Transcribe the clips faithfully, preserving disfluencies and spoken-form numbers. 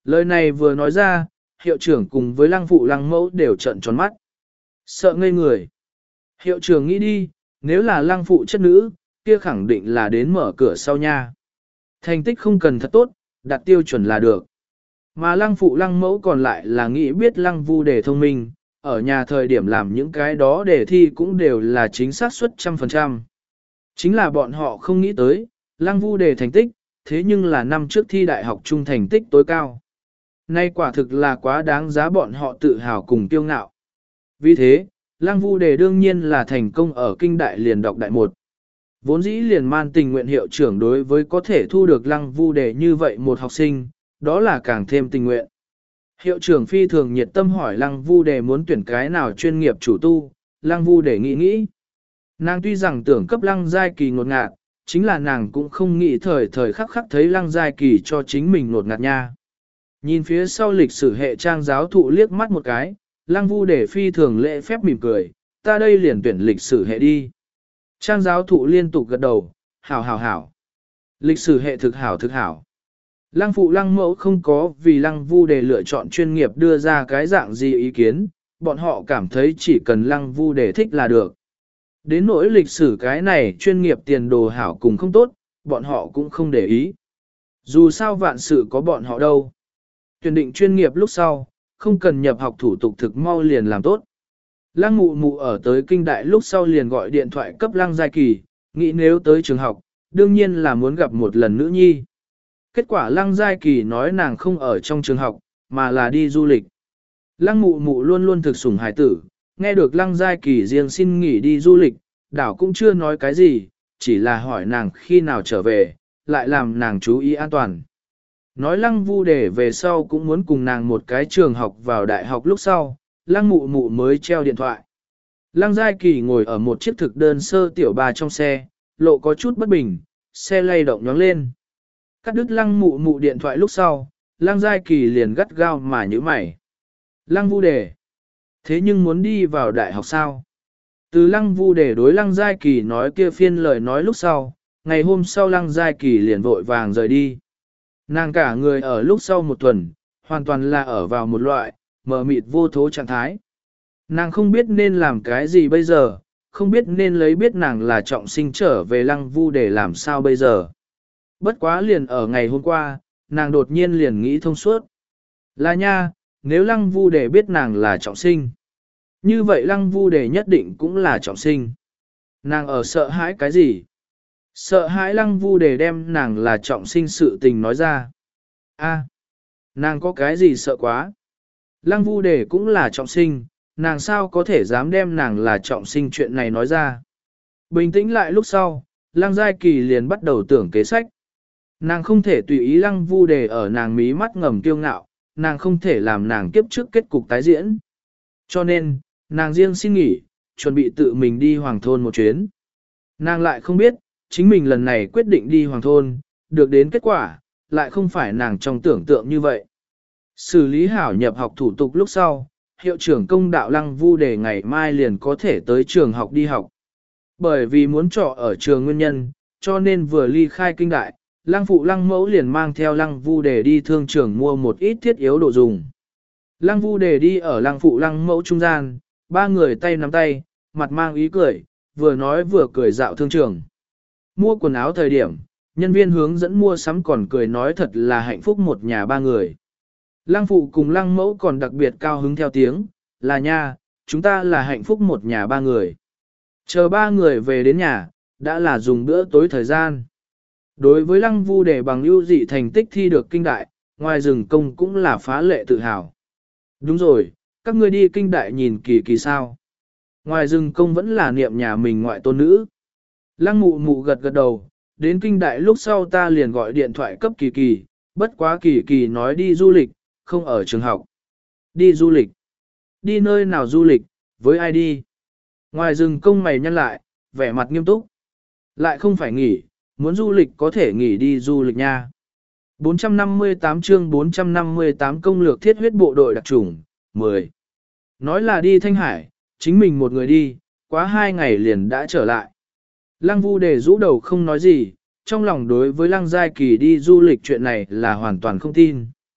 Lời này vừa nói ra, hiệu trưởng cùng với lăng phụ lăng mẫu đều trợn tròn mắt. Sợ ngây người. Hiệu trưởng nghĩ đi, nếu là lăng phụ chất nữ, kia khẳng định là đến mở cửa sau nha. Thành tích không cần thật tốt, đạt tiêu chuẩn là được. Mà lăng phụ lăng mẫu còn lại là nghĩ biết lăng vu đề thông minh, ở nhà thời điểm làm những cái đó đề thi cũng đều là chính xác suất trăm phần trăm. Chính là bọn họ không nghĩ tới, lăng vu đề thành tích, thế nhưng là năm trước thi đại học trung thành tích tối cao. Nay quả thực là quá đáng giá bọn họ tự hào cùng kiêu ngạo. Vì thế, lăng vu đề đương nhiên là thành công ở kinh đại liền đọc đại một. Vốn dĩ liền man tình nguyện hiệu trưởng đối với có thể thu được lăng vu đề như vậy một học sinh, đó là càng thêm tình nguyện. Hiệu trưởng phi thường nhiệt tâm hỏi lăng vu đề muốn tuyển cái nào chuyên nghiệp chủ tu, lăng vu đề nghĩ nghĩ. Nàng tuy rằng tưởng cấp lăng giai kỳ ngột ngạt, chính là nàng cũng không nghĩ thời thời khắc khắc thấy lăng giai kỳ cho chính mình ngột ngạt nha. Nhìn phía sau lịch sử hệ trang giáo thụ liếc mắt một cái, lăng vu đề phi thường lễ phép mỉm cười, ta đây liền tuyển lịch sử hệ đi. Trang giáo thụ liên tục gật đầu, hảo hảo hảo. Lịch sử hệ thực hảo thực hảo. Lăng phụ lăng mẫu không có vì lăng vu đề lựa chọn chuyên nghiệp đưa ra cái dạng gì ý kiến, bọn họ cảm thấy chỉ cần lăng vu đề thích là được. Đến nỗi lịch sử cái này chuyên nghiệp tiền đồ hảo cùng không tốt, bọn họ cũng không để ý. Dù sao vạn sự có bọn họ đâu. Tuyển định chuyên nghiệp lúc sau, không cần nhập học thủ tục thực mau liền làm tốt. Lăng mụ mụ ở tới kinh đại lúc sau liền gọi điện thoại cấp lăng giai kỳ, nghĩ nếu tới trường học, đương nhiên là muốn gặp một lần nữ nhi. Kết quả lăng giai kỳ nói nàng không ở trong trường học, mà là đi du lịch. Lăng mụ mụ luôn luôn thực sủng hài tử, nghe được lăng giai kỳ riêng xin nghỉ đi du lịch, đảo cũng chưa nói cái gì, chỉ là hỏi nàng khi nào trở về, lại làm nàng chú ý an toàn. Nói lăng vu đề về sau cũng muốn cùng nàng một cái trường học vào đại học lúc sau, lăng mụ mụ mới treo điện thoại. Lăng giai kỳ ngồi ở một chiếc thực đơn sơ tiểu ba trong xe, lộ có chút bất bình, xe lay động nhoáng lên. Cắt đứt lăng mụ mụ điện thoại lúc sau, lăng giai kỳ liền gắt gao mà nhíu mày. Lăng vu đề. Thế nhưng muốn đi vào đại học sao? Từ lăng vu đề đối lăng giai kỳ nói kia phiên lời nói lúc sau, ngày hôm sau lăng giai kỳ liền vội vàng rời đi. Nàng cả người ở lúc sau một tuần, hoàn toàn là ở vào một loại, mờ mịt vô thố trạng thái. Nàng không biết nên làm cái gì bây giờ, không biết nên lấy biết nàng là trọng sinh trở về lăng vu để làm sao bây giờ. Bất quá liền ở ngày hôm qua, nàng đột nhiên liền nghĩ thông suốt. Là nha, nếu lăng vu để biết nàng là trọng sinh, như vậy lăng vu để nhất định cũng là trọng sinh. Nàng ở sợ hãi cái gì? Sợ hãi lăng vu để đem nàng là trọng sinh sự tình nói ra. A, nàng có cái gì sợ quá? Lăng vu để cũng là trọng sinh, nàng sao có thể dám đem nàng là trọng sinh chuyện này nói ra. Bình tĩnh lại lúc sau, lăng giai kỳ liền bắt đầu tưởng kế sách. Nàng không thể tùy ý lăng vu đề ở nàng mí mắt ngầm kiêu ngạo, nàng không thể làm nàng kiếp trước kết cục tái diễn. Cho nên, nàng riêng xin nghỉ, chuẩn bị tự mình đi hoàng thôn một chuyến. Nàng lại không biết, chính mình lần này quyết định đi hoàng thôn, được đến kết quả, lại không phải nàng trong tưởng tượng như vậy. Xử lý hảo nhập học thủ tục lúc sau, hiệu trưởng công đạo lăng vu đề ngày mai liền có thể tới trường học đi học. Bởi vì muốn trọ ở trường nguyên nhân, cho nên vừa ly khai kinh đại, lăng phụ lăng mẫu liền mang theo lăng vu đề đi thương trường mua một ít thiết yếu đồ dùng. Lăng vu đề đi ở lăng phụ lăng mẫu trung gian, ba người tay nắm tay, mặt mang ý cười, vừa nói vừa cười dạo thương trường. Mua quần áo thời điểm, nhân viên hướng dẫn mua sắm còn cười nói thật là hạnh phúc một nhà ba người. Lăng phụ cùng lăng mẫu còn đặc biệt cao hứng theo tiếng, là nha, chúng ta là hạnh phúc một nhà ba người. Chờ ba người về đến nhà, đã là dùng bữa tối thời gian. Đối với lăng vu để bằng ưu dị thành tích thi được kinh đại, ngoài rừng công cũng là phá lệ tự hào. Đúng rồi, các ngươi đi kinh đại nhìn kỳ kỳ sao. Ngoài rừng công vẫn là niệm nhà mình ngoại tôn nữ. Lăng mụ mụ gật gật đầu, đến kinh đại lúc sau ta liền gọi điện thoại cấp kỳ kỳ, bất quá kỳ kỳ nói đi du lịch, không ở trường học. Đi du lịch. Đi nơi nào du lịch, với ai đi? Ngoài rừng công mày nhăn lại, vẻ mặt nghiêm túc. Lại không phải nghỉ, muốn du lịch có thể nghỉ đi du lịch nha. bốn trăm năm mươi tám chương bốn trăm năm mươi tám công lược thiết huyết bộ đội đặc chủng, mười. Nói là đi Thanh Hải, chính mình một người đi, quá hai ngày liền đã trở lại. Lăng vu đề rũ đầu không nói gì, trong lòng đối với lăng giai kỳ đi du lịch chuyện này là hoàn toàn không tin.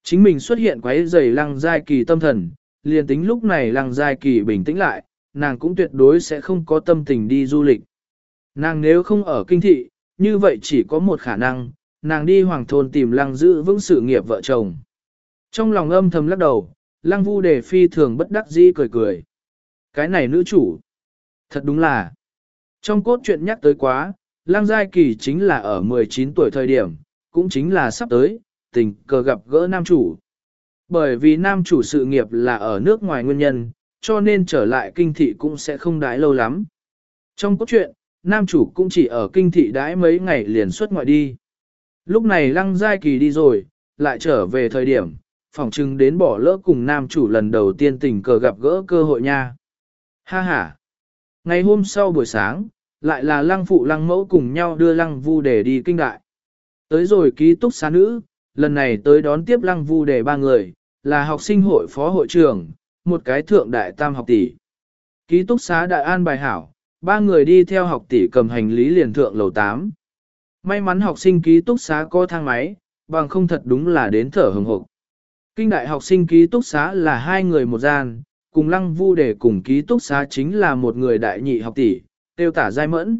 Chính mình xuất hiện quấy rầy Lăng Giai Kỳ tâm thần, liền tính lúc này Lăng Giai Kỳ bình tĩnh lại, nàng cũng tuyệt đối sẽ không có tâm tình đi du lịch. Nàng nếu không ở kinh thị, như vậy chỉ có một khả năng, nàng đi hoàng thôn tìm Lăng giữ vững sự nghiệp vợ chồng. Trong lòng âm thầm lắc đầu, Lăng Vu Đề phi thường bất đắc dĩ cười cười. Cái này nữ chủ. Thật đúng là. Trong cốt truyện nhắc tới quá, Lăng Giai Kỳ chính là ở mười chín tuổi thời điểm, cũng chính là sắp tới, tình cờ gặp gỡ nam chủ. Bởi vì nam chủ sự nghiệp là ở nước ngoài nguyên nhân, cho nên trở lại kinh thị cũng sẽ không đãi lâu lắm. Trong cốt truyện, nam chủ cũng chỉ ở kinh thị đãi mấy ngày liền xuất ngoại đi. Lúc này Lăng Giai Kỳ đi rồi, lại trở về thời điểm, phỏng chừng đến bỏ lỡ cùng nam chủ lần đầu tiên tình cờ gặp gỡ cơ hội nha. Ha ha! Ngày hôm sau buổi sáng, lại là Lăng phụ Lăng mẫu cùng nhau đưa Lăng Vu Đề đi kinh đại. Tới rồi ký túc xá nữ, lần này tới đón tiếp Lăng Vu Đề ba người, là học sinh hội phó hội trưởng, một cái thượng đại tam học tỷ. Ký túc xá đại an bài hảo, ba người đi theo học tỷ cầm hành lý liền thượng lầu tám. May mắn học sinh ký túc xá có thang máy, bằng không thật đúng là đến thở hừng hực. Kinh đại học sinh ký túc xá là hai người một gian, cùng Lăng Vu Đề cùng ký túc xá chính là một người đại nhị học tỷ, tiêu Tả Giai Mẫn.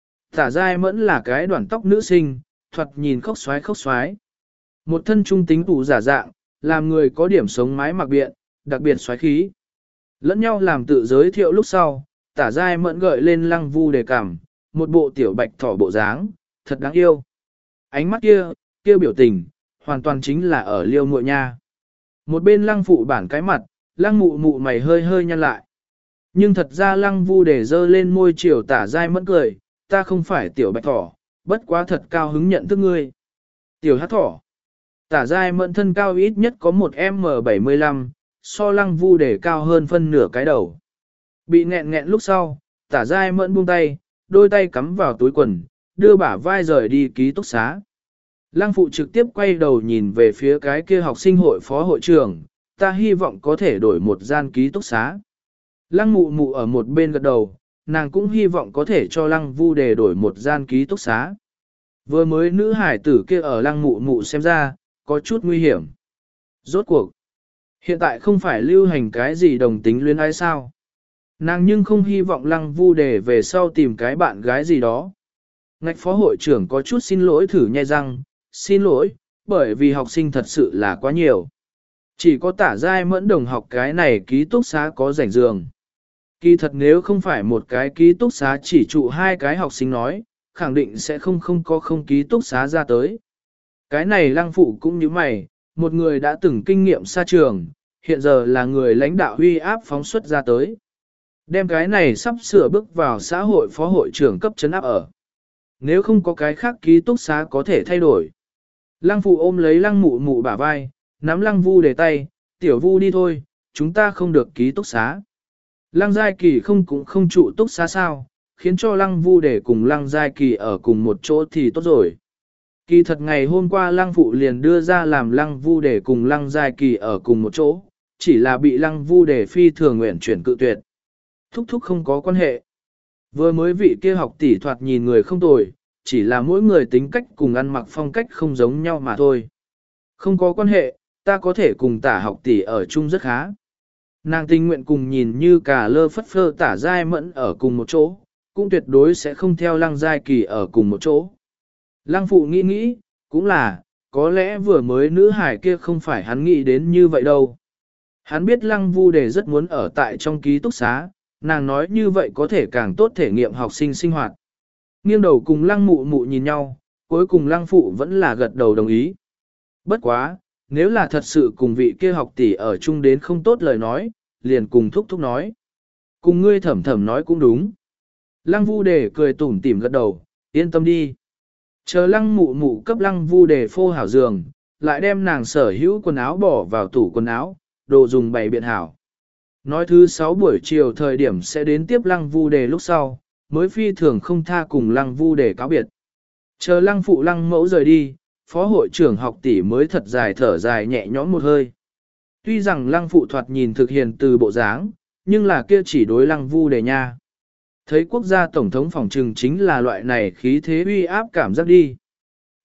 Tả Giai Mẫn là cái đoạn tóc nữ sinh, thoạt nhìn khóc xoái khóc xoái. Một thân trung tính tủ giả dạng, làm người có điểm sống mái mặc biện, đặc biệt xoái khí. Lẫn nhau làm tự giới thiệu lúc sau, Tả Giai Mẫn gợi lên Lăng Vu Đề cảm, một bộ tiểu bạch thỏ bộ dáng, thật đáng yêu. Ánh mắt kia, kia biểu tình, hoàn toàn chính là ở liêu muội nha. Một bên Lăng phụ bản cái mặt, Lăng mụ mụ mày hơi hơi nhăn lại. Nhưng thật ra Lăng Vu Đề dơ lên môi chiều Tả Giai Mẫn cười, ta không phải tiểu bạch thỏ, bất quá thật cao hứng nhận thức ngươi. Tiểu hát thỏ. Tả Giai Mẫn thân cao ít nhất có một em bảy mươi lăm, so Lăng Vu Đề cao hơn phân nửa cái đầu. Bị nghẹn nghẹn lúc sau, Tả Giai Mẫn buông tay, đôi tay cắm vào túi quần, đưa bả vai rời đi ký túc xá. Lăng phụ trực tiếp quay đầu nhìn về phía cái kia học sinh hội phó hội trưởng, ta hy vọng có thể đổi một gian ký túc xá. Lăng mụ mụ ở một bên gật đầu, nàng cũng hy vọng có thể cho Lăng Vu Đề đổi một gian ký túc xá. Vừa mới nữ hải tử kia ở Lăng mụ mụ xem ra, có chút nguy hiểm. Rốt cuộc, hiện tại không phải lưu hành cái gì đồng tính luyến ái sao. Nàng nhưng không hy vọng Lăng Vu Đề về sau tìm cái bạn gái gì đó. Ngạch phó hội trưởng có chút xin lỗi thử nhai răng, xin lỗi, bởi vì học sinh thật sự là quá nhiều. Chỉ có Tả Giai Mẫn đồng học cái này ký túc xá có rảnh giường. Kỳ thật nếu không phải một cái ký túc xá chỉ trụ hai cái học sinh nói, khẳng định sẽ không không có không ký túc xá ra tới. Cái này Lăng phụ cũng như mày, một người đã từng kinh nghiệm xa trường, hiện giờ là người lãnh đạo huy áp phóng xuất ra tới. Đem cái này sắp sửa bước vào xã hội phó hội trưởng cấp chấn áp ở. Nếu không có cái khác ký túc xá có thể thay đổi. Lăng phụ ôm lấy Lăng mụ mụ bả vai, nắm Lăng Vu Đề tay, tiểu Vu đi thôi, chúng ta không được ký túc xá. Lăng Giai Kỳ không cũng không trụ túc xá sao, khiến cho Lăng Vu Đề cùng Lăng Giai Kỳ ở cùng một chỗ thì tốt rồi. Kỳ thật ngày hôm qua Lăng phụ liền đưa ra làm Lăng Vu Đề cùng Lăng Giai Kỳ ở cùng một chỗ, chỉ là bị Lăng Vu Đề phi thường nguyện chuyển cự tuyệt. Thúc thúc không có quan hệ. Vừa mới vị kia học tỷ thoạt nhìn người không tồi, chỉ là mỗi người tính cách cùng ăn mặc phong cách không giống nhau mà thôi. Không có quan hệ, ta có thể cùng Tả học tỷ ở chung rất khá. Nàng tình nguyện cùng nhìn như cả lơ phất phơ Tả Giai Mẫn ở cùng một chỗ, cũng tuyệt đối sẽ không theo Lăng Giai Kỳ ở cùng một chỗ. Lăng phụ nghĩ nghĩ, cũng là, có lẽ vừa mới nữ hải kia không phải hắn nghĩ đến như vậy đâu. Hắn biết Lăng Vu Đề rất muốn ở tại trong ký túc xá, nàng nói như vậy có thể càng tốt thể nghiệm học sinh sinh hoạt. Nghiêng đầu cùng Lăng mụ mụ nhìn nhau, cuối cùng Lăng phụ vẫn là gật đầu đồng ý. Bất quá, nếu là thật sự cùng vị kia học tỷ ở chung đến không tốt lời nói, liền cùng thúc thúc nói. Cùng ngươi thẩm thẩm nói cũng đúng. Lăng Vu Đề cười tủm tỉm gật đầu, yên tâm đi. Chờ Lăng mụ mụ cấp Lăng Vu Đề phô hảo giường, lại đem nàng sở hữu quần áo bỏ vào tủ quần áo, đồ dùng bày biện hảo. Nói thứ sáu buổi chiều thời điểm sẽ đến tiếp Lăng Vu Đề lúc sau, mới phi thường không tha cùng Lăng Vu Đề cáo biệt. Chờ Lăng phụ Lăng mẫu rời đi, phó hội trưởng học tỷ mới thật dài thở dài nhẹ nhõm một hơi. Tuy rằng Lăng phụ thoạt nhìn thực hiện từ bộ dáng, nhưng là kia chỉ đối Lăng Vu Đề nha. Thấy quốc gia tổng thống phòng trừng chính là loại này khí thế uy áp cảm giác đi.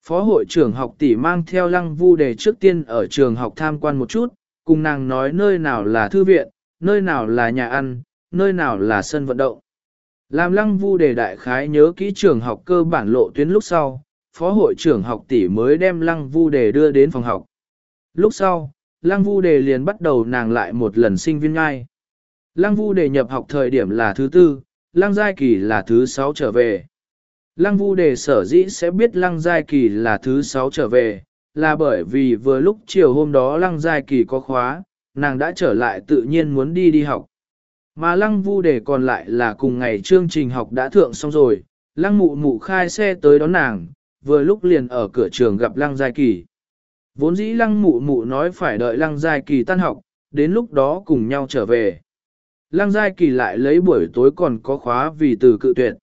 Phó hội trưởng học tỷ mang theo lăng vu đề trước tiên ở trường học tham quan một chút, cùng nàng nói nơi nào là thư viện, nơi nào là nhà ăn, nơi nào là sân vận động. Làm lăng vu đề đại khái nhớ kỹ trường học cơ bản lộ tuyến lúc sau, phó hội trưởng học tỷ mới đem lăng vu đề đưa đến phòng học. Lúc sau, lăng vu đề liền bắt đầu nàng lại một lần sinh viên ngai. Lăng vu đề nhập học thời điểm là thứ tư, lăng giai kỳ là thứ sáu trở về. Lăng vu đề sở dĩ sẽ biết lăng giai kỳ là thứ sáu trở về, là bởi vì vừa lúc chiều hôm đó lăng giai kỳ có khóa, nàng đã trở lại tự nhiên muốn đi đi học. Mà lăng vu đề còn lại là cùng ngày chương trình học đã thượng xong rồi, lăng mụ mụ khai xe tới đón nàng, vừa lúc liền ở cửa trường gặp lăng giai kỳ. Vốn dĩ lăng mụ mụ nói phải đợi lăng giai kỳ tan học, đến lúc đó cùng nhau trở về. Lăng giai kỳ lại lấy buổi tối còn có khóa vì từ cự tuyệt.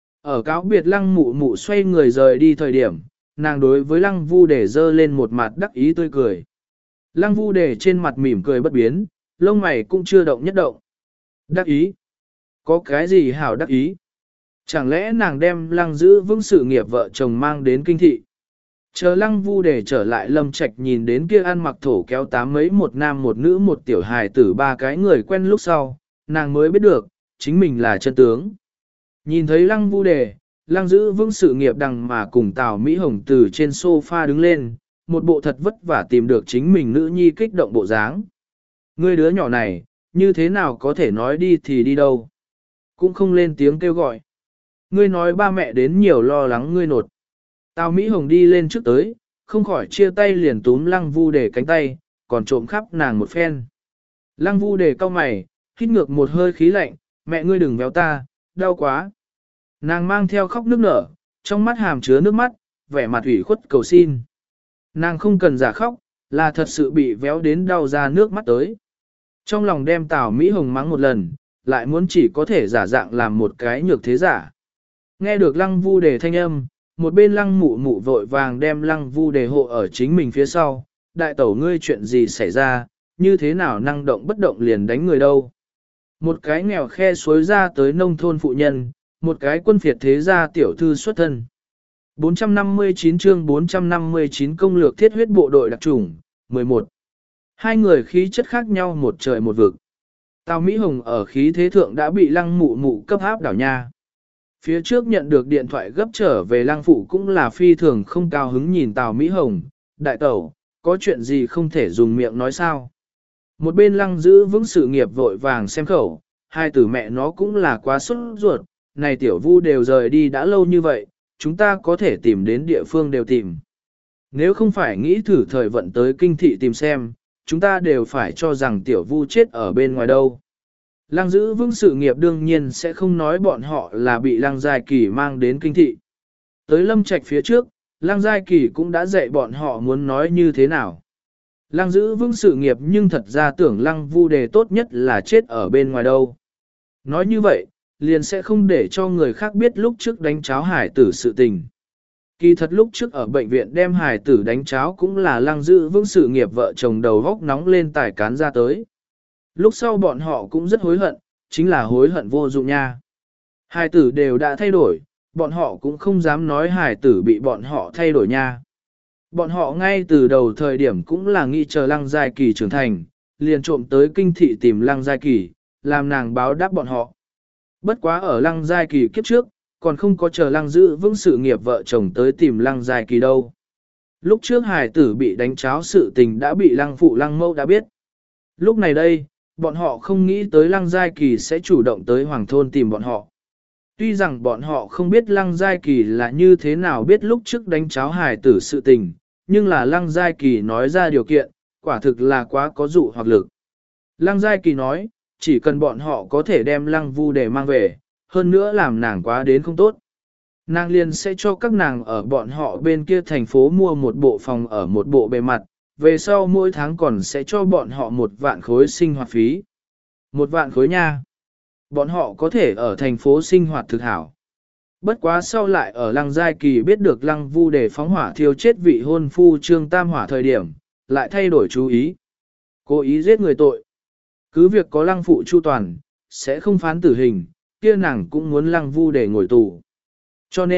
Ở cáo biệt lăng mụ mụ xoay người rời đi thời điểm, nàng đối với lăng vu đề dơ lên một mặt đắc ý tươi cười. Lăng vu đề trên mặt mỉm cười bất biến, lông mày cũng chưa động nhất động. Đắc ý? Có cái gì hảo đắc ý? Chẳng lẽ nàng đem lăng giữ vững sự nghiệp vợ chồng mang đến kinh thị? Chờ lăng vu đề trở lại lâm trạch nhìn đến kia ăn mặc thổ kéo tám mấy một nam một nữ một tiểu hài tử ba cái người quen lúc sau, nàng mới biết được, chính mình là chân tướng. Nhìn thấy lăng vu đề, lăng giữ vững sự nghiệp đằng mà cùng Tào Mỹ Hồng từ trên sofa đứng lên, một bộ thật vất vả tìm được chính mình nữ nhi kích động bộ dáng. Ngươi đứa nhỏ này, như thế nào có thể nói đi thì đi đâu? Cũng không lên tiếng kêu gọi. Ngươi nói ba mẹ đến nhiều lo lắng ngươi nột. Tào Mỹ Hồng đi lên trước tới, không khỏi chia tay liền túm lăng vu đề cánh tay, còn trộm khắp nàng một phen. Lăng vu đề cau mày, hít ngược một hơi khí lạnh, mẹ ngươi đừng véo ta, đau quá. Nàng mang theo khóc nước nở, trong mắt hàm chứa nước mắt, vẻ mặt ủy khuất cầu xin. Nàng không cần giả khóc, là thật sự bị véo đến đau ra nước mắt tới. Trong lòng đem Tào Mỹ Hồng mắng một lần, lại muốn chỉ có thể giả dạng làm một cái nhược thế giả. Nghe được lăng vu đề thanh âm, một bên lăng mụ mụ vội vàng đem lăng vu đề hộ ở chính mình phía sau. Đại tẩu ngươi chuyện gì xảy ra, như thế nào năng động bất động liền đánh người đâu. Một cái nghèo khe suối ra tới nông thôn phụ nhân, một cái quân phiệt thế gia tiểu thư xuất thân. bốn trăm năm mươi chín chương bốn trăm năm mươi chín công lược thiết huyết bộ đội đặc chủng, mười một. Hai người khí chất khác nhau một trời một vực. Tào Mỹ Hồng ở khí thế thượng đã bị lăng mụ mụ cấp áp đảo nha. Phía trước nhận được điện thoại gấp trở về lăng phụ cũng là phi thường không cao hứng nhìn Tào Mỹ Hồng. Đại tẩu, có chuyện gì không thể dùng miệng nói sao? Một bên lăng giữ vững sự nghiệp vội vàng xem khẩu, hai tử mẹ nó cũng là quá sốt ruột, này tiểu vu đều rời đi đã lâu như vậy, chúng ta có thể tìm đến địa phương đều tìm. Nếu không phải nghĩ thử thời vận tới kinh thị tìm xem, chúng ta đều phải cho rằng tiểu vu chết ở bên ngoài đâu. Lăng giữ vững sự nghiệp đương nhiên sẽ không nói bọn họ là bị lăng giai kỳ mang đến kinh thị. Tới lâm trạch phía trước, lăng giai kỳ cũng đã dạy bọn họ muốn nói như thế nào. Lăng giữ vững sự nghiệp nhưng thật ra tưởng lăng vu đề tốt nhất là chết ở bên ngoài đâu. Nói như vậy, liền sẽ không để cho người khác biết lúc trước đánh cháo hải tử sự tình. Kỳ thật lúc trước ở bệnh viện đem hải tử đánh cháo cũng là lăng giữ vững sự nghiệp vợ chồng đầu góc nóng lên tài cán ra tới. Lúc sau bọn họ cũng rất hối hận, chính là hối hận vô dụng nha. Hải tử đều đã thay đổi, bọn họ cũng không dám nói hải tử bị bọn họ thay đổi nha. Bọn họ ngay từ đầu thời điểm cũng là nghĩ chờ lăng giai kỳ trưởng thành, liền trộm tới kinh thị tìm lăng giai kỳ, làm nàng báo đáp bọn họ. Bất quá ở lăng giai kỳ kiếp trước, còn không có chờ lăng giữ vững sự nghiệp vợ chồng tới tìm lăng giai kỳ đâu. Lúc trước hài tử bị đánh cháo sự tình đã bị lăng phụ lăng mẫu đã biết. Lúc này đây, bọn họ không nghĩ tới lăng giai kỳ sẽ chủ động tới hoàng thôn tìm bọn họ. Tuy rằng bọn họ không biết lăng giai kỳ là như thế nào biết lúc trước đánh cháo hài tử sự tình, nhưng là lăng giai kỳ nói ra điều kiện, quả thực là quá có dụ hoặc lực. Lăng giai kỳ nói, chỉ cần bọn họ có thể đem lăng vu để mang về, hơn nữa làm nàng quá đến không tốt. Nàng liền sẽ cho các nàng ở bọn họ bên kia thành phố mua một bộ phòng ở một bộ bề mặt, về sau mỗi tháng còn sẽ cho bọn họ một vạn khối sinh hoạt phí. Một vạn khối nha. Bọn họ có thể ở thành phố sinh hoạt thực hảo. Bất quá sau lại ở lăng giai kỳ biết được lăng vu để phóng hỏa thiêu chết vị hôn phu trương tam hỏa thời điểm, lại thay đổi chú ý. Cố ý giết người tội. Cứ việc có lăng phụ chu toàn, sẽ không phán tử hình, kia nàng cũng muốn lăng vu để ngồi tù. Cho nên,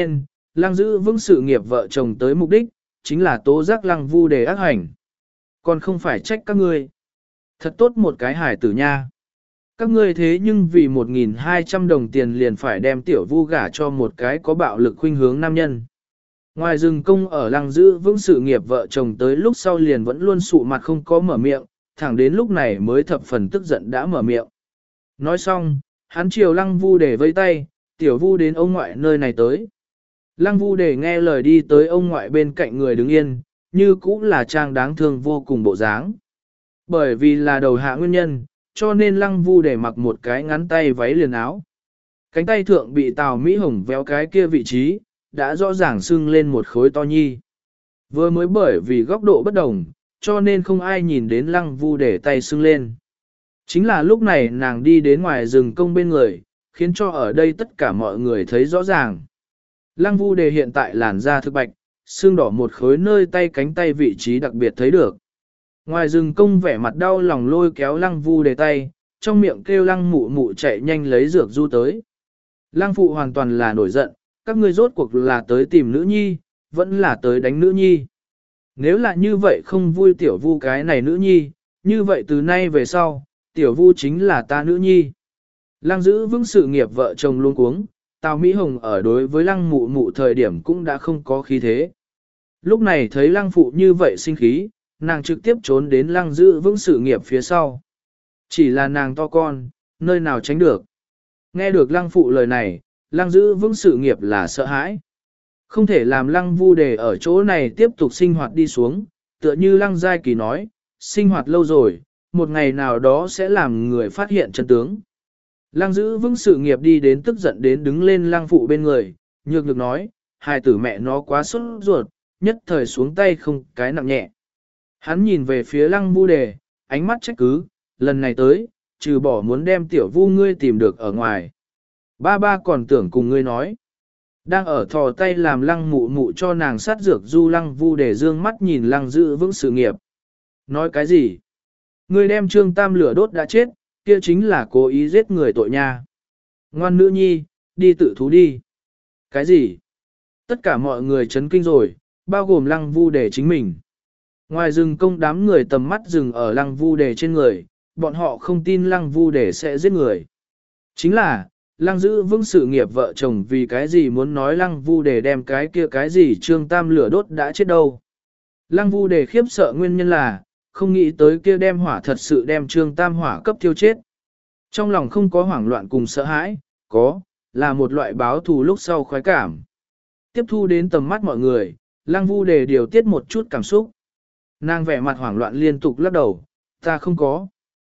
lăng giữ vững sự nghiệp vợ chồng tới mục đích, chính là tố giác lăng vu đề ác hành. Còn không phải trách các ngươi. Thật tốt một cái hải tử nha. Các ngươi thế nhưng vì một nghìn hai trăm đồng tiền liền phải đem tiểu vu gả cho một cái có bạo lực khuynh hướng nam nhân. Ngoài rừng công ở lăng giữ vững sự nghiệp vợ chồng tới lúc sau liền vẫn luôn sụ mặt không có mở miệng, thẳng đến lúc này mới thập phần tức giận đã mở miệng. Nói xong, hắn chiều lăng vu để vây tay, tiểu vu đến ông ngoại nơi này tới. Lăng vu để nghe lời đi tới ông ngoại bên cạnh người đứng yên, như cũng là trang đáng thương vô cùng bộ dáng. Bởi vì là đầu hạ nguyên nhân, cho nên lăng vu để mặc một cái ngắn tay váy liền áo. Cánh tay thượng bị Tào Mỹ Hồng véo cái kia vị trí, đã rõ ràng sưng lên một khối to nhi. Vừa mới bởi vì góc độ bất đồng, cho nên không ai nhìn đến lăng vu để tay sưng lên. Chính là lúc này nàng đi đến ngoài rừng công bên người, khiến cho ở đây tất cả mọi người thấy rõ ràng. Lăng vu đề hiện tại làn da thực bạch, xương đỏ một khối nơi tay cánh tay vị trí đặc biệt thấy được. Ngoài rừng công vẻ mặt đau lòng lôi kéo lăng vu đề tay, trong miệng kêu lăng mụ mụ chạy nhanh lấy dược du tới. Lăng phụ hoàn toàn là nổi giận, các ngươi rốt cuộc là tới tìm nữ nhi, vẫn là tới đánh nữ nhi. Nếu là như vậy không vui tiểu vu cái này nữ nhi, như vậy từ nay về sau, tiểu vu chính là ta nữ nhi. Lăng giữ vững sự nghiệp vợ chồng luôn cuống, Tào Mỹ Hồng ở đối với lăng mụ mụ thời điểm cũng đã không có khí thế. Lúc này thấy lăng phụ như vậy sinh khí, nàng trực tiếp trốn đến lăng giữ vững sự nghiệp phía sau. Chỉ là nàng to con, nơi nào tránh được. Nghe được lăng phụ lời này, lăng giữ vững sự nghiệp là sợ hãi. Không thể làm lăng vu đề ở chỗ này tiếp tục sinh hoạt đi xuống, tựa như lăng giai kỳ nói, sinh hoạt lâu rồi, một ngày nào đó sẽ làm người phát hiện chân tướng. Lăng giữ vững sự nghiệp đi đến tức giận đến đứng lên lăng phụ bên người, nhược được nói, hai tử mẹ nó quá sốt ruột, nhất thời xuống tay không cái nặng nhẹ. Hắn nhìn về phía lăng vu đề, ánh mắt trách cứ, lần này tới, trừ bỏ muốn đem tiểu vu ngươi tìm được ở ngoài. Ba ba còn tưởng cùng ngươi nói. Đang ở thò tay làm lăng mụ mụ cho nàng sát dược du lăng vu để dương mắt nhìn lăng giữ vững sự nghiệp. Nói cái gì? Ngươi đem trương tam lửa đốt đã chết, kia chính là cố ý giết người tội nha. Ngoan nữ nhi, đi tự thú đi. Cái gì? Tất cả mọi người chấn kinh rồi, bao gồm lăng vu để chính mình. Ngoài rừng công đám người tầm mắt dừng ở lăng vu đề trên người, bọn họ không tin lăng vu đề sẽ giết người. Chính là, lăng giữ vững sự nghiệp vợ chồng vì cái gì muốn nói lăng vu đề đem cái kia cái gì trương tam lửa đốt đã chết đâu. Lăng vu đề khiếp sợ nguyên nhân là, không nghĩ tới kia đem hỏa thật sự đem trương tam hỏa cấp thiêu chết. Trong lòng không có hoảng loạn cùng sợ hãi, có, là một loại báo thù lúc sau khoái cảm. Tiếp thu đến tầm mắt mọi người, lăng vu đề điều tiết một chút cảm xúc. Nàng vẻ mặt hoảng loạn liên tục lắc đầu, ta không có.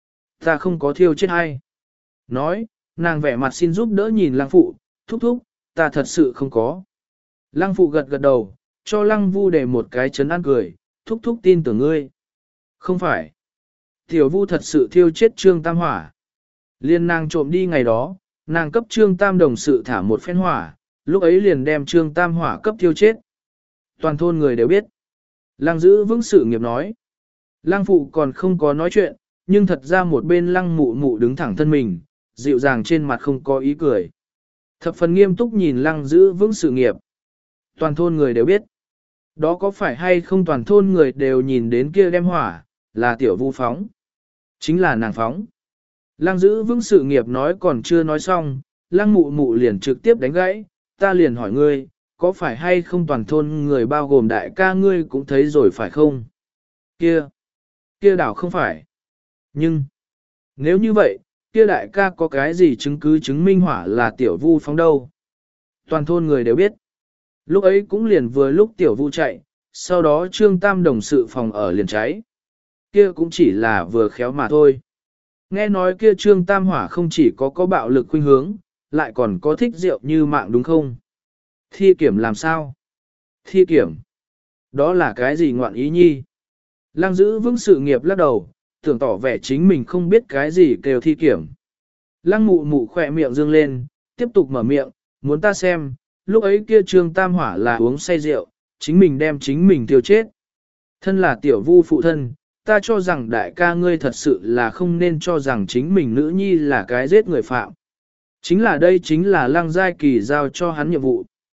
Ta không có thiêu chết hay. Nói, nàng vẻ mặt xin giúp đỡ nhìn lăng phụ, thúc thúc, ta thật sự không có. Lăng phụ gật gật đầu, cho lăng vu để một cái chấn an cười, thúc thúc tin tưởng ngươi. Không phải. Tiểu vu thật sự thiêu chết trương tam hỏa. Liên nàng trộm đi ngày đó, nàng cấp trương tam đồng sự thả một phen hỏa, lúc ấy liền đem trương tam hỏa cấp thiêu chết. Toàn thôn người đều biết. Lăng giữ vững sự nghiệp nói. Lăng phụ còn không có nói chuyện, nhưng thật ra một bên lăng mụ mụ đứng thẳng thân mình, dịu dàng trên mặt không có ý cười. Thập phần nghiêm túc nhìn lăng giữ vững sự nghiệp. Toàn thôn người đều biết. Đó có phải hay không toàn thôn người đều nhìn đến kia đem hỏa, là tiểu vu phóng. Chính là nàng phóng. Lăng giữ vững sự nghiệp nói còn chưa nói xong, lăng mụ mụ liền trực tiếp đánh gãy, ta liền hỏi ngươi, có phải hay không toàn thôn người bao gồm đại ca ngươi cũng thấy rồi phải không? Kia, kia đảo không phải. Nhưng, nếu như vậy, kia đại ca có cái gì chứng cứ chứng minh hỏa là tiểu vu phóng đâu? Toàn thôn người đều biết. Lúc ấy cũng liền vừa lúc tiểu vu chạy, sau đó trương tam đồng sự phòng ở liền cháy. Kia cũng chỉ là vừa khéo mà thôi. Nghe nói kia trương tam hỏa không chỉ có có bạo lực khuynh hướng, lại còn có thích rượu như mạng đúng không? Thi kiểm làm sao? Thi kiểm. Đó là cái gì ngoạn ý nhi? Lăng giữ vững sự nghiệp lắc đầu, tưởng tỏ vẻ chính mình không biết cái gì kêu thi kiểm. Lăng mụ mụ khỏe miệng dương lên, tiếp tục mở miệng, muốn ta xem, lúc ấy kia trương tam hỏa là uống say rượu, chính mình đem chính mình tiêu chết. Thân là tiểu vu phụ thân, ta cho rằng đại ca ngươi thật sự là không nên cho rằng chính mình nữ nhi là cái giết người phạm. Chính là đây chính là lăng giai kỳ giao cho hắn nhiệm vụ.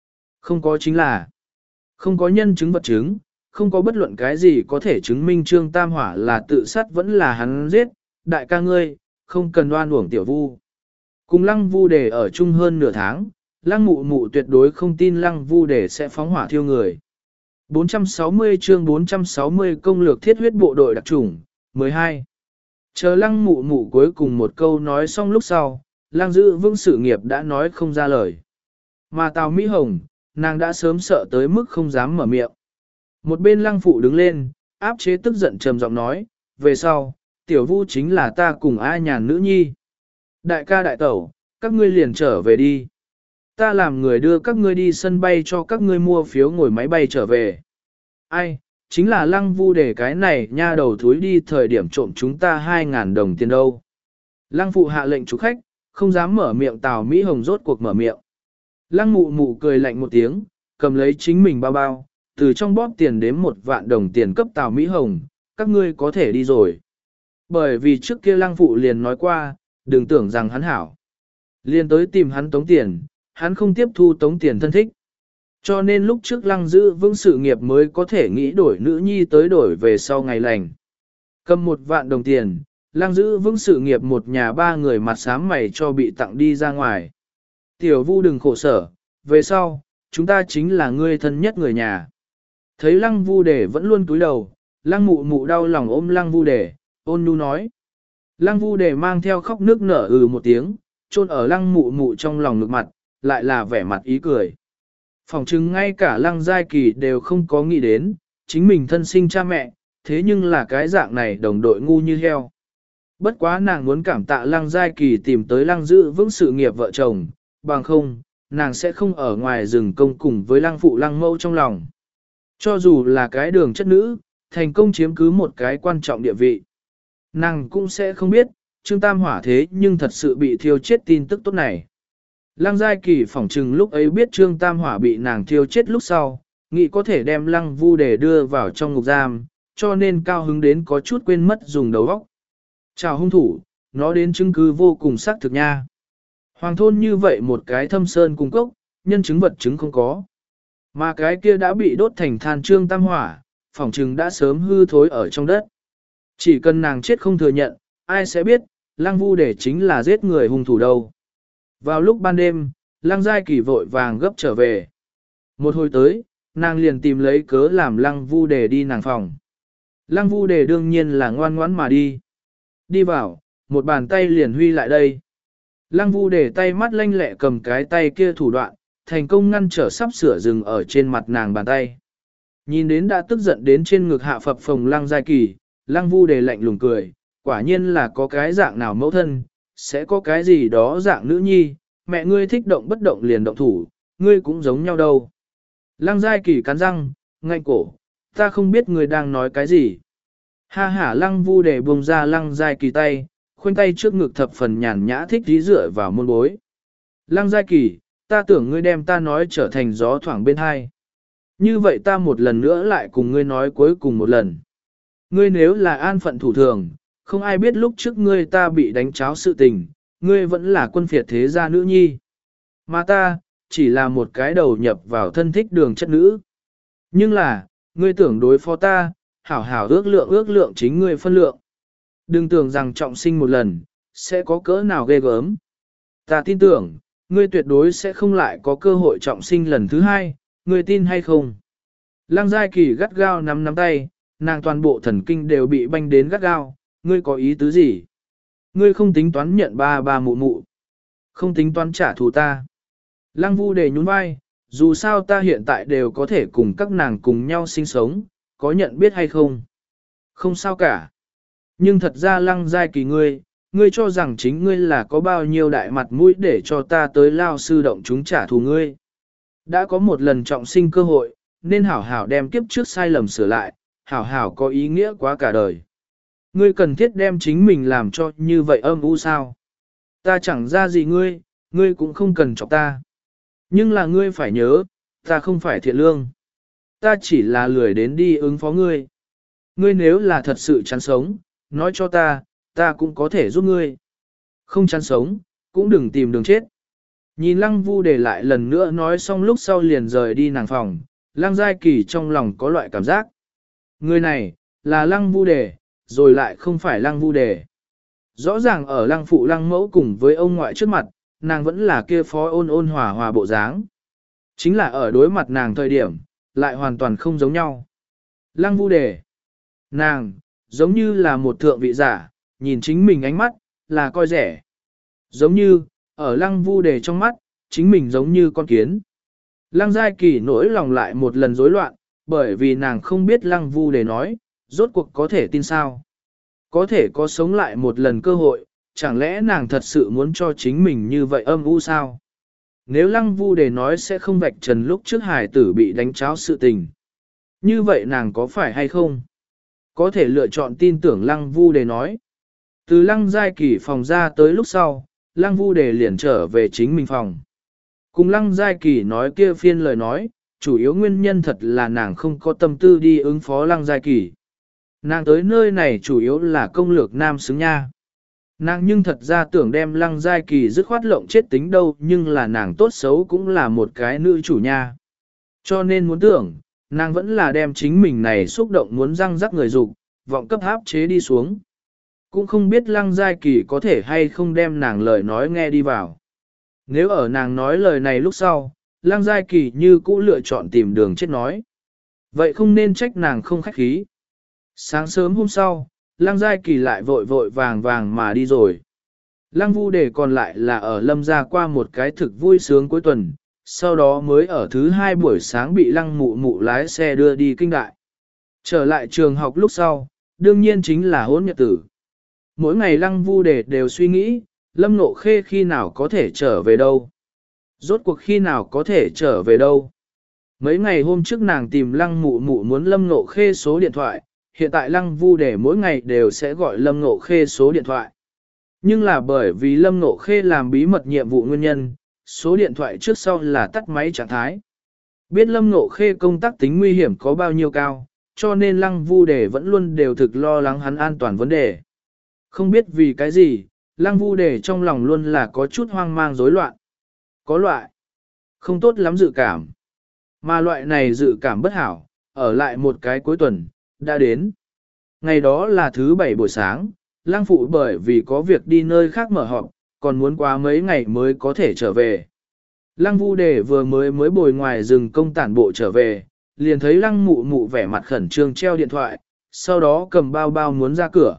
Không có chính là, không có nhân chứng vật chứng, không có bất luận cái gì có thể chứng minh Trương Tam Hỏa là tự sát vẫn là hắn giết, đại ca ngươi, không cần oan uổng tiểu vu. Cùng lăng vu đề ở chung hơn nửa tháng, lăng mụ mụ tuyệt đối không tin lăng vu đề sẽ phóng hỏa thiêu người. bốn trăm sáu mươi chương bốn trăm sáu mươi công lược thiết huyết bộ đội đặc chủng, mười hai. Chờ lăng mụ mụ cuối cùng một câu nói xong lúc sau, lăng giữ vững sự nghiệp đã nói không ra lời. Mà Tào Mỹ Hồng, nàng đã sớm sợ tới mức không dám mở miệng. Một bên lăng phụ đứng lên, áp chế tức giận trầm giọng nói, về sau, tiểu vu chính là ta cùng ai nhàn nữ nhi. Đại ca đại tẩu, các ngươi liền trở về đi. Ta làm người đưa các ngươi đi sân bay cho các ngươi mua phiếu ngồi máy bay trở về. Ai, chính là lăng vu để cái này nha đầu thúi đi thời điểm trộm chúng ta hai ngàn đồng tiền đâu. Lăng phụ hạ lệnh chủ khách, không dám mở miệng Tào Mỹ Hồng rốt cuộc mở miệng. Lăng mụ mụ cười lạnh một tiếng, cầm lấy chính mình bao bao, từ trong bóp tiền đếm một vạn đồng tiền cấp Tào Mỹ Hồng, các ngươi có thể đi rồi. Bởi vì trước kia lăng phụ liền nói qua, đừng tưởng rằng hắn hảo. Liền tới tìm hắn tống tiền, hắn không tiếp thu tống tiền thân thích. Cho nên lúc trước lăng giữ vững sự nghiệp mới có thể nghĩ đổi nữ nhi tới đổi về sau ngày lành. Cầm một vạn đồng tiền, lăng giữ vững sự nghiệp một nhà ba người mặt sám mày cho bị tặng đi ra ngoài. Tiểu vu đừng khổ sở, về sau, chúng ta chính là ngươi thân nhất người nhà. Thấy lăng vu đề vẫn luôn cúi đầu, lăng mụ mụ đau lòng ôm lăng vu đề, ôn nhu nói. Lăng vu đề mang theo khóc nước nở ừ một tiếng, chôn ở lăng mụ mụ trong lòng ngực mặt, lại là vẻ mặt ý cười. Phòng chừng ngay cả lăng giai kỳ đều không có nghĩ đến, chính mình thân sinh cha mẹ, thế nhưng là cái dạng này đồng đội ngu như heo. Bất quá nàng muốn cảm tạ lăng giai kỳ tìm tới lăng giữ vững sự nghiệp vợ chồng, bằng không, nàng sẽ không ở ngoài rừng công cùng với lăng phụ lăng mẫu trong lòng. Cho dù là cái đường chất nữ, thành công chiếm cứ một cái quan trọng địa vị. Nàng cũng sẽ không biết, Trương Tam Hỏa thế nhưng thật sự bị thiêu chết tin tức tốt này. Lăng Giai Kỳ phỏng chừng lúc ấy biết Trương Tam Hỏa bị nàng thiêu chết lúc sau, nghĩ có thể đem Lăng Vu để đưa vào trong ngục giam, cho nên cao hứng đến có chút quên mất dùng đầu óc. Chào hung thủ, nó đến chứng cứ vô cùng xác thực nha. Hoàng thôn như vậy một cái thâm sơn cung cốc, nhân chứng vật chứng không có. Mà cái kia đã bị đốt thành than Trương Tam Hỏa, phỏng chừng đã sớm hư thối ở trong đất. Chỉ cần nàng chết không thừa nhận, ai sẽ biết, Lăng Vu để chính là giết người hung thủ đâu. Vào lúc ban đêm, Lăng Giai Kỳ vội vàng gấp trở về. Một hồi tới, nàng liền tìm lấy cớ làm Lăng Vu để đi nàng phòng. Lăng Vu để đương nhiên là ngoan ngoãn mà đi. Đi vào, một bàn tay liền huy lại đây. Lăng Vu để tay mắt lanh lẹ cầm cái tay kia thủ đoạn, thành công ngăn trở sắp sửa dừng ở trên mặt nàng bàn tay. Nhìn đến đã tức giận đến trên ngực hạ phập phồng Lăng Giai Kỳ, Lăng Vu để lạnh lùng cười, quả nhiên là có cái dạng nào mẫu thân, sẽ có cái gì đó dạng nữ nhi, mẹ ngươi thích động bất động liền động thủ, ngươi cũng giống nhau đâu. Lăng Giai Kỳ cắn răng, ngạnh cổ, ta không biết ngươi đang nói cái gì. Ha hả Lăng Vu để buông ra Lăng Giai Kỳ tay, khoanh tay trước ngực thập phần nhàn nhã thích dí dựa vào môn bối. Lăng Giai Kỳ, ta tưởng ngươi đem ta nói trở thành gió thoảng bên hai. Như vậy ta một lần nữa lại cùng ngươi nói cuối cùng một lần. Ngươi nếu là an phận thủ thường, không ai biết lúc trước ngươi ta bị đánh cháo sự tình, ngươi vẫn là quân phiệt thế gia nữ nhi. Mà ta, chỉ là một cái đầu nhập vào thân thích đường chất nữ. Nhưng là, ngươi tưởng đối phó ta, hảo hảo ước lượng ước lượng chính ngươi phân lượng. Đừng tưởng rằng trọng sinh một lần, sẽ có cỡ nào ghê gớm. Ta tin tưởng, ngươi tuyệt đối sẽ không lại có cơ hội trọng sinh lần thứ hai, ngươi tin hay không? Lăng Giai Kỳ gắt gao nắm nắm tay, nàng toàn bộ thần kinh đều bị banh đến gắt gao, ngươi có ý tứ gì? Ngươi không tính toán nhận ba ba mụ mụ, không tính toán trả thù ta. Lăng Vu để nhún vai, dù sao ta hiện tại đều có thể cùng các nàng cùng nhau sinh sống, có nhận biết hay không? Không sao cả. Nhưng thật ra Lăng Giai Kỳ ngươi, ngươi cho rằng chính ngươi là có bao nhiêu đại mặt mũi để cho ta tới lao sư động chúng trả thù ngươi. Đã có một lần trọng sinh cơ hội, nên hảo hảo đem kiếp trước sai lầm sửa lại, hảo hảo có ý nghĩa quá cả đời. Ngươi cần thiết đem chính mình làm cho như vậy âm u sao? Ta chẳng ra gì ngươi, ngươi cũng không cần chọc ta. Nhưng là ngươi phải nhớ, ta không phải thiện lương. Ta chỉ là lười đến đi ứng phó ngươi. Ngươi nếu là thật sự chán sống, nói cho ta, ta cũng có thể giúp ngươi. Không chán sống, cũng đừng tìm đường chết. Nhìn lăng vu để lại lần nữa nói xong lúc sau liền rời đi nàng phòng, lăng giai kỳ trong lòng có loại cảm giác. Người này, là lăng vu đề, rồi lại không phải lăng vu đề. Rõ ràng ở lăng phụ lăng mẫu cùng với ông ngoại trước mặt, nàng vẫn là kia phó ôn ôn hòa hòa bộ dáng. Chính là ở đối mặt nàng thời điểm, lại hoàn toàn không giống nhau. Lăng vu đề. Nàng, giống như là một thượng vị giả, nhìn chính mình ánh mắt, là coi rẻ. Giống như, ở lăng vu đề trong mắt, chính mình giống như con kiến. Lăng giai kỳ nỗi lòng lại một lần rối loạn, bởi vì nàng không biết lăng vu đề nói, rốt cuộc có thể tin sao. Có thể có sống lại một lần cơ hội, chẳng lẽ nàng thật sự muốn cho chính mình như vậy âm u sao? Nếu lăng vu đề nói sẽ không vạch trần lúc trước hải tử bị đánh cháo sự tình. Như vậy nàng có phải hay không? Có thể lựa chọn tin tưởng lăng vu đề nói. Từ lăng giai kỳ phòng ra tới lúc sau, lăng vu đề liền trở về chính mình phòng. Cùng lăng giai kỳ nói kia phiên lời nói, chủ yếu nguyên nhân thật là nàng không có tâm tư đi ứng phó lăng giai kỳ. Nàng tới nơi này chủ yếu là công lược nam xứng nha. Nàng nhưng thật ra tưởng đem lăng giai kỳ dứt khoát lộng chết tính đâu, nhưng là nàng tốt xấu cũng là một cái nữ chủ nha. Cho nên muốn tưởng, nàng vẫn là đem chính mình này xúc động muốn răng rắc người dục vọng cấp áp chế đi xuống. Cũng không biết lăng giai kỳ có thể hay không đem nàng lời nói nghe đi vào. Nếu ở nàng nói lời này lúc sau, lăng giai kỳ như cũ lựa chọn tìm đường chết nói. Vậy không nên trách nàng không khách khí. Sáng sớm hôm sau, lăng giai kỳ lại vội vội vàng vàng mà đi rồi. Lăng vu đề còn lại là ở lâm gia qua một cái thực vui sướng cuối tuần, sau đó mới ở thứ hai buổi sáng bị lăng mụ mụ lái xe đưa đi kinh đại. Trở lại trường học lúc sau, đương nhiên chính là hôn nhật tử. Mỗi ngày lăng vu đề đều suy nghĩ, lâm nộ khê khi nào có thể trở về đâu. Rốt cuộc khi nào có thể trở về đâu. Mấy ngày hôm trước nàng tìm lăng mụ mụ muốn lâm nộ khê số điện thoại, hiện tại lăng vu đề mỗi ngày đều sẽ gọi lâm nộ khê số điện thoại. Nhưng là bởi vì lâm nộ khê làm bí mật nhiệm vụ nguyên nhân, số điện thoại trước sau là tắt máy trạng thái. Biết lâm nộ khê công tác tính nguy hiểm có bao nhiêu cao, cho nên lăng vu đề vẫn luôn đều thực lo lắng hắn an toàn vấn đề. Không biết vì cái gì, lăng vu đề trong lòng luôn là có chút hoang mang rối loạn. Có loại không tốt lắm dự cảm. Mà loại này dự cảm bất hảo, ở lại một cái cuối tuần, đã đến. Ngày đó là thứ bảy buổi sáng, lang phụ bởi vì có việc đi nơi khác mở họp, còn muốn qua mấy ngày mới có thể trở về. Lăng vu đề vừa mới mới bồi ngoài rừng công tản bộ trở về, liền thấy lăng mụ mụ vẻ mặt khẩn trương treo điện thoại, sau đó cầm bao bao muốn ra cửa.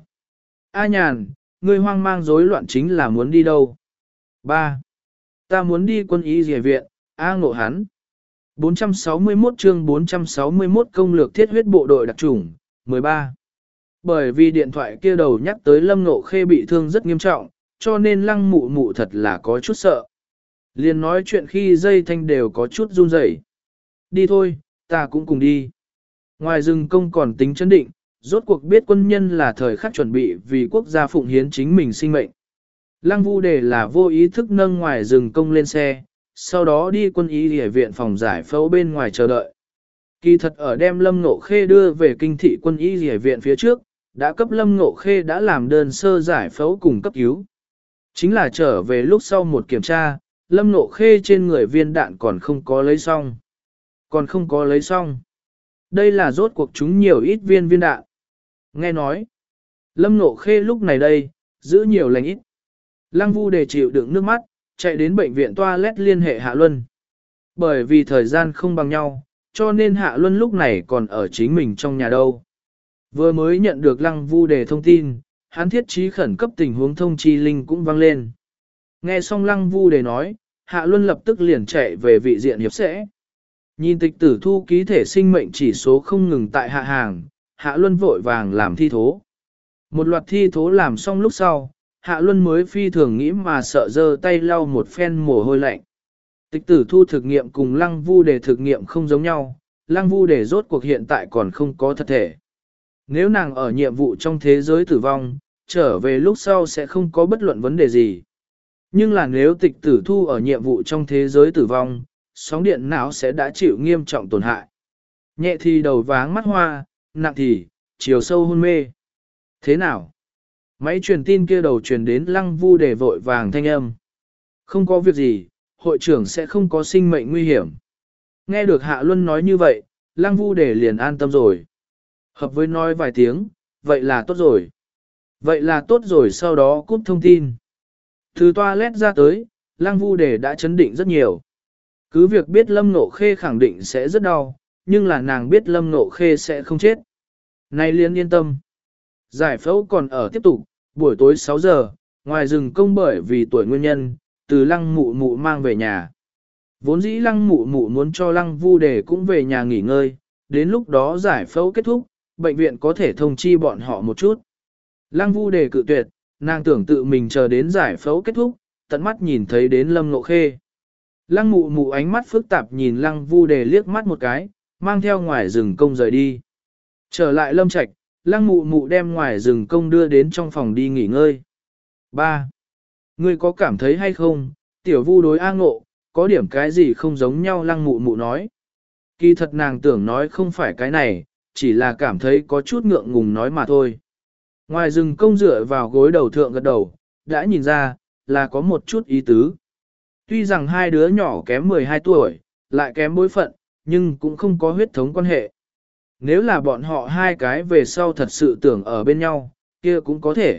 A nhàn, ngươi hoang mang rối loạn chính là muốn đi đâu? Ba, ta muốn đi quân y rìa viện, A ngộ hắn. bốn trăm sáu mươi mốt chương bốn trăm sáu mươi mốt công lược thiết huyết bộ đội đặc chủng, mười ba. Bởi vì điện thoại kia đầu nhắc tới Lâm Ngộ Khê bị thương rất nghiêm trọng, cho nên lăng mụ mụ thật là có chút sợ. Liền nói chuyện khi dây thanh đều có chút run rẩy. Đi thôi, ta cũng cùng đi. Ngoài rừng công còn tính chấn định, rốt cuộc biết quân nhân là thời khắc chuẩn bị vì quốc gia phụng hiến chính mình sinh mệnh. Lăng vu đề là vô ý thức nâng ngoài rừng công lên xe, sau đó đi quân y ở viện phòng giải phẫu bên ngoài chờ đợi. Kỳ thật ở đem Lâm Ngộ Khê đưa về kinh thị quân y ở viện phía trước, đã cấp Lâm Ngộ Khê đã làm đơn sơ giải phẫu cùng cấp cứu. Chính là trở về lúc sau một kiểm tra, Lâm Ngộ Khê trên người viên đạn còn không có lấy xong. Còn không có lấy xong. Đây là rốt cuộc chúng nhiều ít viên viên đạn. Nghe nói, Lâm Ngộ Khê lúc này đây, giữ nhiều lành ít. Lăng vu đề chịu đựng nước mắt, chạy đến bệnh viện toilet liên hệ Hạ Luân. Bởi vì thời gian không bằng nhau, cho nên Hạ Luân lúc này còn ở chính mình trong nhà đâu. Vừa mới nhận được Lăng vu đề thông tin, hắn thiết trí khẩn cấp tình huống thông chi linh cũng vang lên. Nghe xong Lăng vu đề nói, Hạ Luân lập tức liền chạy về vị diện hiệp sẽ. Nhìn tịch tử thu ký thể sinh mệnh chỉ số không ngừng tại hạ hàng, Hạ Luân vội vàng làm thi thố. Một loạt thi thố làm xong lúc sau, Hạ Luân mới phi thường nghĩ mà sợ dơ tay lau một phen mồ hôi lạnh. Tịch tử thu thực nghiệm cùng Lăng vu đề thực nghiệm không giống nhau, Lăng vu đề rốt cuộc hiện tại còn không có thật thể. Nếu nàng ở nhiệm vụ trong thế giới tử vong, trở về lúc sau sẽ không có bất luận vấn đề gì. Nhưng là nếu tịch tử thu ở nhiệm vụ trong thế giới tử vong, sóng điện não sẽ đã chịu nghiêm trọng tổn hại. Nhẹ thì đầu váng mắt hoa, nặng thì chiều sâu hôn mê. Thế nào? Máy truyền tin kia đầu truyền đến Lăng vu đề vội vàng thanh âm. Không có việc gì, hội trưởng sẽ không có sinh mệnh nguy hiểm. Nghe được Hạ Luân nói như vậy, Lăng Vu Đề liền an tâm rồi. Hợp với nói vài tiếng, vậy là tốt rồi. Vậy là tốt rồi, sau đó cúp thông tin. Từ toilet ra tới, Lăng Vu Đề đã chấn định rất nhiều. Cứ việc biết Lâm Nộ Khê khẳng định sẽ rất đau, nhưng là nàng biết Lâm Nộ Khê sẽ không chết. Này liền yên tâm. Giải phẫu còn ở tiếp tục, buổi tối sáu giờ, ngoài rừng công bởi vì tuổi nguyên nhân, từ Lăng Mụ Mụ mang về nhà. Vốn dĩ Lăng Mụ Mụ muốn cho Lăng Vu Đề cũng về nhà nghỉ ngơi, đến lúc đó giải phẫu kết thúc, bệnh viện có thể thông chi bọn họ một chút. Lăng Vu Đề cự tuyệt, nàng tưởng tự mình chờ đến giải phẫu kết thúc, tận mắt nhìn thấy đến Lâm Nộ Khê. Lăng Mụ Mụ ánh mắt phức tạp nhìn Lăng Vu Đề liếc mắt một cái, mang theo ngoài rừng công rời đi. Trở lại Lâm Trạch, Lăng Mụ Mụ đem ngoài rừng công đưa đến trong phòng đi nghỉ ngơi. ba. Ngươi có cảm thấy hay không, tiểu Vu đối A Ngộ, có điểm cái gì không giống nhau? Lăng Mụ Mụ nói. Kỳ thật nàng tưởng nói không phải cái này, chỉ là cảm thấy có chút ngượng ngùng nói mà thôi. Ngoài rừng công dựa vào gối đầu thượng gật đầu, đã nhìn ra, là có một chút ý tứ. Tuy rằng hai đứa nhỏ kém mười hai tuổi, lại kém bối phận, nhưng cũng không có huyết thống quan hệ. Nếu là bọn họ hai cái về sau thật sự tưởng ở bên nhau, kia cũng có thể.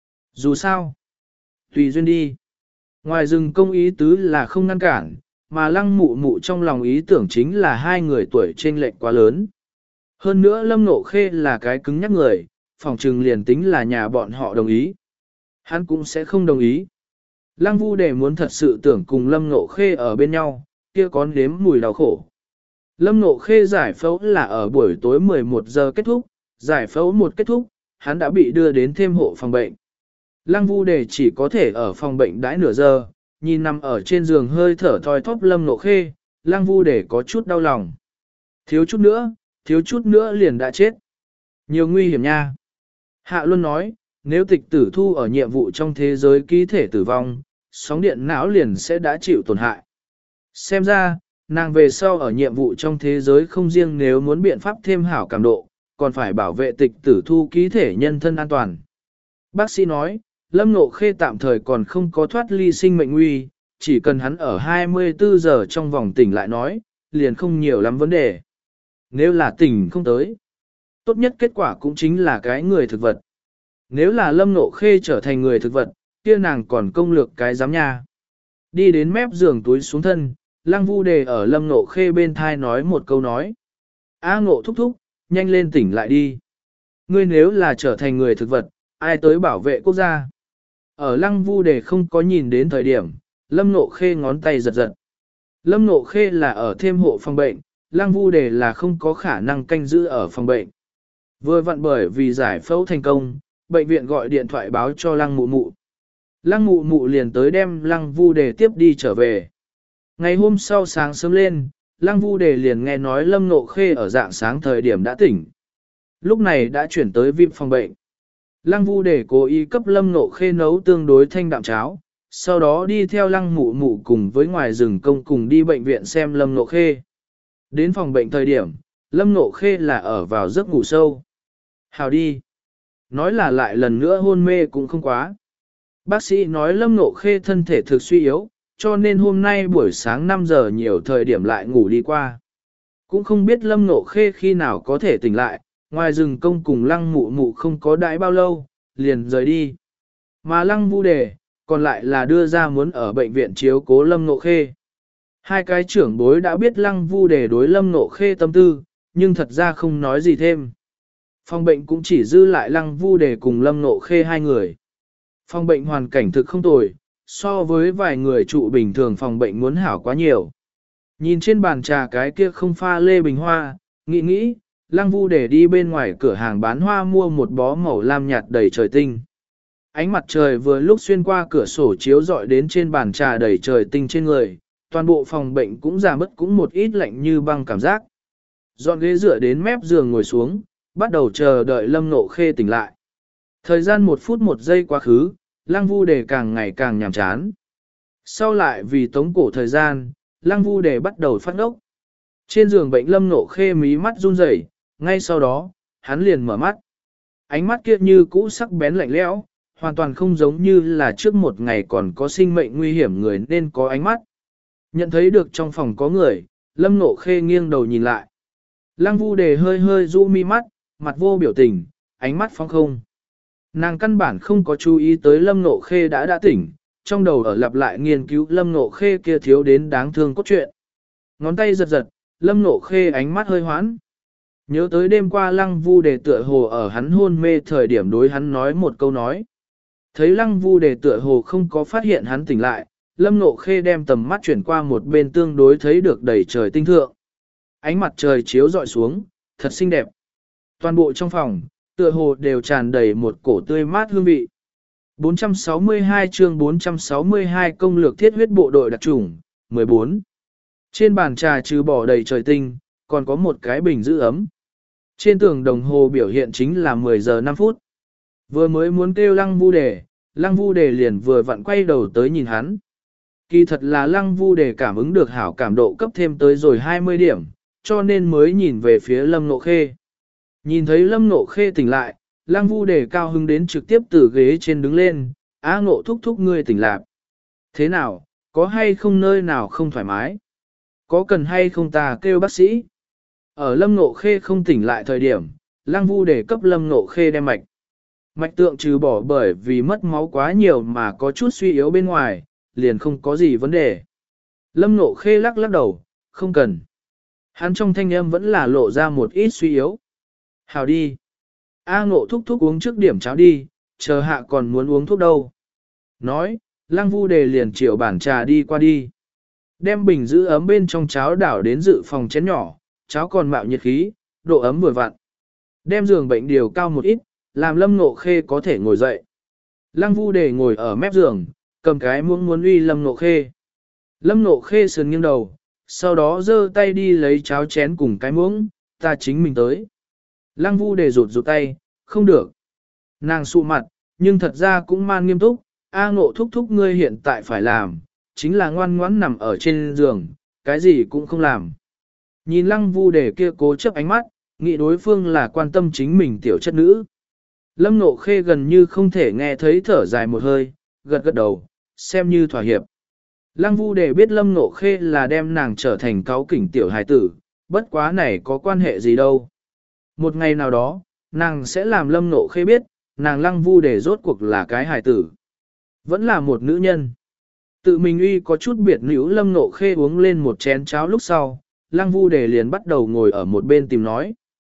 Dù sao, tùy duyên đi. Ngoài rừng công ý tứ là không ngăn cản, mà Lăng Mụ Mụ trong lòng ý tưởng chính là hai người tuổi chênh lệch quá lớn. Hơn nữa Lâm Nộ Khê là cái cứng nhắc người, phòng trừng liền tính là nhà bọn họ đồng ý. Hắn cũng sẽ không đồng ý. Lăng Vu Đề muốn thật sự tưởng cùng Lâm Nộ Khê ở bên nhau, kia có nếm mùi đau khổ. Lâm Nộ Khê giải phẫu là ở buổi tối mười một giờ kết thúc, giải phẫu một kết thúc, hắn đã bị đưa đến thêm hộ phòng bệnh. Lăng Vu Đề chỉ có thể ở phòng bệnh đãi nửa giờ, nhìn nằm ở trên giường hơi thở thoi thóp Lâm Nộ Khê, Lăng Vu Đề có chút đau lòng. Thiếu chút nữa, thiếu chút nữa liền đã chết. Nhiều nguy hiểm nha. Hạ Luân nói, nếu tịch tử thu ở nhiệm vụ trong thế giới ký thể tử vong, sóng điện não liền sẽ đã chịu tổn hại. Xem ra, nàng về sau ở nhiệm vụ trong thế giới không riêng nếu muốn biện pháp thêm hảo cảm độ, còn phải bảo vệ tịch tử thu ký thể nhân thân an toàn. Bác sĩ nói, Lâm Nộ Khê tạm thời còn không có thoát ly sinh mệnh nguy, chỉ cần hắn ở hai mươi tư giờ trong vòng tỉnh lại nói, liền không nhiều lắm vấn đề. Nếu là tỉnh không tới, tốt nhất kết quả cũng chính là cái người thực vật. Nếu là Lâm Nộ Khê trở thành người thực vật, kia nàng còn công lược cái giám nha. Đi đến mép giường túi xuống thân, Lăng Vu Đề ở Lâm Nộ Khê bên thai nói một câu nói. A Ngộ thúc thúc, nhanh lên tỉnh lại đi. Ngươi nếu là trở thành người thực vật, ai tới bảo vệ quốc gia? Ở Lăng Vu Đề không có nhìn đến thời điểm, Lâm Nộ Khê ngón tay giật giật. Lâm Nộ Khê là ở thêm hộ phòng bệnh, Lăng Vu Đề là không có khả năng canh giữ ở phòng bệnh. Vừa vặn bởi vì giải phẫu thành công, bệnh viện gọi điện thoại báo cho Lăng Mụ Mụ. Lăng Mụ Mụ liền tới đem Lăng Vu Đề tiếp đi trở về. Ngày hôm sau sáng sớm lên, Lăng Vu Đề liền nghe nói Lâm Nộ Khê ở dạng sáng thời điểm đã tỉnh. Lúc này đã chuyển tới vi ai pi phòng bệnh. Lăng Vu Đề cố ý cấp Lâm Nộ Khê nấu tương đối thanh đạm cháo, sau đó đi theo Lăng Mụ Mụ cùng với ngoài rừng công cùng đi bệnh viện xem Lâm Nộ Khê. Đến phòng bệnh thời điểm, Lâm Nộ Khê là ở vào giấc ngủ sâu. Hào đi. Nói là lại lần nữa hôn mê cũng không quá. Bác sĩ nói Lâm Nộ Khê thân thể thực suy yếu, cho nên hôm nay buổi sáng năm giờ nhiều thời điểm lại ngủ đi qua. Cũng không biết Lâm Nộ Khê khi nào có thể tỉnh lại, ngoài rừng công cùng Lăng Mụ Mụ không có đãi bao lâu, liền rời đi. Mà Lăng Vu Đề, còn lại là đưa ra muốn ở bệnh viện chiếu cố Lâm Nộ Khê. Hai cái trưởng bối đã biết Lăng Vu Đề đối Lâm Nộ Khê tâm tư, nhưng thật ra không nói gì thêm. Phòng bệnh cũng chỉ dư lại Lăng Vu Đề cùng Lâm Nộ Khê hai người. Phòng bệnh hoàn cảnh thực không tồi, so với vài người trụ bình thường phòng bệnh muốn hảo quá nhiều. Nhìn trên bàn trà cái kia không pha lê bình hoa, nghĩ nghĩ, Lăng Vu Đề đi bên ngoài cửa hàng bán hoa mua một bó màu lam nhạt đầy trời tinh. Ánh mặt trời vừa lúc xuyên qua cửa sổ chiếu rọi đến trên bàn trà đầy trời tinh trên người, toàn bộ phòng bệnh cũng giảm bớt cũng một ít lạnh như băng cảm giác. Dọn ghế dựa đến mép giường ngồi xuống, bắt đầu chờ đợi Lâm Nộ Khê tỉnh lại. Thời gian một phút một giây quá khứ, Lăng Vu Đề càng ngày càng nhàm chán. Sau lại vì tống cổ thời gian, Lăng Vu Đề bắt đầu phát ốc. Trên giường bệnh Lâm Nộ Khê mí mắt run rẩy, ngay sau đó, hắn liền mở mắt. Ánh mắt kia như cũ sắc bén lạnh lẽo, hoàn toàn không giống như là trước một ngày còn có sinh mệnh nguy hiểm người nên có ánh mắt. Nhận thấy được trong phòng có người, Lâm Nộ Khê nghiêng đầu nhìn lại. Lăng Vu Đề hơi hơi rũ mi mắt, mặt vô biểu tình, ánh mắt phóng không. Nàng căn bản không có chú ý tới Lâm Nộ Khê đã đã tỉnh, trong đầu ở lặp lại nghiên cứu Lâm Nộ Khê kia thiếu đến đáng thương cốt truyện. Ngón tay giật giật, Lâm Nộ Khê ánh mắt hơi hoãn. Nhớ tới đêm qua Lăng Vu Đề tựa hồ ở hắn hôn mê thời điểm đối hắn nói một câu nói. Thấy Lăng Vu Đề tựa hồ không có phát hiện hắn tỉnh lại, Lâm Nộ Khê đem tầm mắt chuyển qua một bên tương đối thấy được đầy trời tinh thượng. Ánh mặt trời chiếu rọi xuống, thật xinh đẹp. Toàn bộ trong phòng, tựa hồ đều tràn đầy một cổ tươi mát hương vị. bốn trăm sáu mươi hai chương bốn trăm sáu mươi hai công lược thiết huyết bộ đội đặc chủng, mười bốn. Trên bàn trà trừ bỏ đầy trời tinh, còn có một cái bình giữ ấm. Trên tường đồng hồ biểu hiện chính là mười giờ năm phút. Vừa mới muốn kêu Lăng Vu Đề, Lăng Vu Đề liền vừa vặn quay đầu tới nhìn hắn. Kỳ thật là Lăng Vu Đề cảm ứng được hảo cảm độ cấp thêm tới rồi hai mươi điểm, cho nên mới nhìn về phía Lâm Nộ Khê. Nhìn thấy Lâm Nộ Khê tỉnh lại, Lăng Vu Đề cao hứng đến trực tiếp từ ghế trên đứng lên, á Ngộ thúc thúc ngươi tỉnh lạc. Thế nào, có hay không nơi nào không thoải mái? Có cần hay không ta kêu bác sĩ? Ở Lâm Nộ Khê không tỉnh lại thời điểm, Lăng Vu Đề cấp Lâm Nộ Khê đem mạch. Mạch tượng trừ bỏ bởi vì mất máu quá nhiều mà có chút suy yếu bên ngoài, liền không có gì vấn đề. Lâm Nộ Khê lắc lắc đầu, không cần. Hắn trong thanh âm vẫn là lộ ra một ít suy yếu. Hào đi. A Ngộ thúc thúc uống trước điểm cháo đi, chờ hạ còn muốn uống thuốc đâu. Nói, Lăng Vu Đề liền chiều bản trà đi qua đi. Đem bình giữ ấm bên trong cháo đảo đến dự phòng chén nhỏ, cháo còn mạo nhiệt khí, độ ấm vừa vặn. Đem giường bệnh điều cao một ít, làm Lâm Nộ Khê có thể ngồi dậy. Lăng Vu Đề ngồi ở mép giường, cầm cái muỗng muốn uy Lâm Nộ Khê. Lâm Nộ Khê sườn nghiêng đầu, sau đó giơ tay đi lấy cháo chén cùng cái muỗng, ta chính mình tới. Lăng Vu Đề rụt rụt tay, không được. Nàng sụ mặt, nhưng thật ra cũng man nghiêm túc, A Ngộ thúc thúc ngươi hiện tại phải làm, chính là ngoan ngoãn nằm ở trên giường, cái gì cũng không làm. Nhìn Lăng Vu Đề kia cố chấp ánh mắt, nghĩ đối phương là quan tâm chính mình tiểu chất nữ. Lâm Nộ Khê gần như không thể nghe thấy thở dài một hơi, gật gật đầu, xem như thỏa hiệp. Lăng Vu Đề biết Lâm Nộ Khê là đem nàng trở thành cáu kỉnh tiểu hài tử, bất quá này có quan hệ gì đâu. Một ngày nào đó, nàng sẽ làm Lâm Nộ Khê biết, nàng Lăng Vu Đề rốt cuộc là cái hài tử. Vẫn là một nữ nhân. Tự mình uy có chút biệt nữ Lâm Nộ Khê uống lên một chén cháo lúc sau, Lăng Vu Đề liền bắt đầu ngồi ở một bên tìm nói.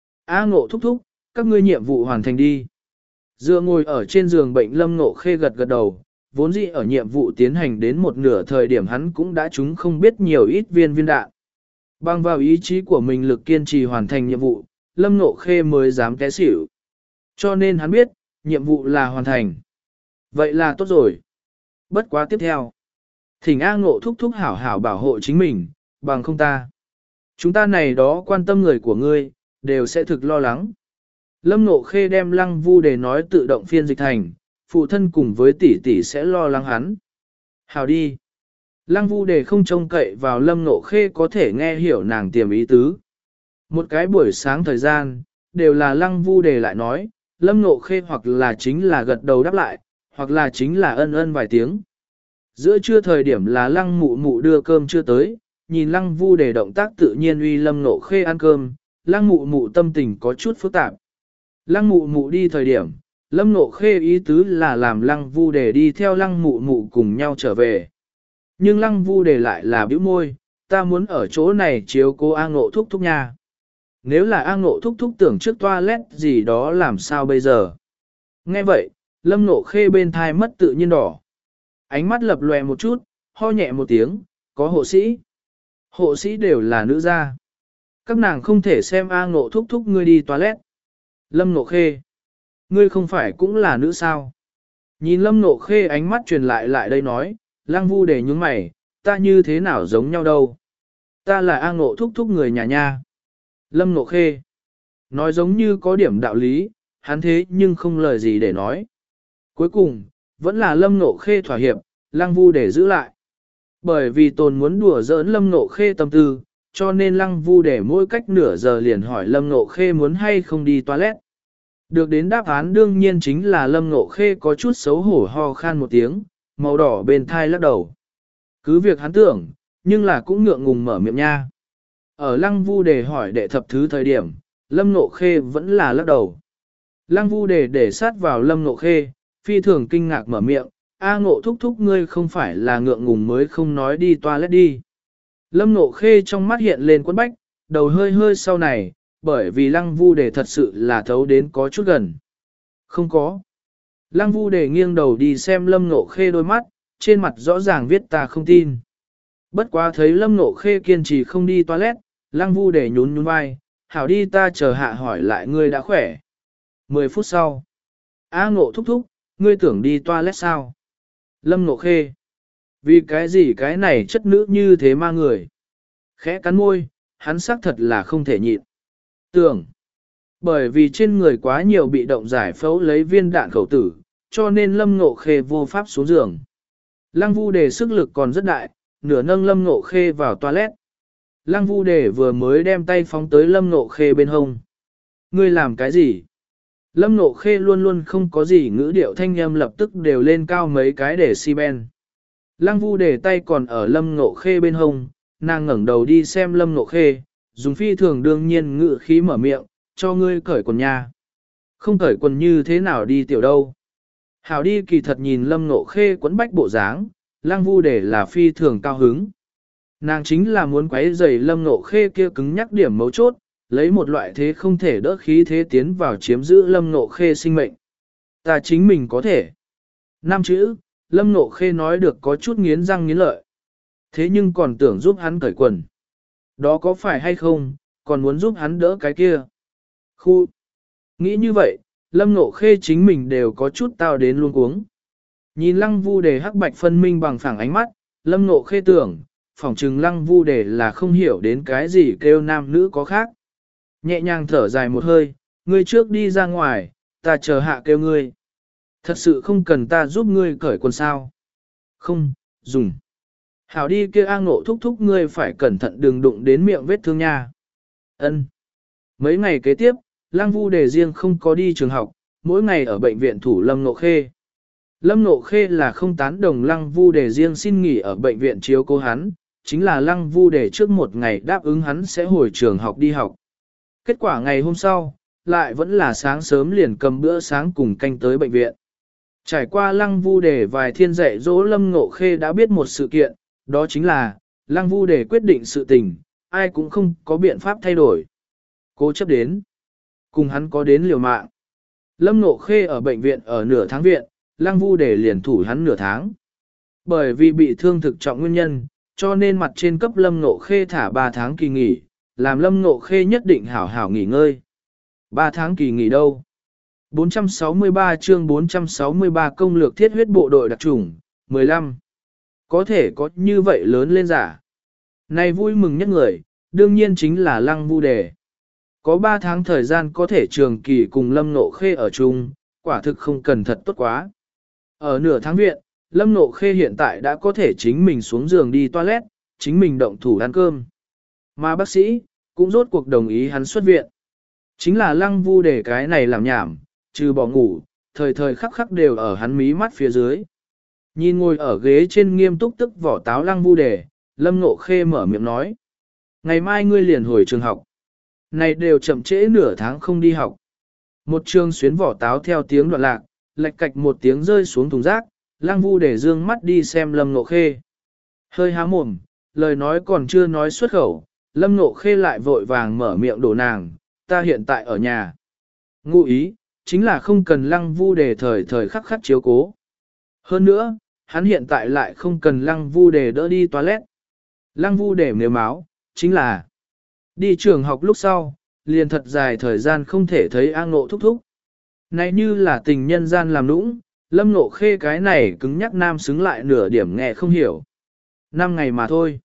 A Ngộ thúc thúc, các ngươi nhiệm vụ hoàn thành đi. Dựa ngồi ở trên giường bệnh Lâm Nộ Khê gật gật đầu, vốn dĩ ở nhiệm vụ tiến hành đến một nửa thời điểm hắn cũng đã trúng không biết nhiều ít viên viên đạn. Bằng vào ý chí của mình lực kiên trì hoàn thành nhiệm vụ, Lâm Nộ Khê mới dám té xỉu. Cho nên hắn biết, nhiệm vụ là hoàn thành. Vậy là tốt rồi. Bất quá tiếp theo. Thỉnh A Ngộ thúc thúc hảo hảo bảo hộ chính mình, bằng không ta. Chúng ta này đó quan tâm người của ngươi, đều sẽ thực lo lắng. Lâm Nộ Khê đem Lăng Vu Đề nói tự động phiên dịch thành, phụ thân cùng với tỷ tỷ sẽ lo lắng hắn. Hảo đi. Lăng Vu Đề không trông cậy vào Lâm Nộ Khê có thể nghe hiểu nàng tiềm ý tứ. Một cái buổi sáng thời gian, đều là Lăng Vu Đề lại nói, Lâm Nộ Khê hoặc là chính là gật đầu đáp lại, hoặc là chính là ân ân vài tiếng. Giữa trưa thời điểm là Lăng Mụ Mụ đưa cơm chưa tới, nhìn Lăng Vu Đề động tác tự nhiên uy Lâm Nộ Khê ăn cơm, Lăng Mụ Mụ tâm tình có chút phức tạp. Lăng Mụ Mụ đi thời điểm, Lâm Nộ Khê ý tứ là làm Lăng Vu Đề đi theo Lăng Mụ Mụ cùng nhau trở về. Nhưng Lăng Vu Đề lại là bĩu môi, ta muốn ở chỗ này chiếu cố A Ngộ thúc thúc nha. Nếu là A Ngộ thúc thúc tưởng trước toilet gì đó làm sao bây giờ? Nghe vậy, Lâm Nộ Khê bên thai mất tự nhiên đỏ. Ánh mắt lập lòe một chút, ho nhẹ một tiếng, có hộ sĩ. Hộ sĩ đều là nữ gia. Các nàng không thể xem A Ngộ thúc thúc ngươi đi toilet. Lâm Nộ Khê, ngươi không phải cũng là nữ sao? Nhìn Lâm Nộ Khê ánh mắt truyền lại lại đây nói, Lăng Vu Đề nhướng mày, ta như thế nào giống nhau đâu? Ta là A Ngộ thúc thúc người nhà nha. Lâm Nộ Khê, nói giống như có điểm đạo lý, hắn thế nhưng không lời gì để nói. Cuối cùng, vẫn là Lâm Nộ Khê thỏa hiệp, Lăng Vu Đề giữ lại. Bởi vì tồn muốn đùa giỡn Lâm Nộ Khê tâm tư, cho nên Lăng Vu Đề mỗi cách nửa giờ liền hỏi Lâm Nộ Khê muốn hay không đi toilet. Được đến đáp án đương nhiên chính là Lâm Nộ Khê có chút xấu hổ ho khan một tiếng, màu đỏ bên thai lắc đầu. Cứ việc hắn tưởng, Nhưng là cũng ngượng ngùng mở miệng nha. Ở Lăng Vu Đề hỏi đệ thập thứ thời điểm, Lâm Nộ Khê vẫn là lắc đầu. Lăng Vu Đề để sát vào Lâm Nộ Khê, phi thường kinh ngạc mở miệng, A Ngộ thúc thúc ngươi không phải là ngượng ngùng mới không nói đi toilet đi. Lâm Nộ Khê trong mắt hiện lên quấn bách, đầu hơi hơi sau này, bởi vì Lăng Vu Đề thật sự là thấu đến có chút gần. Không có. Lăng Vu Đề nghiêng đầu đi xem Lâm Nộ Khê đôi mắt, trên mặt rõ ràng viết ta không tin. Bất quá thấy Lâm Nộ Khê kiên trì không đi toilet, Lăng Vu Đề nhún nhún vai, hảo đi ta chờ hạ hỏi lại ngươi đã khỏe. Mười phút sau. A Ngộ thúc thúc, ngươi tưởng đi toilet sao? Lâm Nộ Khê. Vì cái gì cái này chất nữ như thế ma người? Khẽ cắn môi, hắn xác thật là không thể nhịn. Tưởng. Bởi vì trên người quá nhiều bị động giải phẫu lấy viên đạn khẩu tử, cho nên Lâm Nộ Khê vô pháp xuống giường. Lăng Vu Đề sức lực còn rất đại, nửa nâng Lâm Nộ Khê vào toilet. Lăng Vu Đề vừa mới đem tay phóng tới Lâm Nộ Khê bên hông. Ngươi làm cái gì? Lâm Nộ Khê luôn luôn không có gì ngữ điệu thanh âm lập tức đều lên cao mấy cái để si ben. Lăng Vu Đề tay còn ở Lâm Nộ Khê bên hông, nàng ngẩng đầu đi xem Lâm Nộ Khê, dùng phi thường đương nhiên ngữ khí mở miệng, cho ngươi cởi quần nha. Không cởi quần như thế nào đi tiểu đâu. Hảo đi kỳ thật nhìn Lâm Nộ Khê quấn bách bộ dáng, Lăng Vu Đề là phi thường cao hứng. Nàng chính là muốn quấy rầy Lâm Nộ Khê kia cứng nhắc điểm mấu chốt, lấy một loại thế không thể đỡ khí thế tiến vào chiếm giữ Lâm Nộ Khê sinh mệnh. Ta chính mình có thể. Năm chữ, Lâm Nộ Khê nói được có chút nghiến răng nghiến lợi. Thế nhưng còn tưởng giúp hắn cởi quần. Đó có phải hay không, còn muốn giúp hắn đỡ cái kia. Khu. Nghĩ như vậy, Lâm Nộ Khê chính mình đều có chút tao đến luôn cuống. Nhìn Lăng Vu Đề hắc bạch phân minh bằng phẳng ánh mắt, Lâm Nộ Khê tưởng, phỏng chừng Lăng Vu Đề là không hiểu đến cái gì kêu nam nữ có khác. Nhẹ nhàng thở dài một hơi, ngươi trước đi ra ngoài, ta chờ hạ kêu ngươi. Thật sự không cần ta giúp ngươi cởi quần sao. Không, dùng. Hảo đi kia A Ngộ thúc thúc ngươi phải cẩn thận đừng đụng đến miệng vết thương nha. Ân. Mấy ngày kế tiếp, Lăng Vu Đề riêng không có đi trường học, mỗi ngày ở bệnh viện thủ Lâm Nộ Khê. Lâm Nộ Khê là không tán đồng Lăng Vu Đề riêng xin nghỉ ở bệnh viện chiếu cố hắn, chính là Lăng Vu Đề trước một ngày đáp ứng hắn sẽ hồi trường học đi học. Kết quả ngày hôm sau, lại vẫn là sáng sớm liền cầm bữa sáng cùng canh tới bệnh viện. Trải qua Lăng Vu Đề vài thiên dạy dỗ Lâm Nộ Khê đã biết một sự kiện, đó chính là, Lăng Vu Đề quyết định sự tình, ai cũng không có biện pháp thay đổi. Cố chấp đến, cùng hắn có đến liều mạng. Lâm Nộ Khê ở bệnh viện ở nửa tháng viện, Lăng Vu Đề liền thủ hắn nửa tháng. Bởi vì bị thương thực trọng nguyên nhân, cho nên mặt trên cấp Lâm Nộ Khê thả ba tháng kỳ nghỉ, làm Lâm Nộ Khê nhất định hảo hảo nghỉ ngơi. ba tháng kỳ nghỉ đâu? bốn trăm sáu mươi ba chương bốn trăm sáu mươi ba công lược thiết huyết bộ đội đặc chủng, mười lăm. Có thể có như vậy lớn lên giả. Này vui mừng nhất người, đương nhiên chính là Lăng Vu Đề. Có ba tháng thời gian có thể trường kỳ cùng Lâm Nộ Khê ở chung, quả thực không cần thật tốt quá. Ở nửa tháng viện, Lâm Nộ Khê hiện tại đã có thể chính mình xuống giường đi toilet, chính mình động thủ ăn cơm. Mà bác sĩ, cũng rốt cuộc đồng ý hắn xuất viện. Chính là Lăng Vu Đề cái này làm nhảm, trừ bỏ ngủ, thời thời khắc khắc đều ở hắn mí mắt phía dưới. Nhìn ngồi ở ghế trên nghiêm túc tức vỏ táo Lăng Vu Đề, Lâm Nộ Khê mở miệng nói. Ngày mai ngươi liền hồi trường học. Này đều chậm trễ nửa tháng không đi học. Một trường xuyến vỏ táo theo tiếng đoạn lạc, lạch cạch một tiếng rơi xuống thùng rác, Lăng Vu Đề dương mắt đi xem Lâm Nộ Khê. Hơi há mồm, lời nói còn chưa nói xuất khẩu, Lâm Nộ Khê lại vội vàng mở miệng đổ nàng, ta hiện tại ở nhà. Ngụ ý, chính là không cần Lăng Vu Đề thời thời khắc khắc chiếu cố. Hơn nữa, hắn hiện tại lại không cần Lăng Vu Đề đỡ đi toilet. Lăng Vu Đề nếu máu, chính là đi trường học lúc sau, liền thật dài thời gian không thể thấy A Ngộ thúc thúc. Này như là tình nhân gian làm nũng, Lâm Nộ Khê cái này cứng nhắc nam xứng lại nửa điểm nghe không hiểu. Năm ngày mà thôi.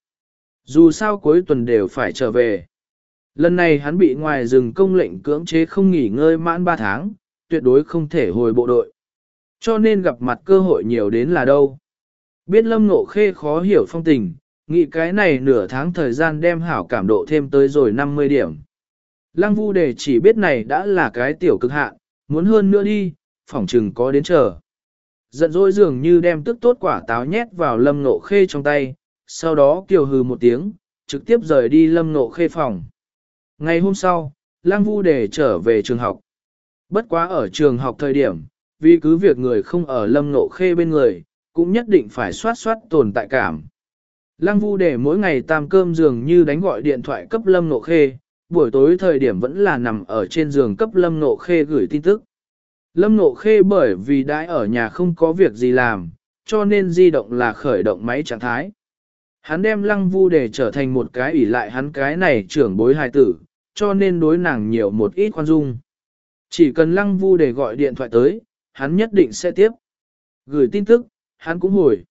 Dù sao cuối tuần đều phải trở về. Lần này hắn bị ngoài rừng công lệnh cưỡng chế không nghỉ ngơi mãn ba tháng, tuyệt đối không thể hồi bộ đội. Cho nên gặp mặt cơ hội nhiều đến là đâu. Biết Lâm Nộ Khê khó hiểu phong tình, nghĩ cái này nửa tháng thời gian đem hảo cảm độ thêm tới rồi năm mươi điểm. Lăng Vu Đề chỉ biết này đã là cái tiểu cực hạn, muốn hơn nữa đi, phỏng chừng có đến chờ. Giận dỗi dường như đem tức tốt quả táo nhét vào Lâm Nộ Khê trong tay, sau đó kiều hừ một tiếng, trực tiếp rời đi Lâm Ngộ Khê phòng. Ngày hôm sau, Lăng Vu Đề trở về trường học. Bất quá ở trường học thời điểm, vì cứ việc người không ở Lâm Ngộ Khê bên người, cũng nhất định phải soát soát tồn tại cảm. Lăng Vu Đề mỗi ngày tam cơm dường như đánh gọi điện thoại cấp Lâm Ngộ Khê, buổi tối thời điểm vẫn là nằm ở trên giường cấp Lâm Ngộ Khê gửi tin tức. Lâm Ngộ Khê bởi vì đãi ở nhà không có việc gì làm, cho nên di động là khởi động máy trạng thái. Hắn đem Lăng Vu Đề trở thành một cái ủy lại hắn cái này trưởng bối hài tử, cho nên đối nàng nhiều một ít khoan dung. Chỉ cần Lăng Vu Đề gọi điện thoại tới, hắn nhất định sẽ tiếp. Gửi tin tức, hắn cũng hồi.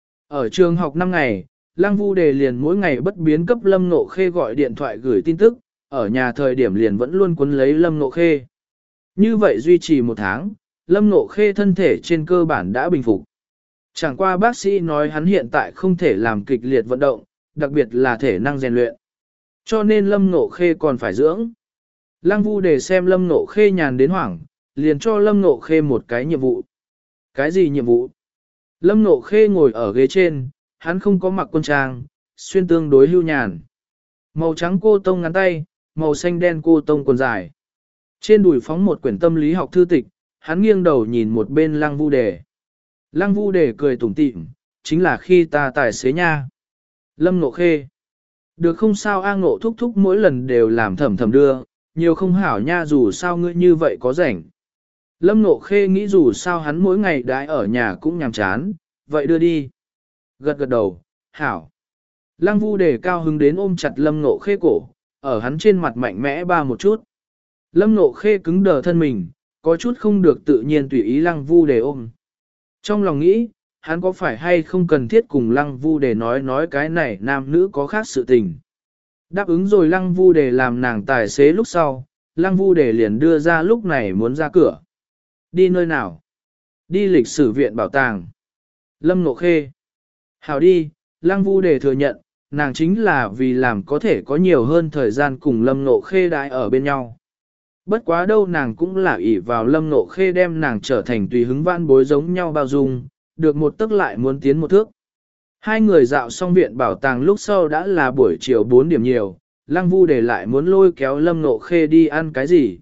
Ở trường học năm ngày, Lăng Vu Đề liền mỗi ngày bất biến cấp Lâm Ngộ Khê gọi điện thoại gửi tin tức, ở nhà thời điểm liền vẫn luôn quấn lấy Lâm Ngộ Khê. Như vậy duy trì một tháng, Lâm Ngộ Khê thân thể trên cơ bản đã bình phục. Chẳng qua bác sĩ nói hắn hiện tại không thể làm kịch liệt vận động, đặc biệt là thể năng rèn luyện. Cho nên Lâm Ngộ Khê còn phải dưỡng. Lăng Vu Đề xem Lâm Ngộ Khê nhàn đến hoảng, liền cho Lâm Ngộ Khê một cái nhiệm vụ. Cái gì nhiệm vụ? Lâm Ngộ Khê ngồi ở ghế trên, hắn không có mặc quân trang, xuyên tương đối hưu nhàn. Màu trắng cô tông ngắn tay, màu xanh đen cô tông quần dài. Trên đùi phóng một quyển tâm lý học thư tịch, hắn nghiêng đầu nhìn một bên Lăng Vu Đề. Lăng Vu Đề cười tủm tỉm, chính là khi ta tài xế nha. Lâm Ngộ Khê. Được không sao A Ngộ thúc thúc mỗi lần đều làm thầm thầm đưa, nhiều không hảo nha dù sao ngươi như vậy có rảnh. Lâm Ngộ Khê nghĩ dù sao hắn mỗi ngày đãi ở nhà cũng nhàm chán, vậy đưa đi. Gật gật đầu, hảo. Lăng Vu Đề cao hứng đến ôm chặt Lâm Ngộ Khê cổ, ở hắn trên mặt mạnh mẽ ba một chút. Lâm Ngộ Khê cứng đờ thân mình, có chút không được tự nhiên tùy ý Lăng Vu Đề ôm. Trong lòng nghĩ, hắn có phải hay không cần thiết cùng Lăng Vu Đề nói nói cái này nam nữ có khác sự tình. Đáp ứng rồi Lăng Vu Đề làm nàng tài xế lúc sau, Lăng Vu Đề liền đưa ra lúc này muốn ra cửa. Đi nơi nào? Đi lịch sử viện bảo tàng. Lâm Ngộ Khê. Hảo đi, Lăng Vu Đề thừa nhận, nàng chính là vì làm có thể có nhiều hơn thời gian cùng Lâm Ngộ Khê đãi ở bên nhau. Bất quá đâu nàng cũng là ỷ vào Lâm Ngộ Khê đem nàng trở thành tùy hứng vãn bối giống nhau bao dung, được một tức lại muốn tiến một thước. Hai người dạo xong viện bảo tàng lúc sau đã là buổi chiều bốn điểm nhiều, Lăng Vu Đề lại muốn lôi kéo Lâm Ngộ Khê đi ăn cái gì.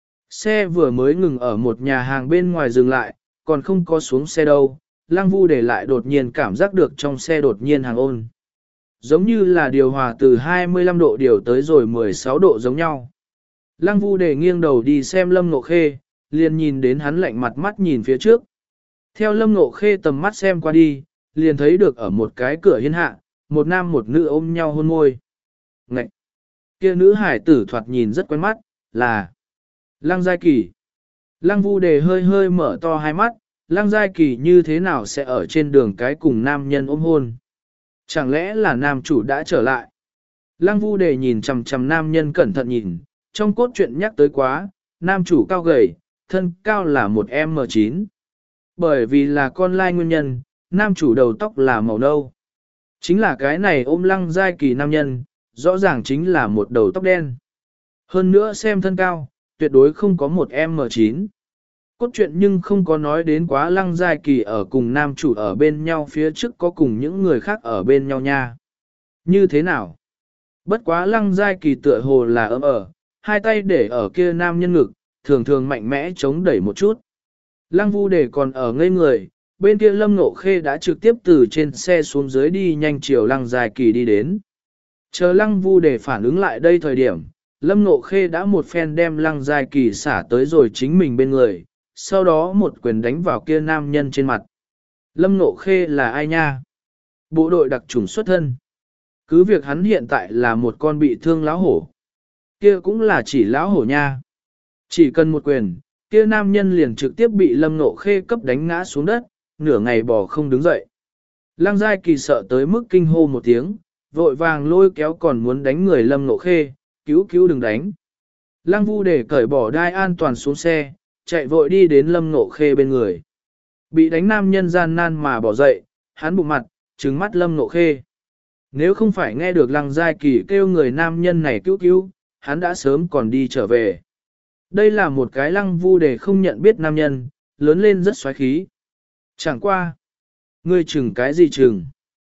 Xe vừa mới ngừng ở một nhà hàng bên ngoài dừng lại, còn không có xuống xe đâu, Lăng Vu Đề lại đột nhiên cảm giác được trong xe đột nhiên hàng ôn. Giống như là điều hòa từ hai mươi lăm độ điều tới rồi mười sáu độ giống nhau. Lăng Vu Đề nghiêng đầu đi xem Lâm Ngộ Khê, liền nhìn đến hắn lạnh mặt mắt nhìn phía trước. Theo Lâm Ngộ Khê tầm mắt xem qua đi, liền thấy được ở một cái cửa hiên hạ, một nam một nữ ôm nhau hôn môi. Ngậy! Kia nữ hải tử thoạt nhìn rất quen mắt, là Lăng Giai Kỳ. Lăng Vu Đề hơi hơi mở to hai mắt, Lăng Giai Kỳ như thế nào sẽ ở trên đường cái cùng nam nhân ôm hôn? Chẳng lẽ là nam chủ đã trở lại? Lăng Vu Đề nhìn chằm chằm nam nhân cẩn thận nhìn, trong cốt truyện nhắc tới quá, nam chủ cao gầy, thân cao là một em chín. Bởi vì là con lai nguyên nhân, nam chủ đầu tóc là màu nâu. Chính là cái này ôm Lăng Giai Kỳ nam nhân, rõ ràng chính là một đầu tóc đen. Hơn nữa xem thân cao, tuyệt đối không có một em chín. Cốt truyện nhưng không có nói đến quá Lăng Giai Kỳ ở cùng nam chủ ở bên nhau phía trước có cùng những người khác ở bên nhau nha. Như thế nào? Bất quá Lăng Giai Kỳ tựa hồ là ấm ở, hai tay để ở kia nam nhân ngực, thường thường mạnh mẽ chống đẩy một chút. Lăng Vu Đề còn ở ngây người, bên kia Lâm Ngộ Khê đã trực tiếp từ trên xe xuống dưới đi nhanh chiều Lăng Giai Kỳ đi đến. Chờ Lăng Vu Đề phản ứng lại đây thời điểm, Lâm Ngộ Khê đã một phen đem Lăng Giai Kỳ xả tới rồi chính mình bên người, sau đó một quyền đánh vào kia nam nhân trên mặt. Lâm Ngộ Khê là ai nha? Bộ đội đặc chủng xuất thân. Cứ việc hắn hiện tại là một con bị thương lão hổ. Kia cũng là chỉ lão hổ nha. Chỉ cần một quyền, kia nam nhân liền trực tiếp bị Lâm Ngộ Khê cấp đánh ngã xuống đất, nửa ngày bò không đứng dậy. Lăng Giai Kỳ sợ tới mức kinh hô một tiếng, vội vàng lôi kéo còn muốn đánh người Lâm Ngộ Khê, cứu cứu đừng đánh. Lăng Vu Đề cởi bỏ đai an toàn xuống xe, chạy vội đi đến Lâm Ngộ Khê bên người. Bị đánh nam nhân gian nan mà bỏ dậy, hắn bụng mặt, trừng mắt Lâm Ngộ Khê. Nếu không phải nghe được Lăng Giai Kỳ kêu người nam nhân này cứu cứu, hắn đã sớm còn đi trở về. Đây là một cái Lăng Vu Đề không nhận biết nam nhân, lớn lên rất xoáy khí. Chẳng qua. Ngươi chừng cái gì chừng?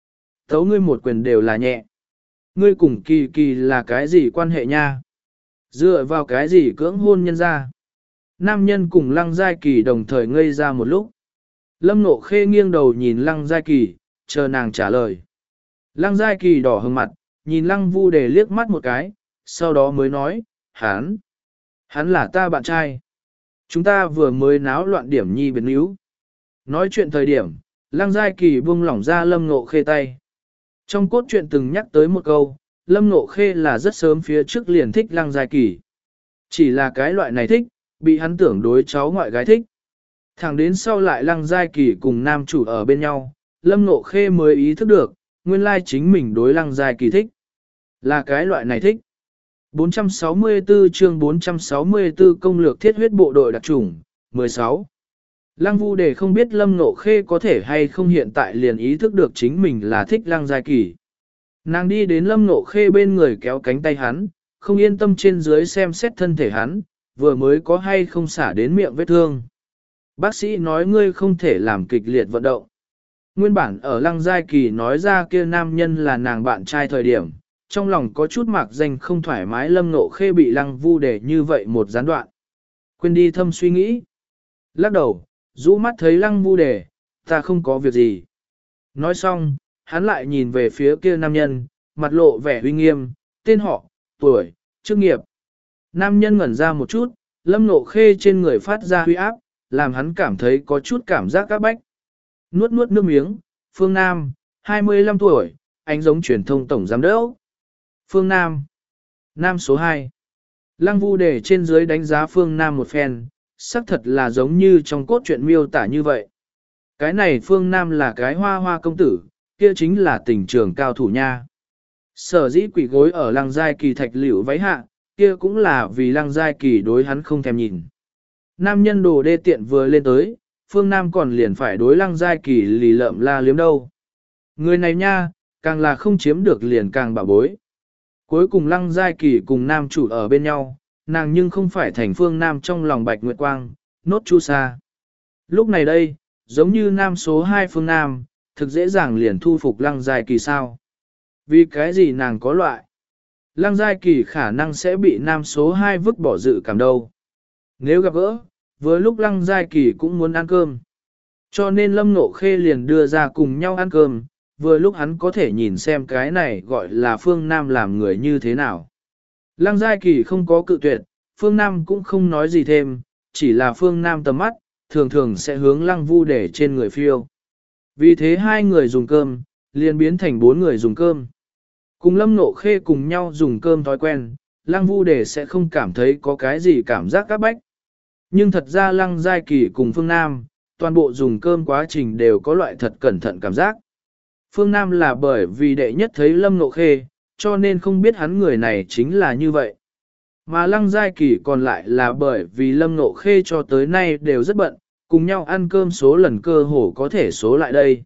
Tấu ngươi một quyền đều là nhẹ. Ngươi cùng kỳ kỳ là cái gì quan hệ nha? Dựa vào cái gì cưỡng hôn nhân ra? Nam nhân cùng Lăng Giai Kỳ đồng thời ngây ra một lúc. Lâm Nộ Khê nghiêng đầu nhìn Lăng Giai Kỳ, chờ nàng trả lời. Lăng Giai Kỳ đỏ hừng mặt, nhìn Lăng Vu Đề liếc mắt một cái, sau đó mới nói, hắn, hắn là ta bạn trai. Chúng ta vừa mới náo loạn điểm nhi biến níu. Nói chuyện thời điểm, Lăng Giai Kỳ buông lỏng ra Lâm Nộ Khê tay. Trong cốt truyện từng nhắc tới một câu, Lâm Nộ Khê là rất sớm phía trước liền thích Lăng Giai Kỳ. Chỉ là cái loại này thích, bị hắn tưởng đối cháu ngoại gái thích. Thẳng đến sau lại Lăng Giai Kỳ cùng nam chủ ở bên nhau, Lâm Nộ Khê mới ý thức được, nguyên lai chính mình đối Lăng Giai Kỳ thích. Là cái loại này thích. bốn trăm sáu mươi tư chương bốn trăm sáu mươi tư công lược thiết huyết bộ đội đặc chủng, mười sáu. Lăng Vu Đề không biết Lâm Nộ Khê có thể hay không hiện tại liền ý thức được chính mình là thích Lăng Giai Kỳ. Nàng đi đến Lâm Nộ Khê bên người kéo cánh tay hắn, không yên tâm trên dưới xem xét thân thể hắn, vừa mới có hay không xả đến miệng vết thương. Bác sĩ nói ngươi không thể làm kịch liệt vận động. Nguyên bản ở Lăng Giai Kỳ nói ra kia nam nhân là nàng bạn trai thời điểm, trong lòng có chút mạc danh không thoải mái. Lâm Nộ Khê bị Lăng Vu Đề như vậy một gián đoạn. Quên đi thâm suy nghĩ. Lắc đầu, rũ mắt thấy Lăng Vu Đề, ta không có việc gì. Nói xong, hắn lại nhìn về phía kia nam nhân, mặt lộ vẻ uy nghiêm, tên họ, tuổi, chức nghiệp. Nam nhân ngẩn ra một chút, Lâm Nộ Khê trên người phát ra huy áp, làm hắn cảm thấy có chút cảm giác các bách. Nuốt nuốt nước miếng, Phương Nam, hai mươi lăm tuổi, anh giống truyền thông tổng giám đốc. Phương Nam. Nam số hai. Lăng Vu Đề trên dưới đánh giá Phương Nam một phen, xác thật là giống như trong cốt truyện miêu tả như vậy. Cái này Phương Nam là cái hoa hoa công tử, kia chính là tình trường cao thủ nha. Sở dĩ quỷ gối ở Lăng Giai Kỳ thạch liễu váy hạ, kia cũng là vì Lăng Giai Kỳ đối hắn không thèm nhìn. Nam nhân đồ đê tiện vừa lên tới, Phương Nam còn liền phải đối Lăng Giai Kỳ lì lợm la liếm đâu. Người này nha, càng là không chiếm được liền càng bảo bối. Cuối cùng Lăng Giai Kỳ cùng nam chủ ở bên nhau, nàng nhưng không phải thành Phương Nam trong lòng Bạch Nguyệt Quang, nốt chu sa. Lúc này đây, giống như nam số hai Phương Nam, thực dễ dàng liền thu phục Lăng Giai Kỳ sao. Vì cái gì nàng có loại? Lăng Giai Kỳ khả năng sẽ bị nam số hai vứt bỏ dự cảm đâu. Nếu gặp gỡ, vừa lúc Lăng Giai Kỳ cũng muốn ăn cơm. Cho nên Lâm Nộ Khê liền đưa ra cùng nhau ăn cơm, vừa lúc hắn có thể nhìn xem cái này gọi là Phương Nam làm người như thế nào. Lăng Giai Kỳ không có cự tuyệt, Phương Nam cũng không nói gì thêm, chỉ là Phương Nam tầm mắt, thường thường sẽ hướng Lăng Vu Đề trên người phiêu. Vì thế hai người dùng cơm, liền biến thành bốn người dùng cơm. Cùng Lâm Nộ Khê cùng nhau dùng cơm thói quen, Lăng Vu Đề sẽ không cảm thấy có cái gì cảm giác các bách. Nhưng thật ra Lăng Giai Kỳ cùng Phương Nam, toàn bộ dùng cơm quá trình đều có loại thật cẩn thận cảm giác. Phương Nam là bởi vì đệ nhất thấy Lâm Nộ Khê, cho nên không biết hắn người này chính là như vậy. Mà Lăng Giai Kỳ còn lại là bởi vì Lâm Nộ Khê cho tới nay đều rất bận, cùng nhau ăn cơm số lần cơ hồ có thể số lại đây.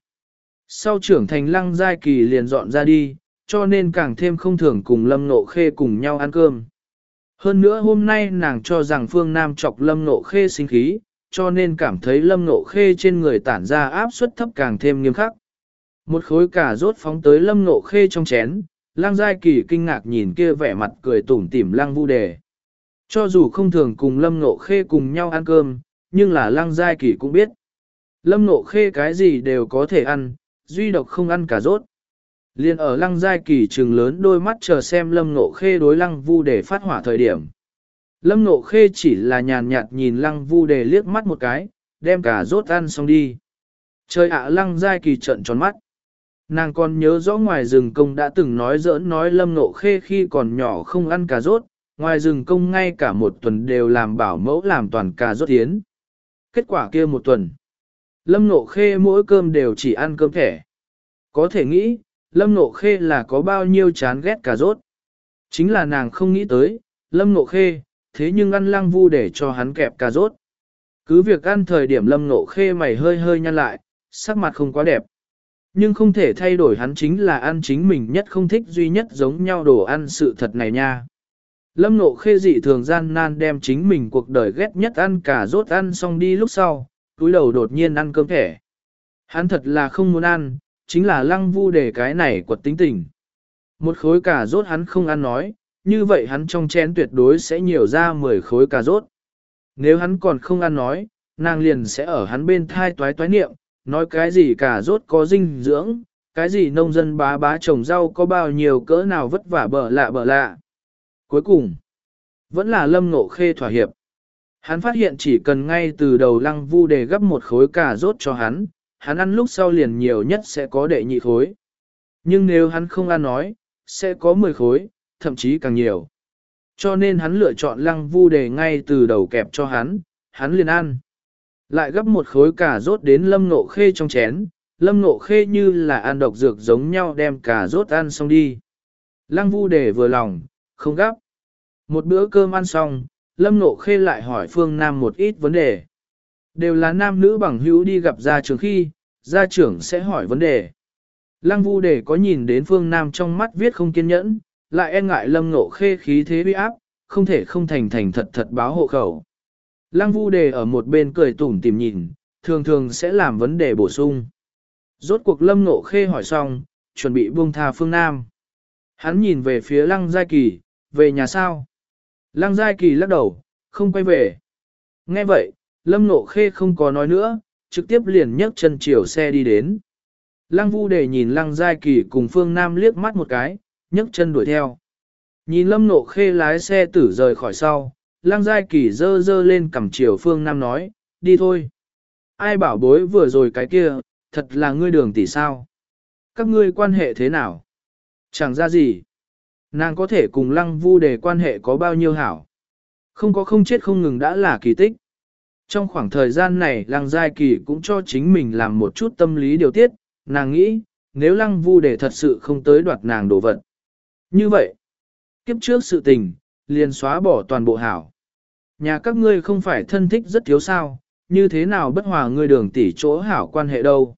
Sau trưởng thành Lăng Giai Kỳ liền dọn ra đi, cho nên càng thêm không thường cùng Lâm Nộ Khê cùng nhau ăn cơm. Hơn nữa hôm nay nàng cho rằng Phương Nam chọc Lâm Nộ Khê sinh khí, cho nên cảm thấy Lâm Nộ Khê trên người tản ra áp suất thấp càng thêm nghiêm khắc. Một khối cà rốt phóng tới Lâm Nộ Khê trong chén, Lăng Giai Kỳ kinh ngạc nhìn kia vẻ mặt cười tủm tỉm Lăng Vu Đề. Cho dù không thường cùng Lâm Nộ Khê cùng nhau ăn cơm, nhưng là Lăng Giai Kỳ cũng biết. Lâm Nộ Khê cái gì đều có thể ăn, duy độc không ăn cà rốt. Liên ở Lăng Giai Kỳ trừng lớn đôi mắt chờ xem Lâm Nộ Khê đối Lăng Vu Đề phát hỏa thời điểm. Lâm Nộ Khê chỉ là nhàn nhạt nhìn Lăng Vu Đề liếc mắt một cái, đem cà rốt ăn xong đi. Trời ạ, Lăng Giai Kỳ trợn tròn mắt. Nàng còn nhớ rõ ngoài rừng công đã từng nói giỡn nói Lâm Nộ Khê khi còn nhỏ không ăn cà rốt, ngoài rừng công ngay cả một tuần đều làm bảo mẫu làm toàn cà rốt tiến. Kết quả kia một tuần, Lâm Nộ Khê mỗi cơm đều chỉ ăn cơm thẻ. Có thể nghĩ, Lâm Nộ Khê là có bao nhiêu chán ghét cà rốt. Chính là nàng không nghĩ tới, Lâm Nộ Khê, thế nhưng ăn Lăng Vu để cho hắn kẹp cà rốt. Cứ việc ăn thời điểm Lâm Nộ Khê mày hơi hơi nhăn lại, sắc mặt không quá đẹp. Nhưng không thể thay đổi hắn chính là ăn chính mình nhất không thích duy nhất giống nhau đồ ăn sự thật này nha. Lâm Nộ Khê dị thường gian nan đem chính mình cuộc đời ghét nhất ăn cà rốt ăn xong đi lúc sau, túi đầu đột nhiên ăn cơm thẻ. Hắn thật là không muốn ăn, chính là lăng vu để cái này quật tính tình. Một khối cà rốt hắn không ăn nói, như vậy hắn trong chén tuyệt đối sẽ nhiều ra mười khối cà rốt. Nếu hắn còn không ăn nói, nàng liền sẽ ở hắn bên thai toái toái niệm, nói cái gì cà rốt có dinh dưỡng, cái gì nông dân bá bá trồng rau có bao nhiêu cỡ nào vất vả bở lạ bở lạ. Cuối cùng, vẫn là Lâm Ngộ Khê thỏa hiệp. Hắn phát hiện chỉ cần ngay từ đầu lăng vu để gấp một khối cà rốt cho hắn, hắn ăn lúc sau liền nhiều nhất sẽ có đệ nhị khối. Nhưng nếu hắn không ăn nói, sẽ có mười khối, thậm chí càng nhiều. Cho nên hắn lựa chọn lăng vu để ngay từ đầu kẹp cho hắn, hắn liền ăn. Lại gấp một khối cà rốt đến Lâm Ngộ Khê trong chén, Lâm Ngộ Khê như là ăn độc dược giống nhau đem cà rốt ăn xong đi. Lăng vu để vừa lòng, không gấp. Một bữa cơm ăn xong, Lâm Ngộ Khê lại hỏi Phương Nam một ít vấn đề. Đều là nam nữ bằng hữu đi gặp gia trưởng khi, gia trưởng sẽ hỏi vấn đề. Lăng vu để có nhìn đến Phương Nam trong mắt viết không kiên nhẫn, lại e ngại Lâm Ngộ Khê khí thế uy áp, không thể không thành thành thật thật báo hộ khẩu. Lăng vu đề ở một bên cười tủm tỉm nhìn, thường thường sẽ làm vấn đề bổ sung. Rốt cuộc Lâm Ngộ Khê hỏi xong, chuẩn bị buông tha Phương Nam. Hắn nhìn về phía Lăng Giai Kỳ, về nhà sao? Lăng Giai Kỳ lắc đầu, không quay về. Nghe vậy, Lâm Ngộ Khê không có nói nữa, trực tiếp liền nhấc chân chiều xe đi đến. Lăng vu đề nhìn Lăng Giai Kỳ cùng Phương Nam liếc mắt một cái, nhấc chân đuổi theo. Nhìn Lâm Ngộ Khê lái xe tử rời khỏi sau, Lăng Giai Kỳ dơ dơ lên cầm chiều Phương Nam nói, đi thôi. Ai bảo bối vừa rồi cái kia, thật là ngươi đường tỷ sao? Các ngươi quan hệ thế nào? Chẳng ra gì. Nàng có thể cùng Lăng vu đề quan hệ có bao nhiêu hảo? Không có không chết không ngừng đã là kỳ tích. Trong khoảng thời gian này Lăng Giai Kỳ cũng cho chính mình làm một chút tâm lý điều tiết, nàng nghĩ, nếu Lăng vu đề thật sự không tới đoạt nàng đồ vật. Như vậy, kiếp trước sự tình, liền xóa bỏ toàn bộ hảo. Nhà các ngươi không phải thân thích rất thiếu sao, như thế nào bất hòa ngươi đường tỷ chỗ hảo quan hệ đâu.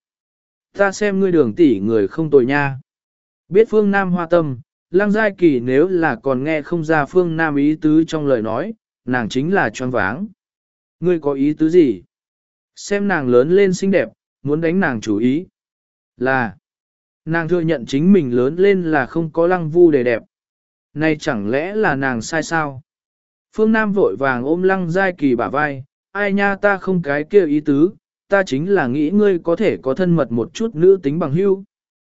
Ta xem ngươi đường tỷ người không tồi nha. Biết Phương Nam hoa tâm, Lăng Giai Kỳ nếu là còn nghe không ra Phương Nam ý tứ trong lời nói, nàng chính là choáng váng. Ngươi có ý tứ gì? Xem nàng lớn lên xinh đẹp, muốn đánh nàng chủ ý. Là, nàng thừa nhận chính mình lớn lên là không có Lăng vu đề đẹp. Này chẳng lẽ là nàng sai sao? Phương Nam vội vàng ôm Lăng Giai Kỳ bả vai, ai nha ta không cái kia ý tứ, ta chính là nghĩ ngươi có thể có thân mật một chút nữ tính bằng hữu.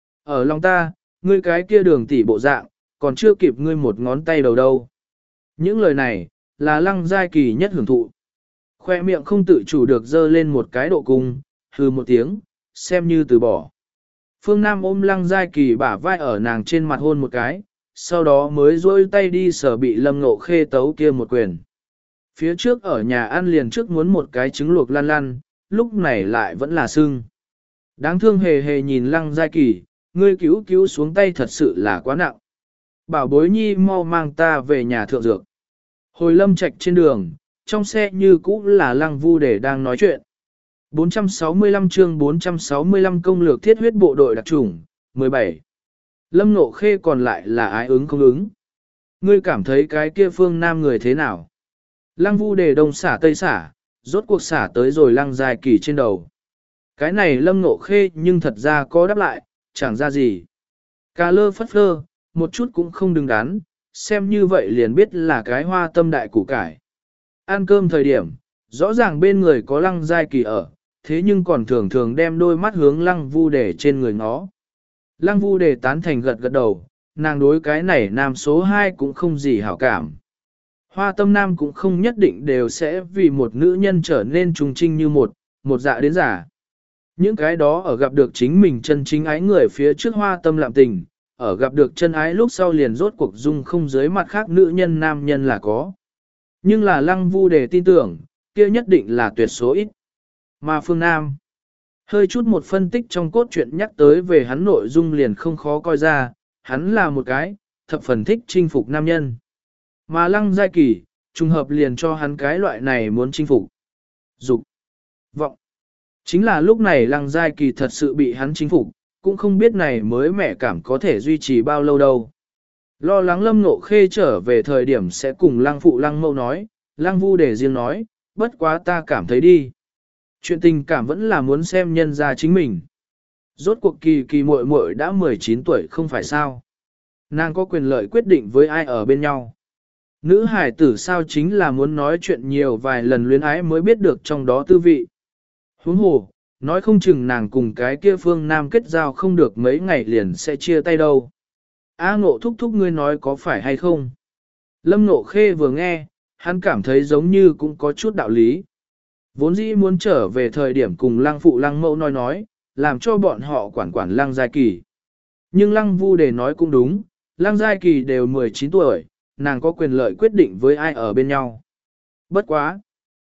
Ở lòng ta, ngươi cái kia đường tỷ bộ dạng, còn chưa kịp ngươi một ngón tay đầu đâu. Những lời này, là Lăng Giai Kỳ nhất hưởng thụ. Khoe miệng không tự chủ được dơ lên một cái độ cung, hừ một tiếng, xem như từ bỏ. Phương Nam ôm Lăng Giai Kỳ bả vai ở nàng trên mặt hôn một cái, sau đó mới rôi tay đi sờ bị Lâm Ngộ Khê tấu kia một quyền. Phía trước ở nhà ăn liền trước muốn một cái trứng luộc lăn lăn, lúc này lại vẫn là sưng. Đáng thương hề hề nhìn Lăng Giai Kỳ, ngươi cứu cứu xuống tay thật sự là quá nặng. Bảo bối nhi mau mang ta về nhà thượng dược. Hồi Lâm Trạch trên đường, trong xe như cũ là Lăng vu để đang nói chuyện. bốn trăm sáu mươi lăm chương bốn trăm sáu mươi lăm công lược thiết huyết bộ đội đặc chủng, mười bảy. Lâm Ngộ Khê còn lại là ái ứng không ứng. Ngươi cảm thấy cái kia Phương Nam người thế nào? Lăng vu đề đông xả tây xả, rốt cuộc xả tới rồi Lăng Giai Kỳ trên đầu. Cái này Lâm Ngộ Khê nhưng thật ra có đáp lại, chẳng ra gì. Cà lơ phất phơ, một chút cũng không đứng đắn, xem như vậy liền biết là cái hoa tâm đại củ cải. Ăn cơm thời điểm, rõ ràng bên người có Lăng Giai Kỳ ở, thế nhưng còn thường thường đem đôi mắt hướng Lăng vu đề trên người nó. Lăng vu đề tán thành gật gật đầu, nàng đối cái này nam số hai cũng không gì hảo cảm. Hoa tâm nam cũng không nhất định đều sẽ vì một nữ nhân trở nên trung trinh như một, một dạ đến giả. Những cái đó ở gặp được chính mình chân chính ái người phía trước hoa tâm lạm tình, ở gặp được chân ái lúc sau liền rốt cuộc dung không dưới mặt khác nữ nhân nam nhân là có. Nhưng là Lăng vu đề tin tưởng, kia nhất định là tuyệt số ít. Mà Phương Nam, hơi chút một phân tích trong cốt truyện nhắc tới về hắn nội dung liền không khó coi ra, hắn là một cái, thập phần thích chinh phục nam nhân. Mà Lăng Giai Kỳ, trùng hợp liền cho hắn cái loại này muốn chinh phục. Dục, vọng. Chính là lúc này Lăng Giai Kỳ thật sự bị hắn chinh phục, cũng không biết này mới mẻ cảm có thể duy trì bao lâu đâu. Lo lắng Lâm Ngộ Khê trở về thời điểm sẽ cùng Lăng phụ Lăng mẫu nói, Lăng vu để riêng nói, bất quá ta cảm thấy đi. Chuyện tình cảm vẫn là muốn xem nhân ra chính mình. Rốt cuộc kỳ kỳ muội muội đã mười chín tuổi không phải sao. Nàng có quyền lợi quyết định với ai ở bên nhau. Nữ hải tử sao chính là muốn nói chuyện nhiều vài lần luyến ái mới biết được trong đó tư vị. Huống hồ, nói không chừng nàng cùng cái kia phương nam kết giao không được mấy ngày liền sẽ chia tay đâu. A Ngộ thúc thúc ngươi nói có phải hay không? Lâm Ngộ Khê vừa nghe, hắn cảm thấy giống như cũng có chút đạo lý. Vốn dĩ muốn trở về thời điểm cùng lăng phụ lăng mẫu nói nói, làm cho bọn họ quản quản lăng giai kỳ. Nhưng lăng vu đề nói cũng đúng, lăng giai kỳ đều mười chín tuổi, nàng có quyền lợi quyết định với ai ở bên nhau. Bất quá!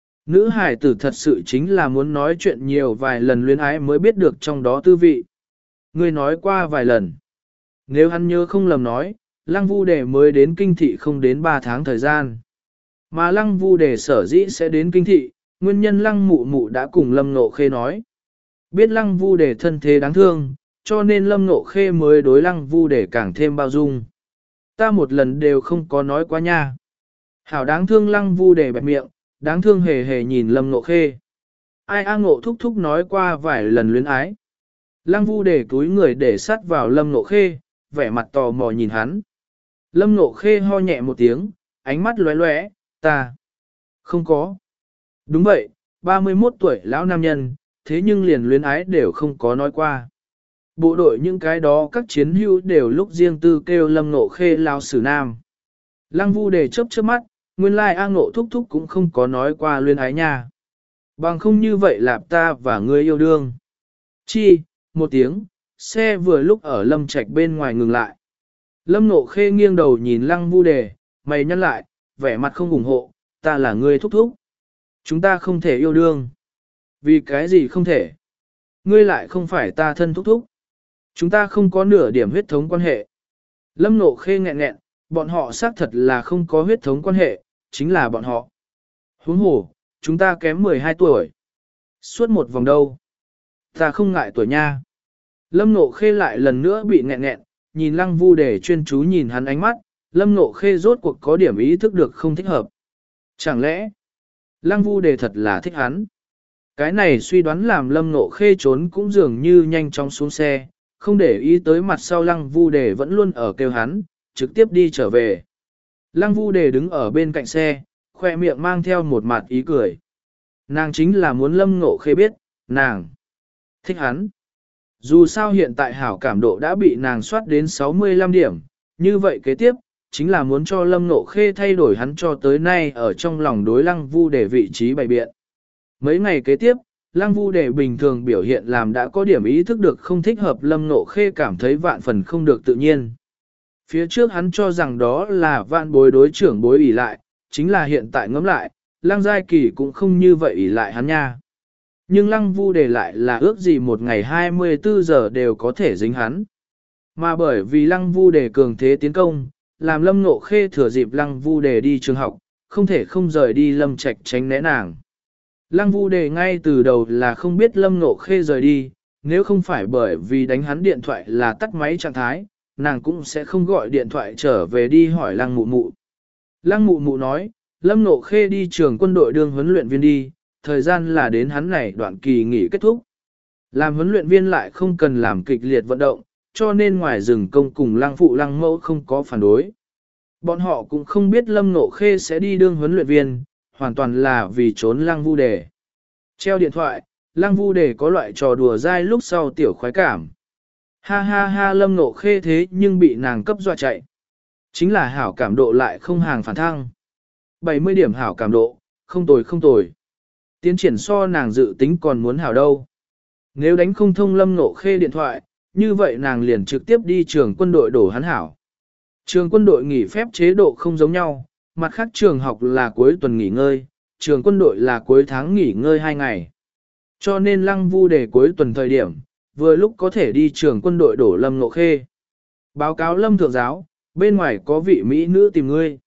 Nữ hải tử thật sự chính là muốn nói chuyện nhiều vài lần luyến ái mới biết được trong đó tư vị. Ngươi nói qua vài lần. Nếu hắn nhớ không lầm nói, lăng vu đề mới đến kinh thị không đến ba tháng thời gian. Mà lăng vu đề sở dĩ sẽ đến kinh thị, nguyên nhân lăng mụ mụ đã cùng Lâm Ngộ Khê nói. Biết lăng vu đề thân thế đáng thương, cho nên Lâm Ngộ Khê mới đối lăng vu đề càng thêm bao dung. Ta một lần đều không có nói quá nha. Hảo đáng thương lăng vu đề bẹp miệng, đáng thương hề hề nhìn Lâm Ngộ Khê. Ai A Ngộ thúc thúc nói qua vài lần luyến ái. Lăng vu đề túi người để sát vào Lâm Ngộ Khê, vẻ mặt tò mò nhìn hắn. Lâm Ngộ Khê ho nhẹ một tiếng, ánh mắt lóe lóe, ta không có. Đúng vậy, ba mươi mốt tuổi lão nam nhân, thế nhưng liền luyến ái đều không có nói qua. Bộ đội những cái đó các chiến hữu đều lúc riêng tư kêu Lâm Ngộ Khê lao sử nam. Lăng vu đề chớp chớp mắt, nguyên lai A Ngộ thúc thúc cũng không có nói qua luyến ái nha. Bằng không như vậy lạp ta và ngươi yêu đương. Chi, một tiếng, xe vừa lúc ở Lâm Trạch bên ngoài ngừng lại. Lâm Ngộ Khê nghiêng đầu nhìn lăng vu đề, mày nhăn lại, vẻ mặt không ủng hộ, ta là ngươi thúc thúc. Chúng ta không thể yêu đương. Vì cái gì không thể? Ngươi lại không phải ta thân thúc thúc. Chúng ta không có nửa điểm huyết thống quan hệ. Lâm Ngộ Khê nghẹn nghẹn, bọn họ xác thật là không có huyết thống quan hệ, chính là bọn họ. Huống hồ, chúng ta kém mười hai tuổi. Suốt một vòng đâu. Ta không ngại tuổi nha. Lâm Ngộ Khê lại lần nữa bị nghẹn nghẹn, nhìn lăng vu đề chuyên chú nhìn hắn ánh mắt, Lâm Ngộ Khê rốt cuộc có điểm ý thức được không thích hợp. Chẳng lẽ, lăng vu đề thật là thích hắn? Cái này suy đoán làm Lâm Ngộ Khê trốn cũng dường như nhanh chóng xuống xe, không để ý tới mặt sau lăng vu đề vẫn luôn ở kêu hắn, trực tiếp đi trở về. Lăng vu đề đứng ở bên cạnh xe, khoe miệng mang theo một mặt ý cười. Nàng chính là muốn Lâm Ngộ Khê biết, nàng thích hắn. Dù sao hiện tại hảo cảm độ đã bị nàng soát đến sáu mươi lăm điểm, như vậy kế tiếp, chính là muốn cho Lâm Ngộ Khê thay đổi hắn cho tới nay ở trong lòng đối lăng vu đề vị trí bày biện. Mấy ngày kế tiếp, lăng vu đề bình thường biểu hiện làm đã có điểm ý thức được không thích hợp Lâm Ngộ Khê cảm thấy vạn phần không được tự nhiên. Phía trước hắn cho rằng đó là vạn bối đối trưởng bối ỷ lại, chính là hiện tại ngẫm lại, lăng giai kỳ cũng không như vậy ỷ lại hắn nha. Nhưng lăng vu đề lại là ước gì một ngày hai mươi bốn giờ đều có thể dính hắn. Mà bởi vì lăng vu đề cường thế tiến công, làm Lâm Ngộ Khê thừa dịp lăng vu đề đi trường học, không thể không rời đi Lâm Trạch tránh né nàng. Lăng vu đề ngay từ đầu là không biết Lâm Ngộ Khê rời đi, nếu không phải bởi vì đánh hắn điện thoại là tắt máy trạng thái, nàng cũng sẽ không gọi điện thoại trở về đi hỏi lăng mụ mụ. Lăng mụ mụ nói, Lâm Ngộ Khê đi trường quân đội đương huấn luyện viên đi, thời gian là đến hắn này đoạn kỳ nghỉ kết thúc. Làm huấn luyện viên lại không cần làm kịch liệt vận động, cho nên ngoài rừng công cùng lăng phụ lăng mẫu không có phản đối. Bọn họ cũng không biết Lâm Ngộ Khê sẽ đi đương huấn luyện viên, hoàn toàn là vì trốn lăng vu đề. Treo điện thoại, lăng vu đề có loại trò đùa dai lúc sau tiểu khoái cảm. Ha ha ha Lâm Ngộ Khê thế nhưng bị nàng cấp dọa chạy. Chính là hảo cảm độ lại không hàng phản thăng. bảy mươi điểm hảo cảm độ, không tồi không tồi. Tiến triển so nàng dự tính còn muốn hảo đâu. Nếu đánh không thông Lâm Ngộ Khê điện thoại, như vậy nàng liền trực tiếp đi trường quân đội đổ hắn hảo. Trường quân đội nghỉ phép chế độ không giống nhau, mặt khác trường học là cuối tuần nghỉ ngơi, trường quân đội là cuối tháng nghỉ ngơi hai ngày. Cho nên lăng vu đề cuối tuần thời điểm, vừa lúc có thể đi trường quân đội đổ Lâm Ngộ Khê. Báo cáo Lâm thượng giáo, bên ngoài có vị Mỹ nữ tìm ngươi.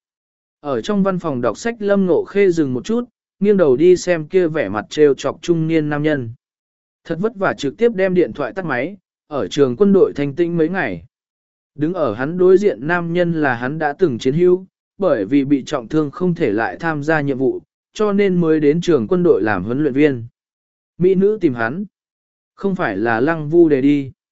Ở trong văn phòng đọc sách Lâm Ngộ Khê dừng một chút, nghiêng đầu đi xem kia vẻ mặt trêu chọc trung niên nam nhân. Thật vất vả trực tiếp đem điện thoại tắt máy, ở trường quân đội thanh tĩnh mấy ngày. Đứng ở hắn đối diện nam nhân là hắn đã từng chiến hữu, bởi vì bị trọng thương không thể lại tham gia nhiệm vụ, cho nên mới đến trường quân đội làm huấn luyện viên. Mỹ nữ tìm hắn. Không phải là lăng vu đề đi.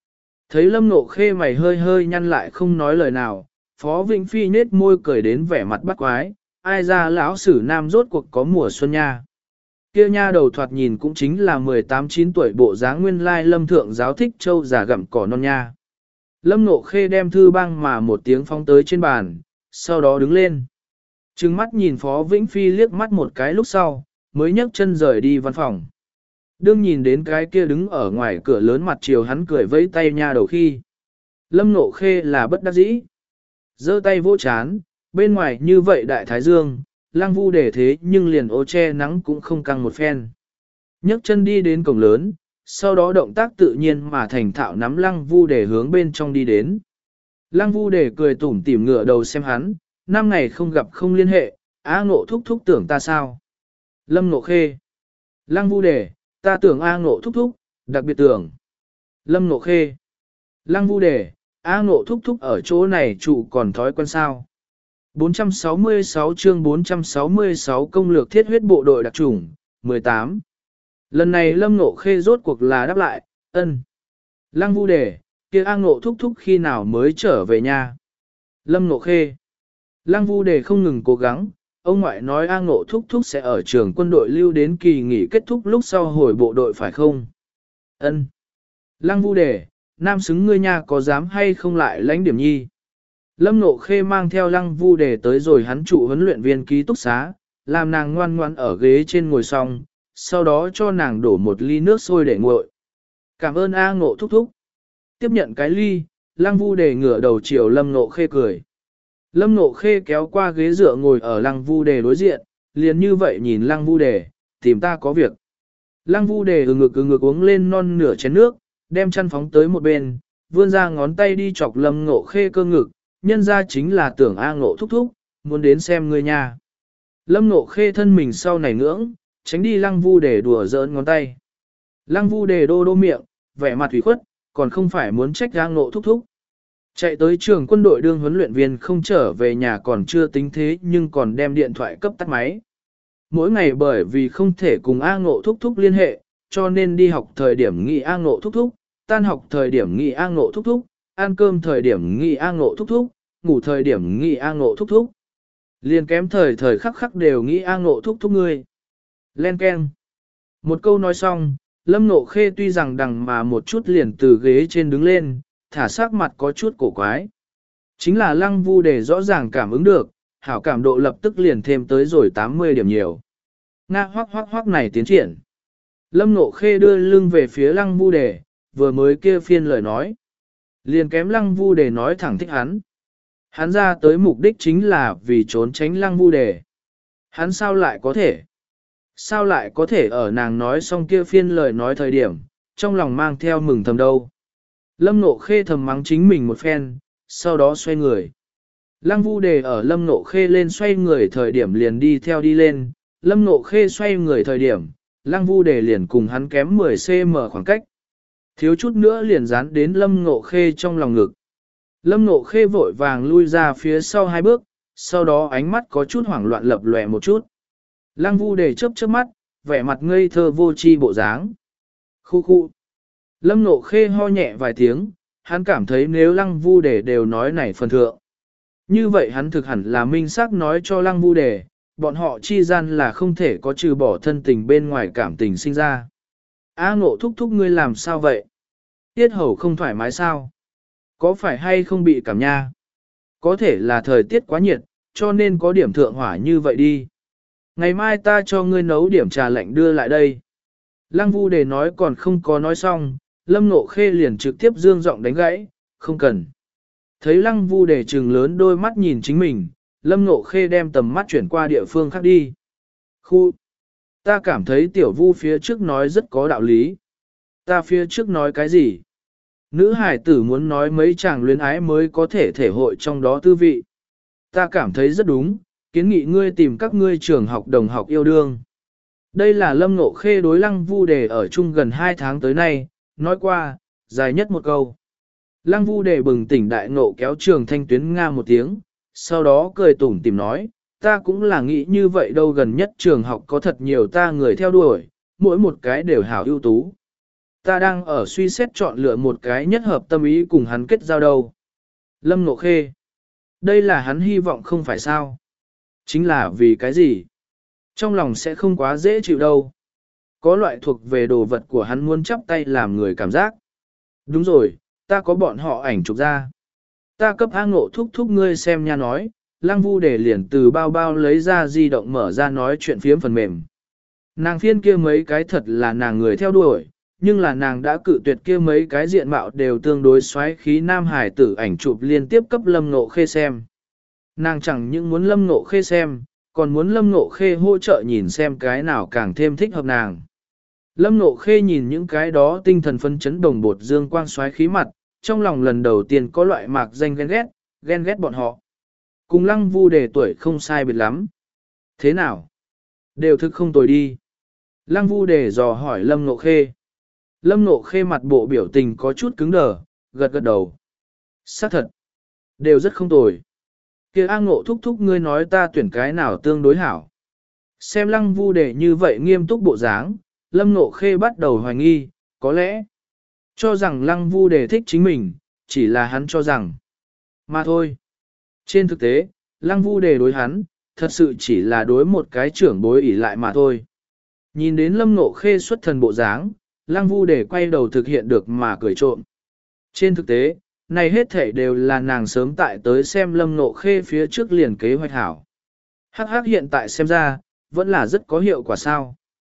Thấy Lâm Ngộ Khê mày hơi hơi nhăn lại không nói lời nào, Phó Vĩnh Phi nết môi cười đến vẻ mặt bắt quái, ai ra lão sử nam rốt cuộc có mùa xuân nha. Kia nha đầu thoạt nhìn cũng chính là mười tám chín tuổi bộ dáng nguyên lai Lâm thượng giáo thích châu già gặm cỏ non nha. Lâm Ngộ Khê đem thư băng mà một tiếng phóng tới trên bàn, sau đó đứng lên. Trừng mắt nhìn Phó Vĩnh Phi liếc mắt một cái lúc sau, mới nhấc chân rời đi văn phòng. Đương nhìn đến cái kia đứng ở ngoài cửa lớn mặt chiều hắn cười vẫy tay nha đầu khi. Lâm Ngộ Khê là bất đắc dĩ. Giơ tay vỗ chán, bên ngoài như vậy đại thái dương, Lăng Vu để thế nhưng liền ô che nắng cũng không căng một phen. Nhấc chân đi đến cổng lớn, sau đó động tác tự nhiên mà thành thạo nắm Lăng Vu để hướng bên trong đi đến. Lăng Vu để cười tủm tỉm ngửa đầu xem hắn, năm ngày không gặp không liên hệ, A Ngộ thúc thúc tưởng ta sao? Lâm Ngộ Khê. Lăng Vu để, ta tưởng A Ngộ thúc thúc, đặc biệt tưởng. Lâm Ngộ Khê. Lăng Vu để, A Ngộ thúc thúc ở chỗ này trụ còn thói quen sao? bốn trăm sáu mươi sáu chương bốn trăm sáu mươi sáu công lược thiết huyết bộ đội đặc chủng, mười tám. Lần này Lâm Ngộ Khê rốt cuộc là đáp lại, ân. Lăng Vu để, kia A Ngộ thúc thúc khi nào mới trở về nhà? Lâm Ngộ Khê. Lăng Vu để không ngừng cố gắng, ông ngoại nói A Ngộ thúc thúc sẽ ở trường quân đội lưu đến kỳ nghỉ kết thúc lúc sau hồi bộ đội phải không? Ân. Lăng Vu để, nam xứng ngươi nha có dám hay không lại lãnh điểm nhi? Lâm Ngộ Khê mang theo Lăng Vu để tới rồi hắn trụ huấn luyện viên ký túc xá, làm nàng ngoan ngoan ở ghế trên ngồi xong, sau đó cho nàng đổ một ly nước sôi để nguội. Cảm ơn A Ngộ thúc thúc. Tiếp nhận cái ly, Lăng Vu để ngửa đầu chiều Lâm Ngộ Khê cười. Lâm Ngộ Khê kéo qua ghế dựa ngồi ở Lăng Vu đề đối diện, liền như vậy nhìn Lăng Vu đề, tìm ta có việc. Lăng Vu đề ừ ngực ừ ngực uống lên non nửa chén nước, đem chăn phóng tới một bên, vươn ra ngón tay đi chọc Lâm Ngộ Khê cơ ngực, nhân ra chính là tưởng A Ngộ thúc thúc, muốn đến xem ngươi nha. Lâm Ngộ Khê thân mình sau này ngưỡng, tránh đi Lăng Vu đề đùa giỡn ngón tay. Lăng Vu đề đô đô miệng, vẻ mặt ủy khuất, còn không phải muốn trách A Ngộ thúc thúc. Chạy tới trường quân đội đương huấn luyện viên không trở về nhà còn chưa tính thế nhưng còn đem điện thoại cấp tắt máy. Mỗi ngày bởi vì không thể cùng A Ngộ thúc thúc liên hệ, cho nên đi học thời điểm nghị A Ngộ thúc thúc, tan học thời điểm nghị A Ngộ thúc thúc, ăn cơm thời điểm nghị A Ngộ thúc thúc, ngủ thời điểm nghị A Ngộ thúc thúc. Liền kém thời thời khắc khắc đều nghĩ A Ngộ thúc thúc ngươi. Len keng. Một câu nói xong, Lâm Ngộ Khê tuy rằng đằng mà một chút liền từ ghế trên đứng lên, thả sắc mặt có chút cổ quái. Chính là Lăng Vu để rõ ràng cảm ứng được, hảo cảm độ lập tức liền thêm tới rồi tám mươi điểm nhiều. Nga hoác hoác hoác này tiến triển. Lâm Ngộ Khê đưa lưng về phía Lăng Vu đề, vừa mới kia phiên lời nói. Liền kém Lăng Vu đề nói thẳng thích hắn. Hắn ra tới mục đích chính là vì trốn tránh Lăng Vu đề. Hắn sao lại có thể? Sao lại có thể ở nàng nói xong kia phiên lời nói thời điểm, trong lòng mang theo mừng thầm đâu. Lâm Ngộ Khê thầm mắng chính mình một phen, sau đó xoay người. Lăng Vu đề ở Lâm Ngộ Khê lên xoay người thời điểm liền đi theo đi lên, Lâm Ngộ Khê xoay người thời điểm, Lăng Vu đề liền cùng hắn kém mười xăng-ti-mét khoảng cách. Thiếu chút nữa liền dán đến Lâm Ngộ Khê trong lòng ngực. Lâm Ngộ Khê vội vàng lui ra phía sau hai bước, sau đó ánh mắt có chút hoảng loạn lập lòe một chút. Lăng Vu đề chớp chớp mắt, vẻ mặt ngây thơ vô tri bộ dáng. Khu khu. Lâm Ngộ Khê ho nhẹ vài tiếng, hắn cảm thấy nếu Lăng Vu đề đều nói này phần thượng. Như vậy hắn thực hẳn là minh xác nói cho Lăng Vu đề, bọn họ chi gian là không thể có trừ bỏ thân tình bên ngoài cảm tình sinh ra. A Ngộ thúc thúc ngươi làm sao vậy? Tiết hầu không thoải mái sao? Có phải hay không bị cảm nha? Có thể là thời tiết quá nhiệt, cho nên có điểm thượng hỏa như vậy đi. Ngày mai ta cho ngươi nấu điểm trà lạnh đưa lại đây. Lăng Vu đề nói còn không có nói xong, Lâm Ngộ Khê liền trực tiếp dương giọng đánh gãy, không cần. Thấy Lăng Vu đề trừng lớn đôi mắt nhìn chính mình, Lâm Ngộ Khê đem tầm mắt chuyển qua địa phương khác đi. Khu! Ta cảm thấy tiểu Vu phía trước nói rất có đạo lý. Ta phía trước nói cái gì? Nữ hải tử muốn nói mấy chàng luyến ái mới có thể thể hội trong đó tư vị. Ta cảm thấy rất đúng, kiến nghị ngươi tìm các ngươi trường học đồng học yêu đương. Đây là Lâm Ngộ Khê đối Lăng Vu đề ở chung gần hai tháng tới nay, nói qua, dài nhất một câu. Lăng Vu đề bừng tỉnh đại ngộ kéo trường thanh tuyến nga một tiếng, sau đó cười tủm tỉm nói, ta cũng là nghĩ như vậy đâu gần nhất trường học có thật nhiều ta người theo đuổi, mỗi một cái đều hảo ưu tú. ta đang ở suy xét chọn lựa một cái nhất hợp tâm ý cùng hắn kết giao đâu. Lâm Ngộ Khê. Đây là hắn hy vọng không phải sao. Chính là vì cái gì? Trong lòng sẽ không quá dễ chịu đâu. Có loại thuộc về đồ vật của hắn muốn chắp tay làm người cảm giác. Đúng rồi, ta có bọn họ ảnh chụp ra. Ta cấp A Ngộ thúc thúc ngươi xem nha nói, Lăng Vu để liền từ bao bao lấy ra di động mở ra nói chuyện phiếm phần mềm. Nàng phiên kia mấy cái thật là nàng người theo đuổi, nhưng là nàng đã cự tuyệt kia mấy cái diện mạo đều tương đối xoáy khí nam hải tử ảnh chụp liên tiếp cấp Lâm Ngộ Khê xem. Nàng chẳng những muốn Lâm Ngộ Khê xem, còn muốn Lâm Ngộ Khê hỗ trợ nhìn xem cái nào càng thêm thích hợp nàng. Lâm Ngộ Khê nhìn những cái đó tinh thần phân chấn đồng bột dương quang xoáy khí mặt, trong lòng lần đầu tiên có loại mạc danh ghen ghét, ghen ghét bọn họ. Cùng Lăng Vu Đề tuổi không sai biệt lắm. Thế nào? Đều thực không tồi đi. Lăng Vu Đề dò hỏi Lâm Ngộ Khê. Lâm Ngộ Khê mặt bộ biểu tình có chút cứng đờ, gật gật đầu. Xác thật. Đều rất không tồi. Kia A Ngộ thúc thúc ngươi nói ta tuyển cái nào tương đối hảo. Xem Lăng Vu Đề như vậy nghiêm túc bộ dáng, Lâm Ngộ Khê bắt đầu hoài nghi, có lẽ cho rằng Lăng Vu Đề thích chính mình, chỉ là hắn cho rằng. Mà thôi. Trên thực tế, Lăng Vu Đề đối hắn, thật sự chỉ là đối một cái trưởng bối ỷ lại mà thôi. Nhìn đến Lâm Ngộ Khê xuất thần bộ dáng, Lăng Vu Đề quay đầu thực hiện được mà cười trộm. Trên thực tế, này hết thể đều là nàng sớm tại tới xem Lâm Ngộ Khê phía trước liền kế hoạch hảo. Hắc hắc hiện tại xem ra, vẫn là rất có hiệu quả sao.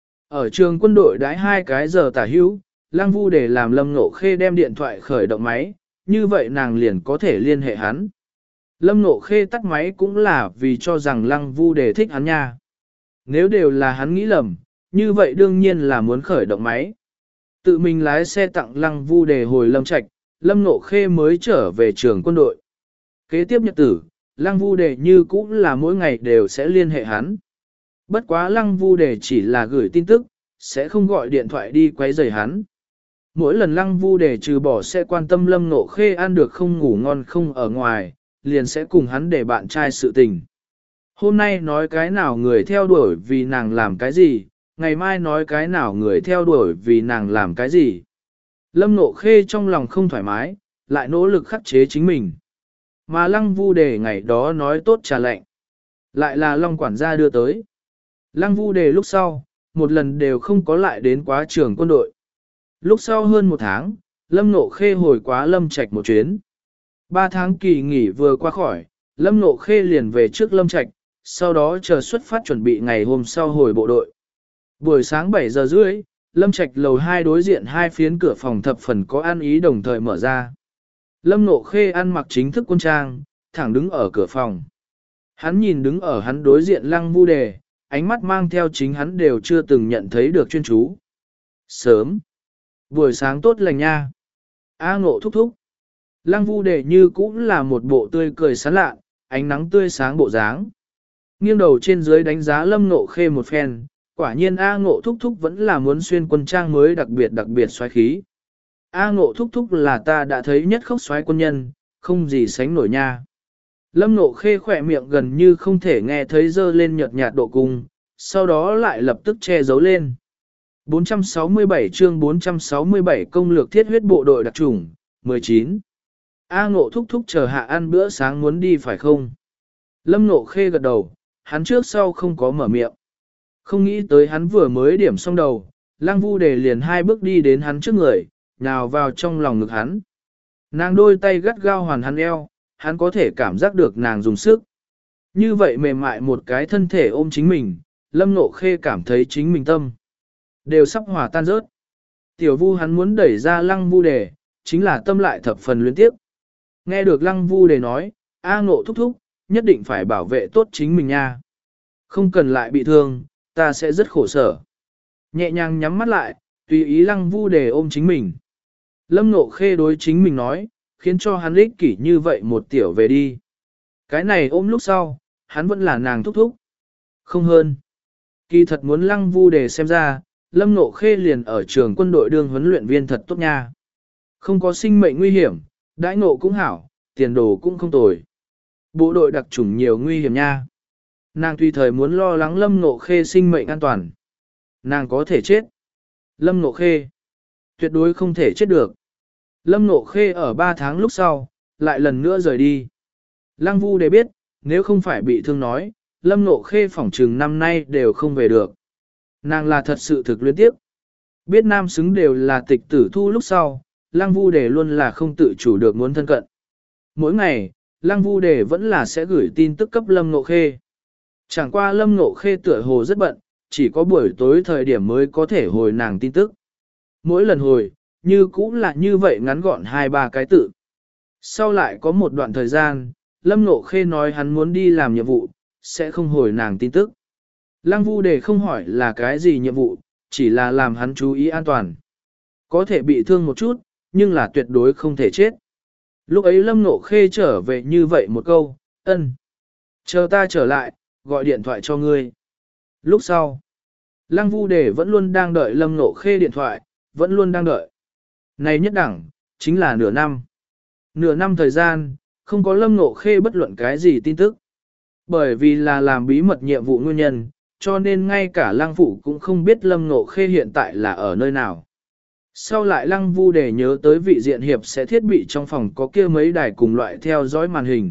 Ở trường quân đội đãi hai cái giờ tả hữu, Lăng Vu Đề làm Lâm Ngộ Khê đem điện thoại khởi động máy, như vậy nàng liền có thể liên hệ hắn. Lâm Ngộ Khê tắt máy cũng là vì cho rằng Lăng Vu Đề thích hắn nha. Nếu đều là hắn nghĩ lầm, như vậy đương nhiên là muốn khởi động máy. Tự mình lái xe tặng Lăng Vu Đề hồi Lâm Trạch, Lâm Ngộ Khê mới trở về trường quân đội. Kế tiếp nhật tử, Lăng Vu Đề như cũng là mỗi ngày đều sẽ liên hệ hắn. Bất quá Lăng Vu Đề chỉ là gửi tin tức, sẽ không gọi điện thoại đi quấy rầy hắn. Mỗi lần Lăng Vu Đề trừ bỏ sẽ quan tâm Lâm Ngộ Khê ăn được không ngủ ngon không ở ngoài, liền sẽ cùng hắn để bạn trai sự tình. Hôm nay nói cái nào người theo đuổi vì nàng làm cái gì, ngày mai nói cái nào người theo đuổi vì nàng làm cái gì. Lâm Ngộ Khê trong lòng không thoải mái, lại nỗ lực khắc chế chính mình. Mà Lăng Vu Đề ngày đó nói tốt trà lạnh. Lại là Long quản gia đưa tới. Lăng Vu Đề lúc sau, một lần đều không có lại đến quá trường quân đội. Lúc sau hơn một tháng, Lâm Ngộ Khê hồi quá Lâm Trạch một chuyến. Ba tháng kỳ nghỉ vừa qua khỏi, Lâm Ngộ Khê liền về trước Lâm Trạch, sau đó chờ xuất phát chuẩn bị ngày hôm sau hồi bộ đội. Buổi sáng bảy giờ rưỡi, Lâm Trạch lầu hai đối diện hai phiến cửa phòng thập phần có ăn ý đồng thời mở ra. Lâm Ngộ Khê ăn mặc chính thức quân trang, thẳng đứng ở cửa phòng. Hắn nhìn đứng ở hắn đối diện Lăng Vu Đề, ánh mắt mang theo chính hắn đều chưa từng nhận thấy được chuyên chú. Sớm. Buổi sáng tốt lành nha. A Ngộ thúc thúc. Lăng Vu Đề như cũng là một bộ tươi cười sán lạ, ánh nắng tươi sáng bộ dáng. Nghiêng đầu trên dưới đánh giá Lâm Ngộ Khê một phen, quả nhiên A Ngộ thúc thúc vẫn là muốn xuyên quân trang mới đặc biệt đặc biệt xoáy khí. A Ngộ thúc thúc là ta đã thấy nhất khốc xoáy quân nhân, không gì sánh nổi nha. Lâm Ngộ Khê khỏe miệng gần như không thể nghe thấy dơ lên nhợt nhạt độ cung, sau đó lại lập tức che giấu lên. bốn trăm sáu mươi bảy chương bốn trăm sáu mươi bảy công lược thiết huyết bộ đội đặc chủng, mười chín. A Ngộ thúc thúc chờ hạ ăn bữa sáng muốn đi phải không? Lâm Ngộ Khê gật đầu, hắn trước sau không có mở miệng. Không nghĩ tới hắn vừa mới điểm xong đầu, Lăng Vu Đề liền hai bước đi đến hắn trước người, nhào vào trong lòng ngực hắn. Nàng đôi tay gắt gao hoàn hắn eo, hắn có thể cảm giác được nàng dùng sức. Như vậy mềm mại một cái thân thể ôm chính mình, Lâm Ngộ Khê cảm thấy chính mình tâm đều sắp hòa tan rớt. Tiểu Vu hắn muốn đẩy ra Lăng Vu Đề, chính là tâm lại thập phần luyến tiếp. Nghe được Lăng Vu Đề nói, A Ngộ thúc thúc, nhất định phải bảo vệ tốt chính mình nha. Không cần lại bị thương, ta sẽ rất khổ sở. Nhẹ nhàng nhắm mắt lại, tùy ý Lăng Vu Đề ôm chính mình. Lâm Ngộ Khê đối chính mình nói, khiến cho hắn ích kỷ như vậy một tiểu về đi. Cái này ôm lúc sau, hắn vẫn là nàng thúc thúc. Không hơn. Kỳ thật muốn Lăng Vu Đề xem ra, Lâm Ngộ Khê liền ở trường quân đội đương huấn luyện viên thật tốt nha. Không có sinh mệnh nguy hiểm, đãi ngộ cũng hảo, tiền đồ cũng không tồi. Bộ đội đặc chủng nhiều nguy hiểm nha. Nàng tùy thời muốn lo lắng Lâm Ngộ Khê sinh mệnh an toàn. Nàng có thể chết. Lâm Ngộ Khê. Tuyệt đối không thể chết được. Lâm Nộ Khê ở ba tháng lúc sau, lại lần nữa rời đi. Lăng Vu để biết, nếu không phải bị thương nói, Lâm Nộ Khê phỏng trừng năm nay đều không về được. Nàng là thật sự thực luyến tiếp. Biết nam xứng đều là tịch tử thu lúc sau, Lăng Vu Đề luôn là không tự chủ được muốn thân cận. Mỗi ngày, Lăng Vu Đề vẫn là sẽ gửi tin tức cấp Lâm Nộ Khê. Chẳng qua Lâm Nộ Khê tựa hồ rất bận, chỉ có buổi tối thời điểm mới có thể hồi nàng tin tức. Mỗi lần hồi, như cũng là như vậy ngắn gọn hai ba cái tự. Sau lại có một đoạn thời gian, Lâm Nộ Khê nói hắn muốn đi làm nhiệm vụ, sẽ không hồi nàng tin tức. Lăng Vu Đề không hỏi là cái gì nhiệm vụ, chỉ là làm hắn chú ý an toàn. Có thể bị thương một chút, nhưng là tuyệt đối không thể chết. Lúc ấy Lâm Nộ Khê trở về như vậy một câu, ân. Chờ ta trở lại, gọi điện thoại cho ngươi. Lúc sau, Lăng Vu Đề vẫn luôn đang đợi Lâm Nộ Khê điện thoại, vẫn luôn đang đợi. Này nhất đẳng, chính là nửa năm. Nửa năm thời gian, không có Lâm Nộ Khê bất luận cái gì tin tức. Bởi vì là làm bí mật nhiệm vụ nguyên nhân, cho nên ngay cả Lăng Phụ cũng không biết Lâm Nộ Khê hiện tại là ở nơi nào. Sau lại Lăng Vu để nhớ tới vị diện hiệp sẽ thiết bị trong phòng có kia mấy đài cùng loại theo dõi màn hình.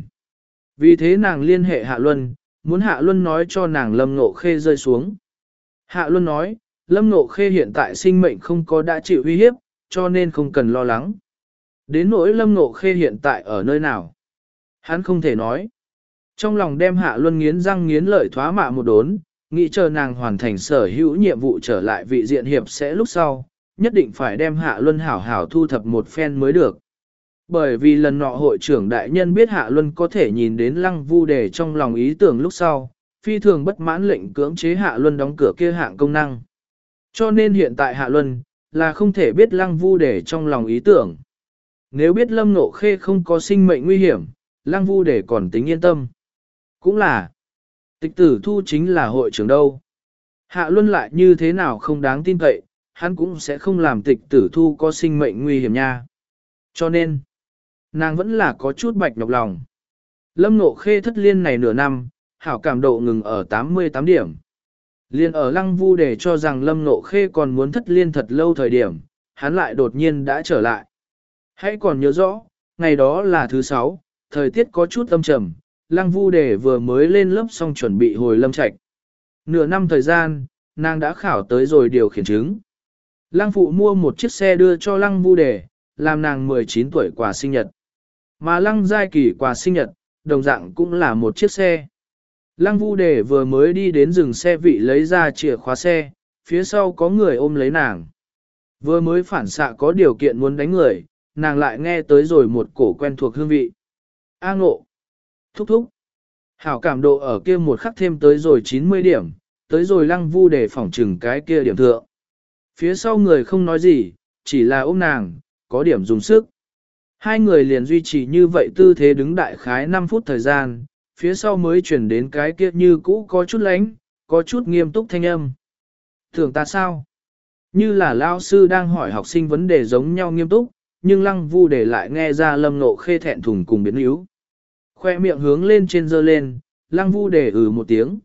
Vì thế nàng liên hệ Hạ Luân, muốn Hạ Luân nói cho nàng Lâm Nộ Khê rơi xuống. Hạ Luân nói, Lâm Nộ Khê hiện tại sinh mệnh không có đã chịu uy hiếp, cho nên không cần lo lắng. Đến nỗi Lâm Nộ Khê hiện tại ở nơi nào? Hắn không thể nói. Trong lòng đem Hạ Luân nghiến răng nghiến lợi thoá mạ một đốn, nghĩ chờ nàng hoàn thành sở hữu nhiệm vụ trở lại vị diện hiệp sẽ lúc sau, nhất định phải đem Hạ Luân hảo hảo thu thập một phen mới được. Bởi vì lần nọ hội trưởng đại nhân biết Hạ Luân có thể nhìn đến Lăng Vu Đề trong lòng ý tưởng lúc sau, phi thường bất mãn lệnh cưỡng chế Hạ Luân đóng cửa kia hạng công năng. Cho nên hiện tại Hạ Luân là không thể biết Lăng Vu Đề trong lòng ý tưởng. Nếu biết Lâm Nộ Khê không có sinh mệnh nguy hiểm, Lăng Vu Đề còn tính yên tâm. Cũng là, tịch tử thu chính là hội trưởng đâu. Hạ Luân lại như thế nào không đáng tin cậy, hắn cũng sẽ không làm tịch tử thu có sinh mệnh nguy hiểm nha. Cho nên, nàng vẫn là có chút bạch nhọc lòng. Lâm Nộ Khê thất liên này nửa năm, hảo cảm độ ngừng ở tám mươi tám điểm. Liên ở Lăng Vu để cho rằng Lâm Nộ Khê còn muốn thất liên thật lâu thời điểm, hắn lại đột nhiên đã trở lại. Hãy còn nhớ rõ, ngày đó là thứ sáu, thời tiết có chút âm trầm, Lăng Vu Đề vừa mới lên lớp xong chuẩn bị hồi lâm trạch. Nửa năm thời gian, nàng đã khảo tới rồi điều khiển chứng. Lăng Phụ mua một chiếc xe đưa cho Lăng Vu Đề, làm nàng mười chín tuổi quà sinh nhật. Mà Lăng Giai Kỳ quà sinh nhật, đồng dạng cũng là một chiếc xe. Lăng Vu Đề vừa mới đi đến dừng xe vị lấy ra chìa khóa xe, phía sau có người ôm lấy nàng. Vừa mới phản xạ có điều kiện muốn đánh người, nàng lại nghe tới rồi một cổ quen thuộc hương vị. A Ngộ! Thúc thúc! Hảo cảm độ ở kia một khắc thêm tới rồi chín mươi điểm, tới rồi Lăng Vu Đề phỏng trừng cái kia điểm thượng. Phía sau người không nói gì, chỉ là ôm nàng, có điểm dùng sức. Hai người liền duy trì như vậy tư thế đứng đại khái năm phút thời gian, phía sau mới chuyển đến cái kia như cũ có chút lánh, có chút nghiêm túc thanh âm. Tưởng ta sao? Như là lao sư đang hỏi học sinh vấn đề giống nhau nghiêm túc, nhưng Lăng Vu để lại nghe ra Lâm Nộ Khê thẹn thùng cùng biến yếu. Khoe miệng hướng lên trên dơ lên, Lăng Vu để ừ một tiếng.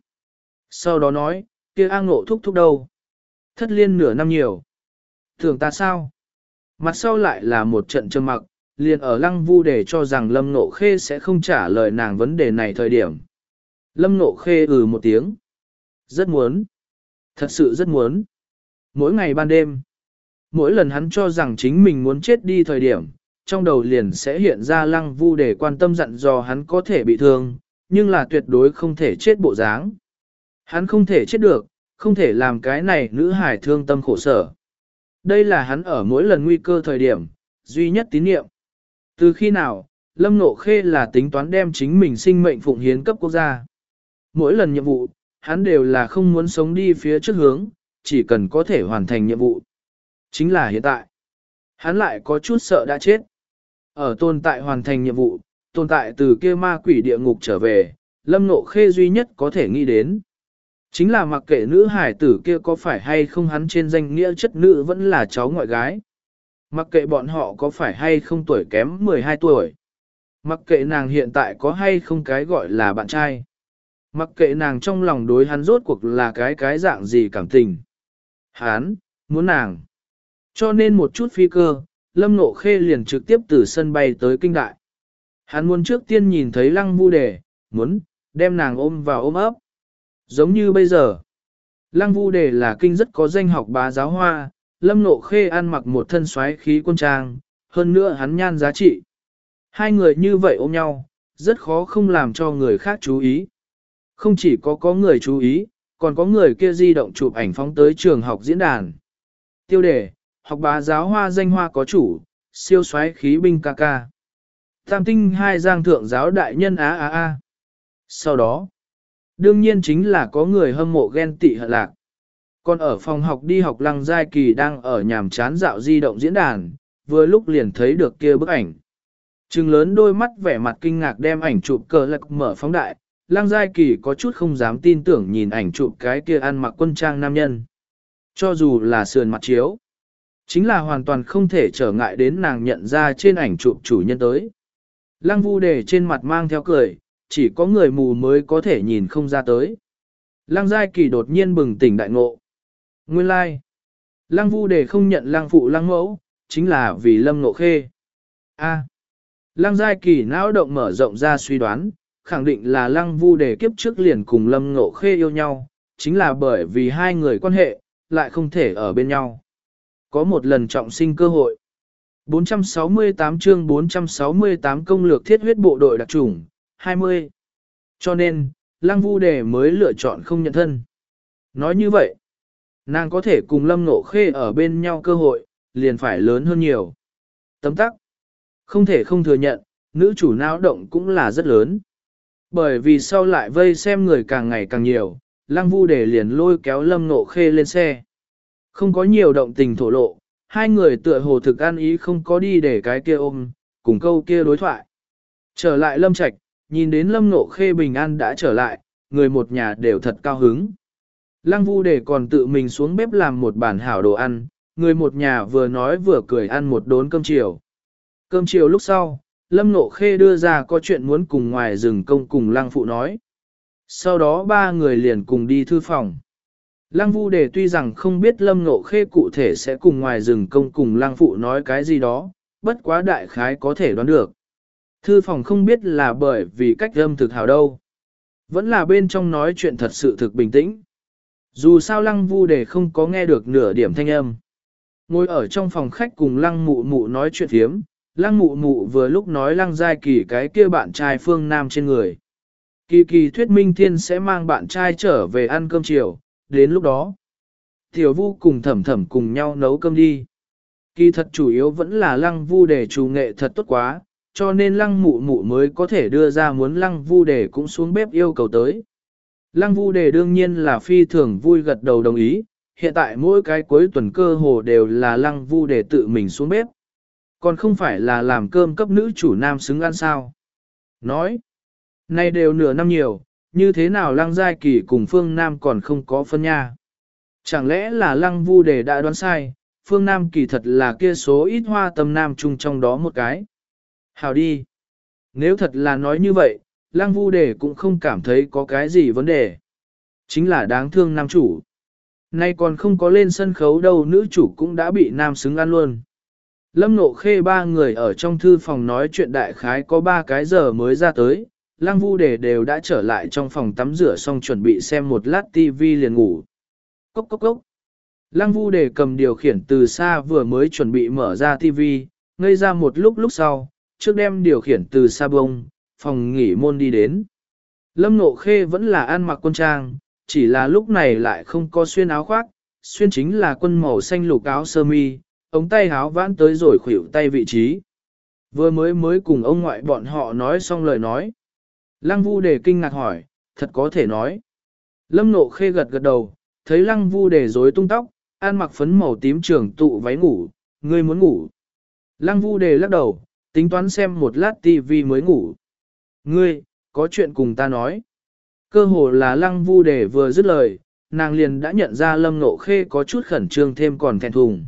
Sau đó nói, kia A Ngộ thúc thúc đâu? Thất liên nửa năm nhiều. Tưởng ta sao? Mặt sau lại là một trận trầm mặc, liền ở Lăng Vu để cho rằng Lâm Nộ Khê sẽ không trả lời nàng vấn đề này thời điểm. Lâm Nộ Khê ừ một tiếng. Rất muốn. Thật sự rất muốn. Mỗi ngày ban đêm, mỗi lần hắn cho rằng chính mình muốn chết đi thời điểm, trong đầu liền sẽ hiện ra Lăng Vu để quan tâm dặn dò hắn có thể bị thương, nhưng là tuyệt đối không thể chết bộ dáng. Hắn không thể chết được, không thể làm cái này nữ hải thương tâm khổ sở. Đây là hắn ở mỗi lần nguy cơ thời điểm, duy nhất tín niệm. Từ khi nào, Lâm Nộ Khê là tính toán đem chính mình sinh mệnh phụng hiến cấp quốc gia. Mỗi lần nhiệm vụ, hắn đều là không muốn sống đi phía trước hướng, chỉ cần có thể hoàn thành nhiệm vụ. Chính là hiện tại. Hắn lại có chút sợ đã chết. Ở tồn tại hoàn thành nhiệm vụ, tồn tại từ kia ma quỷ địa ngục trở về, Lâm Nộ Khê duy nhất có thể nghĩ đến. Chính là mặc kệ nữ hải tử kia có phải hay không hắn trên danh nghĩa chất nữ vẫn là cháu ngoại gái. Mặc kệ bọn họ có phải hay không tuổi kém mười hai tuổi. Mặc kệ nàng hiện tại có hay không cái gọi là bạn trai. Mặc kệ nàng trong lòng đối hắn rốt cuộc là cái cái dạng gì cảm tình. Hắn, muốn nàng. Cho nên một chút phi cơ, Lâm Ngộ Khê liền trực tiếp từ sân bay tới kinh đại. Hắn muốn trước tiên nhìn thấy Lăng Vu Đề, muốn đem nàng ôm vào ôm ấp. Giống như bây giờ, Lăng Vu Đề là kinh rất có danh học bá giáo hoa, Lâm Ngộ Khê ăn mặc một thân xoáy khí quân trang, hơn nữa hắn nhan giá trị. Hai người như vậy ôm nhau, rất khó không làm cho người khác chú ý. Không chỉ có có người chú ý, còn có người kia di động chụp ảnh phóng tới trường học diễn đàn. Tiêu đề, học bá giáo hoa danh hoa có chủ, siêu xoáy khí binh ca ca. Tam tinh hai giang thượng giáo đại nhân á á á. Sau đó, đương nhiên chính là có người hâm mộ ghen tị hận lạc. Còn ở phòng học đi học Lăng Giai Kỳ đang ở nhàm chán dạo di động diễn đàn, vừa lúc liền thấy được kia bức ảnh. Trừng lớn đôi mắt vẻ mặt kinh ngạc đem ảnh chụp cờ lạc mở phóng đại, Lăng Giai Kỳ có chút không dám tin tưởng nhìn ảnh chụp cái kia ăn mặc quân trang nam nhân. Cho dù là sườn mặt chiếu, chính là hoàn toàn không thể trở ngại đến nàng nhận ra trên ảnh chụp chủ nhân tới. Lăng Vu Đề trên mặt mang theo cười, chỉ có người mù mới có thể nhìn không ra tới. Lăng Giai Kỳ đột nhiên bừng tỉnh đại ngộ. Nguyên lai, like. Lăng Vu Đề không nhận Lăng phụ Lăng mẫu, chính là vì Lâm Ngộ Khê. A. Lăng Giai Kỳ não động mở rộng ra suy đoán, khẳng định là Lăng Vu Đề kiếp trước liền cùng Lâm Ngộ Khê yêu nhau, chính là bởi vì hai người quan hệ, lại không thể ở bên nhau. Có một lần trọng sinh cơ hội. bốn trăm sáu mươi tám chương bốn trăm sáu mươi tám công lược thiết huyết bộ đội đặc chủng, hai mươi. Cho nên, Lăng Vu Đề mới lựa chọn không nhận thân. Nói như vậy, nàng có thể cùng Lâm Ngộ Khê ở bên nhau cơ hội, liền phải lớn hơn nhiều. Tấm tắc. Không thể không thừa nhận, nữ chủ não động cũng là rất lớn. Bởi vì sau lại vây xem người càng ngày càng nhiều, Lăng Vu Đề liền lôi kéo Lâm Ngộ Khê lên xe. Không có nhiều động tình thổ lộ, hai người tựa hồ thực ăn ý không có đi để cái kia ôm, cùng câu kia đối thoại. Trở lại Lâm Trạch, nhìn đến Lâm Ngộ Khê bình an đã trở lại, người một nhà đều thật cao hứng. Lăng Vu Đề còn tự mình xuống bếp làm một bản hảo đồ ăn, người một nhà vừa nói vừa cười ăn một đốn cơm chiều. Cơm chiều lúc sau, Lâm Ngộ Khê đưa ra có chuyện muốn cùng ngoài rừng công cùng Lăng Phụ nói. Sau đó ba người liền cùng đi thư phòng. Lăng Vu Đề tuy rằng không biết Lâm Ngộ Khê cụ thể sẽ cùng ngoài rừng công cùng Lăng Phụ nói cái gì đó, bất quá đại khái có thể đoán được. Thư phòng không biết là bởi vì cách âm thực hảo đâu. Vẫn là bên trong nói chuyện thật sự thực bình tĩnh. Dù sao Lăng Vu Đề không có nghe được nửa điểm thanh âm. Ngồi ở trong phòng khách cùng Lăng Mụ Mụ nói chuyện thiếm, Lăng Mụ Mụ vừa lúc nói Lăng Giai Kỳ cái kia bạn trai Phương Nam trên người. Kỳ kỳ thuyết Minh Thiên sẽ mang bạn trai trở về ăn cơm chiều, đến lúc đó. Tiểu Vu cùng Thẩm Thẩm cùng nhau nấu cơm đi. Kỳ thật chủ yếu vẫn là Lăng Vu Đề chủ nghệ thật tốt quá, cho nên Lăng Mụ Mụ mới có thể đưa ra muốn Lăng Vu Đề cũng xuống bếp yêu cầu tới. Lăng Vu Đề đương nhiên là phi thường vui gật đầu đồng ý, hiện tại mỗi cái cuối tuần cơ hồ đều là Lăng Vu Đề tự mình xuống bếp. Còn không phải là làm cơm cấp nữ chủ nam xứng ăn sao. Nói, nay đều nửa năm nhiều, như thế nào Lăng Giai Kỳ cùng Phương Nam còn không có phân nha. Chẳng lẽ là Lăng Vu Đề đã đoán sai, Phương Nam kỳ thật là kia số ít hoa tâm nam chung trong đó một cái. Hào đi. Nếu thật là nói như vậy, Lăng Vu Đề cũng không cảm thấy có cái gì vấn đề. Chính là đáng thương nam chủ. Nay còn không có lên sân khấu đâu nữ chủ cũng đã bị nam xứng ăn luôn. Lâm Ngộ Khê ba người ở trong thư phòng nói chuyện đại khái có ba cái giờ mới ra tới. Lăng Vu Đề đều đã trở lại trong phòng tắm rửa xong chuẩn bị xem một lát tivi liền ngủ. Cốc cốc cốc. Lăng Vu Đề cầm điều khiển từ xa vừa mới chuẩn bị mở ra tivi, ngây ra một lúc lúc sau, trước đem điều khiển từ xa bông, phòng nghỉ môn đi đến. Lâm Ngộ Khê vẫn là ăn mặc quân trang, chỉ là lúc này lại không có xuyên áo khoác, xuyên chính là quân màu xanh lục áo sơ mi, ống tay áo vãn tới rồi khuỷu tay vị trí. Vừa mới mới cùng ông ngoại bọn họ nói xong lời nói. Lăng Vu Đề kinh ngạc hỏi, thật có thể nói. Lâm Ngộ Khê gật gật đầu, thấy Lăng Vu Đề rối tung tóc, ăn mặc phấn màu tím trường tụ váy ngủ, ngươi muốn ngủ. Lăng Vu Đề lắc đầu, tính toán xem một lát tivi mới ngủ. Ngươi, có chuyện cùng ta nói. Cơ hồ là Lăng Vu Đề vừa dứt lời, nàng liền đã nhận ra Lâm Ngộ Khê có chút khẩn trương thêm còn thẹn thùng.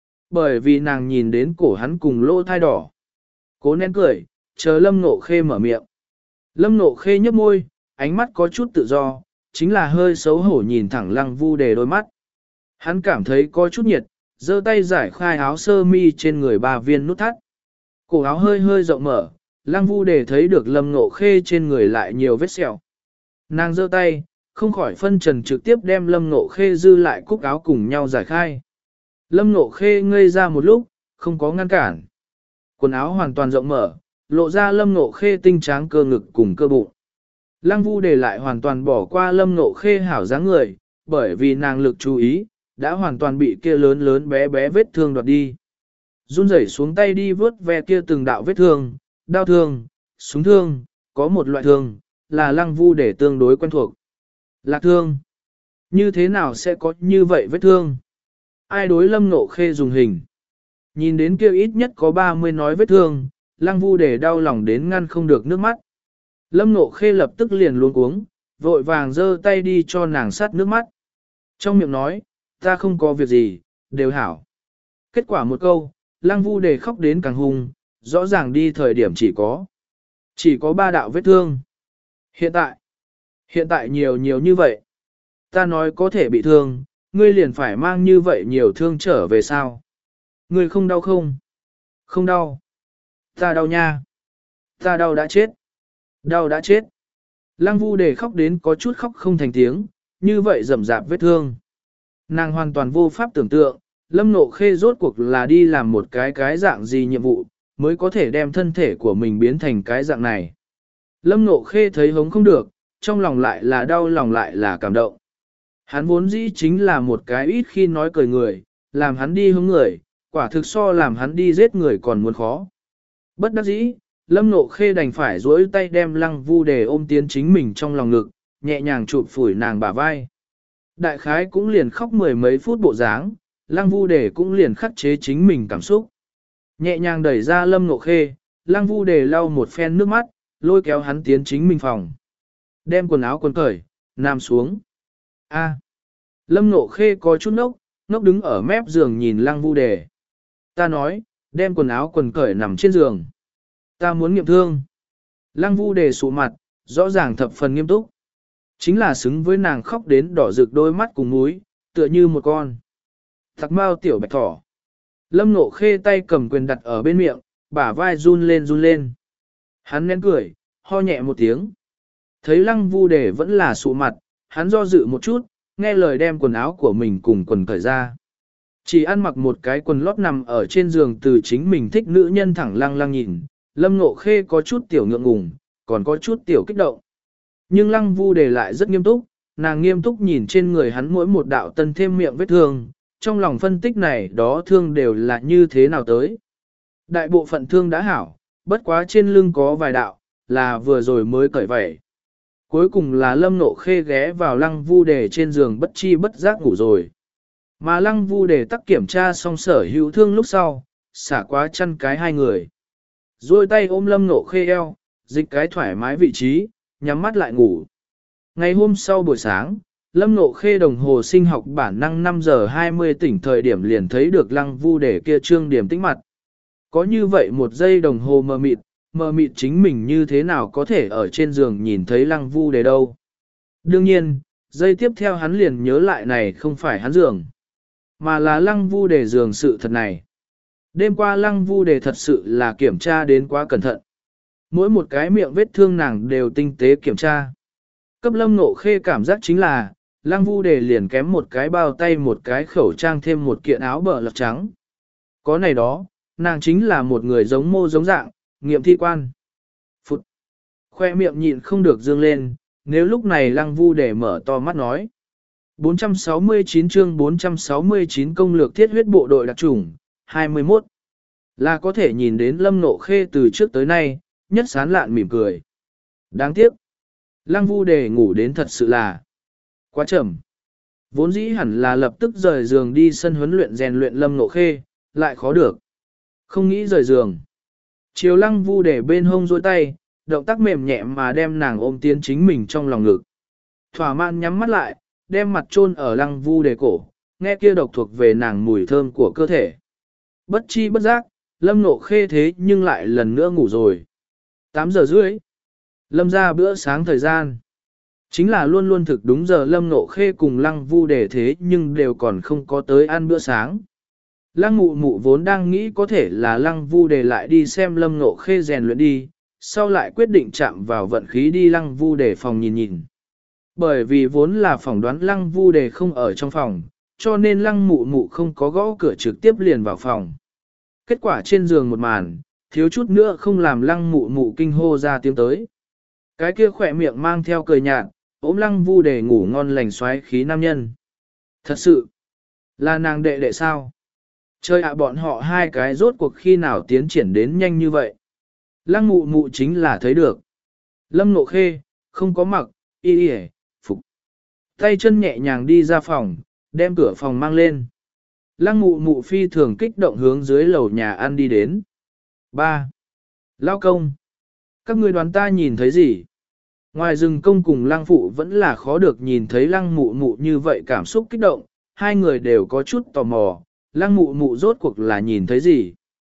Bởi vì nàng nhìn đến cổ hắn cùng lỗ thai đỏ. Cố nén cười, chờ Lâm Ngộ Khê mở miệng. Lâm Ngộ Khê nhấp môi, ánh mắt có chút tự do, chính là hơi xấu hổ nhìn thẳng Lăng Vu Đề đôi mắt. Hắn cảm thấy có chút nhiệt, giơ tay giải khai áo sơ mi trên người ba viên nút thắt. Cổ áo hơi hơi rộng mở, Lăng Vu Đề thấy được Lâm Ngộ Khê trên người lại nhiều vết sẹo. Nàng giơ tay, không khỏi phân trần trực tiếp đem Lâm Ngộ Khê dư lại cúc áo cùng nhau giải khai. Lâm Ngộ Khê ngây ra một lúc, không có ngăn cản. Quần áo hoàn toàn rộng mở, lộ ra Lâm Ngộ Khê tinh tráng cơ ngực cùng cơ bụng. Lăng Vu Đề lại hoàn toàn bỏ qua Lâm Ngộ Khê hảo dáng người, bởi vì nàng lực chú ý, đã hoàn toàn bị kia lớn lớn bé bé vết thương đoạt đi. Run rẩy xuống tay đi vớt ve kia từng đạo vết thương, đau thương, súng thương, có một loại thương, là Lăng Vu Đề tương đối quen thuộc. Lạc thương. Như thế nào sẽ có như vậy vết thương? Ai đối Lâm Ngộ Khê dùng hình? Nhìn đến kia ít nhất có ba mươi nói vết thương, Lăng Vu Đề đau lòng đến ngăn không được nước mắt. Lâm Ngộ Khê lập tức liền luống cuống, vội vàng giơ tay đi cho nàng sát nước mắt. Trong miệng nói, ta không có việc gì, đều hảo. Kết quả một câu, Lăng Vu Đề khóc đến càng hung, rõ ràng đi thời điểm chỉ có. Chỉ có ba đạo vết thương. Hiện tại, hiện tại nhiều nhiều như vậy. Ta nói có thể bị thương, ngươi liền phải mang như vậy nhiều thương trở về sao? Ngươi không đau không? Không đau. Ta đau nha. Ta đau đã chết. Đau đã chết. Lăng Vu Đề khóc đến có chút khóc không thành tiếng, như vậy rầm rạp vết thương. Nàng hoàn toàn vô pháp tưởng tượng, Lâm Ngộ Khê rốt cuộc là đi làm một cái cái dạng gì nhiệm vụ, mới có thể đem thân thể của mình biến thành cái dạng này. Lâm Ngộ Khê thấy hống không được, trong lòng lại là đau lòng lại là cảm động. Hắn vốn dĩ chính là một cái ít khi nói cười người, làm hắn đi hống người, quả thực so làm hắn đi giết người còn muốn khó. Bất đắc dĩ, Lâm Ngộ Khê đành phải duỗi tay đem Lăng Vu Đề ôm tiến chính mình trong lòng ngực, nhẹ nhàng chụp phủi nàng bả vai. Đại khái cũng liền khóc mười mấy phút bộ dáng, Lăng Vu Đề cũng liền khắc chế chính mình cảm xúc. Nhẹ nhàng đẩy ra Lâm Ngộ Khê, Lăng Vu Đề lau một phen nước mắt, lôi kéo hắn tiến chính mình phòng. Đem quần áo quần cởi, nằm xuống. A. Lâm Ngộ Khê có chút nốc, nốc đứng ở mép giường nhìn Lăng Vu Đề. Ta nói, đem quần áo quần cởi nằm trên giường. Ta muốn nghiệm thương. Lăng Vu Đề sụ mặt, rõ ràng thập phần nghiêm túc. Chính là xứng với nàng khóc đến đỏ rực đôi mắt cùng múi, tựa như một con thạc mao tiểu bạch thỏ. Lâm Ngộ Khê tay cầm quyền đặt ở bên miệng, bả vai run lên run lên. Hắn nén cười, ho nhẹ một tiếng. Thấy Lăng Vu Đề vẫn là sụ mặt, hắn do dự một chút, nghe lời đem quần áo của mình cùng quần cởi ra. Chỉ ăn mặc một cái quần lót nằm ở trên giường từ chính mình thích nữ nhân thẳng lăng lăng nhìn, Lâm Ngộ Khê có chút tiểu ngượng ngùng, còn có chút tiểu kích động. Nhưng Lăng Vu Đề lại rất nghiêm túc, nàng nghiêm túc nhìn trên người hắn mỗi một đạo tân thêm miệng vết thương, trong lòng phân tích này đó thương đều là như thế nào tới. Đại bộ phận thương đã hảo, bất quá trên lưng có vài đạo, là vừa rồi mới cởi vẩy. Cuối cùng là Lâm Ngộ Khê ghé vào Lăng Vu Đề trên giường bất chi bất giác ngủ rồi. Mà Lăng Vu Đề tắc kiểm tra xong sở hữu thương lúc sau, xả quá chăn cái hai người. Rồi tay ôm Lâm Ngộ Khê eo, dịch cái thoải mái vị trí, nhắm mắt lại ngủ. Ngày hôm sau buổi sáng, Lâm Ngộ Khê đồng hồ sinh học bản năng năm giờ hai mươi tỉnh thời điểm liền thấy được Lăng Vu Đề kia trương điểm tĩnh mặt. Có như vậy một giây đồng hồ mờ mịt, mờ mịt chính mình như thế nào có thể ở trên giường nhìn thấy Lăng Vu Đề đâu. Đương nhiên, giây tiếp theo hắn liền nhớ lại này không phải hắn giường, mà là Lăng Vu Đề giường sự thật này. Đêm qua Lăng Vu Đề thật sự là kiểm tra đến quá cẩn thận. Mỗi một cái miệng vết thương nàng đều tinh tế kiểm tra. Cấp Lâm Ngộ Khê cảm giác chính là, Lăng Vu Đề liền kém một cái bao tay một cái khẩu trang thêm một kiện áo bờ lọc trắng. Có này đó, nàng chính là một người giống mô giống dạng, nghiệm thi quan. Phụt! Khoe miệng nhịn không được dương lên, nếu lúc này Lăng Vu Đề mở to mắt nói. bốn trăm sáu mươi chín chương bốn trăm sáu mươi chín công lược thiết huyết bộ đội đặc chủng, hai mươi mốt. Là có thể nhìn đến Lâm Ngộ Khê từ trước tới nay, nhất sán lạn mỉm cười. Đáng tiếc. Lăng Vu Đề ngủ đến thật sự là quá chậm. Vốn dĩ hẳn là lập tức rời giường đi sân huấn luyện rèn luyện Lâm Ngộ Khê, lại khó được. Không nghĩ rời giường. Chiều Lăng Vu Đề bên hông duỗi tay, động tác mềm nhẹ mà đem nàng ôm tiến chính mình trong lòng ngực. Thỏa mãn nhắm mắt lại, đem mặt chôn ở Lăng Vu Đề cổ, nghe kia độc thuộc về nàng mùi thơm của cơ thể. Bất chi bất giác, Lâm Ngộ Khê thế nhưng lại lần nữa ngủ rồi. tám giờ rưỡi. Lâm ra bữa sáng thời gian. Chính là luôn luôn thực đúng giờ Lâm Ngộ Khê cùng Lăng Vu Đề thế nhưng đều còn không có tới ăn bữa sáng. Lăng mụ mụ vốn đang nghĩ có thể là lăng vu đề lại đi xem lâm ngộ khê rèn luyện đi, sau lại quyết định chạm vào vận khí đi lăng vu đề phòng nhìn nhìn. Bởi vì vốn là phỏng đoán lăng vu đề không ở trong phòng, cho nên lăng mụ mụ không có gõ cửa trực tiếp liền vào phòng. Kết quả trên giường một màn, thiếu chút nữa không làm lăng mụ mụ kinh hô ra tiếng tới. Cái kia khỏe miệng mang theo cười nhạt, ôm lăng vu đề ngủ ngon lành xoáy khí nam nhân. Thật sự, là nàng đệ đệ sao? Chơi ạ bọn họ hai cái rốt cuộc khi nào tiến triển đến nhanh như vậy. Lăng mụ mụ chính là thấy được. Lâm Nộ Khê, không có mặc, y y phục. Tay chân nhẹ nhàng đi ra phòng, đem cửa phòng mang lên. Lăng mụ mụ phi thường kích động hướng dưới lầu nhà ăn đi đến. ba. Lao công. Các ngươi đoán ta nhìn thấy gì? Ngoài rừng công cùng lăng phụ vẫn là khó được nhìn thấy lăng mụ mụ như vậy cảm xúc kích động, hai người đều có chút tò mò, lăng mụ mụ rốt cuộc là nhìn thấy gì?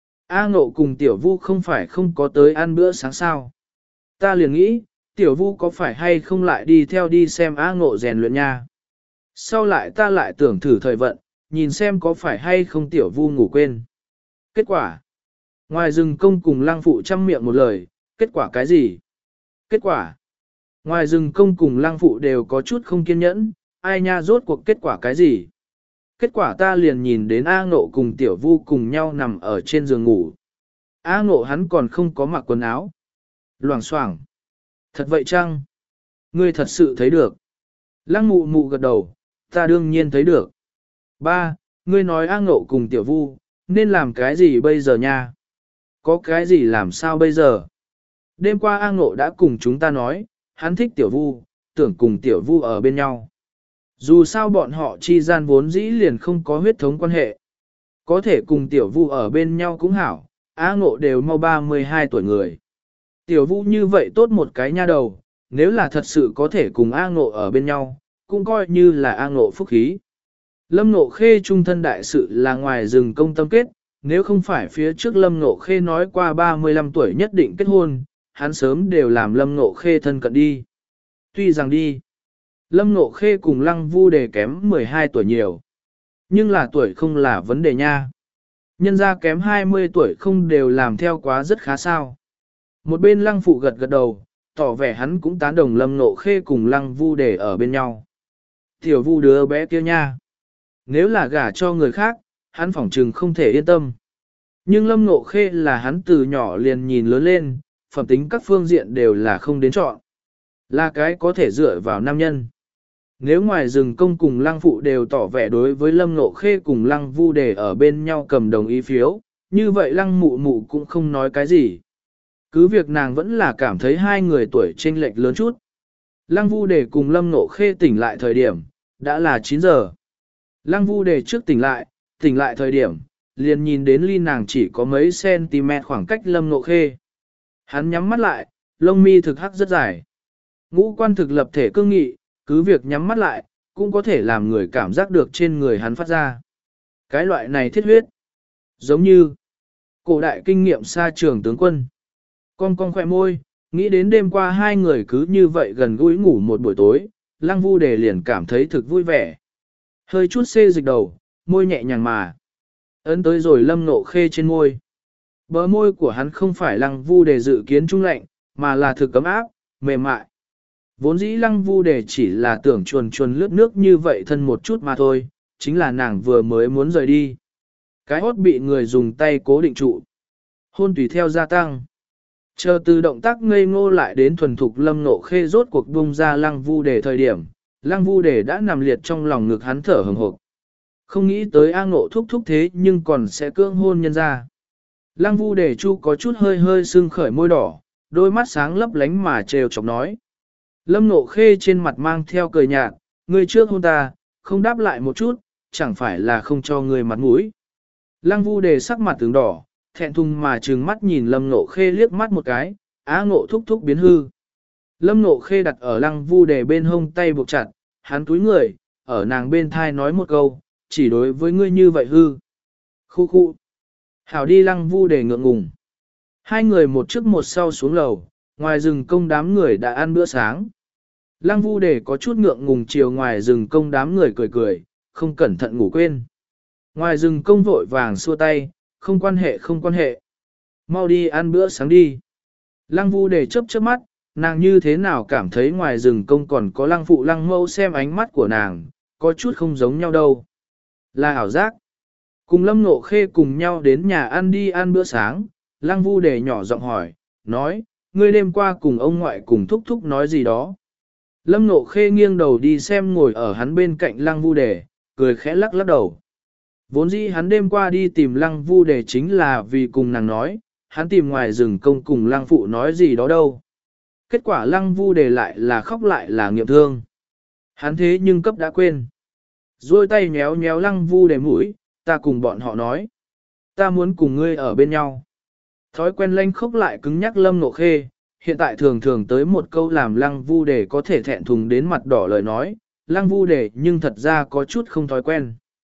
A Ngộ cùng Tiểu Vu không phải không có tới ăn bữa sáng sao? Ta liền nghĩ, Tiểu Vu có phải hay không lại đi theo đi xem A Ngộ rèn luyện nha? Sau lại ta lại tưởng thử thời vận, nhìn xem có phải hay không Tiểu Vu ngủ quên. Kết quả? Ngoài rừng công cùng lăng phụ chăm miệng một lời, kết quả cái gì? Kết quả? Ngoài rừng công cùng lăng phụ đều có chút không kiên nhẫn, ai nha rốt cuộc kết quả cái gì? Kết quả ta liền nhìn đến A Ngộ cùng Tiểu Vu cùng nhau nằm ở trên giường ngủ. A Ngộ hắn còn không có mặc quần áo. Loảng xoảng. Thật vậy chăng? Ngươi thật sự thấy được. Lăng mụ mụ gật đầu, ta đương nhiên thấy được. Ba, ngươi nói A Ngộ cùng Tiểu Vu, nên làm cái gì bây giờ nha? Có cái gì làm sao bây giờ? Đêm qua A Ngộ đã cùng chúng ta nói, hắn thích Tiểu Vu, tưởng cùng Tiểu Vu ở bên nhau. Dù sao bọn họ chi gian vốn dĩ liền không có huyết thống quan hệ. Có thể cùng Tiểu Vu ở bên nhau cũng hảo, A Ngộ đều mau ba mươi hai tuổi người. Tiểu Vu như vậy tốt một cái nha đầu, nếu là thật sự có thể cùng A Ngộ ở bên nhau, cũng coi như là A Ngộ phúc khí. Lâm Ngộ Khê trung thân đại sự là ngoài rừng công tâm kết, nếu không phải phía trước Lâm Ngộ Khê nói qua ba mươi lăm tuổi nhất định kết hôn, hắn sớm đều làm Lâm Ngộ Khê thân cận đi. Tuy rằng đi, Lâm Ngộ Khê cùng Lăng Vu Đề kém mười hai tuổi nhiều. Nhưng là tuổi không là vấn đề nha. Nhân ra kém hai mươi tuổi không đều làm theo quá rất khá sao. Một bên Lăng Phụ gật gật đầu, tỏ vẻ hắn cũng tán đồng Lâm Ngộ Khê cùng Lăng Vu Đề ở bên nhau. Tiểu Vu đứa bé kia nha. Nếu là gả cho người khác, hắn phỏng trừng không thể yên tâm. Nhưng Lâm Ngộ Khê là hắn từ nhỏ liền nhìn lớn lên, phẩm tính các phương diện đều là không đến chọn. Là cái có thể dựa vào nam nhân. Nếu ngoài rừng công cùng lăng phụ đều tỏ vẻ đối với Lâm Ngộ Khê cùng lăng vu đề ở bên nhau cầm đồng ý phiếu, như vậy lăng mụ mụ cũng không nói cái gì. Cứ việc nàng vẫn là cảm thấy hai người tuổi chênh lệch lớn chút. Lăng vu đề cùng Lâm Ngộ Khê tỉnh lại thời điểm, đã là chín giờ. Lăng vu đề trước tỉnh lại, tỉnh lại thời điểm, liền nhìn đến ly nàng chỉ có mấy cm khoảng cách Lâm Ngộ Khê. Hắn nhắm mắt lại, lông mi thực hắc rất dài. Ngũ quan thực lập thể cương nghị, cứ việc nhắm mắt lại, cũng có thể làm người cảm giác được trên người hắn phát ra. Cái loại này thiết huyết, giống như cổ đại kinh nghiệm xa trường tướng quân. Con con khỏe môi, nghĩ đến đêm qua hai người cứ như vậy gần gũi ngủ một buổi tối, Lăng Vu Đề liền cảm thấy thực vui vẻ. Hơi chút xê dịch đầu, môi nhẹ nhàng mà. Ấn tới rồi Lâm Ngộ Khê trên môi. Bờ môi của hắn không phải Lăng Vu Đề dự kiến trung lạnh, mà là thực cấm áp, mềm mại. Vốn dĩ Lăng Vu Đề chỉ là tưởng chuồn chuồn lướt nước như vậy thân một chút mà thôi, chính là nàng vừa mới muốn rời đi. Cái hốt bị người dùng tay cố định trụ. Hôn tùy theo gia tăng. Chờ từ động tác ngây ngô lại đến thuần thục Lâm Ngộ Khê rốt cuộc bung ra Lăng Vu Đề thời điểm, Lăng Vu Đề đã nằm liệt trong lòng ngực hắn thở hừng hực. Không nghĩ tới A Ngộ thúc thúc thế nhưng còn sẽ cưỡng hôn nhân ra. Lăng Vu Đề chu có chút hơi hơi sưng khởi môi đỏ, đôi mắt sáng lấp lánh mà trêu chọc nói. Lâm Ngộ Khê trên mặt mang theo cười nhạt, ngươi trước hôn ta, không đáp lại một chút, chẳng phải là không cho ngươi mặt mũi. Lăng Vu Đề sắc mặt tướng đỏ, thẹn thùng mà trừng mắt nhìn Lâm Ngộ Khê liếc mắt một cái, Á Ngộ thúc thúc biến hư. Lâm Ngộ Khê đặt ở Lăng Vu Đề bên hông tay buộc chặt, hắn túi người, ở nàng bên thai nói một câu, chỉ đối với ngươi như vậy hư. Khu khu. Hảo đi Lăng Vu Đề ngượng ngùng. Hai người một trước một sau xuống lầu, ngoài rừng công đám người đã ăn bữa sáng. Lăng Vu Đề có chút ngượng ngùng chiều ngoài rừng công đám người cười cười, không cẩn thận ngủ quên. Ngoài rừng công vội vàng xua tay, không quan hệ không quan hệ. Mau đi ăn bữa sáng đi. Lăng vu để chớp chớp mắt, nàng như thế nào cảm thấy ngoài rừng công còn có lăng phụ lăng mẫu xem ánh mắt của nàng, có chút không giống nhau đâu. Là ảo giác. Cùng Lâm Ngộ Khê cùng nhau đến nhà ăn đi ăn bữa sáng, lăng vu để nhỏ giọng hỏi, nói, ngươi đêm qua cùng ông ngoại cùng thúc thúc nói gì đó. Lâm Ngộ Khê nghiêng đầu đi xem ngồi ở hắn bên cạnh lăng vu đề, cười khẽ lắc lắc đầu. Vốn dĩ hắn đêm qua đi tìm lăng vu đề chính là vì cùng nàng nói, hắn tìm ngoài rừng công cùng lăng phụ nói gì đó đâu. Kết quả lăng vu đề lại là khóc lại là nghiệm thương. Hắn thế nhưng cấp đã quên. Rồi tay nhéo nhéo lăng vu đề mũi, ta cùng bọn họ nói. Ta muốn cùng ngươi ở bên nhau. Thói quen lanh khóc lại cứng nhắc Lâm Ngộ Khê, hiện tại thường thường tới một câu làm lăng vu đề có thể thẹn thùng đến mặt đỏ lời nói, lăng vu đề nhưng thật ra có chút không thói quen.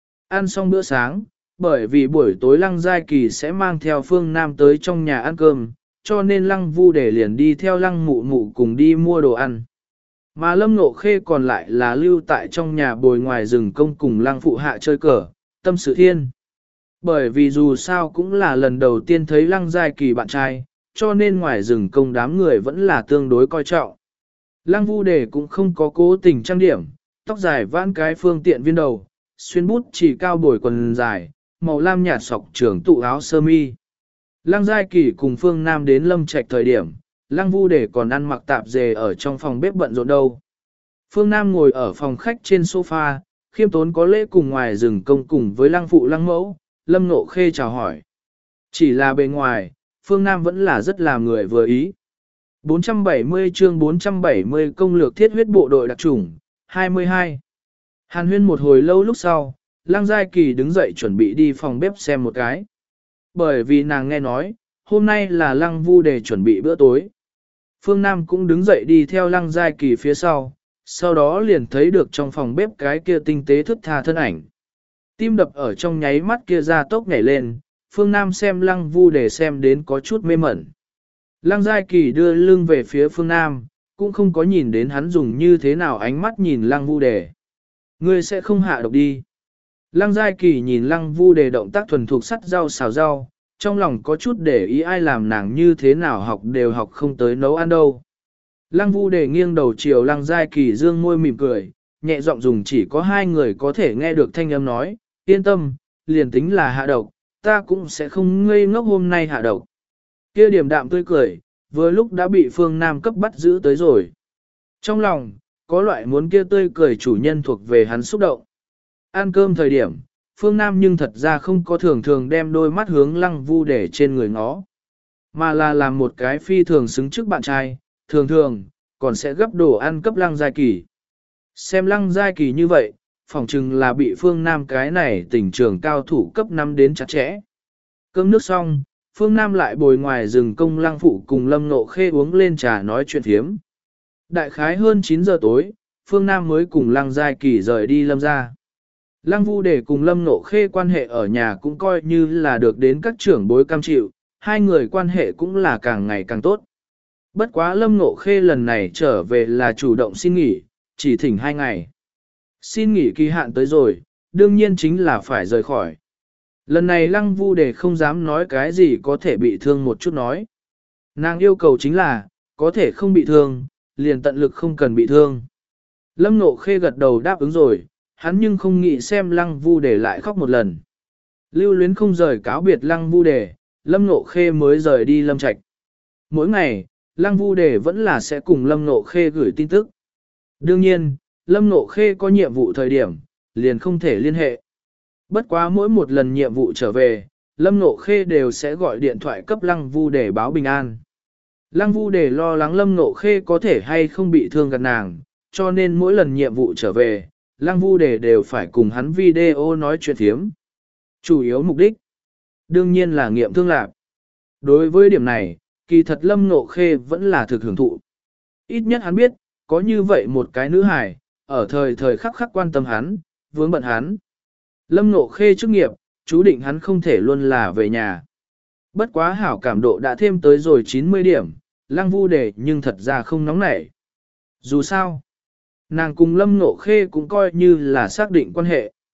Ăn xong bữa sáng, bởi vì buổi tối lăng giai kỳ sẽ mang theo Phương Nam tới trong nhà ăn cơm, cho nên lăng vu đề liền đi theo lăng mụ mụ cùng đi mua đồ ăn. Mà Lâm Ngộ Khê còn lại là lưu tại trong nhà bồi ngoài rừng công cùng lăng phụ hạ chơi cờ, tâm sự thiên. Bởi vì dù sao cũng là lần đầu tiên thấy lăng giai kỳ bạn trai, cho nên ngoài rừng công đám người vẫn là tương đối coi trọng. Lăng vu đề cũng không có cố tình trang điểm, tóc dài vãn cái phương tiện viên đầu, xuyên bút chỉ cao bồi quần dài, màu lam nhạt sọc trưởng tụ áo sơ mi. Lăng giai kỳ cùng Phương Nam đến Lâm Trạch thời điểm, lăng vu đề còn ăn mặc tạp dề ở trong phòng bếp bận rộn đâu. Phương Nam ngồi ở phòng khách trên sofa, khiêm tốn có lễ cùng ngoài rừng công cùng với lăng phụ lăng mẫu, Lâm Ngộ Khê chào hỏi. Chỉ là bề ngoài, Phương Nam vẫn là rất làm người vừa ý. bốn trăm bảy mươi chương bốn trăm bảy mươi công lược thiết huyết bộ đội đặc chủng, hai mươi hai. Hàn huyên một hồi lâu lúc sau, Lăng Giai Kỳ đứng dậy chuẩn bị đi phòng bếp xem một cái. Bởi vì nàng nghe nói, hôm nay là Lăng Vu để chuẩn bị bữa tối. Phương Nam cũng đứng dậy đi theo Lăng Giai Kỳ phía sau, sau đó liền thấy được trong phòng bếp cái kia tinh tế thức tha thân ảnh. Tim đập ở trong nháy mắt kia ra tốc nhảy lên, Phương Nam xem Lăng Vu để xem đến có chút mê mẩn. Lăng Giai Kỳ đưa lưng về phía Phương Nam, cũng không có nhìn đến hắn dùng như thế nào ánh mắt nhìn Lăng Vu Đề. Ngươi sẽ không hạ độc đi. Lăng Giai Kỳ nhìn Lăng Vu Đề động tác thuần thục sắt rau xào rau, trong lòng có chút để ý ai làm nàng như thế nào học đều học không tới nấu ăn đâu. Lăng Vu Đề nghiêng đầu chiều Lăng Giai Kỳ dương môi mỉm cười, nhẹ giọng dùng chỉ có hai người có thể nghe được thanh âm nói, yên tâm, liền tính là hạ độc, ta cũng sẽ không ngây ngốc hôm nay hạ độc. Kia điểm đạm tươi cười, vừa lúc đã bị Phương Nam cấp bắt giữ tới rồi. Trong lòng, có loại muốn kia tươi cười chủ nhân thuộc về hắn xúc động. Ăn cơm thời điểm, Phương Nam nhưng thật ra không có thường thường đem đôi mắt hướng Lăng Vu để trên người ngó. Mà là làm một cái phi thường xứng trước bạn trai, thường thường, còn sẽ gấp đồ ăn cấp Lăng Giai Kỳ. Xem Lăng Giai Kỳ như vậy, phỏng chừng là bị Phương Nam cái này tình trường cao thủ cấp năm đến chặt chẽ. Cơm nước xong, Phương Nam lại bồi ngoài rừng công Lăng phụ cùng Lâm Ngộ Khê uống lên trà nói chuyện thiếm. Đại khái hơn chín giờ tối, Phương Nam mới cùng Lăng Giai Kỳ rời đi Lâm ra. Lăng Vu để cùng Lâm Ngộ Khê quan hệ ở nhà cũng coi như là được đến các trưởng bối cam chịu, hai người quan hệ cũng là càng ngày càng tốt. Bất quá Lâm Ngộ Khê lần này trở về là chủ động xin nghỉ, chỉ thỉnh hai ngày. Xin nghỉ kỳ hạn tới rồi, đương nhiên chính là phải rời khỏi. Lần này Lăng Vu để không dám nói cái gì có thể bị thương một chút nói. Nàng yêu cầu chính là, có thể không bị thương, liền tận lực không cần bị thương. Lâm Ngộ Khê gật đầu đáp ứng rồi, hắn nhưng không nghĩ xem Lăng Vu để lại khóc một lần. Lưu luyến không rời cáo biệt Lăng Vu để, Lâm Ngộ Khê mới rời đi Lâm Trạch. Mỗi ngày, Lăng Vu để vẫn là sẽ cùng Lâm Ngộ Khê gửi tin tức. Đương nhiên, Lâm Ngộ Khê có nhiệm vụ thời điểm, liền không thể liên hệ. Bất quá mỗi một lần nhiệm vụ trở về, Lâm Ngộ Khê đều sẽ gọi điện thoại cấp Lăng Vu để báo bình an. Lăng Vu để lo lắng Lâm Ngộ Khê có thể hay không bị thương gần nàng, cho nên mỗi lần nhiệm vụ trở về, Lăng Vu để đều phải cùng hắn video nói chuyện thiếm. Chủ yếu mục đích, đương nhiên là nghiệm thương lạc. Đối với điểm này, kỳ thật Lâm Ngộ Khê vẫn là thực hưởng thụ. Ít nhất hắn biết, có như vậy một cái nữ hài, ở thời thời khắc khắc quan tâm hắn, vướng bận hắn. Lâm Ngộ Khê chức nghiệp, chú định hắn không thể luôn là về nhà. Bất quá hảo cảm độ đã thêm tới rồi chín mươi điểm, Lăng Vu để nhưng thật ra không nóng nảy. Dù sao, nàng cùng Lâm Ngộ Khê cũng coi như là xác định quan hệ.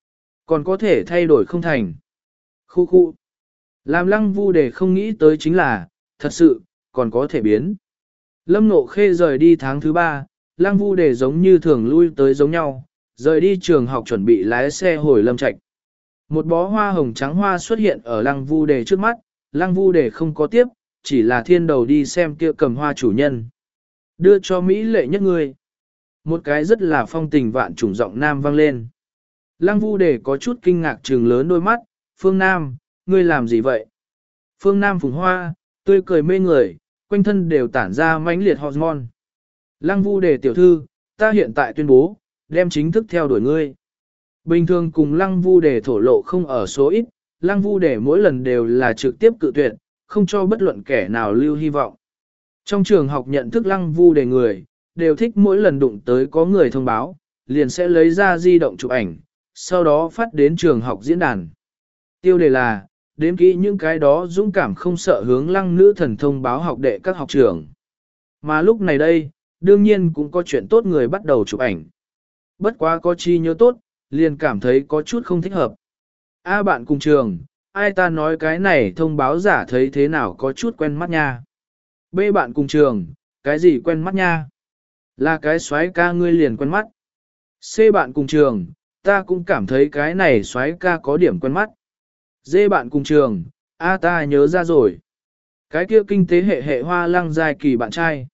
Còn có thể thay đổi không thành. Khu khu. Làm lăng vu để không nghĩ tới chính là, thật sự, còn có thể biến. Lâm Nộ Khê rời đi tháng thứ ba, lăng vu để giống như thường lui tới giống nhau, rời đi trường học chuẩn bị lái xe hồi Lâm Trạch. Một bó hoa hồng trắng hoa xuất hiện ở lăng vu đề trước mắt, lăng vu đề không có tiếp, chỉ là thiên đầu đi xem kia cầm hoa chủ nhân. Đưa cho Mỹ lệ nhất người. Một cái rất là phong tình vạn trùng giọng nam vang lên. Lăng vu đề có chút kinh ngạc trừng lớn đôi mắt, Phương Nam, ngươi làm gì vậy? Phương Nam phùng hoa, tươi cười mê người, quanh thân đều tản ra mãnh liệt hormone. Lăng vu đề tiểu thư, ta hiện tại tuyên bố, đem chính thức theo đuổi ngươi. Bình thường cùng lăng vu đề thổ lộ không ở số ít, lăng vu đề mỗi lần đều là trực tiếp cự tuyệt, không cho bất luận kẻ nào lưu hy vọng. Trong trường học nhận thức lăng vu đề người, đều thích mỗi lần đụng tới có người thông báo, liền sẽ lấy ra di động chụp ảnh, sau đó phát đến trường học diễn đàn. Tiêu đề là, đếm kỹ những cái đó dũng cảm không sợ hướng lăng nữ thần thông báo học đệ các học trưởng. Mà lúc này đây, đương nhiên cũng có chuyện tốt người bắt đầu chụp ảnh. Bất quá có chi nhớ tốt, liền cảm thấy có chút không thích hợp. A bạn cùng trường, ai ta nói cái này thông báo giả thấy thế nào có chút quen mắt nha. B bạn cùng trường, cái gì quen mắt nha? Là cái xoái ca ngươi liền quen mắt. C bạn cùng trường, ta cũng cảm thấy cái này xoái ca có điểm quen mắt. D bạn cùng trường, A ta nhớ ra rồi. Cái kia kinh tế hệ hệ hoa lăng dài kỳ bạn trai.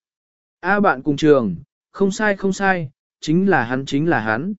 A bạn cùng trường, không sai không sai, chính là hắn chính là hắn.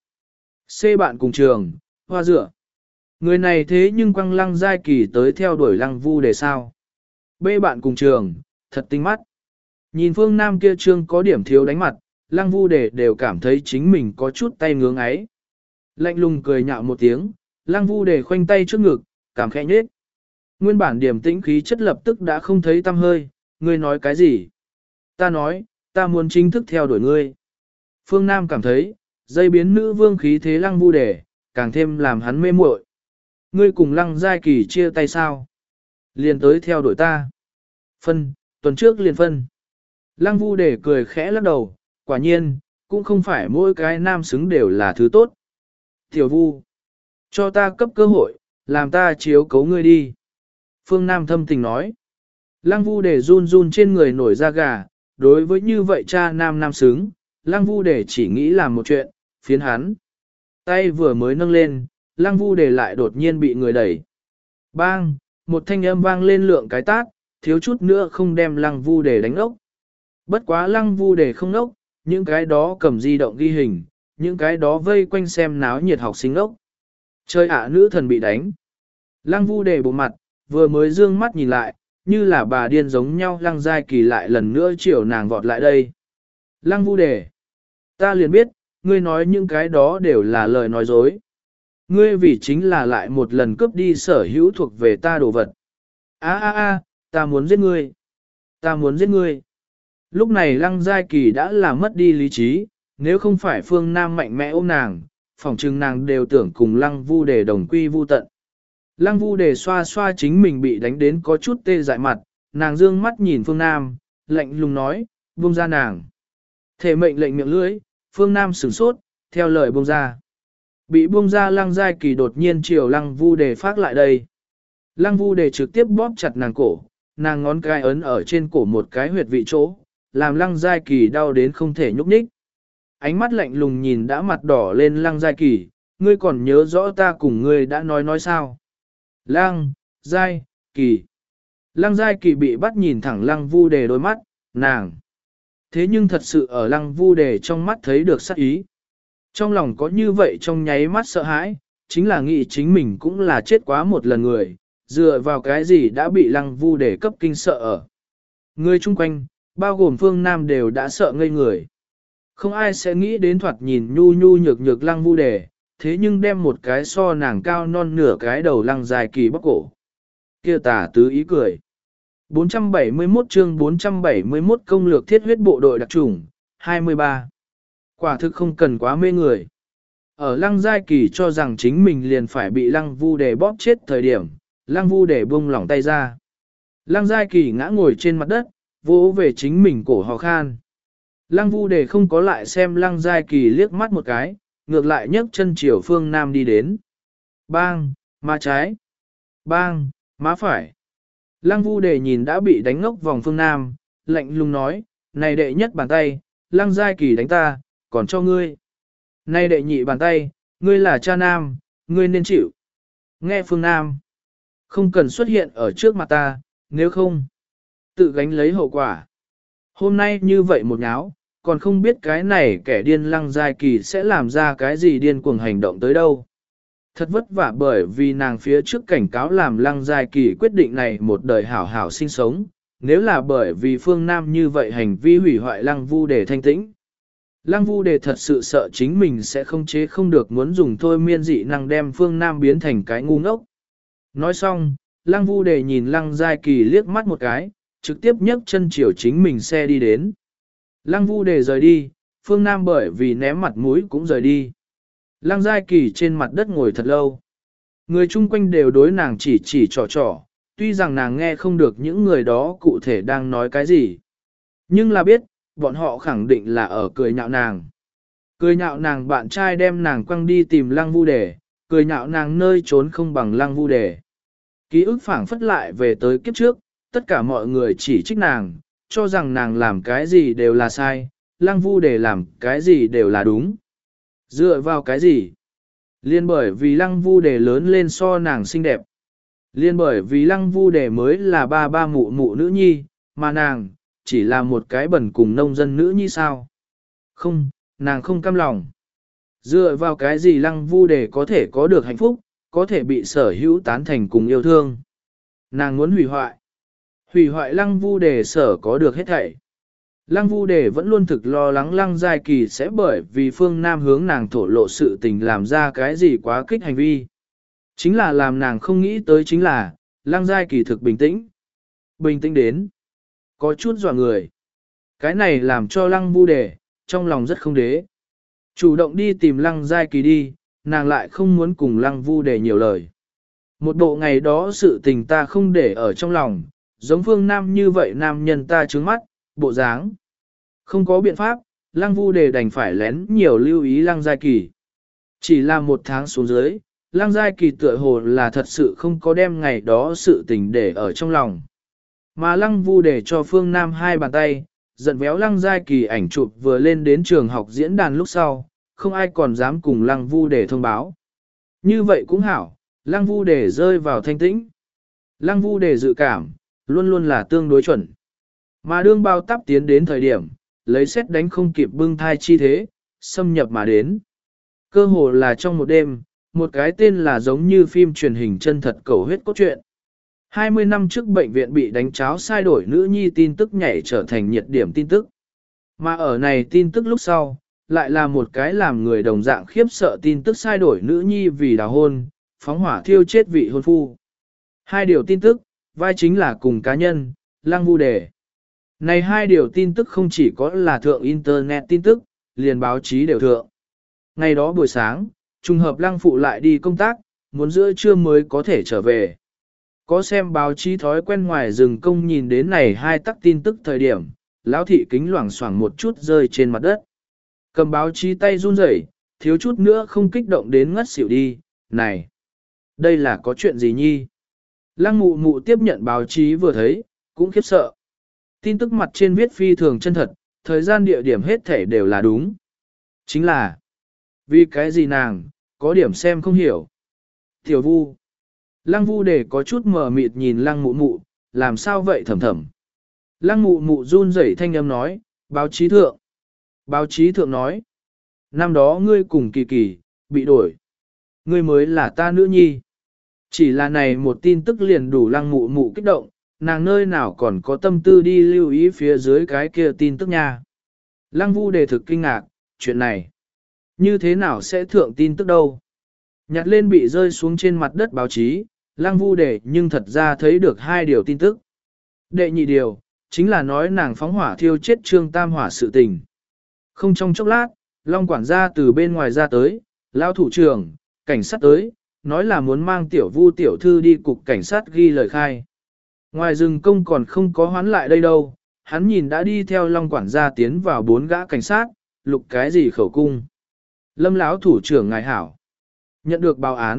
C bạn cùng trường, hoa dựa. Người này thế nhưng quăng lăng giai kỳ tới theo đuổi lăng vu để sao. B bạn cùng trường, thật tinh mắt. Nhìn phương nam kia trương có điểm thiếu đánh mặt, lăng vu để đều cảm thấy chính mình có chút tay ngưỡng ấy. Lạnh lùng cười nhạo một tiếng, lăng vu để khoanh tay trước ngực, cảm khẽ nhết. Nguyên bản điểm tĩnh khí chất lập tức đã không thấy tâm hơi, ngươi nói cái gì? Ta nói, ta muốn chính thức theo đuổi ngươi. Phương Nam cảm thấy, dây biến nữ vương khí thế lăng vu để, càng thêm làm hắn mê muội. Ngươi cùng lăng giai kỳ chia tay sao? Liền tới theo đuổi ta. Phân, tuần trước liền phân. Lăng vu để cười khẽ lắc đầu, quả nhiên, cũng không phải mỗi cái nam xứng đều là thứ tốt. Tiểu vu, cho ta cấp cơ hội, làm ta chiếu cấu ngươi đi. Phương Nam thâm tình nói. Lăng vu để run run trên người nổi da gà, đối với như vậy cha nam nam xứng, lăng vu để chỉ nghĩ làm một chuyện, phiến hắn. Tay vừa mới nâng lên, lăng vu để lại đột nhiên bị người đẩy. Bang, một thanh âm vang lên lượng cái tát, thiếu chút nữa không đem lăng vu để đánh ốc. Bất quá lăng vu để không ốc, những cái đó cầm di động ghi hình, những cái đó vây quanh xem náo nhiệt học sinh ốc. Chơi ạ nữ thần bị đánh. Lăng vu để bộ mặt, vừa mới dương mắt nhìn lại, như là bà điên giống nhau lăng giai kỳ lại lần nữa chiều nàng vọt lại đây. Lăng vu đề, ta liền biết, ngươi nói những cái đó đều là lời nói dối. Ngươi vì chính là lại một lần cướp đi sở hữu thuộc về ta đồ vật. A a a, ta muốn giết ngươi. Ta muốn giết ngươi. Lúc này lăng giai kỳ đã làm mất đi lý trí, nếu không phải phương nam mạnh mẽ ôm nàng, phỏng chừng nàng đều tưởng cùng lăng vu đề đồng quy vu tận. Lăng vu đề xoa xoa chính mình bị đánh đến có chút tê dại mặt, nàng dương mắt nhìn phương nam, lạnh lùng nói, buông ra nàng. Thể mệnh lệnh miệng lưỡi, phương nam sửng sốt, theo lời buông ra. Bị buông ra lăng giai kỳ đột nhiên chiều lăng vu đề phát lại đây. Lăng vu đề trực tiếp bóp chặt nàng cổ, nàng ngón cái ấn ở trên cổ một cái huyệt vị chỗ, làm lăng giai kỳ đau đến không thể nhúc nhích. Ánh mắt lạnh lùng nhìn đã mặt đỏ lên lăng giai kỳ, ngươi còn nhớ rõ ta cùng ngươi đã nói nói sao. Lăng, giai, kỳ. Lăng giai kỳ bị bắt nhìn thẳng lăng vu đề đôi mắt, nàng. Thế nhưng thật sự ở lăng vu đề trong mắt thấy được sát ý. Trong lòng có như vậy trong nháy mắt sợ hãi, chính là nghĩ chính mình cũng là chết quá một lần người, dựa vào cái gì đã bị lăng vu đề cấp kinh sợ ở. Người chung quanh, bao gồm phương Nam đều đã sợ ngây người. Không ai sẽ nghĩ đến thoạt nhìn nhu nhu nhược nhược lăng vu đề, thế nhưng đem một cái so nàng cao non nửa cái đầu lăng dài kỳ bóc cổ. Kia tả tứ ý cười. bốn trăm bảy mươi mốt chương bốn trăm bảy mươi mốt công lược thiết huyết bộ đội đặc chủng, hai mươi ba. Quả thực không cần quá mê người. Ở lăng giai kỳ cho rằng chính mình liền phải bị lăng vu đề bóp chết thời điểm, lăng vu đề buông lỏng tay ra. Lăng giai kỳ ngã ngồi trên mặt đất, vỗ về chính mình cổ hò khan. Lăng vu đề không có lại xem lăng giai kỳ liếc mắt một cái, ngược lại nhấc chân chiều phương Nam đi đến. Bang, má trái. Bang, má phải. Lăng Vu Đề nhìn đã bị đánh ngốc vòng Phương Nam, lạnh lùng nói, này đệ nhất bàn tay, Lăng Giai Kỳ đánh ta, còn cho ngươi. Này đệ nhị bàn tay, ngươi là cha nam, ngươi nên chịu. Nghe Phương Nam, không cần xuất hiện ở trước mặt ta, nếu không, tự gánh lấy hậu quả. Hôm nay như vậy một nháo, còn không biết cái này kẻ điên Lăng Giai Kỳ sẽ làm ra cái gì điên cuồng hành động tới đâu. Thật vất vả bởi vì nàng phía trước cảnh cáo làm Lăng Giai Kỳ quyết định này một đời hảo hảo sinh sống, nếu là bởi vì Phương Nam như vậy hành vi hủy hoại Lăng Vu Đề thanh tĩnh. Lăng Vu Đề thật sự sợ chính mình sẽ không chế không được muốn dùng thôi miên dị năng đem Phương Nam biến thành cái ngu ngốc. Nói xong, Lăng Vu Đề nhìn Lăng Giai Kỳ liếc mắt một cái, trực tiếp nhấc chân chiều chính mình xe đi đến. Lăng Vu Đề rời đi, Phương Nam bởi vì ném mặt mũi cũng rời đi. Lăng Giai Kỳ trên mặt đất ngồi thật lâu. Người chung quanh đều đối nàng chỉ chỉ trò trò, tuy rằng nàng nghe không được những người đó cụ thể đang nói cái gì. Nhưng là biết, bọn họ khẳng định là ở cười nhạo nàng. Cười nhạo nàng bạn trai đem nàng quăng đi tìm Lăng Vu Đề, cười nhạo nàng nơi trốn không bằng Lăng Vu Đề. Ký ức phảng phất lại về tới kiếp trước, tất cả mọi người chỉ trích nàng, cho rằng nàng làm cái gì đều là sai, Lăng Vu Đề làm cái gì đều là đúng. Dựa vào cái gì? Liên bởi vì Lăng Vu Đề lớn lên so nàng xinh đẹp. Liên bởi vì Lăng Vu Đề mới là ba ba mụ mụ nữ nhi, mà nàng, chỉ là một cái bẩn cùng nông dân nữ nhi sao? Không, nàng không cam lòng. Dựa vào cái gì Lăng Vu Đề có thể có được hạnh phúc, có thể bị sở hữu tán thành cùng yêu thương? Nàng muốn hủy hoại. Hủy hoại Lăng Vu Đề sở có được hết thảy. Lăng Vu Đề vẫn luôn thực lo lắng Lăng Giai Kỳ sẽ bởi vì Phương Nam hướng nàng thổ lộ sự tình làm ra cái gì quá kích hành vi. Chính là làm nàng không nghĩ tới chính là, Lăng Giai Kỳ thực bình tĩnh. Bình tĩnh đến. Có chút dọa người. Cái này làm cho Lăng Vu Đề, trong lòng rất không đế. Chủ động đi tìm Lăng Giai Kỳ đi, nàng lại không muốn cùng Lăng Vu Đề nhiều lời. Một bộ ngày đó sự tình ta không để ở trong lòng, giống Phương Nam như vậy nam nhân ta trướng mắt, bộ dáng. Không có biện pháp, Lăng Vu Đề đành phải lén nhiều lưu ý Lăng Giai Kỳ. Chỉ là một tháng xuống dưới, Lăng Giai Kỳ tựa hồ là thật sự không có đem ngày đó sự tình để ở trong lòng. Mà Lăng Vu Đề cho Phương Nam hai bàn tay, giận véo Lăng Giai Kỳ ảnh chụp vừa lên đến trường học diễn đàn lúc sau, không ai còn dám cùng Lăng Vu Đề thông báo. Như vậy cũng hảo, Lăng Vu Đề rơi vào thanh tĩnh. Lăng Vu Đề dự cảm, luôn luôn là tương đối chuẩn. Mà đương bao tắp tiến đến thời điểm, lấy xét đánh không kịp bưng thai chi thế, xâm nhập mà đến. Cơ hồ là trong một đêm, một cái tên là giống như phim truyền hình chân thật cầu huyết cốt truyện. hai mươi năm trước bệnh viện bị đánh cháo sai đổi nữ nhi tin tức nhảy trở thành nhiệt điểm tin tức. Mà ở này tin tức lúc sau, lại là một cái làm người đồng dạng khiếp sợ tin tức sai đổi nữ nhi vì đào hôn, phóng hỏa thiêu chết vị hôn phu. Hai điều tin tức, vai chính là cùng cá nhân, Lăng Vu Đề. Này hai điều tin tức không chỉ có là thượng internet tin tức, liền báo chí đều thượng. Ngày đó buổi sáng, trùng hợp Lăng phụ lại đi công tác, muốn giữa trưa mới có thể trở về. Có xem báo chí thói quen ngoài rừng công nhìn đến này hai tắc tin tức thời điểm, lão thị kính loảng xoảng một chút rơi trên mặt đất. Cầm báo chí tay run rẩy, thiếu chút nữa không kích động đến ngất xỉu đi, này, đây là có chuyện gì nhi? Lăng mụ mụ tiếp nhận báo chí vừa thấy, cũng khiếp sợ. Tin tức mặt trên viết phi thường chân thật, thời gian địa điểm hết thể đều là đúng. Chính là, vì cái gì nàng, có điểm xem không hiểu. Tiểu Vu. Lăng Vu Đề có chút mờ mịt nhìn lăng mụ mụ, làm sao vậy thầm thầm. Lăng mụ mụ run rẩy thanh âm nói, báo chí thượng. Báo chí thượng nói, năm đó ngươi cùng kỳ kỳ, bị đổi. Ngươi mới là ta nữ nhi. Chỉ là này một tin tức liền đủ lăng mụ mụ kích động, nàng nơi nào còn có tâm tư đi lưu ý phía dưới cái kia tin tức nha. Lăng Vu Đề thực kinh ngạc, chuyện này, như thế nào sẽ thượng tin tức đâu? Nhặt lên bị rơi xuống trên mặt đất báo chí, Lăng Vu Đề nhưng thật ra thấy được hai điều tin tức. Đệ nhị điều, chính là nói nàng phóng hỏa thiêu chết Trương Tam Hỏa sự tình. Không trong chốc lát, Long quản gia từ bên ngoài ra tới, lao thủ trưởng, cảnh sát tới, nói là muốn mang tiểu Vu tiểu thư đi cục cảnh sát ghi lời khai. Ngoài rừng công còn không có hoán lại đây đâu, hắn nhìn đã đi theo Long quản gia tiến vào bốn gã cảnh sát, lục cái gì khẩu cung. Lâm lão thủ trưởng ngài hảo. Nhận được báo án,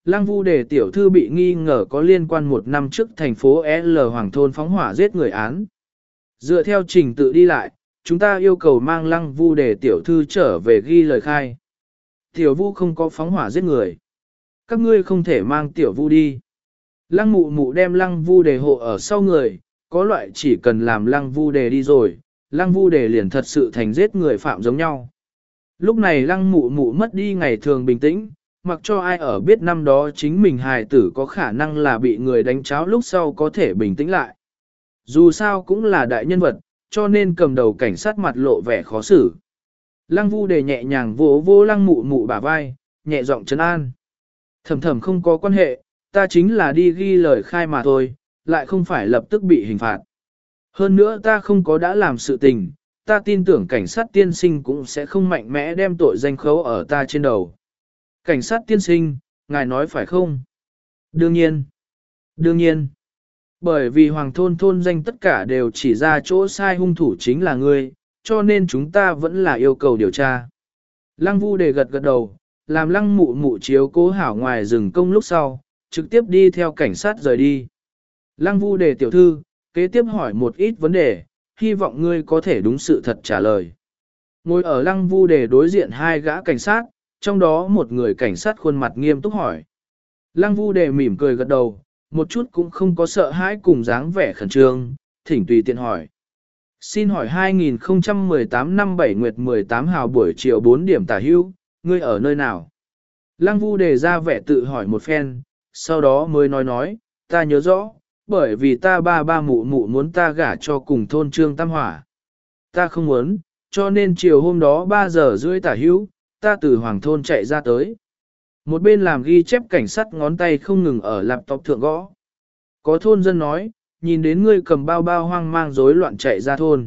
Lăng Vu Đề tiểu thư bị nghi ngờ có liên quan một năm trước thành phố L Hoàng thôn phóng hỏa giết người án. Dựa theo trình tự đi lại, chúng ta yêu cầu mang Lăng Vu Đề tiểu thư trở về ghi lời khai. Tiểu Vu không có phóng hỏa giết người. Các ngươi không thể mang Tiểu Vu đi. Lăng Mụ Mụ đem Lăng Vu Đề hộ ở sau người, có loại chỉ cần làm Lăng Vu Đề đi rồi, Lăng Vu Đề liền thật sự thành giết người phạm giống nhau. Lúc này Lăng Mụ Mụ mất đi ngày thường bình tĩnh, mặc cho ai ở biết năm đó chính mình hài tử có khả năng là bị người đánh cháo lúc sau có thể bình tĩnh lại. Dù sao cũng là đại nhân vật, cho nên cầm đầu cảnh sát mặt lộ vẻ khó xử. Lăng Vu Đề nhẹ nhàng vỗ vỗ Lăng Mụ Mụ bả vai, nhẹ giọng trấn an. Thầm thầm không có quan hệ, ta chính là đi ghi lời khai mà thôi, lại không phải lập tức bị hình phạt. Hơn nữa ta không có đã làm sự tình, ta tin tưởng cảnh sát tiên sinh cũng sẽ không mạnh mẽ đem tội danh khấu ở ta trên đầu. Cảnh sát tiên sinh, ngài nói phải không? Đương nhiên. Đương nhiên. Bởi vì hoàng thôn thôn danh tất cả đều chỉ ra chỗ sai hung thủ chính là ngươi, cho nên chúng ta vẫn là yêu cầu điều tra. Lăng Vu Đề gật gật đầu, làm Lăng Mụ Mụ chiếu cố hảo ngoài rừng công lúc sau, trực tiếp đi theo cảnh sát rời đi. Lăng Vu Đề tiểu thư, kế tiếp hỏi một ít vấn đề, hy vọng ngươi có thể đúng sự thật trả lời. Ngồi ở Lăng Vu Đề đối diện hai gã cảnh sát, trong đó một người cảnh sát khuôn mặt nghiêm túc hỏi. Lăng Vu Đề mỉm cười gật đầu, một chút cũng không có sợ hãi cùng dáng vẻ khẩn trương, thỉnh tùy tiện hỏi. Xin hỏi hai nghìn không trăm mười tám năm bảy nguyệt mười tám hào buổi chiều bốn điểm tả hữu, ngươi ở nơi nào? Lăng Vu Đề ra vẻ tự hỏi một phen, sau đó mới nói nói, ta nhớ rõ, bởi vì ta ba ba mụ mụ muốn ta gả cho cùng thôn Trương Tam Hỏa. Ta không muốn, cho nên chiều hôm đó ba giờ rưỡi tả hữu, ta từ Hoàng thôn chạy ra tới. Một bên làm ghi chép cảnh sát ngón tay không ngừng ở laptop thượng gõ. Có thôn dân nói, nhìn đến ngươi cầm bao bao hoang mang rối loạn chạy ra thôn.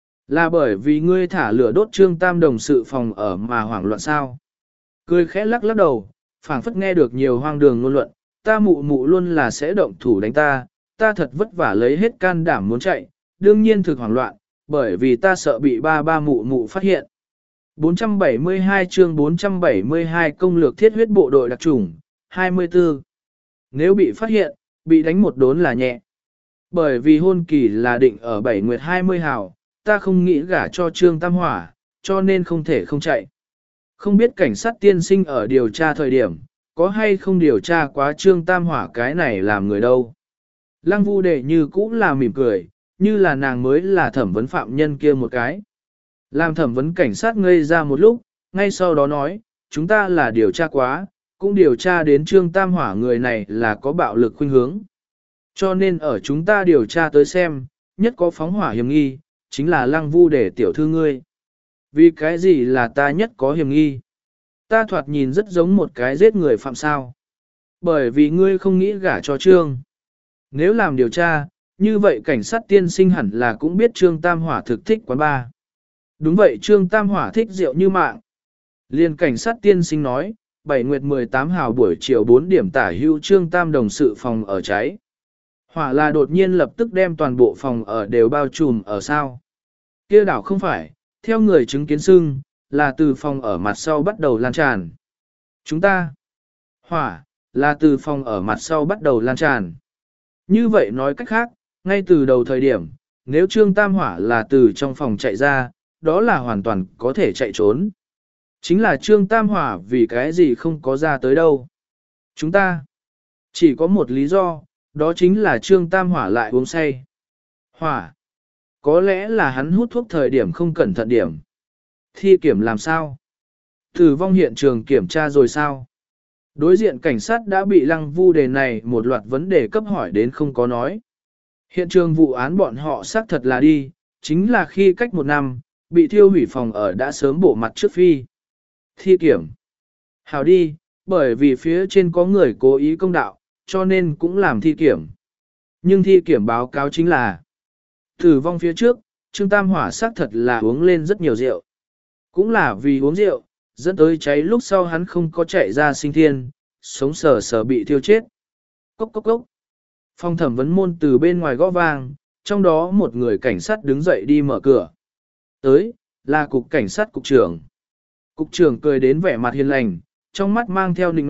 Là bởi vì ngươi thả lửa đốt Trương Tam đồng sự phòng ở mà hoảng loạn sao. Cười khẽ lắc lắc đầu, phảng phất nghe được nhiều hoang đường ngôn luận, ta mụ mụ luôn là sẽ động thủ đánh ta, ta thật vất vả lấy hết can đảm muốn chạy, đương nhiên thực hoảng loạn, bởi vì ta sợ bị ba ba mụ mụ phát hiện. bốn trăm bảy mươi hai chương bốn trăm bảy mươi hai công lược thiết huyết bộ đội đặc chủng, hai mươi tư. Nếu bị phát hiện, bị đánh một đốn là nhẹ. Bởi vì hôn kỳ là định ở bảy nguyệt hai mươi hào, ta không nghĩ gả cho Trương Tam Hỏa, cho nên không thể không chạy. Không biết cảnh sát tiên sinh ở điều tra thời điểm, có hay không điều tra quá Trương Tam Hỏa cái này làm người đâu. Lăng Vu Đề như cũ là mỉm cười, như là nàng mới là thẩm vấn phạm nhân kia một cái. Làm thẩm vấn cảnh sát ngây ra một lúc, ngay sau đó nói, chúng ta là điều tra quá, cũng điều tra đến Trương Tam Hỏa người này là có bạo lực khuynh hướng. Cho nên ở chúng ta điều tra tới xem, nhất có phóng hỏa hiểm nghi, chính là Lăng Vu Đề tiểu thư ngươi. Vì cái gì là ta nhất có hiểm nghi? Ta thoạt nhìn rất giống một cái giết người phạm sao. Bởi vì ngươi không nghĩ gả cho Trương. Nếu làm điều tra, như vậy cảnh sát tiên sinh hẳn là cũng biết Trương Tam Hỏa thực thích quán bar. Đúng vậy, Trương Tam Hỏa thích rượu như mạng. Liên cảnh sát tiên sinh nói, bảy nguyệt mười tám hào buổi chiều bốn điểm tả hưu Trương Tam đồng sự phòng ở cháy. Hỏa là đột nhiên lập tức đem toàn bộ phòng ở đều bao trùm ở sao. Kia đảo không phải, theo người chứng kiến xưng, là từ phòng ở mặt sau bắt đầu lan tràn. Chúng ta, hỏa, là từ phòng ở mặt sau bắt đầu lan tràn. Như vậy nói cách khác, ngay từ đầu thời điểm, nếu Trương Tam Hỏa là từ trong phòng chạy ra, đó là hoàn toàn có thể chạy trốn. Chính là Trương Tam Hỏa vì cái gì không có ra tới đâu. Chúng ta chỉ có một lý do, đó chính là Trương Tam Hỏa lại uống say. Hỏa, có lẽ là hắn hút thuốc thời điểm không cẩn thận điểm. Thi kiểm làm sao? Tử vong hiện trường kiểm tra rồi sao? Đối diện cảnh sát đã bị Lăng Vu Đề này một loạt vấn đề cấp hỏi đến không có nói. Hiện trường vụ án bọn họ xác thật là đi, chính là khi cách một năm, bị thiêu hủy phòng ở đã sớm bổ mặt trước phi. Thi kiểm. Hảo đi, bởi vì phía trên có người cố ý công đạo, cho nên cũng làm thi kiểm. Nhưng thi kiểm báo cáo chính là tử vong phía trước, Trương Tam Hỏa xác thật là uống lên rất nhiều rượu. Cũng là vì uống rượu, dẫn tới cháy lúc sau hắn không có chạy ra sinh thiên, sống sờ sờ bị thiêu chết. Cốc cốc cốc. Phòng thẩm vấn môn từ bên ngoài gõ vang, trong đó một người cảnh sát đứng dậy đi mở cửa. Tới, là cục cảnh sát cục trưởng. Cục trưởng cười đến vẻ mặt hiền lành, trong mắt mang theo nịnh nọt,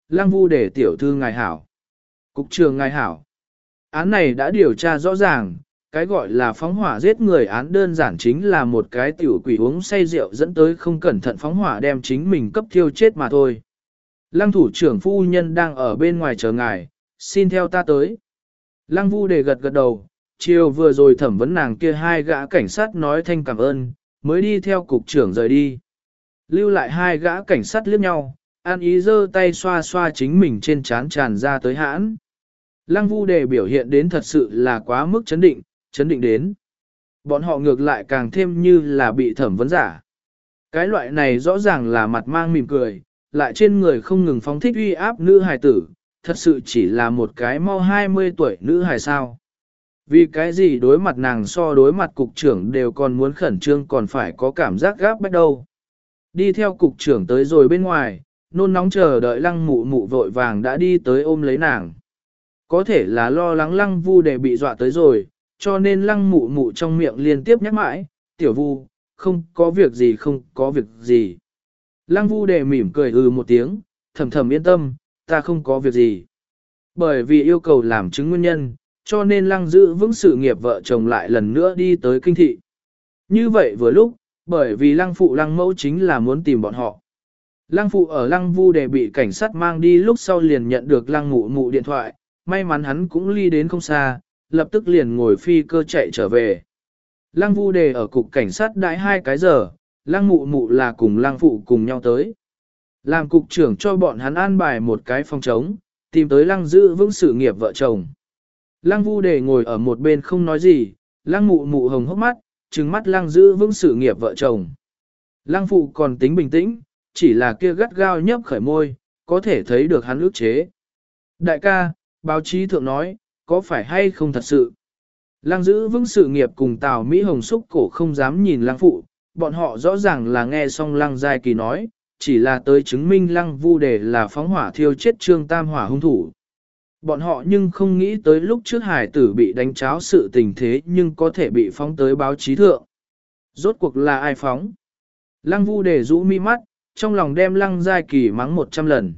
Lăng Vu để tiểu thư ngài hảo. Cục trưởng ngài hảo. Án này đã điều tra rõ ràng, cái gọi là phóng hỏa giết người án đơn giản chính là một cái tiểu quỷ uống say rượu dẫn tới không cẩn thận phóng hỏa đem chính mình cấp thiêu chết mà thôi. Lăng thủ trưởng phu nhân đang ở bên ngoài chờ ngài, xin theo ta tới. Lăng Vu để gật gật đầu, chiều vừa rồi thẩm vấn nàng kia hai gã cảnh sát nói thanh cảm ơn, mới đi theo cục trưởng rời đi. Lưu lại hai gã cảnh sát liếc nhau, an ý giơ tay xoa xoa chính mình trên trán tràn ra tới hãn. Lăng Vu đề biểu hiện đến thật sự là quá mức chấn định, chấn định đến. Bọn họ ngược lại càng thêm như là bị thẩm vấn giả. Cái loại này rõ ràng là mặt mang mỉm cười, lại trên người không ngừng phóng thích uy áp nữ hài tử, thật sự chỉ là một cái mau hai mươi tuổi nữ hài sao. Vì cái gì đối mặt nàng so đối mặt cục trưởng đều còn muốn khẩn trương còn phải có cảm giác gáp bách đâu. Đi theo cục trưởng tới rồi bên ngoài, nôn nóng chờ đợi lăng mụ mụ vội vàng đã đi tới ôm lấy nàng. Có thể là lo lắng lăng vu để bị dọa tới rồi, cho nên lăng mụ mụ trong miệng liên tiếp nhắc mãi, tiểu vu, không có việc gì không có việc gì. Lăng vu để mỉm cười ừ một tiếng, thầm thầm yên tâm, ta không có việc gì. Bởi vì yêu cầu làm chứng nguyên nhân, cho nên lăng giữ vững sự nghiệp vợ chồng lại lần nữa đi tới kinh thị. Như vậy vừa lúc, bởi vì lăng phụ lăng mẫu chính là muốn tìm bọn họ. Lăng phụ ở lăng vu để bị cảnh sát mang đi lúc sau liền nhận được lăng mụ mụ điện thoại, may mắn hắn cũng ly đến không xa, lập tức liền ngồi phi cơ chạy trở về. Lăng vu đề ở cục cảnh sát đãi hai cái giờ, lăng mụ mụ là cùng lăng phụ cùng nhau tới. Làm cục trưởng cho bọn hắn an bài một cái phòng trống, tìm tới lăng giữ vững sự nghiệp vợ chồng. Lăng vu đề ngồi ở một bên không nói gì, lăng mụ mụ hồng hốc mắt, trừng mắt lăng giữ vững sự nghiệp vợ chồng. Lăng phụ còn tính bình tĩnh, chỉ là kia gắt gao nhấp khởi môi, có thể thấy được hắn ức chế. Đại ca, báo chí thượng nói, có phải hay không thật sự? Lăng giữ vững sự nghiệp cùng Tào Mỹ Hồng xúc cổ không dám nhìn lăng phụ, bọn họ rõ ràng là nghe xong lăng giai kỳ nói, chỉ là tới chứng minh lăng vu đề là phóng hỏa thiêu chết trương tam hỏa hung thủ. Bọn họ nhưng không nghĩ tới lúc trước hải tử bị đánh cháo sự tình thế nhưng có thể bị phóng tới báo chí thượng. Rốt cuộc là ai phóng? Lăng vu đề rũ mi mắt, trong lòng đem lăng giai kỳ mắng một trăm lần.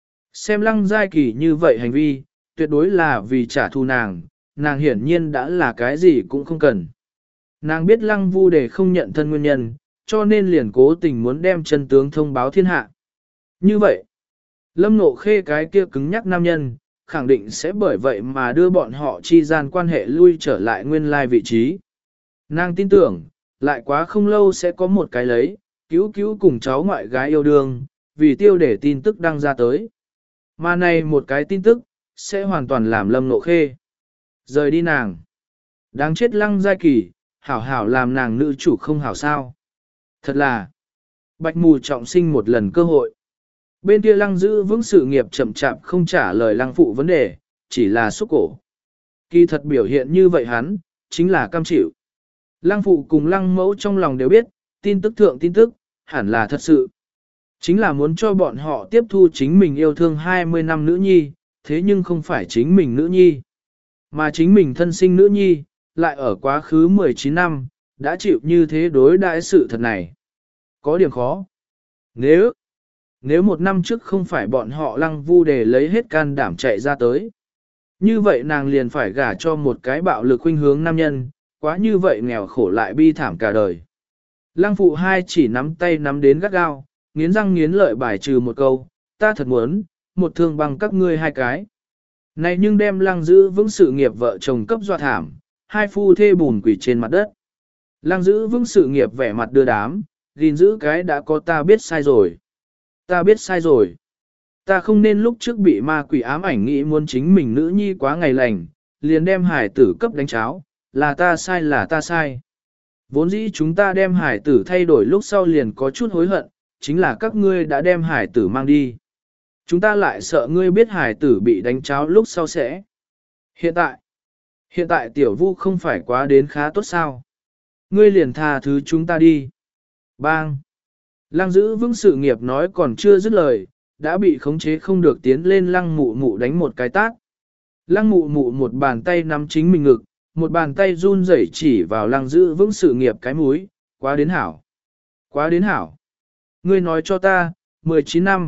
Xem lăng giai kỳ như vậy hành vi, tuyệt đối là vì trả thù nàng, nàng hiển nhiên đã là cái gì cũng không cần. Nàng biết lăng vu đề không nhận thân nguyên nhân, cho nên liền cố tình muốn đem chân tướng thông báo thiên hạ. Như vậy, Lâm Nộ Khê cái kia cứng nhắc nam nhân, khẳng định sẽ bởi vậy mà đưa bọn họ chi gian quan hệ lui trở lại nguyên lai vị trí. Nàng tin tưởng, lại quá không lâu sẽ có một cái lấy, cứu cứu cùng cháu ngoại gái yêu đương, vì tiêu để tin tức đăng ra tới. Mà này một cái tin tức, sẽ hoàn toàn làm Lâm Nộ Khê rời đi nàng. Đáng chết lăng giai kỳ, hảo hảo làm nàng nữ chủ không hảo sao. Thật là, bạch mù trọng sinh một lần cơ hội. Bên kia lăng giữ vững sự nghiệp chậm chạp không trả lời lăng phụ vấn đề, chỉ là xúc cổ. Kỳ thật biểu hiện như vậy hắn, chính là cam chịu. Lăng phụ cùng lăng mẫu trong lòng đều biết, tin tức thượng tin tức, hẳn là thật sự. Chính là muốn cho bọn họ tiếp thu chính mình yêu thương hai mươi năm nữ nhi, thế nhưng không phải chính mình nữ nhi. Mà chính mình thân sinh nữ nhi, lại ở quá khứ mười chín năm, đã chịu như thế đối đãi sự thật này. Có điểm khó. Nếu, nếu một năm trước không phải bọn họ lăng vu để lấy hết can đảm chạy ra tới. Như vậy nàng liền phải gả cho một cái bạo lực khuynh hướng nam nhân, quá như vậy nghèo khổ lại bi thảm cả đời. Lăng phụ hai chỉ nắm tay nắm đến gắt gao, nghiến răng nghiến lợi bài trừ một câu, ta thật muốn, một thương bằng các ngươi hai cái. Này nhưng đem lăng giữ vững sự nghiệp vợ chồng cấp doa thảm, hai phu thê bùn quỷ trên mặt đất. Lăng giữ vững sự nghiệp vẻ mặt đưa đám, gìn giữ cái đã có ta biết sai rồi. Ta biết sai rồi. Ta không nên lúc trước bị ma quỷ ám ảnh nghĩ muốn chính mình nữ nhi quá ngày lành, liền đem hải tử cấp đánh cháo, là ta sai là ta sai. Vốn dĩ chúng ta đem hải tử thay đổi lúc sau liền có chút hối hận, chính là các ngươi đã đem hải tử mang đi. Chúng ta lại sợ ngươi biết hải tử bị đánh cháo lúc sau sẽ. Hiện tại, hiện tại tiểu vu không phải quá đến khá tốt sao. Ngươi liền tha thứ chúng ta đi. Bang! Lăng giữ vững sự nghiệp nói còn chưa dứt lời, đã bị khống chế không được tiến lên lăng mụ mụ đánh một cái tát. Lăng mụ mụ một bàn tay nắm chính mình ngực, một bàn tay run rẩy chỉ vào lăng giữ vững sự nghiệp cái múi, quá đến hảo. Quá đến hảo. Ngươi nói cho ta, mười chín năm,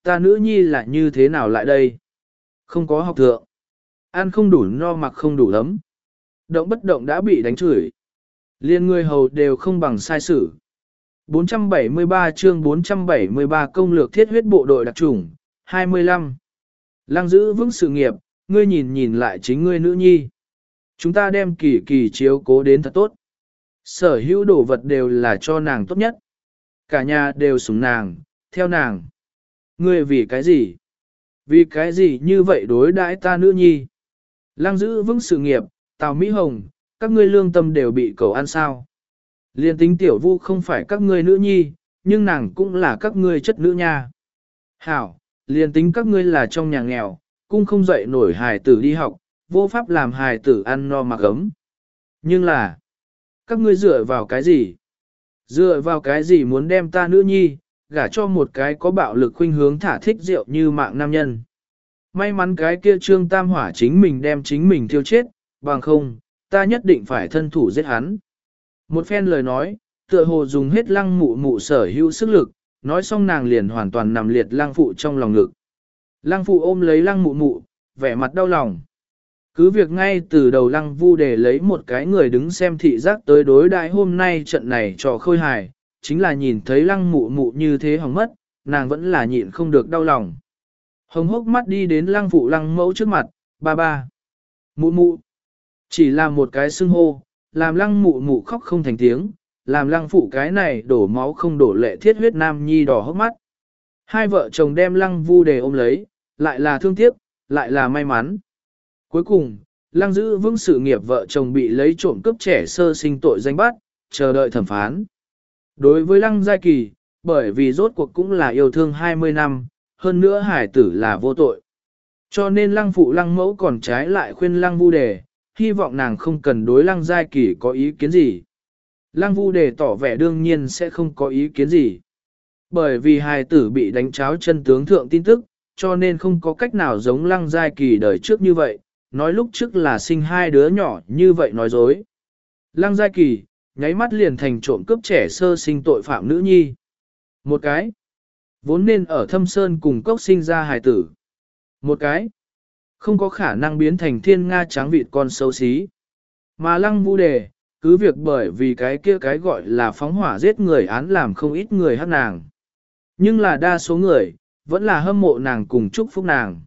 ta nữ nhi là như thế nào lại đây? Không có học thượng. Ăn không đủ no mặc không đủ ấm. Động bất động đã bị đánh chửi. Liên người hầu đều không bằng sai sử. bốn trăm bảy mươi ba chương bốn trăm bảy mươi ba công lược thiết huyết bộ đội đặc chủng, hai mươi lăm. Lăng giữ vững sự nghiệp, ngươi nhìn nhìn lại chính ngươi nữ nhi. Chúng ta đem kỳ kỳ chiếu cố đến thật tốt. Sở hữu đồ vật đều là cho nàng tốt nhất. Cả nhà đều sủng nàng, theo nàng. Ngươi vì cái gì? Vì cái gì như vậy đối đãi ta nữ nhi? Lăng giữ vững sự nghiệp, Tào Mỹ Hồng, các ngươi lương tâm đều bị cầu ăn sao. Liên tính tiểu vu không phải các ngươi nữ nhi, nhưng nàng cũng là các ngươi chất nữ nha. Hảo, liên tính các ngươi là trong nhà nghèo, cũng không dậy nổi hài tử đi học, vô pháp làm hài tử ăn no mặc ấm. Nhưng là, các ngươi dựa vào cái gì? Dựa vào cái gì muốn đem ta nữ nhi, gả cho một cái có bạo lực khuynh hướng thả thích rượu như mạng nam nhân. May mắn cái kia trương tam hỏa chính mình đem chính mình thiêu chết, bằng không, ta nhất định phải thân thủ giết hắn. Một phen lời nói, tựa hồ dùng hết lăng mụ mụ sở hữu sức lực, nói xong nàng liền hoàn toàn nằm liệt lăng phụ trong lòng ngực. Lăng phụ ôm lấy lăng mụ mụ, vẻ mặt đau lòng. Cứ việc ngay từ đầu lăng vu để lấy một cái người đứng xem thị giác tới đối đại hôm nay trận này trò khôi hài, chính là nhìn thấy lăng mụ mụ như thế hỏng mất, nàng vẫn là nhịn không được đau lòng. Hồng hốc mắt đi đến lăng phụ lăng mẫu trước mặt, ba ba. Mụ mụ. Chỉ là một cái xưng hô, làm lăng mụ mụ khóc không thành tiếng, làm lăng phụ cái này đổ máu không đổ lệ thiết huyết nam nhi đỏ hốc mắt. Hai vợ chồng đem lăng vu đề ôm lấy, lại là thương tiếc, lại là may mắn. Cuối cùng, lăng giữ vững sự nghiệp vợ chồng bị lấy trộm cướp trẻ sơ sinh tội danh bắt, chờ đợi thẩm phán. Đối với lăng giai kỳ, bởi vì rốt cuộc cũng là yêu thương hai mươi năm, hơn nữa hải tử là vô tội. Cho nên lăng phụ lăng mẫu còn trái lại khuyên lăng vu đề, hy vọng nàng không cần đối lăng giai kỳ có ý kiến gì. Lăng vu đề tỏ vẻ đương nhiên sẽ không có ý kiến gì. Bởi vì hài tử bị đánh cháo chân tướng thượng tin tức, cho nên không có cách nào giống lăng giai kỳ đời trước như vậy, nói lúc trước là sinh hai đứa nhỏ như vậy nói dối. Lăng giai kỳ, nháy mắt liền thành trộm cướp trẻ sơ sinh tội phạm nữ nhi. Một cái, vốn nên ở thâm sơn cùng cốc sinh ra hài tử. Một cái, không có khả năng biến thành thiên nga tráng vịt con xấu xí. Mà lăng vu đề, cứ việc bởi vì cái kia cái gọi là phóng hỏa giết người án làm không ít người hát nàng. Nhưng là đa số người, vẫn là hâm mộ nàng cùng chúc phúc nàng.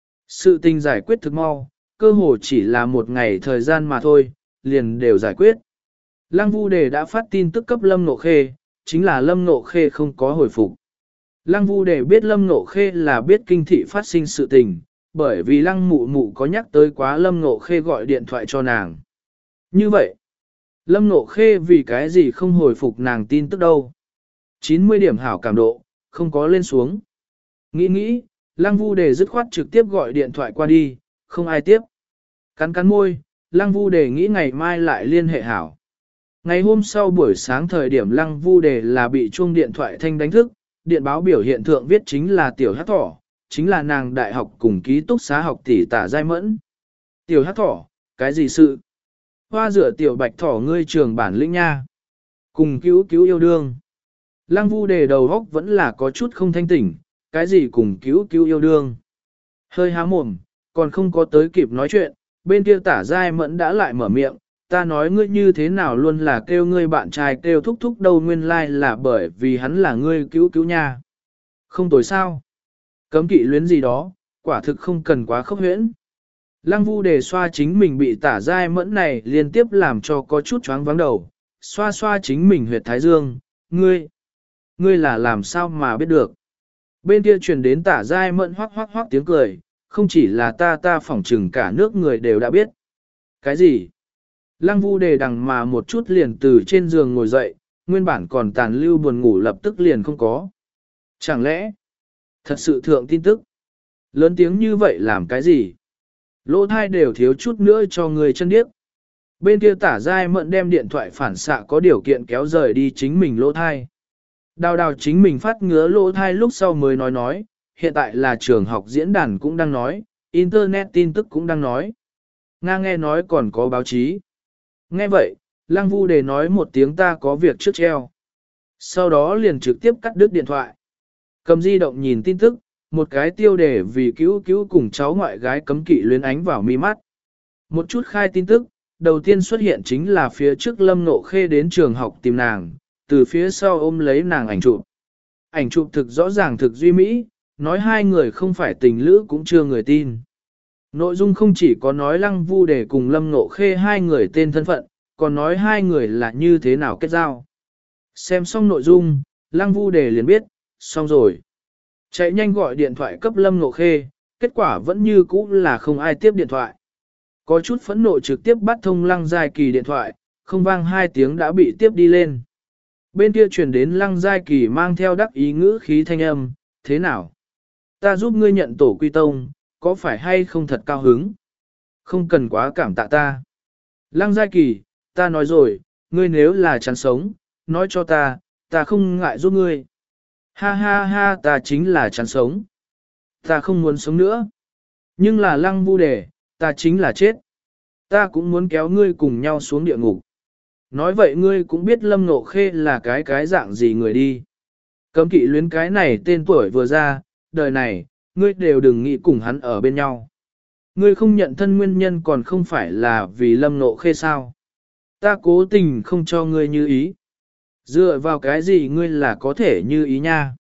Sự tình giải quyết thực mau, cơ hồ chỉ là một ngày thời gian mà thôi, liền đều giải quyết. Lăng vu đề đã phát tin tức cấp Lâm Nộ Khê, chính là Lâm Nộ Khê không có hồi phục. Lăng vu đề biết Lâm Nộ Khê là biết kinh thị phát sinh sự tình, bởi vì lăng mụ mụ có nhắc tới quá Lâm Nộ Khê gọi điện thoại cho nàng. Như vậy, Lâm Nộ Khê vì cái gì không hồi phục nàng tin tức đâu. chín mươi điểm hảo cảm độ, không có lên xuống. Nghĩ nghĩ, lăng vu đề dứt khoát trực tiếp gọi điện thoại qua đi, không ai tiếp. Cắn cắn môi, lăng vu đề nghĩ ngày mai lại liên hệ hảo. Ngày hôm sau buổi sáng thời điểm lăng vu đề là bị chuông điện thoại thanh đánh thức, điện báo biểu hiện thượng viết chính là tiểu hát thỏ, chính là nàng đại học cùng ký túc xá học tỷ tả giai mẫn. Tiểu hát thỏ, cái gì sự? Hoa rửa tiểu bạch thỏ ngươi trường bản lĩnh nha. Cùng cứu cứu yêu đương. Lăng vu đề đầu góc vẫn là có chút không thanh tỉnh, cái gì cùng cứu cứu yêu đương. Hơi há mồm, còn không có tới kịp nói chuyện, bên kia tả giai mẫn đã lại mở miệng, ta nói ngươi như thế nào luôn là kêu ngươi bạn trai kêu thúc thúc đâu nguyên lai like là bởi vì hắn là ngươi cứu cứu nha. Không tồi sao. Cấm kỵ luyến gì đó, quả thực không cần quá khốc huyễn. Lăng vu đề xoa chính mình bị tả giai mẫn này liên tiếp làm cho có chút choáng vắng đầu, xoa xoa chính mình huyệt thái dương, ngươi, ngươi là làm sao mà biết được. Bên kia truyền đến tả giai mẫn hoác hoác hoác tiếng cười, không chỉ là ta ta phỏng trừng cả nước người đều đã biết. Cái gì? Lăng vu đề đằng mà một chút liền từ trên giường ngồi dậy, nguyên bản còn tàn lưu buồn ngủ lập tức liền không có. Chẳng lẽ, thật sự thượng tin tức, lớn tiếng như vậy làm cái gì? Lỗ thai đều thiếu chút nữa cho người chân điếc. Bên kia tả giai mẫn đem điện thoại phản xạ có điều kiện kéo rời đi chính mình lỗ thai. Đào đào chính mình phát ngứa lỗ thai lúc sau mới nói nói, hiện tại là trường học diễn đàn cũng đang nói, internet tin tức cũng đang nói. Nga nghe nói còn có báo chí. Nghe vậy, Lăng vu đề nói một tiếng ta có việc trước treo. Sau đó liền trực tiếp cắt đứt điện thoại. Cầm di động nhìn tin tức, một cái tiêu đề vì cứu cứu cùng cháu ngoại gái cấm kỵ luyến ánh vào mi mắt. Một chút khai tin tức, đầu tiên xuất hiện chính là phía trước Lâm Nộ Khê đến trường học tìm nàng, từ phía sau ôm lấy nàng ảnh chụp. Ảnh chụp thực rõ ràng thực duy mỹ, nói hai người không phải tình lữ cũng chưa người tin. Nội dung không chỉ có nói Lăng Vu Đề cùng Lâm Nộ Khê hai người tên thân phận, còn nói hai người là như thế nào kết giao. Xem xong nội dung, Lăng Vu Đề liền biết, xong rồi. Chạy nhanh gọi điện thoại cấp Lâm Nộ Khê, kết quả vẫn như cũ là không ai tiếp điện thoại. Có chút phẫn nộ trực tiếp bắt thông Lăng Giai Kỳ điện thoại, không vang hai tiếng đã bị tiếp đi lên. Bên kia truyền đến Lăng Giai Kỳ mang theo đắc ý ngữ khí thanh âm, thế nào? Ta giúp ngươi nhận tổ quy tông, có phải hay không thật cao hứng? Không cần quá cảm tạ ta. Lăng Giai Kỳ, ta nói rồi, ngươi nếu là chán sống, nói cho ta, ta không ngại giúp ngươi. Ha ha ha, ta chính là chán sống. Ta không muốn sống nữa. Nhưng là Lăng Vu Đề, ta chính là chết. Ta cũng muốn kéo ngươi cùng nhau xuống địa ngục. Nói vậy ngươi cũng biết Lâm Nộ Khê là cái cái dạng gì người đi. Cấm kỵ luyến cái này tên tuổi vừa ra, đời này, ngươi đều đừng nghĩ cùng hắn ở bên nhau. Ngươi không nhận thân nguyên nhân còn không phải là vì Lâm Nộ Khê sao. Ta cố tình không cho ngươi như ý. Dựa vào cái gì ngươi là có thể như ý nha?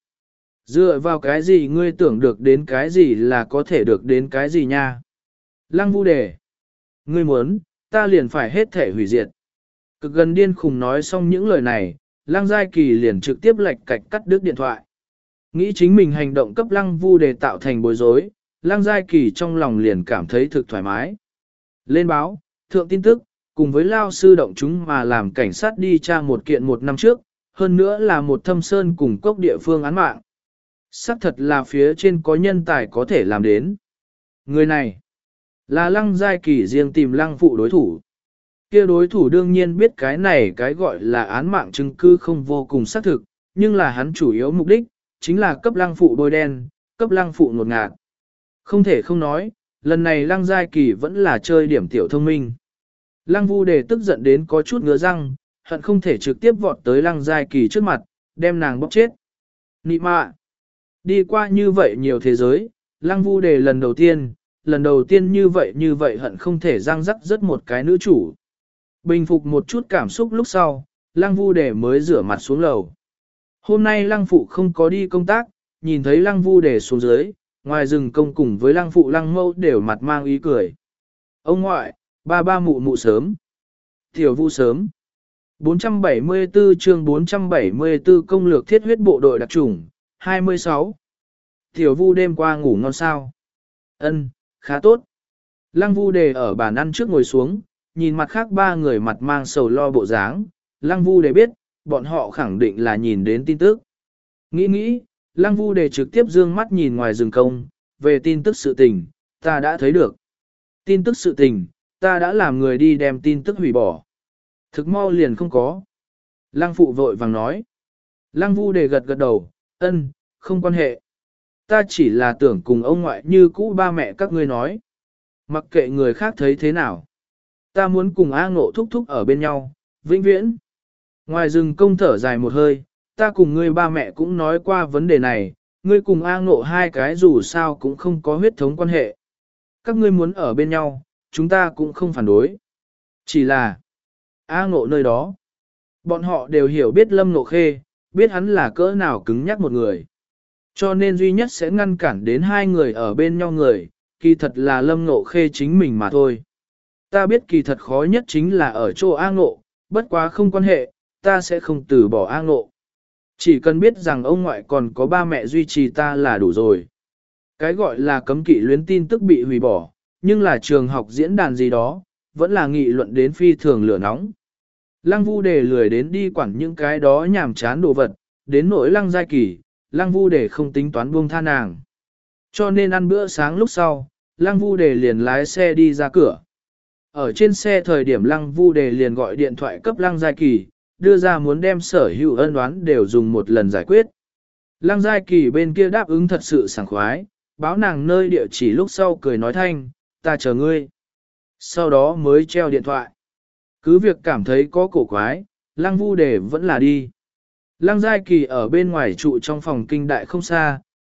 Dựa vào cái gì ngươi tưởng được đến cái gì là có thể được đến cái gì nha? Lăng Vu Đề, ngươi muốn, ta liền phải hết thể hủy diệt. Cực gần điên khùng nói xong những lời này, Lăng Giai Kỳ liền trực tiếp lệch cạch cắt đứt điện thoại. Nghĩ chính mình hành động cấp Lăng Vu Đề tạo thành bối rối, Lăng Giai Kỳ trong lòng liền cảm thấy thực thoải mái. Lên báo, thượng tin tức, cùng với lao sư động chúng mà làm cảnh sát đi tra một kiện một năm trước, hơn nữa là một thâm sơn cùng cốc địa phương án mạng. Xác thật là phía trên có nhân tài có thể làm đến. Người này, là Lăng Giai Kỳ riêng tìm Lăng Phụ đối thủ. Kia đối thủ đương nhiên biết cái này cái gọi là án mạng chứng cứ không vô cùng xác thực, nhưng là hắn chủ yếu mục đích, chính là cấp Lăng Phụ bôi đen, cấp Lăng Phụ ngột ngạt. Không thể không nói, lần này Lăng Giai Kỳ vẫn là chơi điểm tiểu thông minh. Lăng Vu Đề tức giận đến có chút ngứa răng, hận không thể trực tiếp vọt tới Lăng Giai Kỳ trước mặt, đem nàng bóp chết. Nị mạ! Đi qua như vậy nhiều thế giới, Lăng Vu Đề lần đầu tiên, lần đầu tiên như vậy như vậy hận không thể răng rắc rất một cái nữ chủ. Bình phục một chút cảm xúc lúc sau, Lăng Vu Đề mới rửa mặt xuống lầu. Hôm nay Lăng Phụ không có đi công tác, nhìn thấy Lăng Vu Đề xuống dưới, ngoài rừng công cùng với Lăng Phụ Lăng Mâu đều mặt mang ý cười. Ông ngoại, ba ba mụ mụ sớm. Tiểu Vu sớm. bốn trăm bảy mươi tư chương bốn trăm bảy mươi tư công lược thiết huyết bộ đội đặc chủng, hai mươi sáu. Tiểu Vu đêm qua ngủ ngon sao? Ân, khá tốt. Lăng Vu Đề ở bàn ăn trước ngồi xuống, nhìn mặt khác ba người mặt mang sầu lo bộ dáng, Lăng Vu Đề biết, bọn họ khẳng định là nhìn đến tin tức. Nghĩ nghĩ, Lăng Vu Đề trực tiếp dương mắt nhìn ngoài rừng công, về tin tức sự tình, ta đã thấy được. Tin tức sự tình, ta đã làm người đi đem tin tức hủy bỏ. Thực mau liền không có. Lăng Phụ vội vàng nói. Lăng Vu Đề gật gật đầu, ân, không quan hệ. Ta chỉ là tưởng cùng ông ngoại như cũ ba mẹ các ngươi nói. Mặc kệ người khác thấy thế nào. Ta muốn cùng A Ngộ thúc thúc ở bên nhau, vĩnh viễn. Ngoài rừng công thở dài một hơi, ta cùng ngươi ba mẹ cũng nói qua vấn đề này, ngươi cùng A Ngộ hai cái dù sao cũng không có huyết thống quan hệ. Các ngươi muốn ở bên nhau, chúng ta cũng không phản đối. Chỉ là A Ngộ nơi đó. Bọn họ đều hiểu biết Lâm Ngộ Khê, biết hắn là cỡ nào cứng nhắc một người. Cho nên duy nhất sẽ ngăn cản đến hai người ở bên nhau người, kỳ thật là Lâm Ngộ Khê chính mình mà thôi. Ta biết kỳ thật khó nhất chính là ở chỗ A Ngộ, bất quá không quan hệ, ta sẽ không từ bỏ A Ngộ. Chỉ cần biết rằng ông ngoại còn có ba mẹ duy trì ta là đủ rồi. Cái gọi là cấm kỵ luyến tin tức bị hủy bỏ, nhưng là trường học diễn đàn gì đó, vẫn là nghị luận đến phi thường lửa nóng. Lăng Vu Đề lười đến đi quản những cái đó nhảm chán đồ vật, đến nỗi Lăng Giai Kỳ, Lăng Vu Đề không tính toán buông tha nàng. Cho nên ăn bữa sáng lúc sau, Lăng Vu Đề liền lái xe đi ra cửa. Ở trên xe thời điểm Lăng Vu Đề liền gọi điện thoại cấp Lăng Giai Kỳ, đưa ra muốn đem sở hữu ân oán đều dùng một lần giải quyết. Lăng Giai Kỳ bên kia đáp ứng thật sự sảng khoái, báo nàng nơi địa chỉ lúc sau cười nói thanh, ta chờ ngươi. Sau đó mới treo điện thoại. Cứ việc cảm thấy có cổ quái, Lăng Vu Đề vẫn là đi. Lăng Giai Kỳ ở bên ngoài trụ trong phòng kinh đại không xa,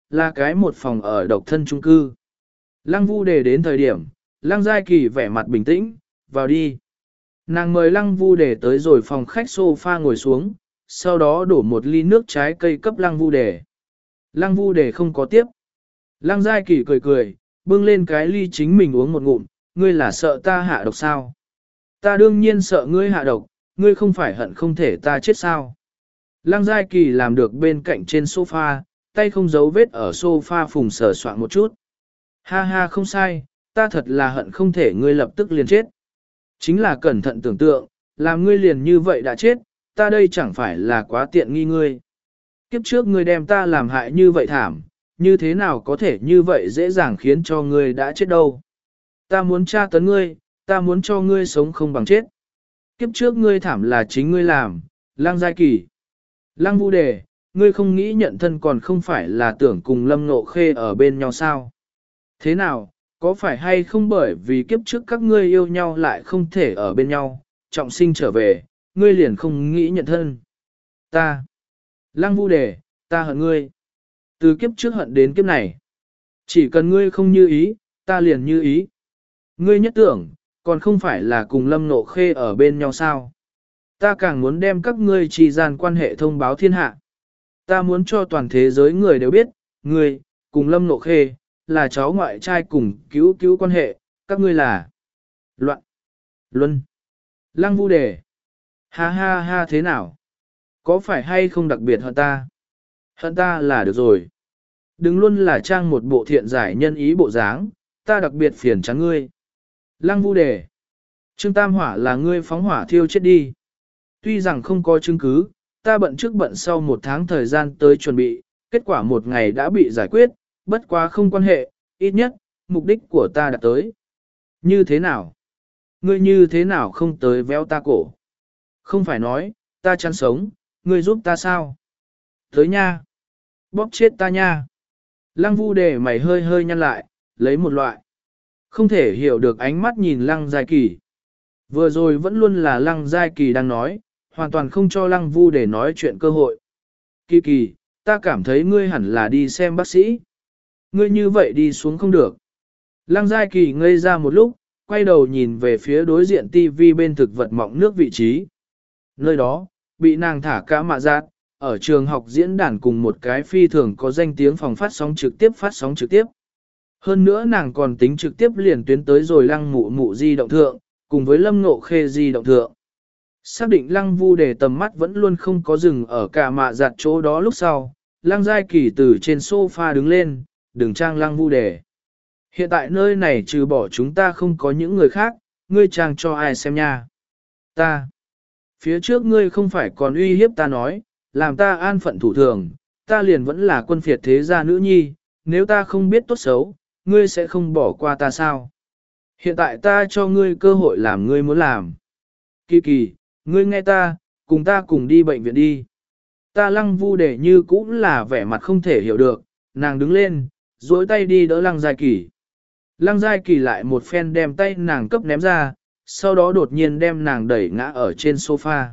là cái một phòng ở độc thân chung cư. Lăng Vu Đề đến thời điểm, Lăng Giai Kỳ vẻ mặt bình tĩnh, vào đi. Nàng mời Lăng Vu Đề tới rồi phòng khách sofa ngồi xuống, sau đó đổ một ly nước trái cây cấp Lăng Vu Đề. Lăng Vu Đề không có tiếp. Lăng Giai Kỳ cười cười, bưng lên cái ly chính mình uống một ngụm, ngươi là sợ ta hạ độc sao? Ta đương nhiên sợ ngươi hạ độc, ngươi không phải hận không thể ta chết sao? Lăng Giai Kỳ làm được bên cạnh trên sofa, tay không giấu vết ở sofa phùng sờ soạn một chút. Ha ha không sai, ta thật là hận không thể ngươi lập tức liền chết. Chính là cẩn thận tưởng tượng, làm ngươi liền như vậy đã chết, ta đây chẳng phải là quá tiện nghi ngươi. Kiếp trước ngươi đem ta làm hại như vậy thảm, như thế nào có thể như vậy dễ dàng khiến cho ngươi đã chết đâu. Ta muốn tra tấn ngươi, ta muốn cho ngươi sống không bằng chết. Kiếp trước ngươi thảm là chính ngươi làm, Lăng Giai Kỳ. Lăng Vu Đề, ngươi không nghĩ nhận thân còn không phải là tưởng cùng Lâm Ngộ Khê ở bên nhau sao? Thế nào, có phải hay không bởi vì kiếp trước các ngươi yêu nhau lại không thể ở bên nhau, trọng sinh trở về, ngươi liền không nghĩ nhận thân? Ta, Lăng Vu Đề, ta hận ngươi. Từ kiếp trước hận đến kiếp này. Chỉ cần ngươi không như ý, ta liền như ý. Ngươi nhất tưởng, còn không phải là cùng Lâm Ngộ Khê ở bên nhau sao? Ta càng muốn đem các ngươi trì gian quan hệ thông báo thiên hạ. Ta muốn cho toàn thế giới người đều biết, ngươi, cùng Lâm Ngộ Khê, là cháu ngoại trai cùng cứu cứu quan hệ, các ngươi là loạn, luân, Lăng Vu Đề. Ha ha ha thế nào? Có phải hay không đặc biệt hận ta? Hận ta là được rồi. Đừng luôn là trang một bộ thiện giải nhân ý bộ dáng, ta đặc biệt phiền chán ngươi. Lăng Vu Đề. Trương Tam Hỏa là ngươi phóng hỏa thiêu chết đi. Tuy rằng không có chứng cứ, ta bận trước bận sau một tháng thời gian tới chuẩn bị, kết quả một ngày đã bị giải quyết, bất quá không quan hệ, ít nhất, mục đích của ta đã tới. Như thế nào? Ngươi như thế nào không tới véo ta cổ? Không phải nói, ta chăn sống, ngươi giúp ta sao? Tới nha! Bóp chết ta nha! Lăng Vu Đề mày hơi hơi nhăn lại, lấy một loại. Không thể hiểu được ánh mắt nhìn Lăng Giai Kỳ. Vừa rồi vẫn luôn là Lăng Giai Kỳ đang nói, hoàn toàn không cho Lăng Vu Đề nói chuyện cơ hội. Kỳ Kỳ, ta cảm thấy ngươi hẳn là đi xem bác sĩ. Ngươi như vậy đi xuống không được. Lăng Giai Kỳ ngây ra một lúc, quay đầu nhìn về phía đối diện tivi bên thực vật mọng nước vị trí. Nơi đó, bị nàng thả cả mạ giác, ở trường học diễn đàn cùng một cái phi thường có danh tiếng phòng phát sóng trực tiếp phát sóng trực tiếp. Hơn nữa nàng còn tính trực tiếp liền tuyến tới rồi Lăng Mụ Mụ di động thượng, cùng với Lâm Ngộ Khê di động thượng. Xác định Lăng Vu Đề tầm mắt vẫn luôn không có dừng ở cả mạ giặt chỗ đó lúc sau, Lăng Giai Kỳ từ trên sofa đứng lên, đừng trang Lăng Vu Đề. Hiện tại nơi này trừ bỏ chúng ta không có những người khác, ngươi trang cho ai xem nha. Ta. Phía trước ngươi không phải còn uy hiếp ta nói, làm ta an phận thủ thường, ta liền vẫn là quân phiệt thế gia nữ nhi, nếu ta không biết tốt xấu, ngươi sẽ không bỏ qua ta sao? Hiện tại ta cho ngươi cơ hội làm ngươi muốn làm. Kỳ Kỳ, ngươi nghe ta, cùng ta cùng đi bệnh viện đi. Ta Lăng Vu Đề như cũng là vẻ mặt không thể hiểu được, nàng đứng lên, duỗi tay đi đỡ Lăng Giai Kỳ. Lăng Giai Kỳ lại một phen đem tay nàng cấp ném ra, sau đó đột nhiên đem nàng đẩy ngã ở trên sofa.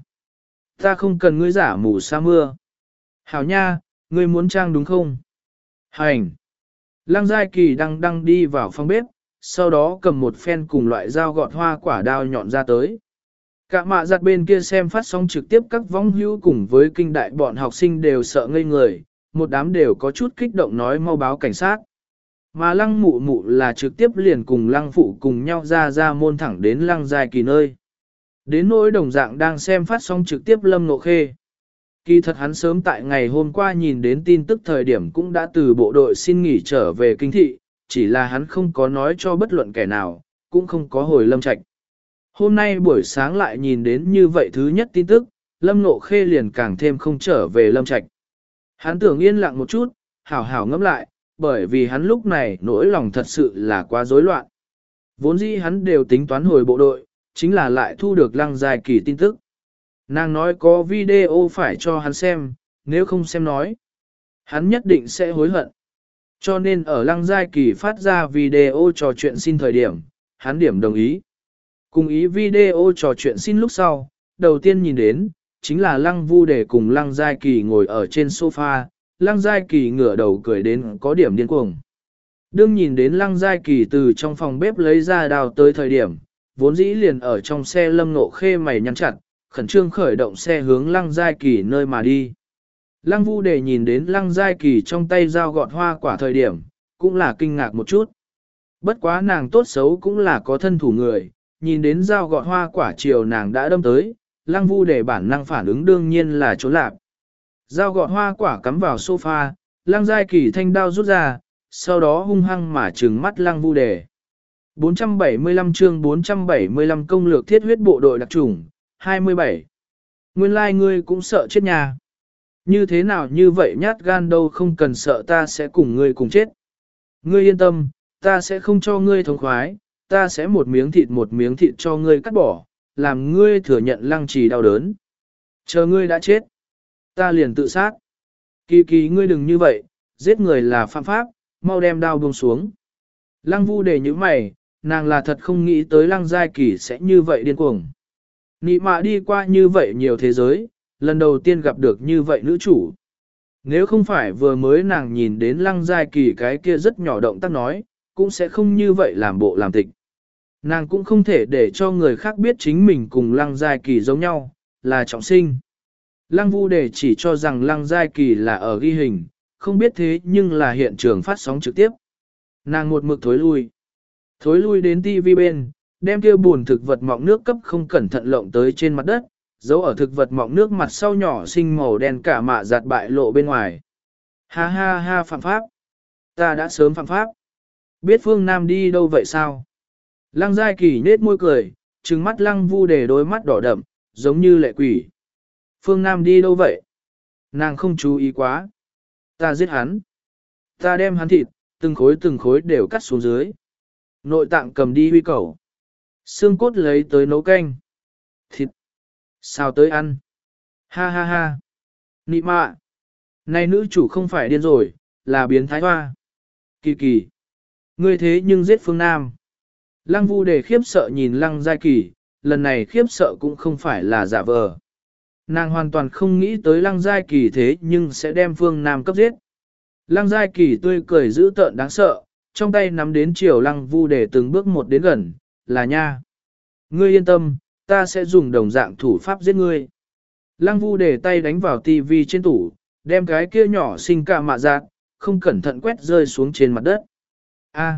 Ta không cần ngươi giả mù sa mưa. Hảo nha, ngươi muốn trang đúng không? Hành. Lăng Giai Kỳ đang đang đi vào phòng bếp, sau đó cầm một phen cùng loại dao gọt hoa quả đao nhọn ra tới. Cả mạ giặt bên kia xem phát sóng trực tiếp các vong hữu cùng với kinh đại bọn học sinh đều sợ ngây người, một đám đều có chút kích động nói mau báo cảnh sát. Mà Lăng Mụ Mụ là trực tiếp liền cùng Lăng Phụ cùng nhau ra ra môn thẳng đến Lăng Giai Kỳ nơi. Đến nỗi đồng dạng đang xem phát sóng trực tiếp Lâm Ngộ Khê. Kỳ thật hắn sớm tại ngày hôm qua nhìn đến tin tức thời điểm cũng đã từ bộ đội xin nghỉ trở về kinh thị, chỉ là hắn không có nói cho bất luận kẻ nào, cũng không có hồi Lâm Trạch. Hôm nay buổi sáng lại nhìn đến như vậy thứ nhất tin tức, Lâm Ngộ Khê liền càng thêm không trở về Lâm Trạch. Hắn tưởng yên lặng một chút, hảo hảo ngẫm lại, bởi vì hắn lúc này nỗi lòng thật sự là quá rối loạn. Vốn dĩ hắn đều tính toán hồi bộ đội, chính là lại thu được Lăng Giai Kỳ tin tức. Nàng nói có video phải cho hắn xem, nếu không xem nói, hắn nhất định sẽ hối hận. Cho nên ở Lăng Giai Kỳ phát ra video trò chuyện xin thời điểm, hắn điểm đồng ý. Cùng ý video trò chuyện xin lúc sau, đầu tiên nhìn đến, chính là Lăng Vu Đề cùng Lăng Giai Kỳ ngồi ở trên sofa, Lăng Giai Kỳ ngửa đầu cười đến có điểm điên cuồng. Đương nhìn đến Lăng Giai Kỳ từ trong phòng bếp lấy ra đào tới thời điểm, vốn dĩ liền ở trong xe Lâm Ngộ Khê mày nhăn chặt, khẩn trương khởi động xe hướng Lăng Giai Kỳ nơi mà đi. Lăng Vu Đề nhìn đến Lăng Giai Kỳ trong tay dao gọt hoa quả thời điểm, cũng là kinh ngạc một chút. Bất quá nàng tốt xấu cũng là có thân thủ người, nhìn đến dao gọt hoa quả chiều nàng đã đâm tới, Lăng Vu Đề bản năng phản ứng đương nhiên là trốn lạp. Dao gọt hoa quả cắm vào sofa, Lăng Giai Kỳ thanh đao rút ra, sau đó hung hăng mà trừng mắt Lăng Vu Đề. bốn trăm bảy mươi lăm chương bốn trăm bảy mươi lăm công lược thiết huyết bộ đội đặc chủng, hai mươi bảy. Nguyên lai like ngươi cũng sợ chết nhà. Như thế nào như vậy nhát gan đâu, không cần sợ, ta sẽ cùng ngươi cùng chết. Ngươi yên tâm, ta sẽ không cho ngươi thống khoái, ta sẽ một miếng thịt một miếng thịt cho ngươi cắt bỏ, làm ngươi thừa nhận Lăng Trì đau đớn. Chờ ngươi đã chết, ta liền tự sát. Kỳ kỳ ngươi đừng như vậy, giết người là phạm pháp, mau đem đao buông xuống. Lăng Vu Đề như mày, nàng là thật không nghĩ tới Lăng Giai Kỳ sẽ như vậy điên cuồng. Nị mạ đi qua như vậy nhiều thế giới, lần đầu tiên gặp được như vậy nữ chủ. Nếu không phải vừa mới nàng nhìn đến Lăng Giai Kỳ cái kia rất nhỏ động tác nói, cũng sẽ không như vậy làm bộ làm tịch. Nàng cũng không thể để cho người khác biết chính mình cùng Lăng Giai Kỳ giống nhau, là trọng sinh. Lăng Vu Đề chỉ cho rằng Lăng Giai Kỳ là ở ghi hình, không biết thế nhưng là hiện trường phát sóng trực tiếp. Nàng một mực thối lui. Thối lui đến tivi bên, đem kia buồn thực vật mọng nước cấp không cẩn thận lộng tới trên mặt đất, giấu ở thực vật mọng nước mặt sau nhỏ xinh màu đen cả mạ giặt bại lộ bên ngoài. Ha ha ha, phạm pháp. Ta đã sớm phạm pháp. Biết Phương Nam đi đâu vậy sao? Lăng Giai Kỳ nết môi cười, trừng mắt Lăng Vu Đề đôi mắt đỏ đậm, giống như lệ quỷ. Phương Nam đi đâu vậy? Nàng không chú ý quá. Ta giết hắn. Ta đem hắn thịt, từng khối từng khối đều cắt xuống dưới. Nội tạng cầm đi huy cẩu. Xương cốt lấy tới nấu canh. Thịt. Sao tới ăn? Ha ha ha. Nị mạ. Này nữ chủ không phải điên rồi, là biến thái hoa. Kỳ kỳ. Ngươi thế nhưng giết Phương Nam. Lăng Vu Đề khiếp sợ nhìn Lăng Giai Kỳ, lần này khiếp sợ cũng không phải là giả vờ. Nàng hoàn toàn không nghĩ tới Lăng Giai Kỳ thế nhưng sẽ đem Phương Nam cấp giết. Lăng Giai Kỳ tươi cười dữ tợn đáng sợ, trong tay nắm đến chiều Lăng Vu Đề từng bước một đến gần, là nha. Ngươi yên tâm, ta sẽ dùng đồng dạng thủ pháp giết ngươi. Lăng Vu Đề tay đánh vào tivi trên tủ, đem cái kia nhỏ xinh cả mạ giặt, không cẩn thận quét rơi xuống trên mặt đất. A.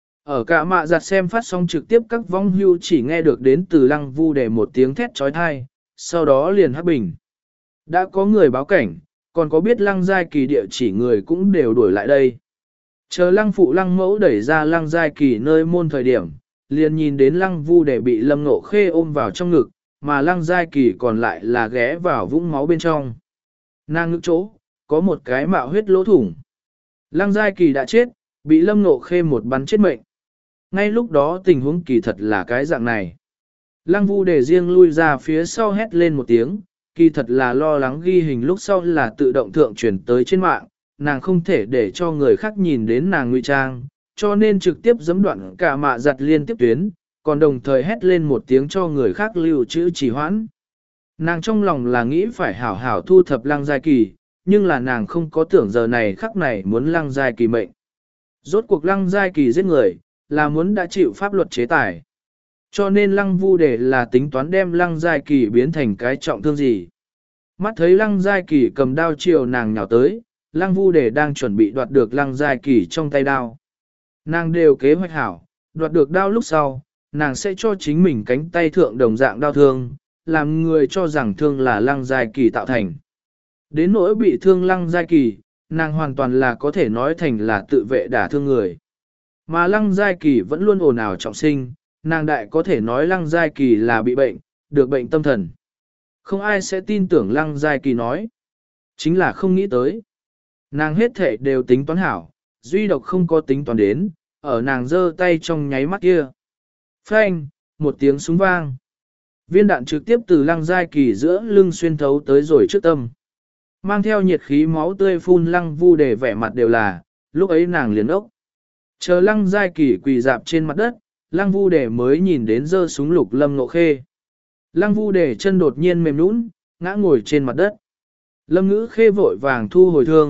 Ở cả mạ giặt xem phát sóng trực tiếp các vong hưu chỉ nghe được đến từ Lăng Vu Đề một tiếng thét trói thai, sau đó liền hắc bình. Đã có người báo cảnh, còn có biết Lăng Giai Kỳ địa chỉ người cũng đều đuổi lại đây. Chờ Lăng phụ Lăng mẫu đẩy ra Lăng Giai Kỳ nơi môn thời điểm, liền nhìn đến Lăng Vu Đề bị Lâm Ngộ Khê ôm vào trong ngực, mà Lăng Giai Kỳ còn lại là ghé vào vũng máu bên trong. Nàng ngực chỗ, có một cái mạo huyết lỗ thủng. Lăng Giai Kỳ đã chết, bị Lâm Ngộ Khê một bắn chết mệnh. Ngay lúc đó tình huống kỳ thật là cái dạng này. Lăng Vu Đề riêng lui ra phía sau hét lên một tiếng, kỳ thật là lo lắng ghi hình lúc sau là tự động thượng truyền tới trên mạng, nàng không thể để cho người khác nhìn đến nàng ngụy trang, cho nên trực tiếp giẫm đoạn cả mạ giặt liên tiếp tuyến, còn đồng thời hét lên một tiếng cho người khác lưu trữ trì hoãn. Nàng trong lòng là nghĩ phải hảo hảo thu thập Lăng Giai Kỳ, nhưng là nàng không có tưởng giờ này khắc này muốn Lăng Giai Kỳ mệnh. Rốt cuộc Lăng Giai Kỳ giết người, là muốn đã chịu pháp luật chế tài. Cho nên Lăng Vu Đề là tính toán đem Lăng Giai Kỳ biến thành cái trọng thương gì. Mắt thấy Lăng Giai Kỳ cầm đao chiều nàng nhào tới, Lăng Vu Đề đang chuẩn bị đoạt được Lăng Giai Kỳ trong tay đao. Nàng đều kế hoạch hảo, đoạt được đao lúc sau, nàng sẽ cho chính mình cánh tay thượng đồng dạng đao thương, làm người cho rằng thương là Lăng Giai Kỳ tạo thành. Đến nỗi bị thương Lăng Giai Kỳ, nàng hoàn toàn là có thể nói thành là tự vệ đả thương người. Mà Lăng Giai Kỳ vẫn luôn ồn ào trọng sinh, nàng đại có thể nói Lăng Giai Kỳ là bị bệnh, được bệnh tâm thần. Không ai sẽ tin tưởng Lăng Giai Kỳ nói. Chính là không nghĩ tới. Nàng hết thể đều tính toán hảo, duy độc không có tính toán đến, ở nàng giơ tay trong nháy mắt kia. Phanh, một tiếng súng vang. Viên đạn trực tiếp từ Lăng Giai Kỳ giữa lưng xuyên thấu tới rồi trước tâm. Mang theo nhiệt khí máu tươi phun Lăng Vu Đề vẻ mặt đều là, lúc ấy nàng liền ốc. Chờ Lăng Giai Kỳ quỳ dạp trên mặt đất, Lăng Vu Đề mới nhìn đến giơ súng lục Lâm Ngộ Khê. Lăng Vu Đề chân đột nhiên mềm nũng, ngã ngồi trên mặt đất. Lâm Ngữ Khê vội vàng thu hồi thương,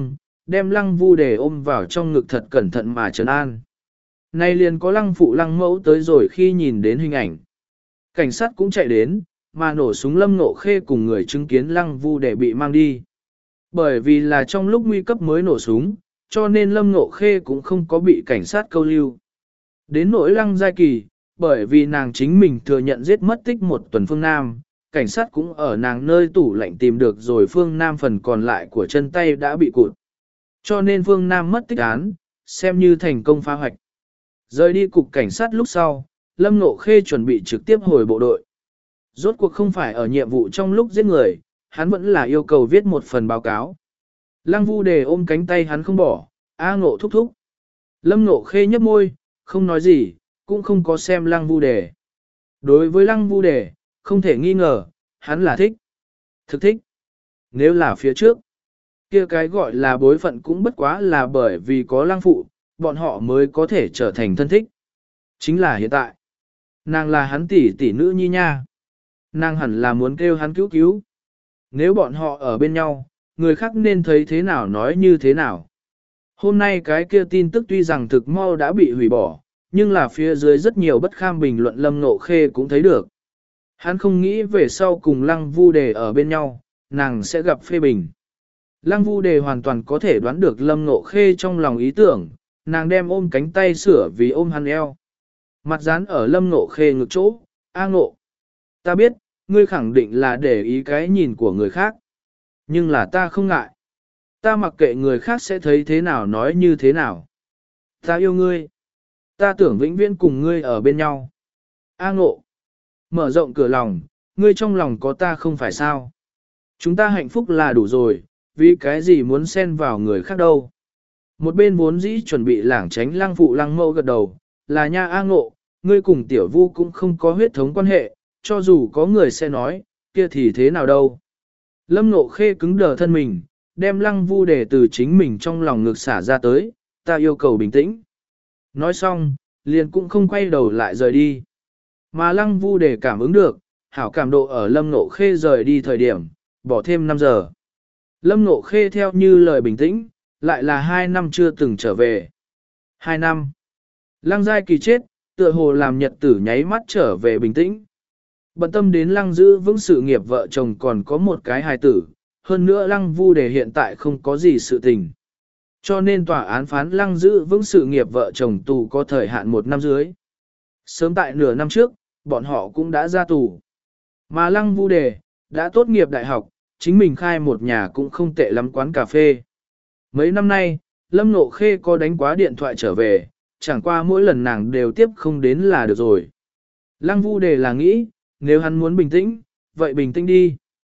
đem lăng vu đề ôm vào trong ngực thật cẩn thận mà trấn an. Nay liền có lăng phụ lăng mẫu tới rồi khi nhìn đến hình ảnh. Cảnh sát cũng chạy đến, mà nổ súng Lâm Ngộ Khê cùng người chứng kiến lăng vu đề bị mang đi. Bởi vì là trong lúc nguy cấp mới nổ súng, cho nên Lâm Ngộ Khê cũng không có bị cảnh sát câu lưu. Đến nỗi lăng giai kỳ, bởi vì nàng chính mình thừa nhận giết mất tích một tuần Phương Nam, cảnh sát cũng ở nàng nơi tủ lạnh tìm được rồi Phương Nam phần còn lại của chân tay đã bị cụt. Cho nên Phương Nam mất tích án, xem như thành công phá hoạch. Rời đi cục cảnh sát lúc sau, Lâm Ngộ Khê chuẩn bị trực tiếp hồi bộ đội. Rốt cuộc không phải ở nhiệm vụ trong lúc giết người, hắn vẫn là yêu cầu viết một phần báo cáo. Lăng Vu Đề ôm cánh tay hắn không bỏ, A Ngộ thúc thúc. Lâm Ngộ Khê nhấp môi, không nói gì, cũng không có xem Lăng Vu Đề. Đối với Lăng Vu Đề, không thể nghi ngờ, hắn là thích. Thực thích. Nếu là phía trước, kia cái gọi là bối phận cũng bất quá là bởi vì có Lăng phụ, bọn họ mới có thể trở thành thân thích. Chính là hiện tại. Nàng là hắn tỷ tỷ nữ nhi nha. Nàng hẳn là muốn kêu hắn cứu cứu. Nếu bọn họ ở bên nhau, người khác nên thấy thế nào nói như thế nào. Hôm nay cái kia tin tức tuy rằng thực mau đã bị hủy bỏ, nhưng là phía dưới rất nhiều bất kham bình luận Lâm Ngộ Khê cũng thấy được. Hắn không nghĩ về sau cùng Lăng Vu Đề ở bên nhau, nàng sẽ gặp phê bình. Lăng Vu Đề hoàn toàn có thể đoán được Lâm Ngộ Khê trong lòng ý tưởng, nàng đem ôm cánh tay sửa vì ôm hắn eo. Mặt dán ở Lâm Ngộ Khê ngực chỗ, A Ngộ. Ta biết, ngươi khẳng định là để ý cái nhìn của người khác. Nhưng là ta không ngại. Ta mặc kệ người khác sẽ thấy thế nào nói như thế nào. Ta yêu ngươi. Ta tưởng vĩnh viễn cùng ngươi ở bên nhau. A Ngộ. Mở rộng cửa lòng, ngươi trong lòng có ta không phải sao. Chúng ta hạnh phúc là đủ rồi, vì cái gì muốn xen vào người khác đâu. Một bên vốn dĩ chuẩn bị lảng tránh Lăng phụ Lăng mẫu gật đầu, là nha A Ngộ, ngươi cùng Tiểu Vu cũng không có huyết thống quan hệ, cho dù có người sẽ nói, kia thì thế nào đâu. Lâm Ngộ Khê cứng đờ thân mình, đem Lăng Vu Đề từ chính mình trong lòng ngực xả ra tới, ta yêu cầu bình tĩnh. Nói xong, liền cũng không quay đầu lại rời đi. Mà Lăng Vu Đề cảm ứng được, hảo cảm độ ở Lâm Ngộ Khê rời đi thời điểm, bỏ thêm năm giờ. Lâm Ngộ Khê theo như lời bình tĩnh, lại là hai năm chưa từng trở về. Hai năm. Lăng Giai Kỳ chết, tựa hồ làm nhật tử nháy mắt trở về bình tĩnh. Bận tâm đến Lăng giữ vững sự nghiệp vợ chồng còn có một cái hài tử, hơn nữa Lăng Vu Đề hiện tại không có gì sự tình. Cho nên tòa án phán Lăng giữ vững sự nghiệp vợ chồng tù có thời hạn một năm dưới. Sớm tại nửa năm trước, bọn họ cũng đã ra tù. Mà Lăng Vu Đề, đã tốt nghiệp đại học, chính mình khai một nhà cũng không tệ lắm quán cà phê. Mấy năm nay, Lâm Ngộ Khê có đánh quá điện thoại trở về, chẳng qua mỗi lần nàng đều tiếp không đến là được rồi. Lăng Vu Đề là nghĩ, nếu hắn muốn bình tĩnh, vậy bình tĩnh đi.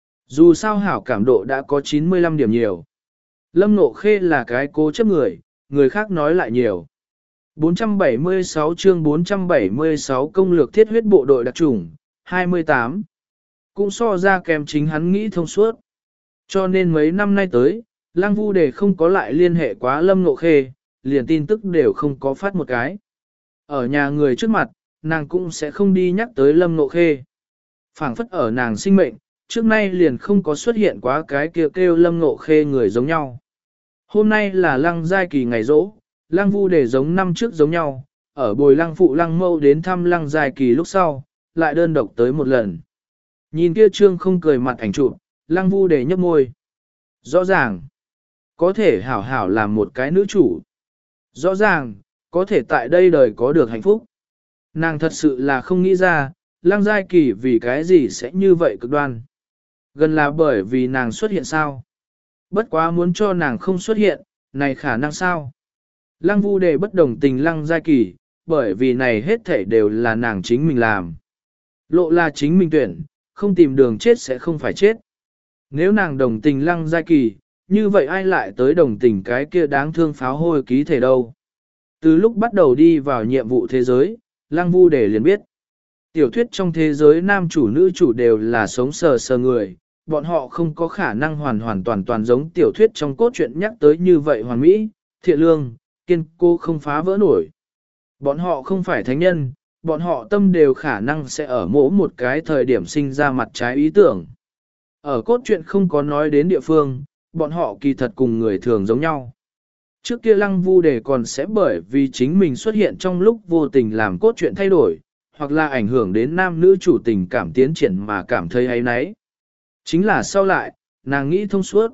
Dù sao hảo cảm độ đã có chín mươi lăm điểm nhiều. Lâm Ngộ Khê là cái cố chấp người, người khác nói lại nhiều. bốn trăm bảy mươi sáu chương bốn trăm bảy mươi sáu công lược thiết huyết bộ đội đặc chủng, hai mươi tám. Cũng so ra kèm chính hắn nghĩ thông suốt. Cho nên mấy năm nay tới, Lăng Vu Đề không có lại liên hệ quá Lâm Ngộ Khê, liền tin tức đều không có phát một cái. Ở nhà người trước mặt, nàng cũng sẽ không đi nhắc tới Lâm Ngộ Khê. Phảng phất ở nàng sinh mệnh, trước nay liền không có xuất hiện quá cái kia kêu, kêu Lâm Ngộ Khê người giống nhau. Hôm nay là Lăng Giai Kỳ ngày rỗ, Lăng Vu Đề giống năm trước giống nhau, ở bồi Lăng phụ Lăng mâu đến thăm Lăng Giai Kỳ lúc sau, lại đơn độc tới một lần. Nhìn kia trương không cười mặt ảnh chụp, Lăng Vu Đề nhấp môi. Rõ ràng, có thể hảo hảo làm một cái nữ chủ. Rõ ràng, có thể tại đây đời có được hạnh phúc. Nàng thật sự là không nghĩ ra, Lăng Giai Kỳ vì cái gì sẽ như vậy cực đoan. Gần là bởi vì nàng xuất hiện sao. Bất quá muốn cho nàng không xuất hiện, này khả năng sao. Lăng Vu Đề bất đồng tình Lăng Giai Kỳ, bởi vì này hết thảy đều là nàng chính mình làm. Lộ là chính mình tuyển, không tìm đường chết sẽ không phải chết. Nếu nàng đồng tình Lăng Giai Kỳ, như vậy ai lại tới đồng tình cái kia đáng thương pháo hôi ký thể đâu. Từ lúc bắt đầu đi vào nhiệm vụ thế giới, Lăng Vu Đề liền biết. Tiểu thuyết trong thế giới nam chủ nữ chủ đều là sống sờ sờ người, bọn họ không có khả năng hoàn hoàn toàn toàn giống tiểu thuyết trong cốt truyện nhắc tới như vậy hoàn mỹ, thiện lương, kiên cố không phá vỡ nổi. Bọn họ không phải thánh nhân, bọn họ tâm đều khả năng sẽ ở mỗi một cái thời điểm sinh ra mặt trái ý tưởng. Ở cốt truyện không có nói đến địa phương, bọn họ kỳ thật cùng người thường giống nhau. Trước kia lăng vu đề còn sẽ bởi vì chính mình xuất hiện trong lúc vô tình làm cốt truyện thay đổi, hoặc là ảnh hưởng đến nam nữ chủ tình cảm tiến triển mà cảm thấy ấy nấy. Chính là sau lại, nàng nghĩ thông suốt.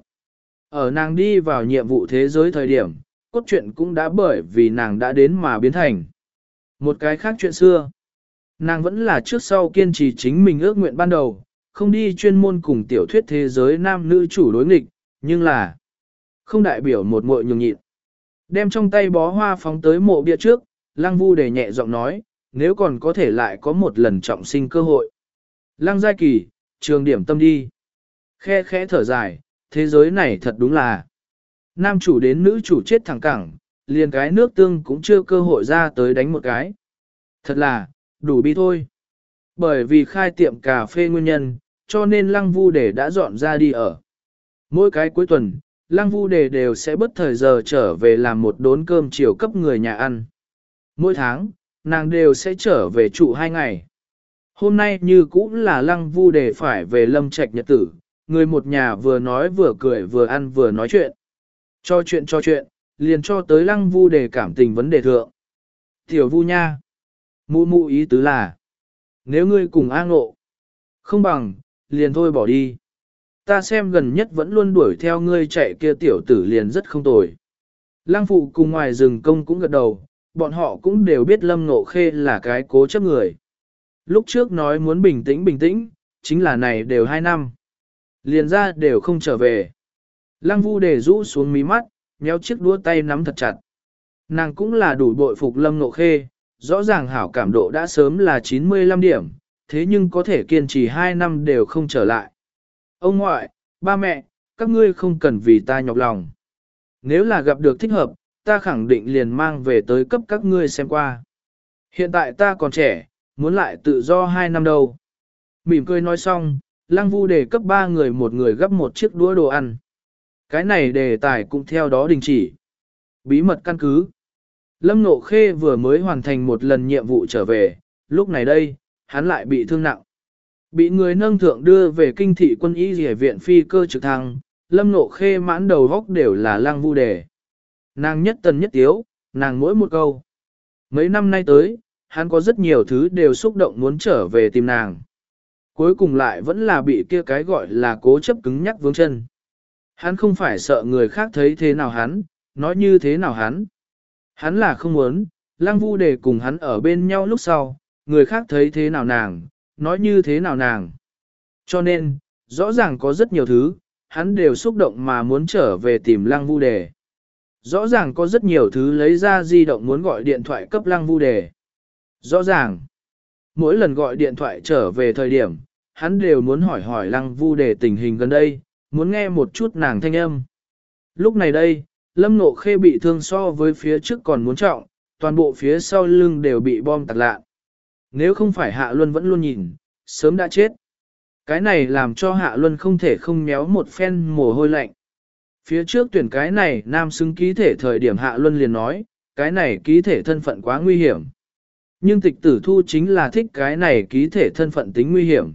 Ở nàng đi vào nhiệm vụ thế giới thời điểm, cốt truyện cũng đã bởi vì nàng đã đến mà biến thành. Một cái khác chuyện xưa, nàng vẫn là trước sau kiên trì chính mình ước nguyện ban đầu, không đi chuyên môn cùng tiểu thuyết thế giới nam nữ chủ đối nghịch, nhưng là không đại biểu một muội nhường nhịn. Đem trong tay bó hoa phóng tới mộ bia trước, Lăng Vu để nhẹ giọng nói, nếu còn có thể lại có một lần trọng sinh cơ hội. Lăng Giai Kỳ, trường điểm tâm đi. Khe khẽ thở dài, thế giới này thật đúng là nam chủ đến nữ chủ chết thẳng cẳng, liền cái nước tương cũng chưa cơ hội ra tới đánh một cái. Thật là, đủ bi thôi. Bởi vì khai tiệm cà phê nguyên nhân, cho nên Lăng Vu Đề đã dọn ra đi ở. Mỗi cái cuối tuần, Lăng Vu Đề đều sẽ bất thời giờ trở về làm một đốn cơm chiều cấp người nhà ăn. Mỗi tháng, nàng đều sẽ trở về trụ hai ngày. Hôm nay như cũng là Lăng Vu Đề phải về Lâm Trạch nhật tử, người một nhà vừa nói vừa cười vừa ăn vừa nói chuyện. Cho chuyện cho chuyện, liền cho tới Lăng Vu Đề cảm tình vấn đề thượng. Tiểu Vu nha, mụ mụ ý tứ là, nếu ngươi cùng A Ngộ, không bằng, liền thôi bỏ đi. Ta xem gần nhất vẫn luôn đuổi theo ngươi chạy kia tiểu tử liền rất không tồi. Lăng phụ cùng ngoài rừng công cũng gật đầu, bọn họ cũng đều biết Lâm Ngộ Khê là cái cố chấp người. Lúc trước nói muốn bình tĩnh bình tĩnh, chính là này đều hai năm. Liền ra đều không trở về. Lăng Vu Đề rũ xuống mí mắt, nhéo chiếc đũa tay nắm thật chặt. Nàng cũng là đủ bội phục Lâm Ngộ Khê, rõ ràng hảo cảm độ đã sớm là chín mươi lăm điểm, thế nhưng có thể kiên trì hai năm đều không trở lại. Ông ngoại, ba mẹ, các ngươi không cần vì ta nhọc lòng. Nếu là gặp được thích hợp, ta khẳng định liền mang về tới cấp các ngươi xem qua. Hiện tại ta còn trẻ, muốn lại tự do hai năm đâu. Mỉm cười nói xong, Lăng Vu Đề cấp ba người một người gấp một chiếc đũa đồ ăn. Cái này đề tài cũng theo đó đình chỉ. Bí mật căn cứ. Lâm Ngộ Khê vừa mới hoàn thành một lần nhiệm vụ trở về, lúc này đây, hắn lại bị thương nặng. Bị người nâng thượng đưa về kinh thị quân y rỉa viện phi cơ trực thăng, Lâm Ngộ Khê mãn đầu góc đều là Lăng Vu Đề. Nàng nhất tần nhất tiếu, nàng mỗi một câu. Mấy năm nay tới, hắn có rất nhiều thứ đều xúc động muốn trở về tìm nàng. Cuối cùng lại vẫn là bị kia cái gọi là cố chấp cứng nhắc vướng chân. Hắn không phải sợ người khác thấy thế nào hắn, nói như thế nào hắn. Hắn là không muốn, Lăng Vu Đề cùng hắn ở bên nhau lúc sau, người khác thấy thế nào nàng, nói như thế nào nàng. Cho nên, rõ ràng có rất nhiều thứ, hắn đều xúc động mà muốn trở về tìm Lăng Vu Đề. Rõ ràng có rất nhiều thứ lấy ra di động muốn gọi điện thoại cấp Lăng Vu Đề. Rõ ràng, mỗi lần gọi điện thoại trở về thời điểm, hắn đều muốn hỏi hỏi Lăng Vu Đề tình hình gần đây, muốn nghe một chút nàng thanh âm. Lúc này đây, Lâm Ngộ Khê bị thương so với phía trước còn muốn trọng, toàn bộ phía sau lưng đều bị bom tạc lạ. Nếu không phải Hạ Luân vẫn luôn nhìn, sớm đã chết. Cái này làm cho Hạ Luân không thể không méo một phen mồ hôi lạnh. Phía trước tuyển cái này nam xứng ký thể thời điểm Hạ Luân liền nói, cái này ký thể thân phận quá nguy hiểm. Nhưng tịch tử thu chính là thích cái này ký thể thân phận tính nguy hiểm.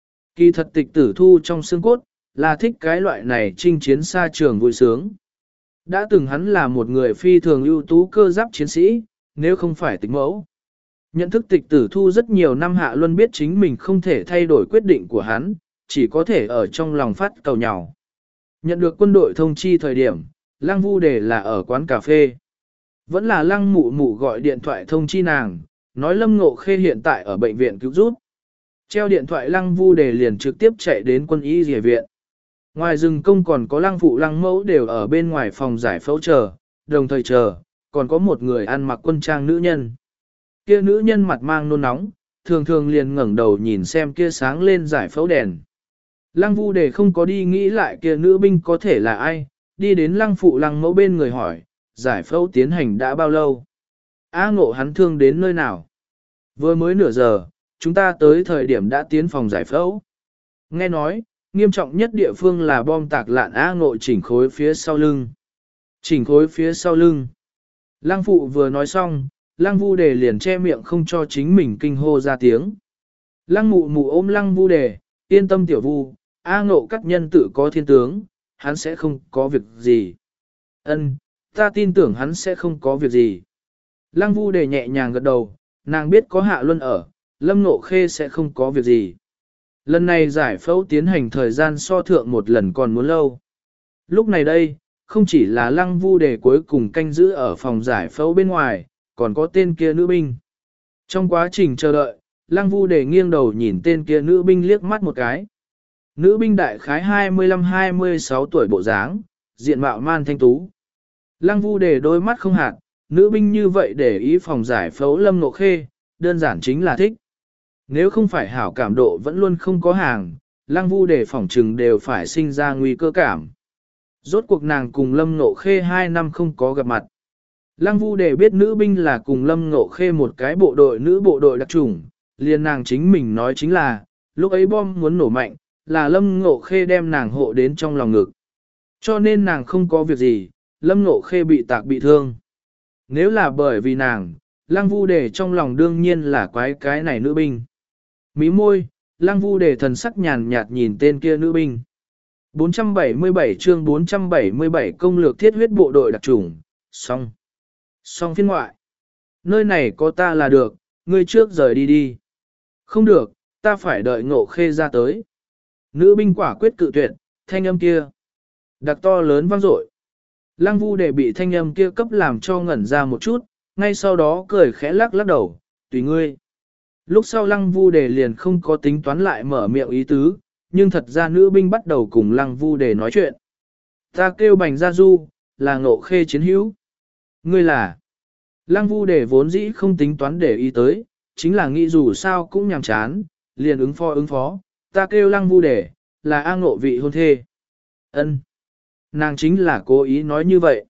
Kỳ thật tịch tử thu trong xương cốt, là thích cái loại này chinh chiến xa trường vui sướng. Đã từng hắn là một người phi thường ưu tú cơ giáp chiến sĩ, nếu không phải tịch mẫu. Nhận thức tịch tử thu rất nhiều năm Hạ Luân biết chính mình không thể thay đổi quyết định của hắn, chỉ có thể ở trong lòng phát cầu nhào. Nhận được quân đội thông chi thời điểm, Lăng Vu Đề là ở quán cà phê. Vẫn là Lăng Mụ Mụ gọi điện thoại thông chi nàng, nói Lâm Ngộ Khê hiện tại ở bệnh viện cứu giúp. Treo điện thoại Lăng Vu Đề liền trực tiếp chạy đến quân y rỉa viện. Ngoài rừng công còn có Lăng Phụ Lăng Mẫu đều ở bên ngoài phòng giải phẫu chờ, đồng thời chờ, còn có một người ăn mặc quân trang nữ nhân. Kia nữ nhân mặt mang nôn nóng, thường thường liền ngẩng đầu nhìn xem kia sáng lên giải phẫu đèn. Lăng Vu Đề không có đi nghĩ lại kia nữ binh có thể là ai, đi đến Lăng Phụ Lăng Mẫu bên người hỏi, giải phẫu tiến hành đã bao lâu? A Ngộ hắn thương đến nơi nào? Vừa mới nửa giờ, chúng ta tới thời điểm đã tiến phòng giải phẫu. Nghe nói, nghiêm trọng nhất địa phương là bom tạc lạn A Ngộ chỉnh khối phía sau lưng. Chỉnh khối phía sau lưng. Lăng Phụ vừa nói xong, Lăng Vu Đề liền che miệng không cho chính mình kinh hô ra tiếng. Lăng Mụ Mụ ôm Lăng Vu Đề, yên tâm tiểu Vu, A Ngộ các nhân tự có thiên tướng, hắn sẽ không có việc gì. Ân, Ta tin tưởng hắn sẽ không có việc gì. Lăng Vu Đề nhẹ nhàng gật đầu, nàng biết có Hạ Luân ở, Lâm Ngộ Khê sẽ không có việc gì. Lần này giải phẫu tiến hành thời gian so thượng một lần còn muốn lâu. Lúc này đây, không chỉ là Lăng Vu Đề cuối cùng canh giữ ở phòng giải phẫu bên ngoài, còn có tên kia nữ binh. Trong quá trình chờ đợi, Lăng Vu Đề nghiêng đầu nhìn tên kia nữ binh liếc mắt một cái. Nữ binh đại khái hai mươi lăm hai mươi sáu tuổi bộ dáng, diện mạo man thanh tú. Lăng Vu Đề đôi mắt không hạt, nữ binh như vậy để ý phòng giải phẫu Lâm Ngộ Khê, đơn giản chính là thích. Nếu không phải hảo cảm độ vẫn luôn không có hàng, Lăng Vu Đề phỏng trừng đều phải sinh ra nguy cơ cảm. Rốt cuộc nàng cùng Lâm Ngộ Khê hai năm không có gặp mặt. Lăng Vu Đề biết nữ binh là cùng Lâm Ngộ Khê một cái bộ đội nữ bộ đội đặc chủng, liền nàng chính mình nói chính là, lúc ấy bom muốn nổ mạnh, là Lâm Ngộ Khê đem nàng hộ đến trong lòng ngực. Cho nên nàng không có việc gì, Lâm Ngộ Khê bị tạc bị thương. Nếu là bởi vì nàng, Lăng Vu Đề trong lòng đương nhiên là quái cái này nữ binh. Mí môi, Lăng Vu Đề thần sắc nhàn nhạt nhìn tên kia nữ binh. bốn trăm bảy mươi bảy chương bốn trăm bảy mươi bảy công lược thiết huyết bộ đội đặc chủng, xong. Xong phiên ngoại. Nơi này có ta là được, ngươi trước rời đi đi. Không được, ta phải đợi Ngộ Khê ra tới. Nữ binh quả quyết cự tuyệt, thanh âm kia. Đặc to lớn vang dội. Lăng Vu Đề bị thanh âm kia cấp làm cho ngẩn ra một chút, ngay sau đó cười khẽ lắc lắc đầu, tùy ngươi. Lúc sau Lăng Vu Đề liền không có tính toán lại mở miệng ý tứ, nhưng thật ra nữ binh bắt đầu cùng Lăng Vu Đề nói chuyện. Ta kêu Bành Gia Du, là Ngộ Khê chiến hữu. Ngươi là... Lăng Vu Đề vốn dĩ không tính toán để ý tới, chính là nghĩ dù sao cũng nhàm chán, liền ứng phó ứng phó. Ta kêu Lăng Vu Đề, là A Ngộ vị hôn thê. Ân. Nàng chính là cố ý nói như vậy.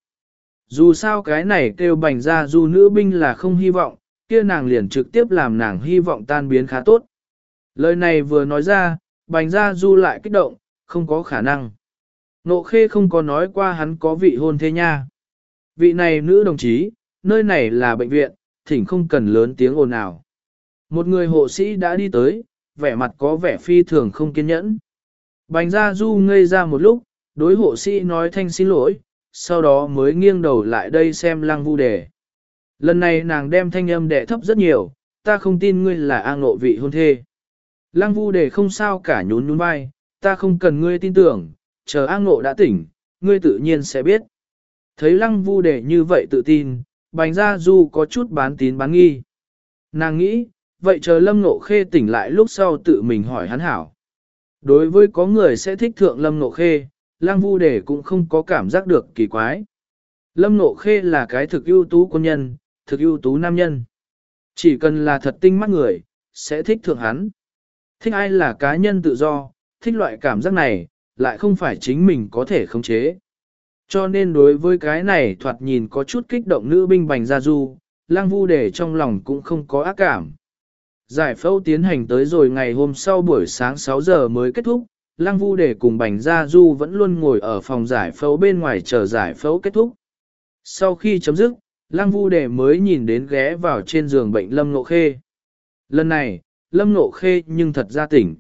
Dù sao cái này kêu Bành Gia Du nữ binh là không hy vọng, kia nàng liền trực tiếp làm nàng hy vọng tan biến khá tốt. Lời này vừa nói ra, Bành Gia Du lại kích động, không có khả năng. Ngộ Khê không có nói qua hắn có vị hôn thê nha. Vị này nữ đồng chí, nơi này là bệnh viện, thỉnh không cần lớn tiếng ồn ào. Một người hộ sĩ đã đi tới, vẻ mặt có vẻ phi thường không kiên nhẫn. Bành Gia Du ngây ra một lúc, đối hộ sĩ nói thanh xin lỗi, sau đó mới nghiêng đầu lại đây xem Lăng Vu Đề. Lần này nàng đem thanh âm đẻ thấp rất nhiều, ta không tin ngươi là A Ngộ vị hôn thê. Lăng Vu Đề không sao cả nhún nhún vai, ta không cần ngươi tin tưởng, chờ A Ngộ đã tỉnh, ngươi tự nhiên sẽ biết. Thấy Lăng Vu Đề như vậy tự tin, Bành Gia Du có chút bán tín bán nghi. Nàng nghĩ, vậy chờ Lâm Ngộ Khê tỉnh lại lúc sau tự mình hỏi hắn hảo. Đối với có người sẽ thích thượng Lâm Ngộ Khê, Lăng Vu Đề cũng không có cảm giác được kỳ quái. Lâm Ngộ Khê là cái thực ưu tú quân nhân, thực ưu tú nam nhân. Chỉ cần là thật tinh mắt người, sẽ thích thượng hắn. Thích ai là cá nhân tự do, thích loại cảm giác này, lại không phải chính mình có thể khống chế. Cho nên đối với cái này thoạt nhìn có chút kích động nữ binh Bành Gia Du, Lăng Vu Đề trong lòng cũng không có ác cảm. Giải phẫu tiến hành tới rồi ngày hôm sau buổi sáng sáu giờ mới kết thúc, Lăng Vu Đề cùng Bành Gia Du vẫn luôn ngồi ở phòng giải phẫu bên ngoài chờ giải phẫu kết thúc. Sau khi chấm dứt, Lăng Vu Đề mới nhìn đến ghé vào trên giường bệnh Lâm Ngộ Khê. Lần này, Lâm Ngộ Khê nhưng thật ra tỉnh.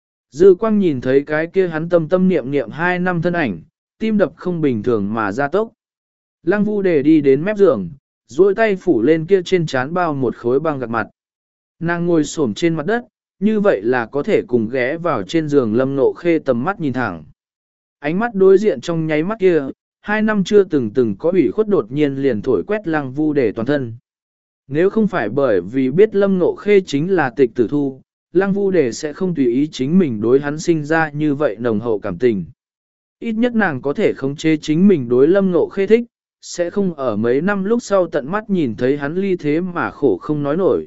Dư Quang nhìn thấy cái kia hắn tâm tâm niệm niệm hai năm thân ảnh, tim đập không bình thường mà ra tốc. Lăng Vu Đề đi đến mép giường, duỗi tay phủ lên kia trên trán bao một khối băng gạc mặt. Nàng ngồi xổm trên mặt đất, như vậy là có thể cùng ghé vào trên giường Lâm Ngộ Khê tầm mắt nhìn thẳng. Ánh mắt đối diện trong nháy mắt kia, hai năm chưa từng từng có ủy khuất đột nhiên liền thổi quét Lăng Vu Đề toàn thân. Nếu không phải bởi vì biết Lâm Ngộ Khê chính là tịch tử thu, Lăng Vu Đề sẽ không tùy ý chính mình đối hắn sinh ra như vậy nồng hậu cảm tình. Ít nhất nàng có thể khống chế chính mình đối Lâm Ngộ Khê thích, sẽ không ở mấy năm lúc sau tận mắt nhìn thấy hắn ly thế mà khổ không nói nổi.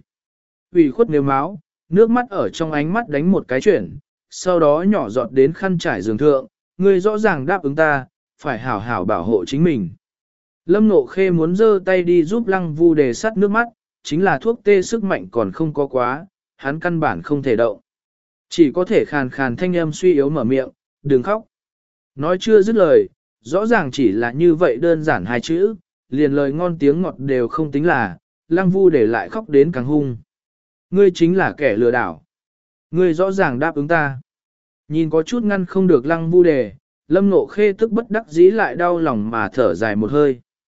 Ủy khuất nếu máu, nước mắt ở trong ánh mắt đánh một cái chuyển, sau đó nhỏ giọt đến khăn trải giường thượng, ngươi rõ ràng đáp ứng ta, phải hảo hảo bảo hộ chính mình. Lâm Ngộ Khê muốn giơ tay đi giúp Lăng Vu Đề sắt nước mắt, chính là thuốc tê sức mạnh còn không có quá, hắn căn bản không thể động. Chỉ có thể khàn khàn thanh âm suy yếu mở miệng, đừng khóc. Nói chưa dứt lời, rõ ràng chỉ là như vậy đơn giản hai chữ, liền lời ngon tiếng ngọt đều không tính là, Lăng Vu Đề lại khóc đến càng hung. Ngươi chính là kẻ lừa đảo. Ngươi rõ ràng đáp ứng ta. Nhìn có chút ngăn không được Lăng Vu Đề, Lâm Ngộ Khê tức bất đắc dĩ lại đau lòng mà thở dài một hơi.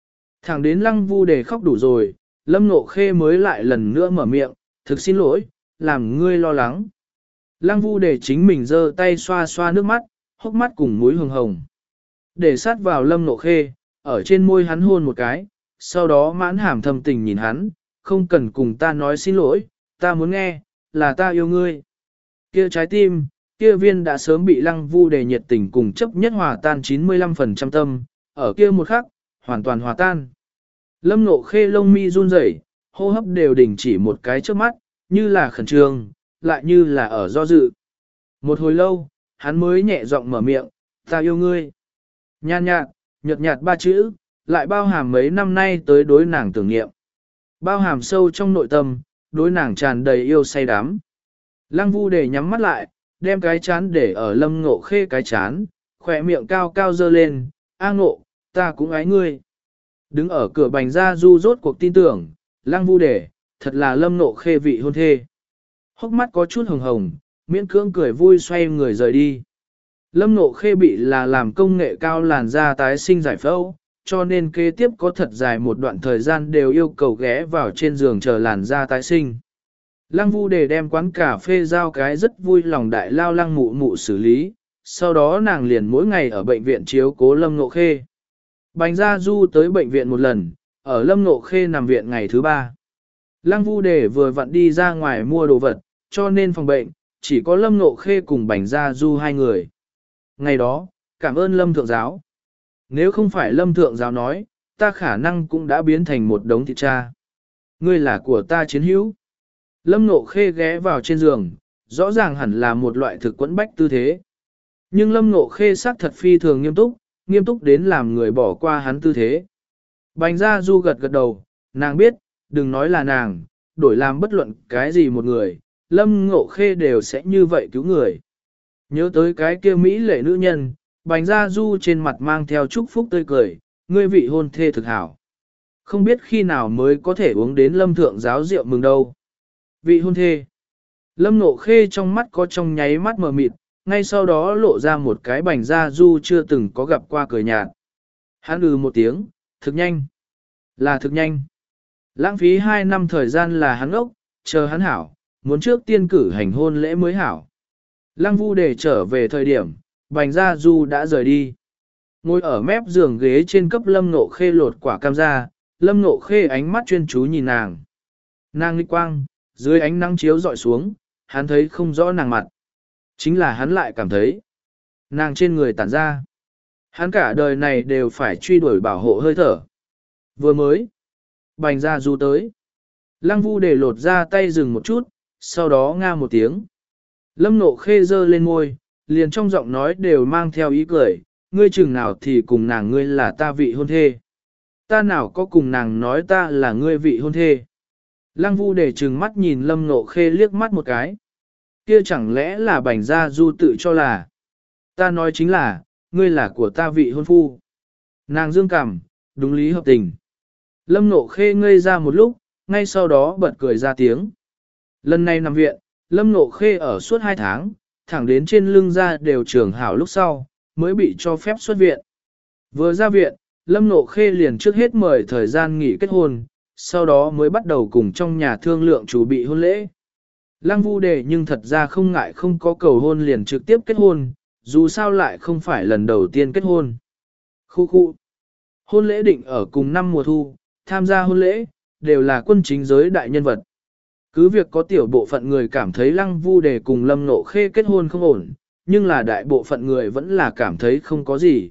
Thẳng đến lăng vu đề khóc đủ rồi, Lâm Ngộ Khê mới lại lần nữa mở miệng, thực xin lỗi, làm ngươi lo lắng. Lăng vu đề chính mình giơ tay xoa xoa nước mắt, hốc mắt cùng mũi hồng hồng. Để sát vào Lâm Ngộ Khê, ở trên môi hắn hôn một cái, sau đó mãn hàm thầm tình nhìn hắn, không cần cùng ta nói xin lỗi, ta muốn nghe, là ta yêu ngươi. Kia trái tim, kia viên đã sớm bị lăng vu đề nhiệt tình cùng chấp nhất hòa tan chín mươi lăm phần trăm tâm, ở kia một khắc, hoàn toàn hòa tan. Lâm Ngộ Khê lông mi run rẩy, hô hấp đều đình chỉ một cái trước mắt, như là khẩn trương, lại như là ở do dự. Một hồi lâu, hắn mới nhẹ giọng mở miệng, ta yêu ngươi. Nhàn nhạt, nhợt nhạt ba chữ, lại bao hàm mấy năm nay tới đối nàng tưởng niệm. Bao hàm sâu trong nội tâm, đối nàng tràn đầy yêu say đắm. Lăng vu đề nhắm mắt lại, đem cái chán để ở Lâm Ngộ Khê cái chán, khỏe miệng cao cao dơ lên, A Ngộ, ta cũng ái ngươi. Đứng ở cửa bành ra du rốt cuộc tin tưởng, lăng vu đề, thật là Lâm Ngộ Khê vị hôn thê. Hốc mắt có chút hồng hồng, miễn cưỡng cười vui xoay người rời đi. Lâm Ngộ Khê bị là làm công nghệ cao làn da tái sinh giải phẫu, cho nên kế tiếp có thật dài một đoạn thời gian đều yêu cầu ghé vào trên giường chờ làn da tái sinh. Lăng vu đề đem quán cà phê giao cái rất vui lòng đại lao lăng mụ mụ xử lý, sau đó nàng liền mỗi ngày ở bệnh viện chiếu cố Lâm Ngộ Khê. Bành Gia Du tới bệnh viện một lần, ở Lâm Ngộ Khê nằm viện ngày thứ ba. Lăng vu đề vừa vặn đi ra ngoài mua đồ vật, cho nên phòng bệnh, chỉ có Lâm Ngộ Khê cùng Bành Gia Du hai người. Ngày đó, cảm ơn Lâm Thượng Giáo. Nếu không phải Lâm Thượng Giáo nói, ta khả năng cũng đã biến thành một đống thịt cha. Ngươi là của ta chiến hữu. Lâm Ngộ Khê ghé vào trên giường, rõ ràng hẳn là một loại thực quẫn bách tư thế. Nhưng Lâm Ngộ Khê sắc thật phi thường nghiêm túc, nghiêm túc đến làm người bỏ qua hắn tư thế. Bành Gia Du gật gật đầu, nàng biết, đừng nói là nàng, đổi làm bất luận cái gì một người, Lâm Ngộ Khê đều sẽ như vậy cứu người. Nhớ tới cái kia Mỹ lệ nữ nhân, Bành Gia Du trên mặt mang theo chúc phúc tươi cười, ngươi vị hôn thê thực hảo. Không biết khi nào mới có thể uống đến Lâm Thượng Giáo rượu mừng đâu. Vị hôn thê. Lâm Ngộ Khê trong mắt có trong nháy mắt mờ mịt, ngay sau đó lộ ra một cái Bành Gia Du chưa từng có gặp qua cười nhạt. Hắn ừ một tiếng, thực nhanh. Là thực nhanh. Lãng phí hai năm thời gian là hắn ốc, chờ hắn hảo, muốn trước tiên cử hành hôn lễ mới hảo. Lăng vu để trở về thời điểm, Bành Gia Du đã rời đi. Ngồi ở mép giường ghế trên cấp Lâm Ngộ Khê lột quả cam ra, Lâm Ngộ Khê ánh mắt chuyên chú nhìn nàng. Nàng nghịch quang, dưới ánh nắng chiếu dọi xuống, hắn thấy không rõ nàng mặt. Chính là hắn lại cảm thấy, nàng trên người tản ra. Hắn cả đời này đều phải truy đuổi bảo hộ hơi thở. Vừa mới, Bành Gia Du tới. Lăng vu để lột ra tay dừng một chút, sau đó nga một tiếng. Lâm Ngộ Khê giơ lên môi, liền trong giọng nói đều mang theo ý cười, ngươi chừng nào thì cùng nàng ngươi là ta vị hôn thê. Ta nào có cùng nàng nói ta là ngươi vị hôn thê. Lăng vu để trừng mắt nhìn Lâm Ngộ Khê liếc mắt một cái. Kia chẳng lẽ là Bành Gia Du tự cho là. Ta nói chính là, ngươi là của ta vị hôn phu. Nàng dương cảm, đúng lý hợp tình. Lâm Ngộ Khê ngây ra một lúc, ngay sau đó bật cười ra tiếng. Lần này nằm viện, Lâm Ngộ Khê ở suốt hai tháng, thẳng đến trên lưng ra đều trường hảo lúc sau, mới bị cho phép xuất viện. Vừa ra viện, Lâm Ngộ Khê liền trước hết mời thời gian nghỉ kết hôn, sau đó mới bắt đầu cùng trong nhà thương lượng chuẩn bị hôn lễ. Lăng vu đề nhưng thật ra không ngại không có cầu hôn liền trực tiếp kết hôn, dù sao lại không phải lần đầu tiên kết hôn. Khu khu. Hôn lễ định ở cùng năm mùa thu, tham gia hôn lễ, đều là quân chính giới đại nhân vật. Cứ việc có tiểu bộ phận người cảm thấy Lăng vu đề cùng Lâm Ngộ Khê kết hôn không ổn, nhưng là đại bộ phận người vẫn là cảm thấy không có gì.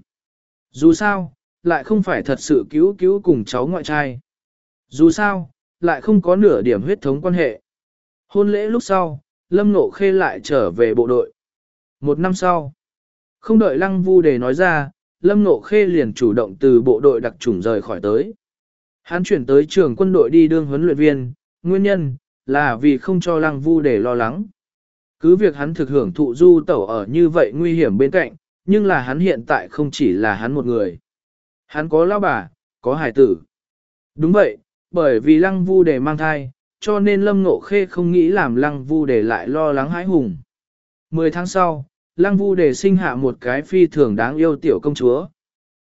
Dù sao, lại không phải thật sự cứu cứu cùng cháu ngoại trai. Dù sao, lại không có nửa điểm huyết thống quan hệ. Hôn lễ lúc sau, Lâm Ngộ Khê lại trở về bộ đội. Một năm sau, không đợi Lăng vu đề nói ra, Lâm Ngộ Khê liền chủ động từ bộ đội đặc chủng rời khỏi tới. Hắn chuyển tới trường quân đội đi đương huấn luyện viên, nguyên nhân là vì không cho Lăng vu đề lo lắng. Cứ việc hắn thực hưởng thụ du tẩu ở như vậy nguy hiểm bên cạnh, nhưng là hắn hiện tại không chỉ là hắn một người. Hắn có lão bà, có hài tử. Đúng vậy, bởi vì Lăng vu đề mang thai, cho nên Lâm Ngộ Khê không nghĩ làm Lăng vu đề lại lo lắng hãi hùng. Mười tháng sau, Lăng vu đề sinh hạ một cái phi thường đáng yêu tiểu công chúa.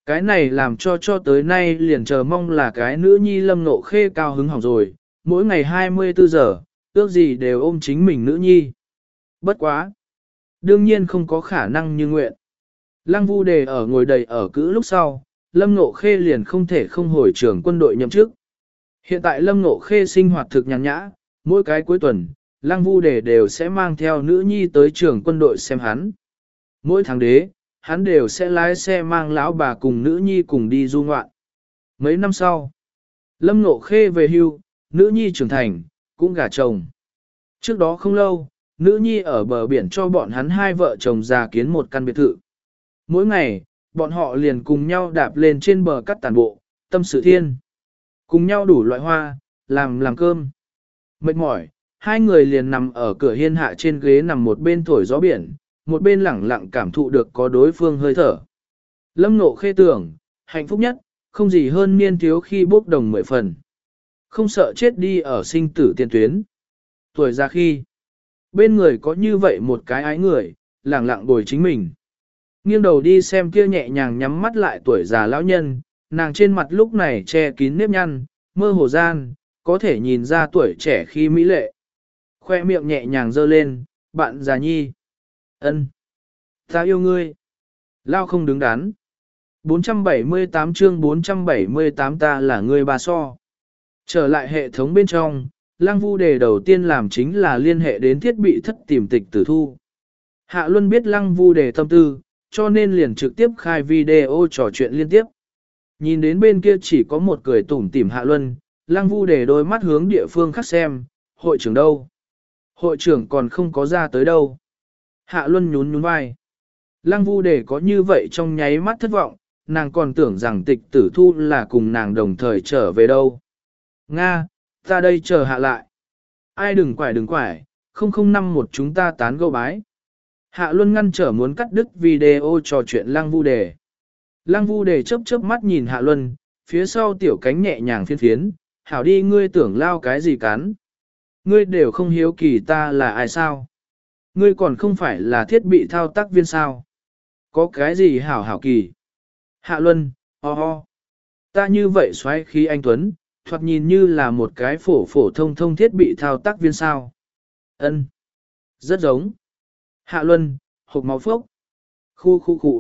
Cái này làm cho cho tới nay liền chờ mong là cái nữ nhi Lâm Nộ Khê cao hứng hỏng rồi, mỗi ngày hai mươi bốn giờ, ước gì đều ôm chính mình nữ nhi. Bất quá. Đương nhiên không có khả năng như nguyện. Lăng Vu Đề ở ngồi đầy ở cữ lúc sau, Lâm Nộ Khê liền không thể không hồi trưởng quân đội nhậm chức. Hiện tại Lâm Nộ Khê sinh hoạt thực nhàn nhã, mỗi cái cuối tuần, Lăng Vu Đề đều sẽ mang theo nữ nhi tới trường quân đội xem hắn. Mỗi tháng đế, hắn đều sẽ lái xe mang lão bà cùng nữ nhi cùng đi du ngoạn. Mấy năm sau, Lâm Nộ Khê về hưu, nữ nhi trưởng thành, cũng gả chồng. Trước đó không lâu, nữ nhi ở bờ biển cho bọn hắn hai vợ chồng già kiến một căn biệt thự. Mỗi ngày, bọn họ liền cùng nhau đạp lên trên bờ cắt tàn bộ, tâm sự thiên. Cùng nhau đủ loại hoa, làm làm cơm. Mệt mỏi, hai người liền nằm ở cửa hiên hạ trên ghế nằm một bên thổi gió biển, một bên lẳng lặng cảm thụ được có đối phương hơi thở. Lâm Nộ Khê tưởng, hạnh phúc nhất, không gì hơn niên thiếu khi bốc đồng mười phần. Không sợ chết đi ở sinh tử tiền tuyến. Tuổi già khi, bên người có như vậy một cái ái người, lẳng lặng bồi chính mình. Nghiêng đầu đi xem kia nhẹ nhàng nhắm mắt lại tuổi già lão nhân, nàng trên mặt lúc này che kín nếp nhăn, mơ hồ gian, có thể nhìn ra tuổi trẻ khi mỹ lệ. Khoe miệng nhẹ nhàng dơ lên, bạn già nhi. Ân, ta yêu ngươi. Lao không đứng đắn. bốn trăm bảy mươi tám chương bốn trăm bảy mươi tám ta là ngươi bà so. Trở lại hệ thống bên trong, Lăng Vu Đề đầu tiên làm chính là liên hệ đến thiết bị thất tìm tịch tử thu. Hạ Luân biết Lăng Vu Đề tâm tư, cho nên liền trực tiếp khai video trò chuyện liên tiếp. Nhìn đến bên kia chỉ có một cười tủm tỉm Hạ Luân, Lăng Vu Đề đôi mắt hướng địa phương khác xem, hội trưởng đâu? Hội trưởng còn không có ra tới đâu. Hạ Luân nhún nhún vai. Lăng Vu Đề có như vậy trong nháy mắt thất vọng, nàng còn tưởng rằng tịch tử thu là cùng nàng đồng thời trở về đâu. Nga, ta đây chờ hạ lại. Ai đừng quải đừng quải, không không năm một chúng ta tán gẫu bái. Hạ Luân ngăn trở muốn cắt đứt video trò chuyện Lăng Vu Đề. Lăng Vu Đề chớp chớp mắt nhìn Hạ Luân, phía sau tiểu cánh nhẹ nhàng phiên phiến, hảo đi ngươi tưởng lao cái gì cắn. Ngươi đều không hiếu kỳ ta là ai sao? Ngươi còn không phải là thiết bị thao tác viên sao? Có cái gì hảo hảo kỳ? Hạ Luân, ho ho. Ta như vậy xoáy khí anh Tuấn, thoạt nhìn như là một cái phổ phổ thông thông thiết bị thao tác viên sao. Ân, rất giống. Hạ Luân, hộp máu phốc. Khu khu khu.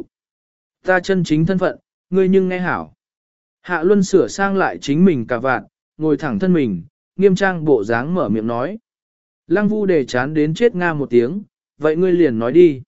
Ta chân chính thân phận, ngươi nhưng nghe hảo. Hạ Luân sửa sang lại chính mình cả vạn, ngồi thẳng thân mình, nghiêm trang bộ dáng mở miệng nói. Lăng Vu Đề chán đến chết nga một tiếng, vậy ngươi liền nói đi.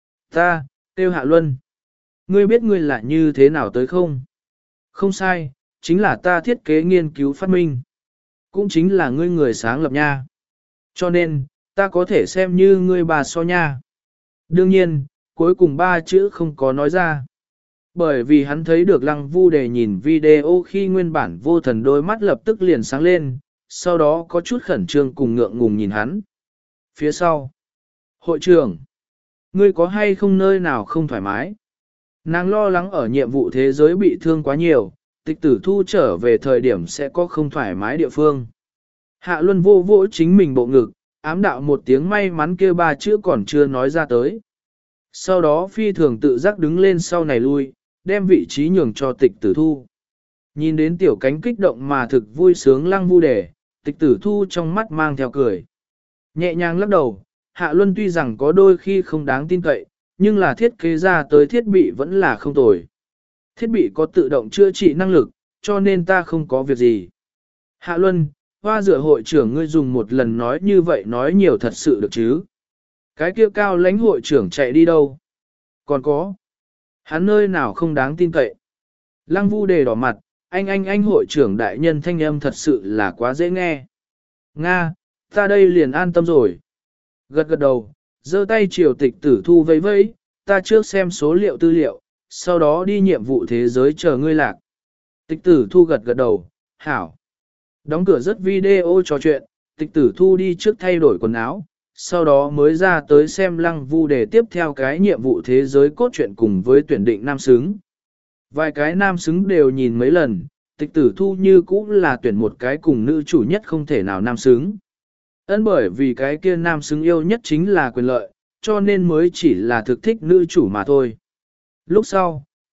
Ta, tiêu Hạ Luân. Ngươi biết ngươi là như thế nào tới không? Không sai, chính là ta thiết kế nghiên cứu phát minh. Cũng chính là ngươi người sáng lập nha. Cho nên, ta có thể xem như ngươi bà so nha. Đương nhiên, cuối cùng ba chữ không có nói ra. Bởi vì hắn thấy được Lăng Vu Đề nhìn video khi nguyên bản vô thần đôi mắt lập tức liền sáng lên, sau đó có chút khẩn trương cùng ngượng ngùng nhìn hắn. Phía sau, hội trưởng, ngươi có hay không nơi nào không thoải mái? Nàng lo lắng ở nhiệm vụ thế giới bị thương quá nhiều, tịch tử thu trở về thời điểm sẽ có không thoải mái địa phương. Hạ Luân vô vỗ chính mình bộ ngực, ám đạo một tiếng may mắn kêu ba chữ còn chưa nói ra tới. Sau đó phi thường tự giác đứng lên sau này lui, đem vị trí nhường cho tịch tử thu. Nhìn đến tiểu cánh kích động mà thực vui sướng Lăng Vu Đề, tịch tử thu trong mắt mang theo cười. Nhẹ nhàng lắc đầu, Hạ Luân tuy rằng có đôi khi không đáng tin cậy, nhưng là thiết kế ra tới thiết bị vẫn là không tồi. Thiết bị có tự động chữa trị năng lực, cho nên ta không có việc gì. Hạ Luân, hoa dựa hội trưởng ngươi dùng một lần nói như vậy nói nhiều thật sự được chứ. Cái kia cao lãnh hội trưởng chạy đi đâu? Còn có. Hắn nơi nào không đáng tin cậy. Lăng Vu Đề đỏ mặt, anh anh anh hội trưởng đại nhân thanh âm thật sự là quá dễ nghe. Nga, ta đây liền an tâm rồi. Gật gật đầu, giơ tay chiều tịch tử thu vẫy vẫy, ta trước xem số liệu tư liệu, sau đó đi nhiệm vụ thế giới chờ ngươi lạc. Tịch tử thu gật gật đầu, hảo. Đóng cửa rất video trò chuyện, tịch tử thu đi trước thay đổi quần áo, sau đó mới ra tới xem Lăng Vu Đề tiếp theo cái nhiệm vụ thế giới cốt truyện cùng với tuyển định nam xứng. Vài cái nam xứng đều nhìn mấy lần, tịch tử thu như cũ là tuyển một cái cùng nữ chủ nhất không thể nào nam xứng. Ấn bởi vì cái kia nam xứng yêu nhất chính là quyền lợi, cho nên mới chỉ là thực thích nữ chủ mà thôi. Lúc sau,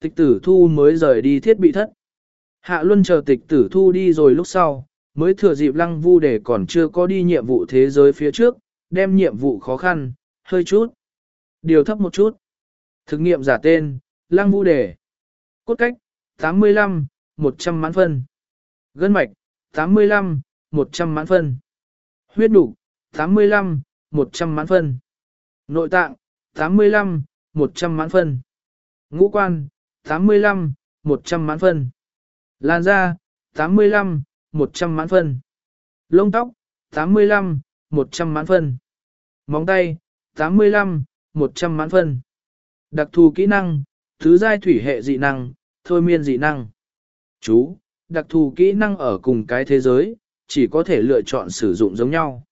Tịch tử thu mới rời đi thiết bị thất. Hạ Luân chờ tịch tử thu đi rồi lúc sau, mới thừa dịp Lăng Vu Đề còn chưa có đi nhiệm vụ thế giới phía trước, đem nhiệm vụ khó khăn, hơi chút. Điều thấp một chút. Thực nghiệm giả tên, Lăng Vu Đề. Cốt cách, tám mươi lăm, một trăm mãn phân. Gân mạch, tám mươi lăm, một trăm mãn phân. Huyết nục, tám mươi lăm, một trăm mãn phân. Nội tạng, tám mươi lăm, một trăm mãn phân. Ngũ quan, tám mươi lăm, một trăm mãn phân. Làn da, tám mươi lăm, một trăm mãn phân. Lông tóc, tám mươi lăm, một trăm mãn phân. Móng tay, tám mươi lăm, một trăm mãn phân. Đặc thù kỹ năng, thứ giai thủy hệ dị năng, thôi miên dị năng. Chú, đặc thù kỹ năng ở cùng cái thế giới, chỉ có thể lựa chọn sử dụng giống nhau.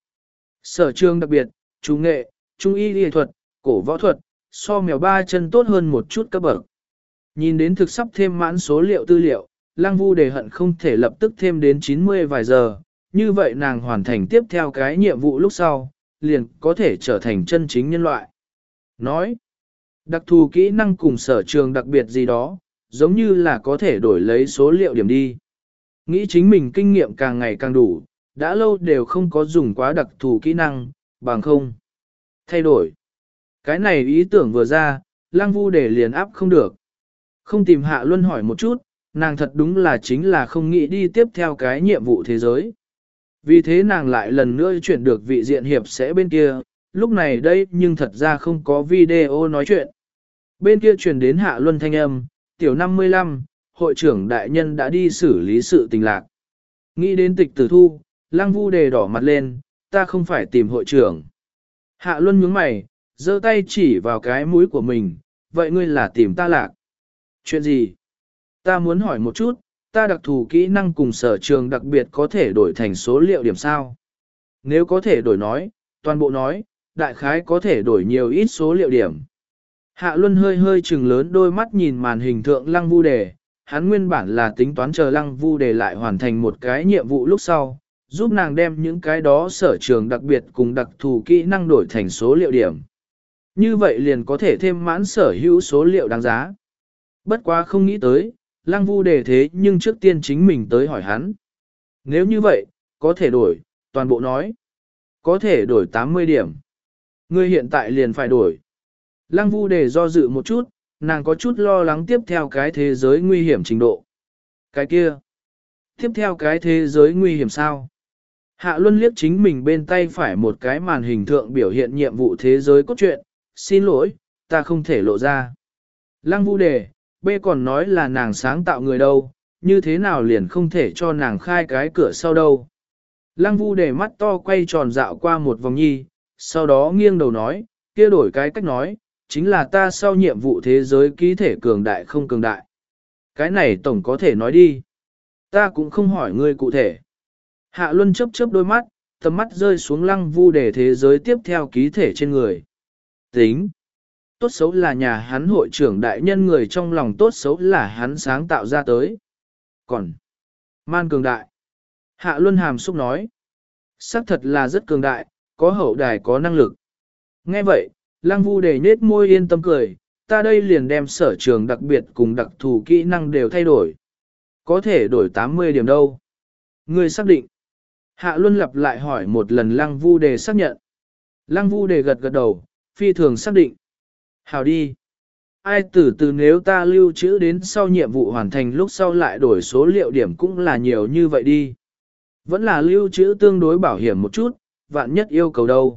Sở trường đặc biệt, chú nghệ, trung y y thuật, cổ võ thuật, so mèo ba chân tốt hơn một chút cấp bậc. Nhìn đến thực sắp thêm mãn số liệu tư liệu, Lăng Vu Đề hận không thể lập tức thêm đến chín mươi vài giờ, như vậy nàng hoàn thành tiếp theo cái nhiệm vụ lúc sau, liền có thể trở thành chân chính nhân loại. Nói, đặc thù kỹ năng cùng sở trường đặc biệt gì đó, giống như là có thể đổi lấy số liệu điểm đi. Nghĩ chính mình kinh nghiệm càng ngày càng đủ, đã lâu đều không có dùng quá đặc thù kỹ năng, bằng không. Thay đổi. Cái này ý tưởng vừa ra, Lăng Vu Đề liền áp không được. Không tìm Hạ Luân hỏi một chút, nàng thật đúng là chính là không nghĩ đi tiếp theo cái nhiệm vụ thế giới. Vì thế nàng lại lần nữa chuyển được vị diện hiệp sẽ bên kia, lúc này đây nhưng thật ra không có video nói chuyện. Bên kia truyền đến Hạ Luân thanh âm, tiểu năm mươi lăm, hội trưởng đại nhân đã đi xử lý sự tình lạc. Nghĩ đến tịch tử thu, Lăng Vu Đề đỏ mặt lên, ta không phải tìm hội trưởng. Hạ Luân nhướng mày, giơ tay chỉ vào cái mũi của mình, vậy ngươi là tìm ta lạc. Chuyện gì? Ta muốn hỏi một chút, ta đặc thù kỹ năng cùng sở trường đặc biệt có thể đổi thành số liệu điểm sao? Nếu có thể đổi nói, toàn bộ nói, đại khái có thể đổi nhiều ít số liệu điểm. Hạ Luân hơi hơi trừng lớn đôi mắt nhìn màn hình thượng Lăng Vu Đề, hắn nguyên bản là tính toán chờ Lăng Vu Đề lại hoàn thành một cái nhiệm vụ lúc sau, giúp nàng đem những cái đó sở trường đặc biệt cùng đặc thù kỹ năng đổi thành số liệu điểm. Như vậy liền có thể thêm mãn sở hữu số liệu đáng giá. Bất quá không nghĩ tới, Lăng Vu Đề thế nhưng trước tiên chính mình tới hỏi hắn. Nếu như vậy, có thể đổi, toàn bộ nói. Có thể đổi tám mươi điểm. Ngươi hiện tại liền phải đổi. Lăng Vu Đề do dự một chút, nàng có chút lo lắng tiếp theo cái thế giới nguy hiểm trình độ. Cái kia. Tiếp theo cái thế giới nguy hiểm sao? Hạ Luân liếc chính mình bên tay phải một cái màn hình thượng biểu hiện nhiệm vụ thế giới cốt truyện. Xin lỗi, ta không thể lộ ra. Lăng Vu Đề, B còn nói là nàng sáng tạo người đâu, như thế nào liền không thể cho nàng khai cái cửa sau đâu. Lăng Vu Đề mắt to quay tròn dạo qua một vòng nhi, sau đó nghiêng đầu nói, kia đổi cái cách nói, chính là ta sau nhiệm vụ thế giới ký thể cường đại không cường đại. Cái này tổng có thể nói đi. Ta cũng không hỏi ngươi cụ thể. Hạ Luân chớp chớp đôi mắt, tầm mắt rơi xuống Lăng Vu Đề thế giới tiếp theo ký thể trên người. Tính. Tốt xấu là nhà hắn hội trưởng đại nhân người trong lòng tốt xấu là hắn sáng tạo ra tới. Còn, man cường đại. Hạ Luân hàm xúc nói. Sắc thật là rất cường đại, có hậu đài có năng lực. Nghe vậy, Lăng Vu Đề nết môi yên tâm cười, ta đây liền đem sở trường đặc biệt cùng đặc thù kỹ năng đều thay đổi. Có thể đổi tám mươi điểm đâu. Ngươi xác định. Hạ Luân lặp lại hỏi một lần Lăng Vu Đề xác nhận. Lăng Vu Đề gật gật đầu, phi thường xác định. Hào đi. Ai từ từ nếu ta lưu trữ đến sau nhiệm vụ hoàn thành lúc sau lại đổi số liệu điểm cũng là nhiều như vậy đi. Vẫn là lưu trữ tương đối bảo hiểm một chút, vạn nhất yêu cầu đâu.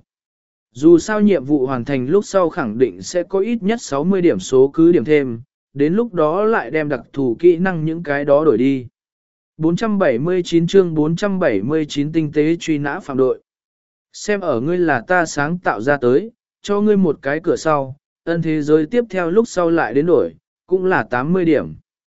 Dù sao nhiệm vụ hoàn thành lúc sau khẳng định sẽ có ít nhất sáu mươi điểm số cứ điểm thêm, đến lúc đó lại đem đặc thù kỹ năng những cái đó đổi đi. bốn trăm bảy mươi chín chương bốn trăm bảy mươi chín tinh tế truy nã phạm đội. Xem ở ngươi là ta sáng tạo ra tới, cho ngươi một cái cửa sau, ân thế giới tiếp theo lúc sau lại đến đổi, cũng là tám mươi điểm.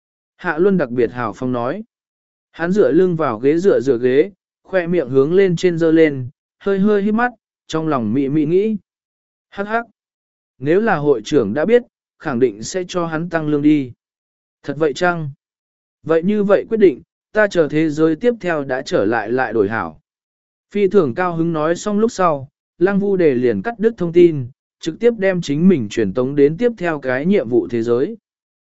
Hạ Luân đặc biệt hào phong nói. Hắn dựa lưng vào ghế dựa dựa ghế, khoe miệng hướng lên trên dơ lên, hơi hơi hít mắt, trong lòng mị mị nghĩ. Hắc hắc. Nếu là hội trưởng đã biết, khẳng định sẽ cho hắn tăng lương đi. Thật vậy chăng? Vậy như vậy quyết định, ta chờ thế giới tiếp theo đã trở lại lại đổi hảo. Phi thường cao hứng nói xong lúc sau, Lăng Vu Đề liền cắt đứt thông tin, trực tiếp đem chính mình truyền tống đến tiếp theo cái nhiệm vụ thế giới.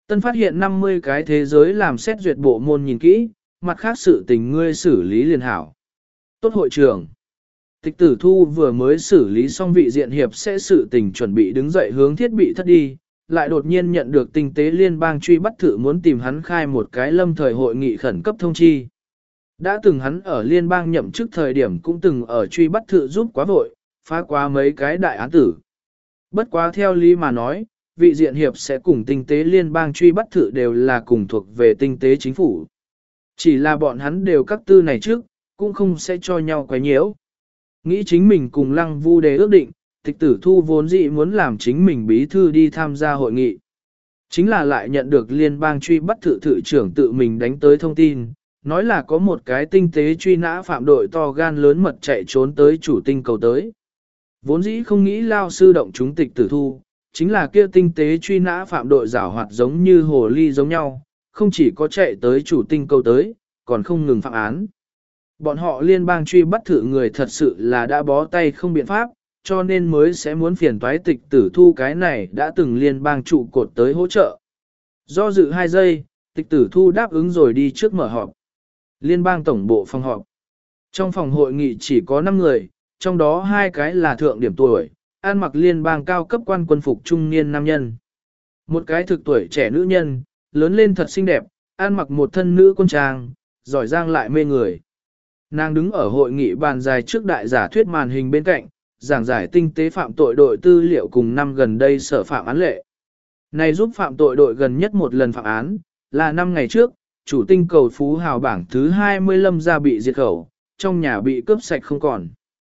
Tân phát hiện năm mươi cái thế giới làm xét duyệt bộ môn nhìn kỹ, mặt khác sự tình ngươi xử lý liền hảo. Tốt hội trưởng. Tịch tử thu vừa mới xử lý xong vị diện hiệp sẽ sự tình chuẩn bị đứng dậy hướng thiết bị thất đi, lại đột nhiên nhận được tinh tế liên bang truy bắt thử muốn tìm hắn khai một cái lâm thời hội nghị khẩn cấp thông chi. Đã từng hắn ở liên bang nhậm chức thời điểm cũng từng ở truy bắt thử giúp quá vội, phá qua mấy cái đại án tử. Bất quá theo lý mà nói, vị diện hiệp sẽ cùng tinh tế liên bang truy bắt thử đều là cùng thuộc về tinh tế chính phủ. Chỉ là bọn hắn đều các tư này trước, cũng không sẽ cho nhau quấy nhiễu. Nghĩ chính mình cùng lăng vu đề ước định, tịch tử thu vốn dĩ muốn làm chính mình bí thư đi tham gia hội nghị. Chính là lại nhận được liên bang truy bắt thự thự trưởng tự mình đánh tới thông tin, nói là có một cái tinh tế truy nã phạm đội to gan lớn mật chạy trốn tới chủ tinh cầu tới. Vốn dĩ không nghĩ lao sư động chúng tịch tử thu, chính là kia tinh tế truy nã phạm đội giảo hoạt giống như hồ ly giống nhau, không chỉ có chạy tới chủ tinh cầu tới, còn không ngừng phạm án. Bọn họ liên bang truy bắt thử người thật sự là đã bó tay không biện pháp, cho nên mới sẽ muốn phiền toái tịch tử thu cái này đã từng liên bang trụ cột tới hỗ trợ. Do dự hai giây, tịch tử thu đáp ứng rồi đi trước mở họp. Liên bang tổng bộ phòng họp. Trong phòng hội nghị chỉ có năm người, trong đó hai cái là thượng điểm tuổi, ăn mặc liên bang cao cấp quan quân phục trung niên nam nhân. Một cái thực tuổi trẻ nữ nhân, lớn lên thật xinh đẹp, ăn mặc một thân nữ quân trang, giỏi giang lại mê người. Nàng đứng ở hội nghị bàn dài trước đại giả thuyết màn hình bên cạnh, giảng giải tinh tế phạm tội đội tư liệu cùng năm gần đây sở phạm án lệ. Này giúp phạm tội đội gần nhất một lần phạm án, là năm ngày trước, chủ tinh cầu phú hào bảng thứ hai mươi lăm ra bị diệt khẩu, trong nhà bị cướp sạch không còn.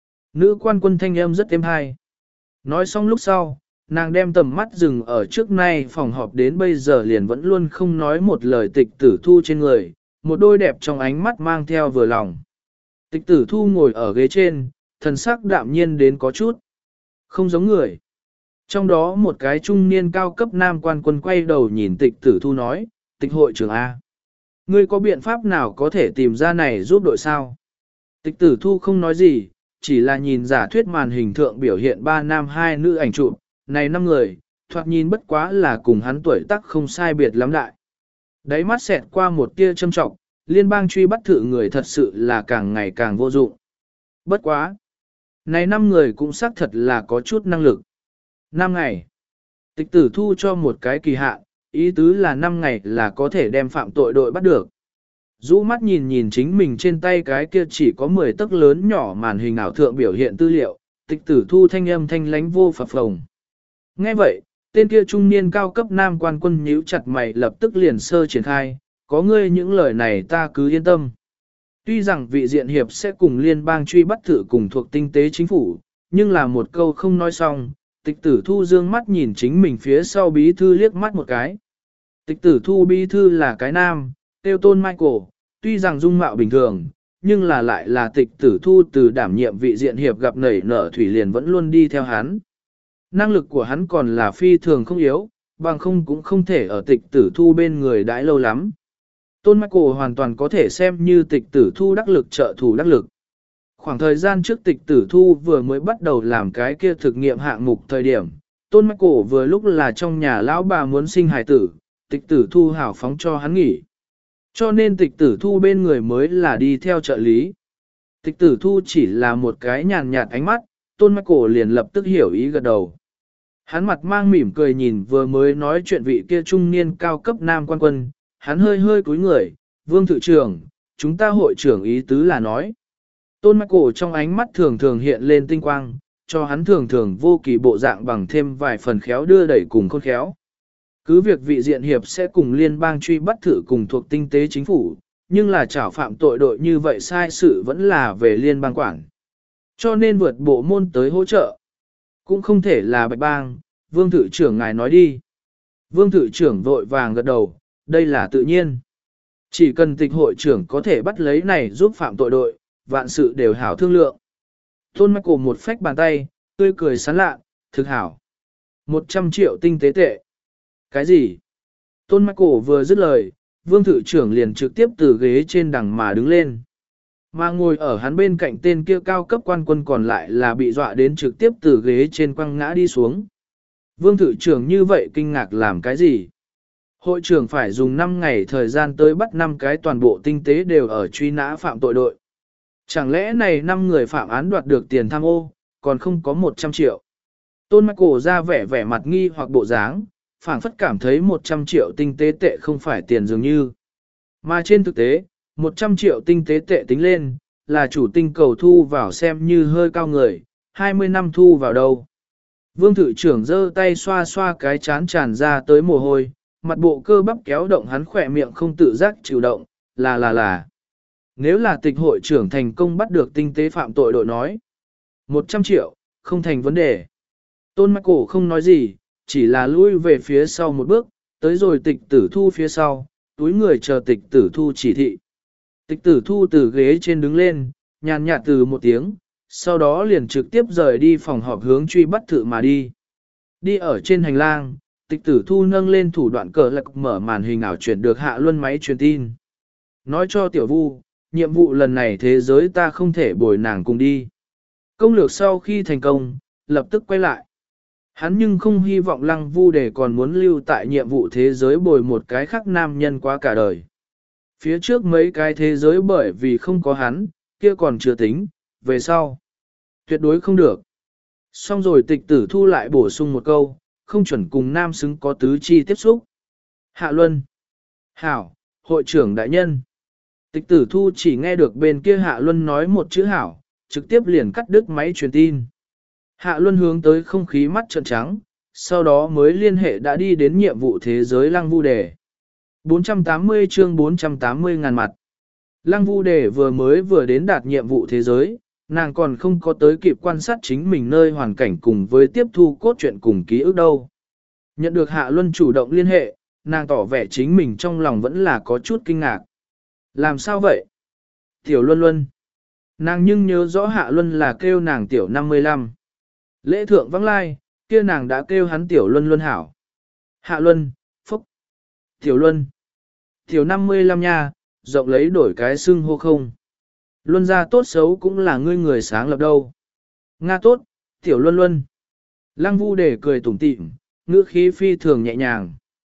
Nữ quan quân thanh âm rất êm hay. Nói xong lúc sau, nàng đem tầm mắt dừng ở trước nay phòng họp đến bây giờ liền vẫn luôn không nói một lời tịch tử thu trên người, một đôi đẹp trong ánh mắt mang theo vừa lòng. Tịch tử thu ngồi ở ghế trên, thần sắc đạm nhiên đến có chút. Không giống người. Trong đó một cái trung niên cao cấp nam quan quân quay đầu nhìn tịch tử thu nói, tịch hội trưởng A. Ngươi có biện pháp nào có thể tìm ra này giúp đội sao? Tịch tử thu không nói gì, chỉ là nhìn giả thuyết màn hình thượng biểu hiện ba nam hai nữ ảnh chụp, này năm người, thoạt nhìn bất quá là cùng hắn tuổi tác không sai biệt lắm đại. Đáy mắt xẹt qua một tia châm trọng, liên bang truy bắt thử người thật sự là càng ngày càng vô dụng. Bất quá. Này năm người cũng xác thật là có chút năng lực. năm ngày. Tịch tử thu cho một cái kỳ hạn, ý tứ là năm ngày là có thể đem phạm tội đội bắt được. Rũ mắt nhìn nhìn chính mình trên tay cái kia chỉ có mười tấc lớn nhỏ màn hình ảo thượng biểu hiện tư liệu, tịch tử thu thanh âm thanh lánh vô phập phồng. Nghe vậy, tên kia trung niên cao cấp nam quan quân nhíu chặt mày lập tức liền sơ triển khai, có ngươi những lời này ta cứ yên tâm. Tuy rằng vị diện hiệp sẽ cùng liên bang truy bắt thử cùng thuộc tinh tế chính phủ, nhưng là một câu không nói xong, tịch tử thu dương mắt nhìn chính mình phía sau bí thư liếc mắt một cái. Tịch tử thu bí thư là cái nam, tiêu tôn Michael, tuy rằng dung mạo bình thường, nhưng là lại là tịch tử thu từ đảm nhiệm vị diện hiệp gặp nảy nở thủy liền vẫn luôn đi theo hắn. Năng lực của hắn còn là phi thường không yếu, bằng không cũng không thể ở tịch tử thu bên người đãi lâu lắm. Tôn Michael hoàn toàn có thể xem như tịch tử thu đắc lực trợ thủ đắc lực. Khoảng thời gian trước tịch tử thu vừa mới bắt đầu làm cái kia thực nghiệm hạng mục thời điểm, Tôn Michael vừa lúc là trong nhà lão bà muốn sinh hài tử, tịch tử thu hảo phóng cho hắn nghỉ. Cho nên tịch tử thu bên người mới là đi theo trợ lý. Tịch tử thu chỉ là một cái nhàn nhạt ánh mắt, Tôn Michael liền lập tức hiểu ý gật đầu. Hắn mặt mang mỉm cười nhìn vừa mới nói chuyện vị kia trung niên cao cấp nam quan quân, hắn hơi hơi cúi người, vương thự trưởng, chúng ta hội trưởng ý tứ là nói. Tôn Michael trong ánh mắt thường thường hiện lên tinh quang, cho hắn thường thường vô kỳ bộ dạng bằng thêm vài phần khéo đưa đẩy cùng khôn khéo. Cứ việc vị diện hiệp sẽ cùng liên bang truy bắt thử cùng thuộc tinh tế chính phủ, nhưng là trảo phạm tội đội như vậy sai sự vẫn là về liên bang quản. Cho nên vượt bộ môn tới hỗ trợ. Cũng không thể là bạch bang, vương thự trưởng ngài nói đi. Vương thự trưởng vội vàng gật đầu, đây là tự nhiên. Chỉ cần tịch hội trưởng có thể bắt lấy này giúp phạm tội đội, vạn sự đều hảo thương lượng. Tôn Michael một phách bàn tay, tươi cười sán lạ, thực hảo. một trăm triệu tinh tế tệ. Cái gì? Tôn Michael vừa dứt lời, vương thự trưởng liền trực tiếp từ ghế trên đằng mà đứng lên. Mà ngồi ở hắn bên cạnh tên kia cao cấp quan quân còn lại là bị dọa đến trực tiếp từ ghế trên quăng ngã đi xuống. Vương thự trưởng như vậy kinh ngạc làm cái gì? Hội trưởng phải dùng năm ngày thời gian tới bắt năm cái toàn bộ tinh tế đều ở truy nã phạm tội đội. Chẳng lẽ này năm người phạm án đoạt được tiền tham ô, còn không có một trăm triệu. Tôn Michael ra vẻ vẻ mặt nghi hoặc bộ dáng, phảng phất cảm thấy một trăm triệu tinh tế tệ không phải tiền dường như. Mà trên thực tế, một trăm triệu tinh tế tệ tính lên, là chủ tinh cầu thu vào xem như hơi cao người, hai mươi năm thu vào đâu. Vương thự trưởng giơ tay xoa xoa cái chán tràn ra tới mồ hôi, mặt bộ cơ bắp kéo động hắn khỏe miệng không tự giác chịu động, là là là. Nếu là tịch hội trưởng thành công bắt được tinh tế phạm tội đội nói, một trăm triệu, không thành vấn đề. Tôn Michael không nói gì, chỉ là lui về phía sau một bước, tới rồi tịch tử thu phía sau, túi người chờ tịch tử thu chỉ thị. Tịch tử thu từ ghế trên đứng lên, nhàn nhạt từ một tiếng, sau đó liền trực tiếp rời đi phòng họp hướng truy bắt thự mà đi. Đi ở trên hành lang, tịch tử thu nâng lên thủ đoạn cờ lạc mở màn hình ảo chuyển được Hạ Luân máy truyền tin. Nói cho tiểu vu, nhiệm vụ lần này thế giới ta không thể bồi nàng cùng đi. Công lược sau khi thành công, lập tức quay lại. Hắn nhưng không hy vọng Lăng Vu Đề còn muốn lưu tại nhiệm vụ thế giới bồi một cái khác nam nhân quá cả đời. Phía trước mấy cái thế giới bởi vì không có hắn, kia còn chưa tính, về sau. Tuyệt đối không được. Xong rồi tịch tử thu lại bổ sung một câu, không chuẩn cùng nam xứng có tứ chi tiếp xúc. Hạ Luân. Hảo, hội trưởng đại nhân. Tịch tử thu chỉ nghe được bên kia Hạ Luân nói một chữ hảo, trực tiếp liền cắt đứt máy truyền tin. Hạ Luân hướng tới không khí mắt trợn trắng, sau đó mới liên hệ đã đi đến nhiệm vụ thế giới Lăng Vu Đề. bốn trăm tám mươi chương bốn trăm tám mươi ngàn mặt. Lăng Vu Đề vừa mới vừa đến đạt nhiệm vụ thế giới, nàng còn không có tới kịp quan sát chính mình nơi hoàn cảnh cùng với tiếp thu cốt truyện cùng ký ức đâu. Nhận được Hạ Luân chủ động liên hệ, nàng tỏ vẻ chính mình trong lòng vẫn là có chút kinh ngạc. Làm sao vậy? Tiểu Luân Luân. Nàng nhưng nhớ rõ Hạ Luân là kêu nàng Tiểu năm mươi lăm. Lễ thượng vắng lai, kia nàng đã kêu hắn Tiểu Luân Luân hảo. Hạ Luân, Phúc. Tiểu Luân. Tiểu năm mươi lăm nha, rộng lấy đổi cái xưng hô không. Luân gia tốt xấu cũng là ngươi người sáng lập đâu. Nga tốt, Tiểu Luân Luân. Lăng Vu Đề cười tủm tỉm, ngữ khí phi thường nhẹ nhàng.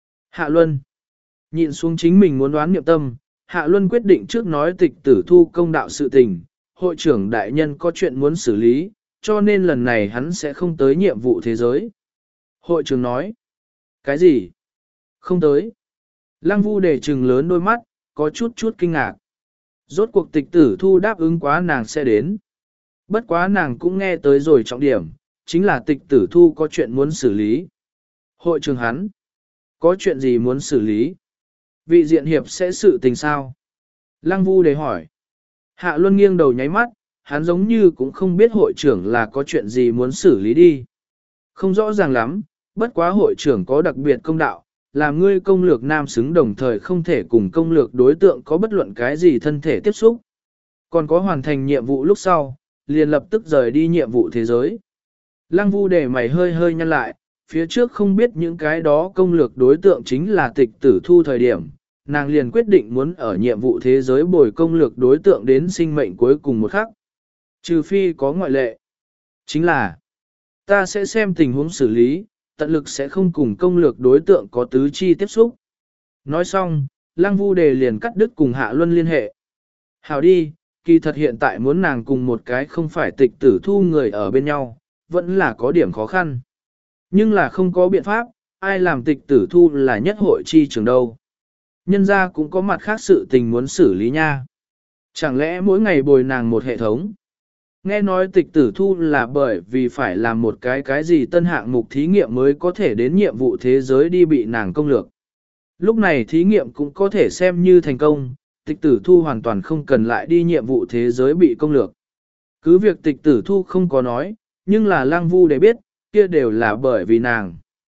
Hạ Luân. Nhịn xuống chính mình muốn đoán niệm tâm, Hạ Luân quyết định trước nói tịch tử thu công đạo sự tình, hội trưởng đại nhân có chuyện muốn xử lý, cho nên lần này hắn sẽ không tới nhiệm vụ thế giới. Hội trưởng nói. Cái gì? Không tới. Lăng Vu Đề trừng lớn đôi mắt, có chút chút kinh ngạc. Rốt cuộc tịch tử thu đáp ứng quá nàng sẽ đến. Bất quá nàng cũng nghe tới rồi trọng điểm, chính là tịch tử thu có chuyện muốn xử lý. Hội trưởng hắn. Có chuyện gì muốn xử lý? Vị diện hiệp sẽ sự tình sao? Lăng Vu Đề hỏi. Hạ Luân nghiêng đầu nháy mắt, hắn giống như cũng không biết hội trưởng là có chuyện gì muốn xử lý đi. Không rõ ràng lắm, bất quá hội trưởng có đặc biệt công đạo, làm ngươi công lược nam xứng đồng thời không thể cùng công lược đối tượng có bất luận cái gì thân thể tiếp xúc. Còn có hoàn thành nhiệm vụ lúc sau, liền lập tức rời đi nhiệm vụ thế giới. Lăng Vu Đề mày hơi hơi nhăn lại, phía trước không biết những cái đó công lược đối tượng chính là tịch tử thu thời điểm, nàng liền quyết định muốn ở nhiệm vụ thế giới bồi công lược đối tượng đến sinh mệnh cuối cùng một khắc. Trừ phi có ngoại lệ. Chính là, ta sẽ xem tình huống xử lý, tận lực sẽ không cùng công lược đối tượng có tứ chi tiếp xúc. Nói xong, Lăng Vu Đề liền cắt đứt cùng Hạ Luân liên hệ. Hảo đi, kỳ thật hiện tại muốn nàng cùng một cái không phải tịch tử thu người ở bên nhau, vẫn là có điểm khó khăn. Nhưng là không có biện pháp, ai làm tịch tử thu là nhất hội chi trường đâu. Nhân ra cũng có mặt khác sự tình muốn xử lý nha. Chẳng lẽ mỗi ngày bồi nàng một hệ thống? Nghe nói tịch tử thu là bởi vì phải làm một cái cái gì tân hạng mục thí nghiệm mới có thể đến nhiệm vụ thế giới đi bị nàng công lược. Lúc này thí nghiệm cũng có thể xem như thành công, tịch tử thu hoàn toàn không cần lại đi nhiệm vụ thế giới bị công lược. Cứ việc tịch tử thu không có nói, nhưng là Lăng Vu để biết, kia đều là bởi vì nàng.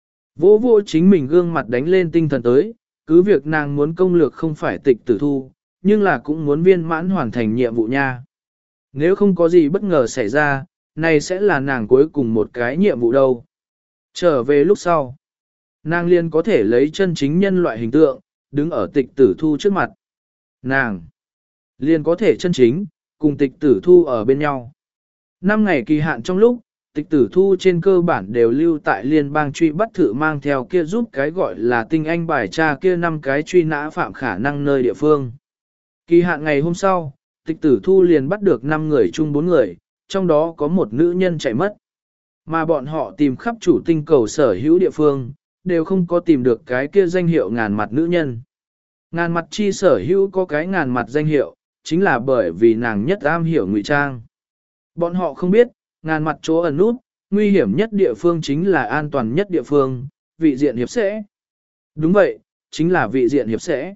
Vô vô chính mình gương mặt đánh lên tinh thần tới, cứ việc nàng muốn công lược không phải tịch tử thu, nhưng là cũng muốn viên mãn hoàn thành nhiệm vụ nha. Nếu không có gì bất ngờ xảy ra, này sẽ là nàng cuối cùng một cái nhiệm vụ đâu. Trở về lúc sau, nàng liền có thể lấy chân chính nhân loại hình tượng, đứng ở tịch tử thu trước mặt. Nàng liền có thể chân chính, cùng tịch tử thu ở bên nhau. Năm ngày kỳ hạn trong lúc, tịch tử thu trên cơ bản đều lưu tại liên bang truy bắt thử mang theo kia giúp cái gọi là tinh anh bài tra kia năm cái truy nã phạm khả năng nơi địa phương. Kỳ hạn ngày hôm sau, tịch tử thu liền bắt được năm người chung bốn người, trong đó có một nữ nhân chạy mất. Mà bọn họ tìm khắp chủ tinh cầu sở hữu địa phương, đều không có tìm được cái kia danh hiệu ngàn mặt nữ nhân. Ngàn mặt chi sở hữu có cái ngàn mặt danh hiệu, chính là bởi vì nàng nhất am hiểu ngụy trang. Bọn họ không biết, ngàn mặt chỗ ẩn nút, nguy hiểm nhất địa phương chính là an toàn nhất địa phương, vị diện hiệp sẽ. Đúng vậy, chính là vị diện hiệp sẽ.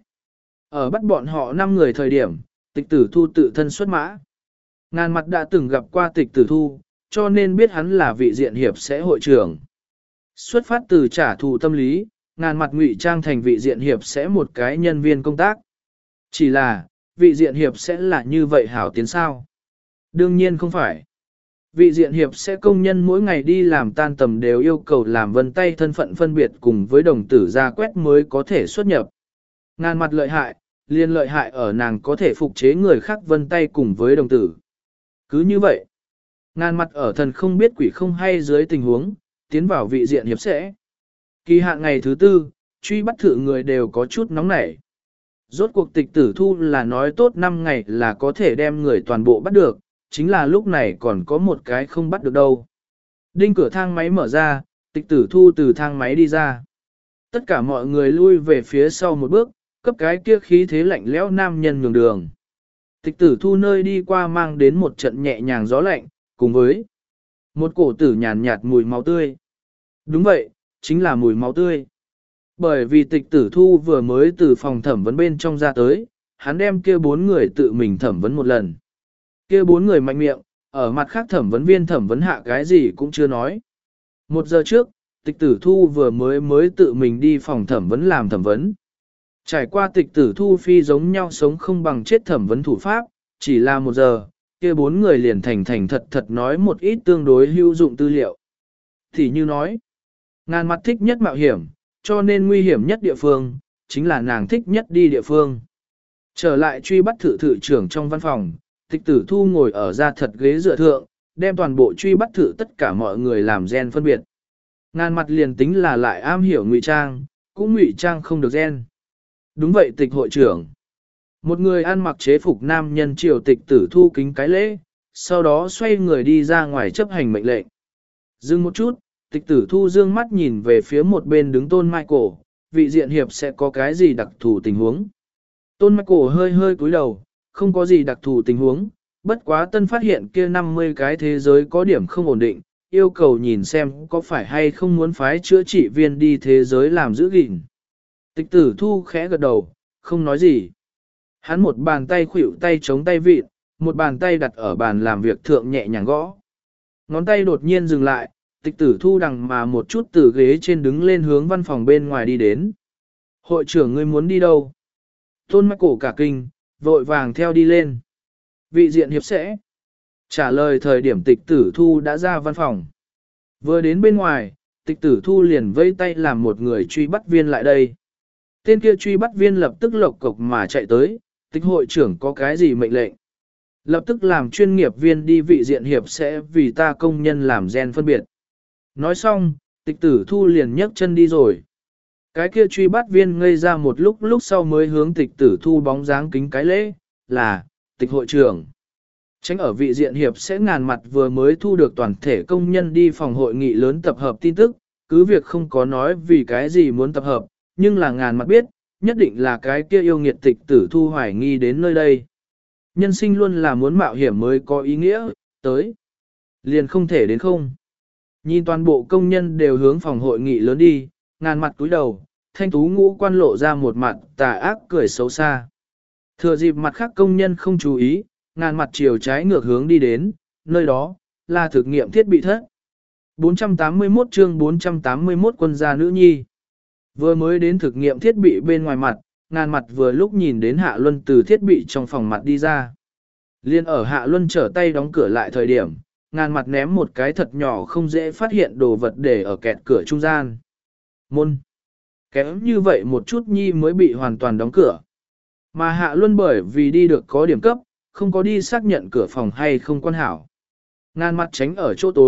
Ở bắt bọn họ năm người thời điểm, tịch tử thu tự thân xuất mã. Ngàn mặt đã từng gặp qua tịch tử thu, cho nên biết hắn là vị diện hiệp sẽ hội trưởng. Xuất phát từ trả thù tâm lý, ngàn mặt ngụy trang thành vị diện hiệp sẽ một cái nhân viên công tác. Chỉ là, vị diện hiệp sẽ là như vậy hảo tiến sao? Đương nhiên không phải. Vị diện hiệp sẽ công nhân mỗi ngày đi làm tan tầm đều yêu cầu làm vân tay thân phận phân biệt cùng với đồng tử ra quét mới có thể xuất nhập. Ngàn mặt lợi hại, liên lợi hại ở nàng có thể phục chế người khác vân tay cùng với đồng tử. Cứ như vậy, ngàn mặt ở thần không biết quỷ không hay dưới tình huống, tiến vào vị diện hiệp sẽ. Kỳ hạn ngày thứ tư, truy bắt thử người đều có chút nóng nảy. Rốt cuộc tịch tử thu là nói tốt năm ngày là có thể đem người toàn bộ bắt được, chính là lúc này còn có một cái không bắt được đâu. Đinh cửa thang máy mở ra, tịch tử thu từ thang máy đi ra. Tất cả mọi người lui về phía sau một bước, cấp cái kia khí thế lạnh lẽo nam nhân nhường đường. Tịch tử thu nơi đi qua mang đến một trận nhẹ nhàng gió lạnh, cùng với một cổ tử nhàn nhạt mùi máu tươi. Đúng vậy, chính là mùi máu tươi. Bởi vì tịch tử thu vừa mới từ phòng thẩm vấn bên trong ra tới, hắn đem kia bốn người tự mình thẩm vấn một lần. Kia bốn người mạnh miệng, ở mặt khác thẩm vấn viên thẩm vấn hạ cái gì cũng chưa nói. Một giờ trước, tịch tử thu vừa mới mới tự mình đi phòng thẩm vấn làm thẩm vấn. Trải qua tịch tử thu phi giống nhau sống không bằng chết thẩm vấn thủ pháp, chỉ là một giờ, kia bốn người liền thành thành thật thật nói một ít tương đối hữu dụng tư liệu. Thì như nói, ngàn mặt thích nhất mạo hiểm, cho nên nguy hiểm nhất địa phương, chính là nàng thích nhất đi địa phương. Trở lại truy bắt thự thự trưởng trong văn phòng, tịch tử thu ngồi ở ra thật ghế dựa thượng, đem toàn bộ truy bắt thự tất cả mọi người làm gen phân biệt. Ngàn mặt liền tính là lại am hiểu ngụy trang, cũng ngụy trang không được gen. Đúng vậy tịch hội trưởng. Một người ăn mặc chế phục nam nhân triều tịch tử thu kính cái lễ, sau đó xoay người đi ra ngoài chấp hành mệnh lệnh. Dừng một chút, tịch tử thu dương mắt nhìn về phía một bên đứng Tôn Michael, vị diện hiệp sẽ có cái gì đặc thù tình huống. Tôn Michael hơi hơi cúi đầu, không có gì đặc thù tình huống, bất quá tân phát hiện kia năm mươi cái thế giới có điểm không ổn định, yêu cầu nhìn xem có phải hay không muốn phái chữa trị viên đi thế giới làm giữ gìn. Tịch tử thu khẽ gật đầu, không nói gì. Hắn một bàn tay khuỷu tay chống tay vịt, một bàn tay đặt ở bàn làm việc thượng nhẹ nhàng gõ. Ngón tay đột nhiên dừng lại, tịch tử thu đằng mà một chút từ ghế trên đứng lên hướng văn phòng bên ngoài đi đến. Hội trưởng ngươi muốn đi đâu? Tôn Michael cả kinh, vội vàng theo đi lên. Vị diện hiệp sẽ. Trả lời thời điểm tịch tử thu đã ra văn phòng. Vừa đến bên ngoài, tịch tử thu liền vây tay làm một người truy bắt viên lại đây. Tên kia truy bắt viên lập tức lộc cộc mà chạy tới, tịch hội trưởng có cái gì mệnh lệnh. Lập tức làm chuyên nghiệp viên đi vị diện hiệp sẽ vì ta công nhân làm gen phân biệt. Nói xong, tịch tử thu liền nhấc chân đi rồi. Cái kia truy bắt viên ngây ra một lúc lúc sau mới hướng tịch tử thu bóng dáng kính cái lễ, là, tịch hội trưởng. Tránh ở vị diện hiệp sẽ ngàn mặt vừa mới thu được toàn thể công nhân đi phòng hội nghị lớn tập hợp tin tức, cứ việc không có nói vì cái gì muốn tập hợp, nhưng là ngàn mặt biết, nhất định là cái kia yêu nghiệt tịch tử thu hoài nghi đến nơi đây. Nhân sinh luôn là muốn mạo hiểm mới có ý nghĩa, tới. Liền không thể đến không. Nhìn toàn bộ công nhân đều hướng phòng hội nghị lớn đi, ngàn mặt túi đầu, thanh tú ngũ quan lộ ra một mặt tà ác cười xấu xa. Thừa dịp mặt khác công nhân không chú ý, ngàn mặt chiều trái ngược hướng đi đến, nơi đó, là thực nghiệm thiết bị thất. bốn trăm tám mươi mốt chương bốn trăm tám mươi mốt quân gia nữ nhi. Vừa mới đến thực nghiệm thiết bị bên ngoài mặt, ngàn mặt vừa lúc nhìn đến Hạ Luân từ thiết bị trong phòng mặt đi ra. Liên ở Hạ Luân trở tay đóng cửa lại thời điểm, ngàn mặt ném một cái thật nhỏ không dễ phát hiện đồ vật để ở kẹt cửa trung gian. Môn. Kém như vậy một chút nhi mới bị hoàn toàn đóng cửa. Mà Hạ Luân bởi vì đi được có điểm cấp, không có đi xác nhận cửa phòng hay không quan hảo. Ngàn mặt tránh ở chỗ tối,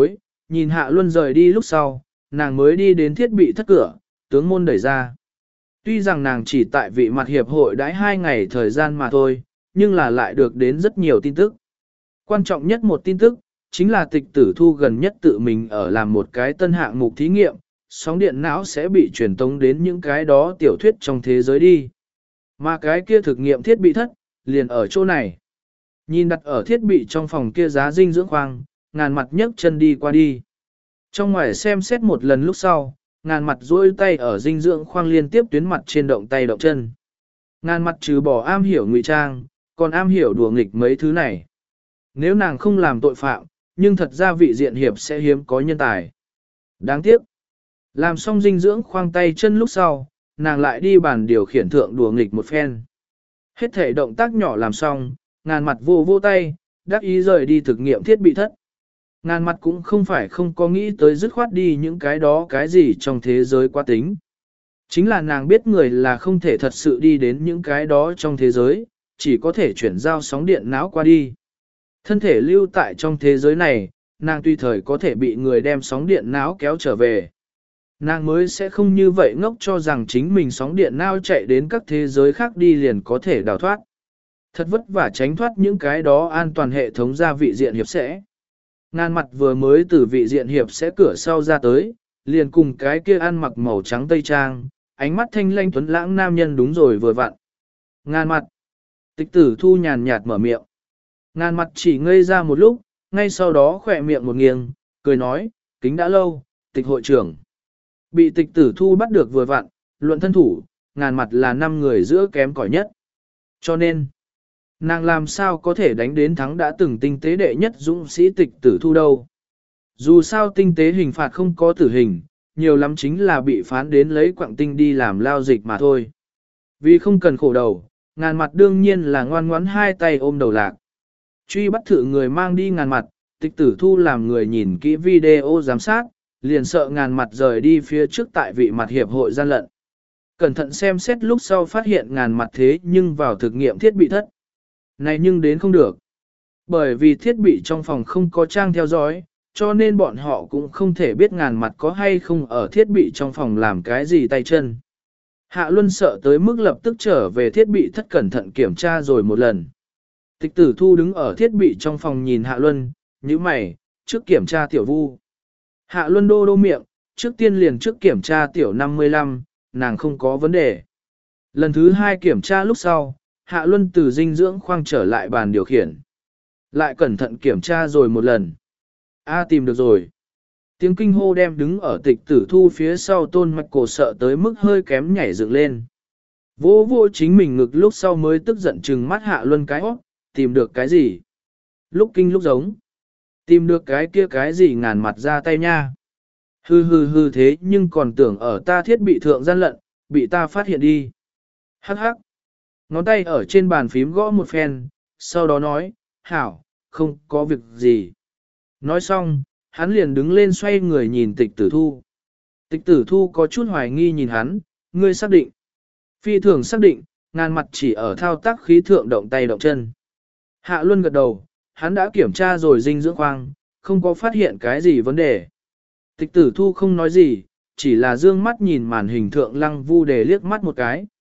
nhìn Hạ Luân rời đi lúc sau, nàng mới đi đến thiết bị thất cửa, tướng môn đẩy ra. Tuy rằng nàng chỉ tại vị mặt hiệp hội đãi hai ngày thời gian mà thôi, nhưng là lại được đến rất nhiều tin tức. Quan trọng nhất một tin tức, chính là tịch tử thu gần nhất tự mình ở làm một cái tân hạng mục thí nghiệm, sóng điện não sẽ bị truyền tống đến những cái đó tiểu thuyết trong thế giới đi. Mà cái kia thực nghiệm thiết bị thất, liền ở chỗ này. Nhìn đặt ở thiết bị trong phòng kia giá dinh dưỡng khoang, ngàn mặt nhấc chân đi qua đi. Trong ngoài xem xét một lần lúc sau, ngàn mặt duỗi tay ở dinh dưỡng khoang liên tiếp tuyến mặt trên động tay động chân. Ngàn mặt trừ bỏ am hiểu ngụy trang, còn am hiểu đùa nghịch mấy thứ này. Nếu nàng không làm tội phạm, nhưng thật ra vị diện hiệp sẽ hiếm có nhân tài. Đáng tiếc. Làm xong dinh dưỡng khoang tay chân lúc sau, nàng lại đi bàn điều khiển thượng đùa nghịch một phen. Hết thể động tác nhỏ làm xong, ngàn mặt vô vô tay, đắc ý rời đi thực nghiệm thiết bị thất. Ngàn mặt cũng không phải không có nghĩ tới dứt khoát đi những cái đó cái gì trong thế giới quá tính. Chính là nàng biết người là không thể thật sự đi đến những cái đó trong thế giới, chỉ có thể chuyển giao sóng điện não qua đi. Thân thể lưu tại trong thế giới này, nàng tùy thời có thể bị người đem sóng điện não kéo trở về. Nàng mới sẽ không như vậy ngốc cho rằng chính mình sóng điện não chạy đến các thế giới khác đi liền có thể đào thoát. Thật vất vả tránh thoát những cái đó an toàn hệ thống ra vị diện hiệp sẽ. Ngàn mặt vừa mới từ vị diện hiệp sẽ cửa sau ra tới, liền cùng cái kia ăn mặc màu trắng tây trang, ánh mắt thanh lanh tuấn lãng nam nhân đúng rồi vừa vặn. Ngàn mặt. Tịch tử thu nhàn nhạt mở miệng. Ngàn mặt chỉ ngây ra một lúc, ngay sau đó khỏe miệng một nghiêng, cười nói, kính đã lâu, tịch hội trưởng. Bị tịch tử thu bắt được vừa vặn, luận thân thủ, ngàn mặt là năm người giữa kém cỏi nhất. Cho nên, nàng làm sao có thể đánh đến thắng đã từng tinh tế đệ nhất dũng sĩ tịch tử thu đâu. Dù sao tinh tế hình phạt không có tử hình, nhiều lắm chính là bị phán đến lấy quặng tinh đi làm lao dịch mà thôi. Vì không cần khổ đầu, ngàn mặt đương nhiên là ngoan ngoãn hai tay ôm đầu lạc. Truy bắt thử người mang đi ngàn mặt, tịch tử thu làm người nhìn kỹ video giám sát, liền sợ ngàn mặt rời đi phía trước tại vị mặt hiệp hội gian lận. Cẩn thận xem xét lúc sau phát hiện ngàn mặt thế nhưng vào thực nghiệm thiết bị thất. Này nhưng đến không được. Bởi vì thiết bị trong phòng không có trang theo dõi, cho nên bọn họ cũng không thể biết ngàn mặt có hay không ở thiết bị trong phòng làm cái gì tay chân. Hạ Luân sợ tới mức lập tức trở về thiết bị thất cẩn thận kiểm tra rồi một lần. Tịch tử thu đứng ở thiết bị trong phòng nhìn Hạ Luân, như mày, trước kiểm tra tiểu vu. Hạ Luân đô đô miệng, trước tiên liền trước kiểm tra tiểu năm mươi lăm, nàng không có vấn đề. Lần thứ hai kiểm tra lúc sau, Hạ Luân từ dinh dưỡng khoang trở lại bàn điều khiển. Lại cẩn thận kiểm tra rồi một lần. A tìm được rồi. Tiếng kinh hô đem đứng ở tịch tử thu phía sau tôn mạch cổ sợ tới mức hơi kém nhảy dựng lên. Vô vô chính mình ngực lúc sau mới tức giận trừng mắt Hạ Luân cái hót, tìm được cái gì? Lúc kinh lúc giống. Tìm được cái kia cái gì ngàn mặt ra tay nha. Hư hư hư thế nhưng còn tưởng ở ta thiết bị thượng gian lận, bị ta phát hiện đi. Hắc hắc. Ngón tay ở trên bàn phím gõ một phen, sau đó nói, hảo, không có việc gì. Nói xong, hắn liền đứng lên xoay người nhìn tịch tử thu. Tịch tử thu có chút hoài nghi nhìn hắn, ngươi xác định. Phi thường xác định, ngàn mặt chỉ ở thao tác khí thượng động tay động chân. Hạ Luân gật đầu, hắn đã kiểm tra rồi dinh dưỡng khoang, không có phát hiện cái gì vấn đề. Tịch tử thu không nói gì, chỉ là dương mắt nhìn màn hình thượng lăng vu đề liếc mắt một cái.